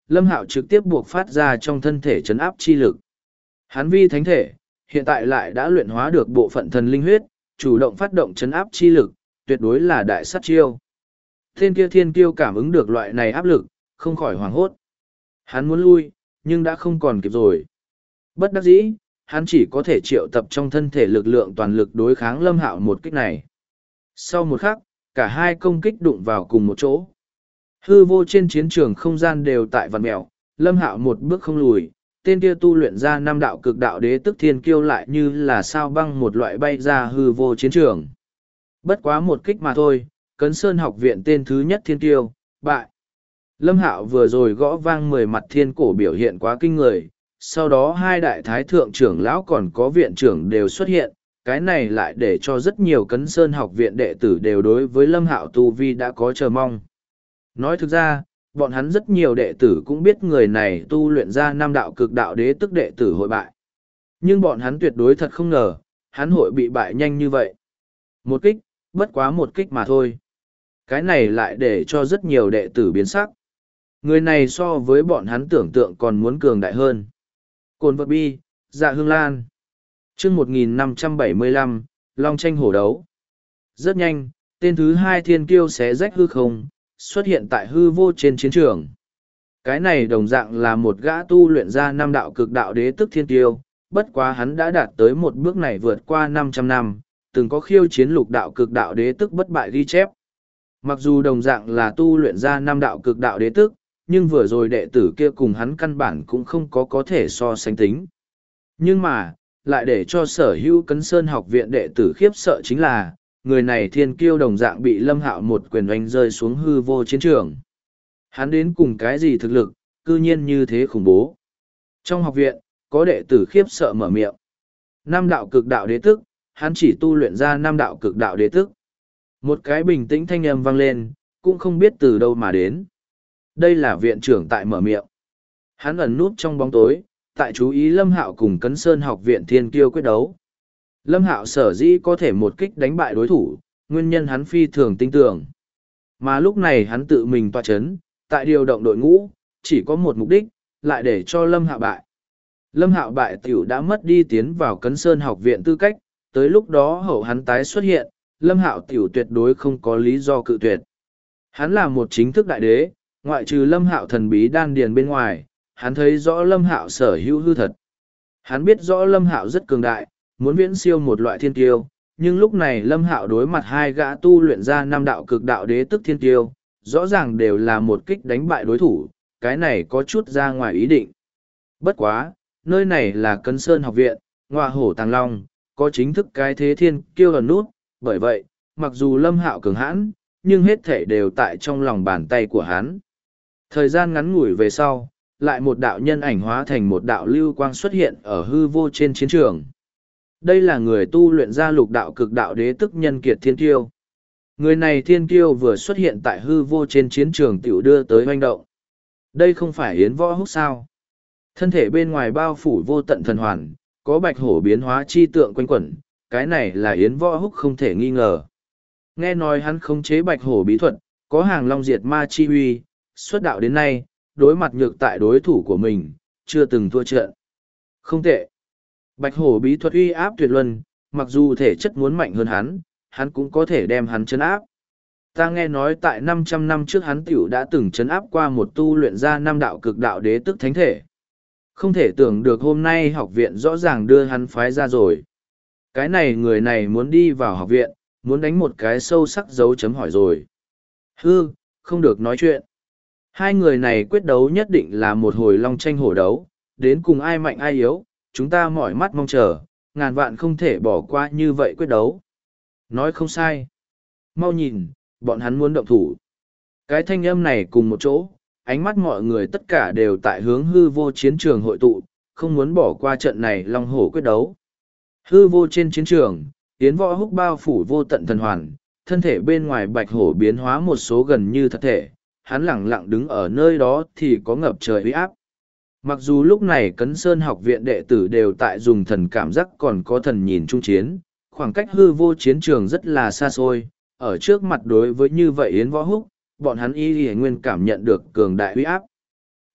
A: Lâm Hạo trực tiếp buộc phát ra trong thân thể chấn áp chi lực. Hắn vi thánh thể, hiện tại lại đã luyện hóa được bộ phận thần linh huyết, chủ động phát động chấn áp chi lực, tuyệt đối là đại sát chiêu. Tên kia thiên kiêu cảm ứng được loại này áp lực, không khỏi hoảng hốt. Hắn muốn lui, nhưng đã không còn kịp rồi. Bất đắc dĩ, hắn chỉ có thể triệu tập trong thân thể lực lượng toàn lực đối kháng Lâm Hạo một kích này. Sau một khắc, cả hai công kích đụng vào cùng một chỗ. Hư vô trên chiến trường không gian đều tại vằn mèo, Lâm Hạo một bước không lùi, tên kia tu luyện ra năm đạo cực đạo đế tức thiên kiêu lại như là sao băng một loại bay ra hư vô chiến trường. Bất quá một kích mà thôi, Cấn Sơn học viện tên thứ nhất thiên kiêu, bại. Lâm Hạo vừa rồi gõ vang 10 mặt thiên cổ biểu hiện quá kinh người, sau đó hai đại thái thượng trưởng lão còn có viện trưởng đều xuất hiện, cái này lại để cho rất nhiều Cấn Sơn học viện đệ tử đều đối với Lâm Hạo tu vi đã có chờ mong. Nói thực ra, bọn hắn rất nhiều đệ tử cũng biết người này tu luyện ra năm đạo cực đạo đế tức đệ tử hội bại. Nhưng bọn hắn tuyệt đối thật không ngờ, hắn hội bị bại nhanh như vậy. Một kích, bất quá một kích mà thôi. Cái này lại để cho rất nhiều đệ tử biến sắc. Người này so với bọn hắn tưởng tượng còn muốn cường đại hơn. Cồn vật bi, dạ hương lan. chương 1575, Long tranh hổ đấu. Rất nhanh, tên thứ hai thiên kiêu xé rách hư không, xuất hiện tại hư vô trên chiến trường. Cái này đồng dạng là một gã tu luyện ra năm đạo cực đạo đế tức thiên kiêu, bất quá hắn đã đạt tới một bước này vượt qua 500 năm, từng có khiêu chiến lục đạo cực đạo đế tức bất bại ghi chép. Mặc dù đồng dạng là tu luyện ra năm đạo cực đạo đế tức, nhưng vừa rồi đệ tử kia cùng hắn căn bản cũng không có thể so sánh tính. Nhưng mà, lại để cho sở hữu Cấn Sơn học viện đệ tử khiếp sợ chính là, người này thiên kiêu đồng dạng bị Lâm Hạo một quyền đánh rơi xuống hư vô chiến trường. Hắn đến cùng cái gì thực lực, cư nhiên như thế khủng bố. Trong học viện, có đệ tử khiếp sợ mở miệng. Năm đạo cực đạo đế tức, hắn chỉ tu luyện ra năm đạo cực đạo đế tức. Một cái bình tĩnh thanh âm vang lên, cũng không biết từ đâu mà đến. Đây là viện trưởng tại mở miệng. Hắn ẩn núp trong bóng tối, tại chú ý Lâm Hạo cùng Cấn Sơn học viện thiên kiêu quyết đấu. Lâm Hạo sở dĩ có thể một kích đánh bại đối thủ, nguyên nhân hắn phi thường tin tưởng. Mà lúc này hắn tự mình tọa chấn, tại điều động đội ngũ, chỉ có một mục đích, lại để cho Lâm Hạo bại. Lâm Hạo bại tiểu đã mất đi tiến vào Cấn Sơn học viện tư cách, tới lúc đó hậu hắn tái xuất hiện, Lâm Hạo tiểu tuyệt đối không có lý do cự tuyệt. Hắn là một chính thức đại đế, ngoại trừ Lâm Hạo thần bí đan điền bên ngoài, hắn thấy rõ Lâm Hạo sở hữu hư thật. Hắn biết rõ Lâm Hạo rất cường đại, muốn viễn siêu một loại thiên tiêu, nhưng lúc này Lâm Hạo đối mặt hai gã tu luyện ra năm đạo cực đạo đế tức thiên tiêu, rõ ràng đều là một kích đánh bại đối thủ, cái này có chút ra ngoài ý định. Bất quá, nơi này là Cấn Sơn học viện, Ngọa Hổ Tàng Long, có chính thức cái thế thiên kiêu ẩn nút, bởi vậy, mặc dù Lâm Hạo cường hãn, nhưng hết thể đều tại trong lòng bàn tay của hắn. Thời gian ngắn ngủi về sau, lại một đạo nhân ảnh hóa thành một đạo lưu quang xuất hiện ở hư vô trên chiến trường. Đây là người tu luyện ra lục đạo cực đạo đế tức nhân kiệt thiên kiêu. Người này thiên kiêu vừa xuất hiện tại hư vô trên chiến trường tiểu đưa tới hoành động. Đây không phải Yến Võ Húc sao? Thân thể bên ngoài bao phủ vô tận thần hoàn, có bạch hổ biến hóa chi tượng quanh quẩn, cái này là Yến Võ Húc không thể nghi ngờ. Nghe nói hắn khống chế bạch hổ bí thuật, có hàng long diệt ma chi huy, xuất đạo đến nay, đối mặt nhược tại đối thủ của mình, chưa từng thua trận. Không tệ. Bạch hổ bí thuật uy áp tuyệt luân, mặc dù thể chất muốn mạnh hơn hắn cũng có thể đem hắn chấn áp. Ta nghe nói tại 500 năm trước hắn tiểu đã từng chấn áp qua một tu luyện ra năm đạo cực đạo đế tức thánh thể. Không thể tưởng được hôm nay học viện rõ ràng đưa hắn phái ra rồi. Cái này người này muốn đi vào học viện, muốn đánh một cái sâu sắc dấu chấm hỏi rồi. Không được nói chuyện. Hai người này quyết đấu nhất định là một hồi long tranh hổ đấu, đến cùng ai mạnh ai yếu, chúng ta mỏi mắt mong chờ, ngàn vạn không thể bỏ qua như vậy quyết đấu. Nói không sai. Mau nhìn, bọn hắn muốn động thủ. Cái thanh âm này cùng một chỗ, ánh mắt mọi người tất cả đều tại hướng hư vô chiến trường hội tụ, không muốn bỏ qua trận này long hổ quyết đấu. Hư vô trên chiến trường, Yến Võ Húc bao phủ vô tận thần hoàn, thân thể bên ngoài bạch hổ biến hóa một số gần như thật thể, hắn lẳng lặng đứng ở nơi đó thì có ngập trời uy áp. Mặc dù lúc này Cấn Sơn học viện đệ tử đều tại dùng thần cảm giác còn có thần nhìn trung chiến, khoảng cách hư vô chiến trường rất là xa xôi, ở trước mặt đối với như vậy Yến Võ Húc, bọn hắn y nguyên cảm nhận được cường đại uy áp.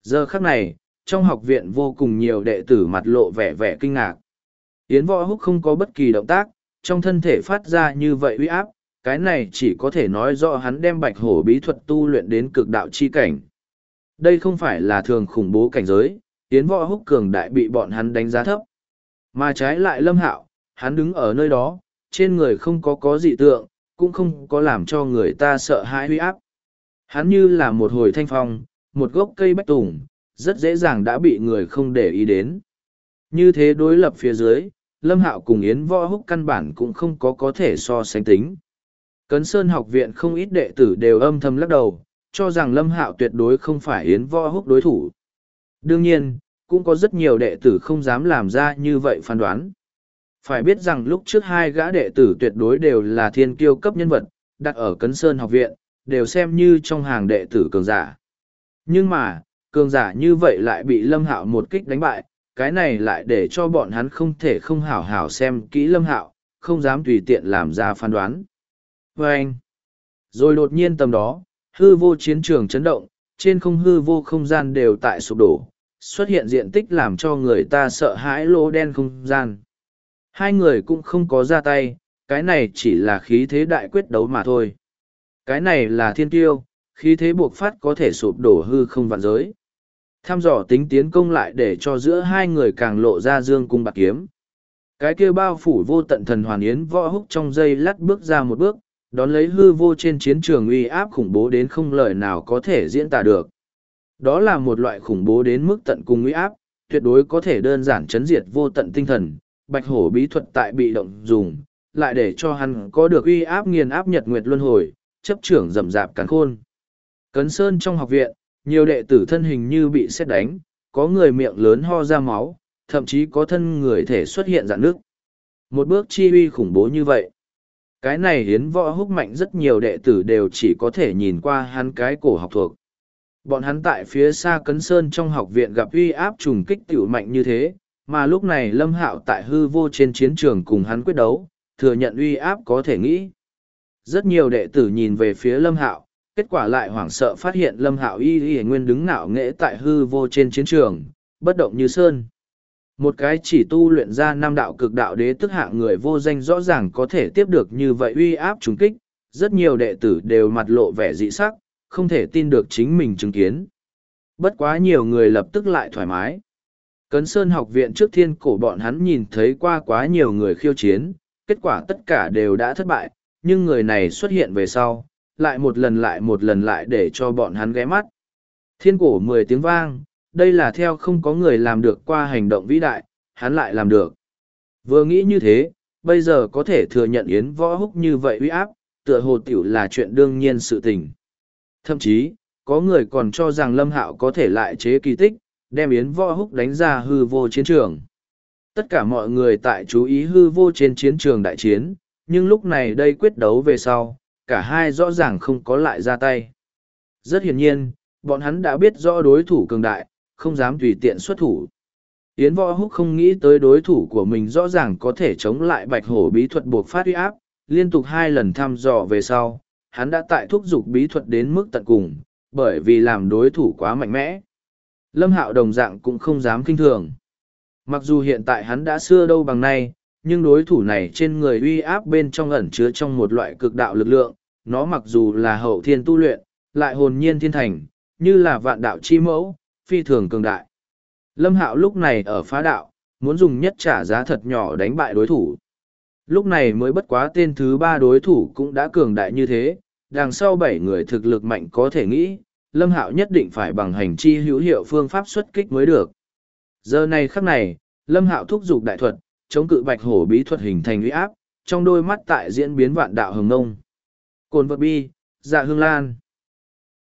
A: Giờ khắc này, trong học viện vô cùng nhiều đệ tử mặt lộ vẻ vẻ kinh ngạc. Yến Võ Húc không có bất kỳ động tác, trong thân thể phát ra như vậy uy áp, cái này chỉ có thể nói rõ hắn đem bạch hổ bí thuật tu luyện đến cực đạo chi cảnh. Đây không phải là thường khủng bố cảnh giới, Yến Võ Húc cường đại bị bọn hắn đánh giá thấp. Mà trái lại Lâm Hạo, hắn đứng ở nơi đó, trên người không có dị tượng, cũng không có làm cho người ta sợ hãi uy áp. Hắn như là một hồi thanh phong, một gốc cây bách tùng, rất dễ dàng đã bị người không để ý đến. Như thế đối lập phía dưới, Lâm Hạo cùng Yến Võ Húc căn bản cũng không có thể so sánh tính. Cấn Sơn học viện không ít đệ tử đều âm thầm lắc đầu, cho rằng Lâm Hạo tuyệt đối không phải Yến Võ Húc đối thủ. Đương nhiên, cũng có rất nhiều đệ tử không dám làm ra như vậy phán đoán. Phải biết rằng lúc trước hai gã đệ tử tuyệt đối đều là thiên kiêu cấp nhân vật, đặt ở Cấn Sơn học viện, đều xem như trong hàng đệ tử cường giả. Nhưng mà, cường giả như vậy lại bị Lâm Hạo một kích đánh bại, cái này lại để cho bọn hắn không thể không hảo hảo xem kỹ Lâm Hạo, không dám tùy tiện làm ra phán đoán. Và anh, rồi đột nhiên tầm đó, hư vô chiến trường chấn động, trên không hư vô không gian đều tại sụp đổ, xuất hiện diện tích làm cho người ta sợ hãi lỗ đen không gian. Hai người cũng không có ra tay, cái này chỉ là khí thế đại quyết đấu mà thôi. Cái này là thiên tiêu, khí thế buộc phát có thể sụp đổ hư không vạn giới. Tham dò tính tiến công lại để cho giữa hai người càng lộ ra dương cung bạc kiếm. Cái kia bao phủ vô tận thần hoàn Yến Võ Húc trong giây lát bước ra một bước, đón lấy hư vô trên chiến trường uy áp khủng bố đến không lời nào có thể diễn tả được. Đó là một loại khủng bố đến mức tận cùng uy áp, tuyệt đối có thể đơn giản chấn diệt vô tận tinh thần, bạch hổ bí thuật tại bị động dùng, lại để cho hắn có được uy áp nghiền áp nhật nguyệt luân hồi, chấp trưởng rầm rạp càn khôn. Cấn Sơn trong học viện, nhiều đệ tử thân hình như bị sét đánh, có người miệng lớn ho ra máu, thậm chí có thân người thể xuất hiện rạn nước. Một bước chi uy khủng bố như vậy. Cái này Yến Võ Húc mạnh rất nhiều đệ tử đều chỉ có thể nhìn qua hắn cái cổ học thuộc. Bọn hắn tại phía xa Cấn Sơn trong học viện gặp uy áp trùng kích tiểu mạnh như thế, mà lúc này Lâm Hạo tại hư vô trên chiến trường cùng hắn quyết đấu, thừa nhận uy áp có thể nghĩ. Rất nhiều đệ tử nhìn về phía Lâm Hạo, kết quả lại hoảng sợ phát hiện Lâm Hạo y nguyên đứng ngạo nghễ tại hư vô trên chiến trường, bất động như sơn. Một cái chỉ tu luyện ra năm đạo cực đạo đế tức hạng người vô danh rõ ràng có thể tiếp được như vậy uy áp trùng kích, rất nhiều đệ tử đều mặt lộ vẻ dị sắc, không thể tin được chính mình chứng kiến. Bất quá nhiều người lập tức lại thoải mái. Cấn Sơn học viện trước thiên cổ bọn hắn nhìn thấy qua quá nhiều người khiêu chiến, kết quả tất cả đều đã thất bại, nhưng người này xuất hiện về sau, lại một lần lại để cho bọn hắn ghé mắt. Thiên cổ 10 tiếng vang, đây là theo không có người làm được qua hành động vĩ đại, hắn lại làm được. Vừa nghĩ như thế, bây giờ có thể thừa nhận Yến Võ Húc như vậy uy áp, tựa hồ tiểu là chuyện đương nhiên sự tình. Thậm chí, có người còn cho rằng Lâm Hạo có thể lại chế kỳ tích, đem Yến Võ Húc đánh ra hư vô chiến trường. Tất cả mọi người tại chú ý hư vô trên chiến trường đại chiến, nhưng lúc này đây quyết đấu về sau, cả hai rõ ràng không có lại ra tay. Rất hiển nhiên, bọn hắn đã biết rõ đối thủ cường đại, không dám tùy tiện xuất thủ. Yến Võ Húc không nghĩ tới đối thủ của mình rõ ràng có thể chống lại bạch hổ bí thuật buộc phát uy áp, liên tục 2 lần thăm dò về sau, hắn đã tại thúc giục bí thuật đến mức tận cùng, bởi vì làm đối thủ quá mạnh mẽ. Lâm Hạo đồng dạng cũng không dám kinh thường. Mặc dù hiện tại hắn đã xưa đâu bằng nay, nhưng đối thủ này trên người uy áp bên trong ẩn chứa trong một loại cực đạo lực lượng, nó mặc dù là hậu thiên tu luyện, lại hồn nhiên thiên thành, như là vạn đạo chi mẫu, phi thường cường đại. Lâm Hạo lúc này ở phá đạo, muốn dùng nhất trả giá thật nhỏ đánh bại đối thủ. Lúc này mới bất quá tên thứ 3 đối thủ cũng đã cường đại như thế, đằng sau 7 người thực lực mạnh có thể nghĩ, Lâm Hạo nhất định phải bằng hành chi hữu hiệu phương pháp xuất kích mới được. Giờ này khắc này, Lâm Hạo thúc giục đại thuật, chống cự bạch hổ bí thuật hình thành uy áp, trong đôi mắt tại diễn biến vạn đạo hồng ngông. Cồn vật bi, dạ hương lan.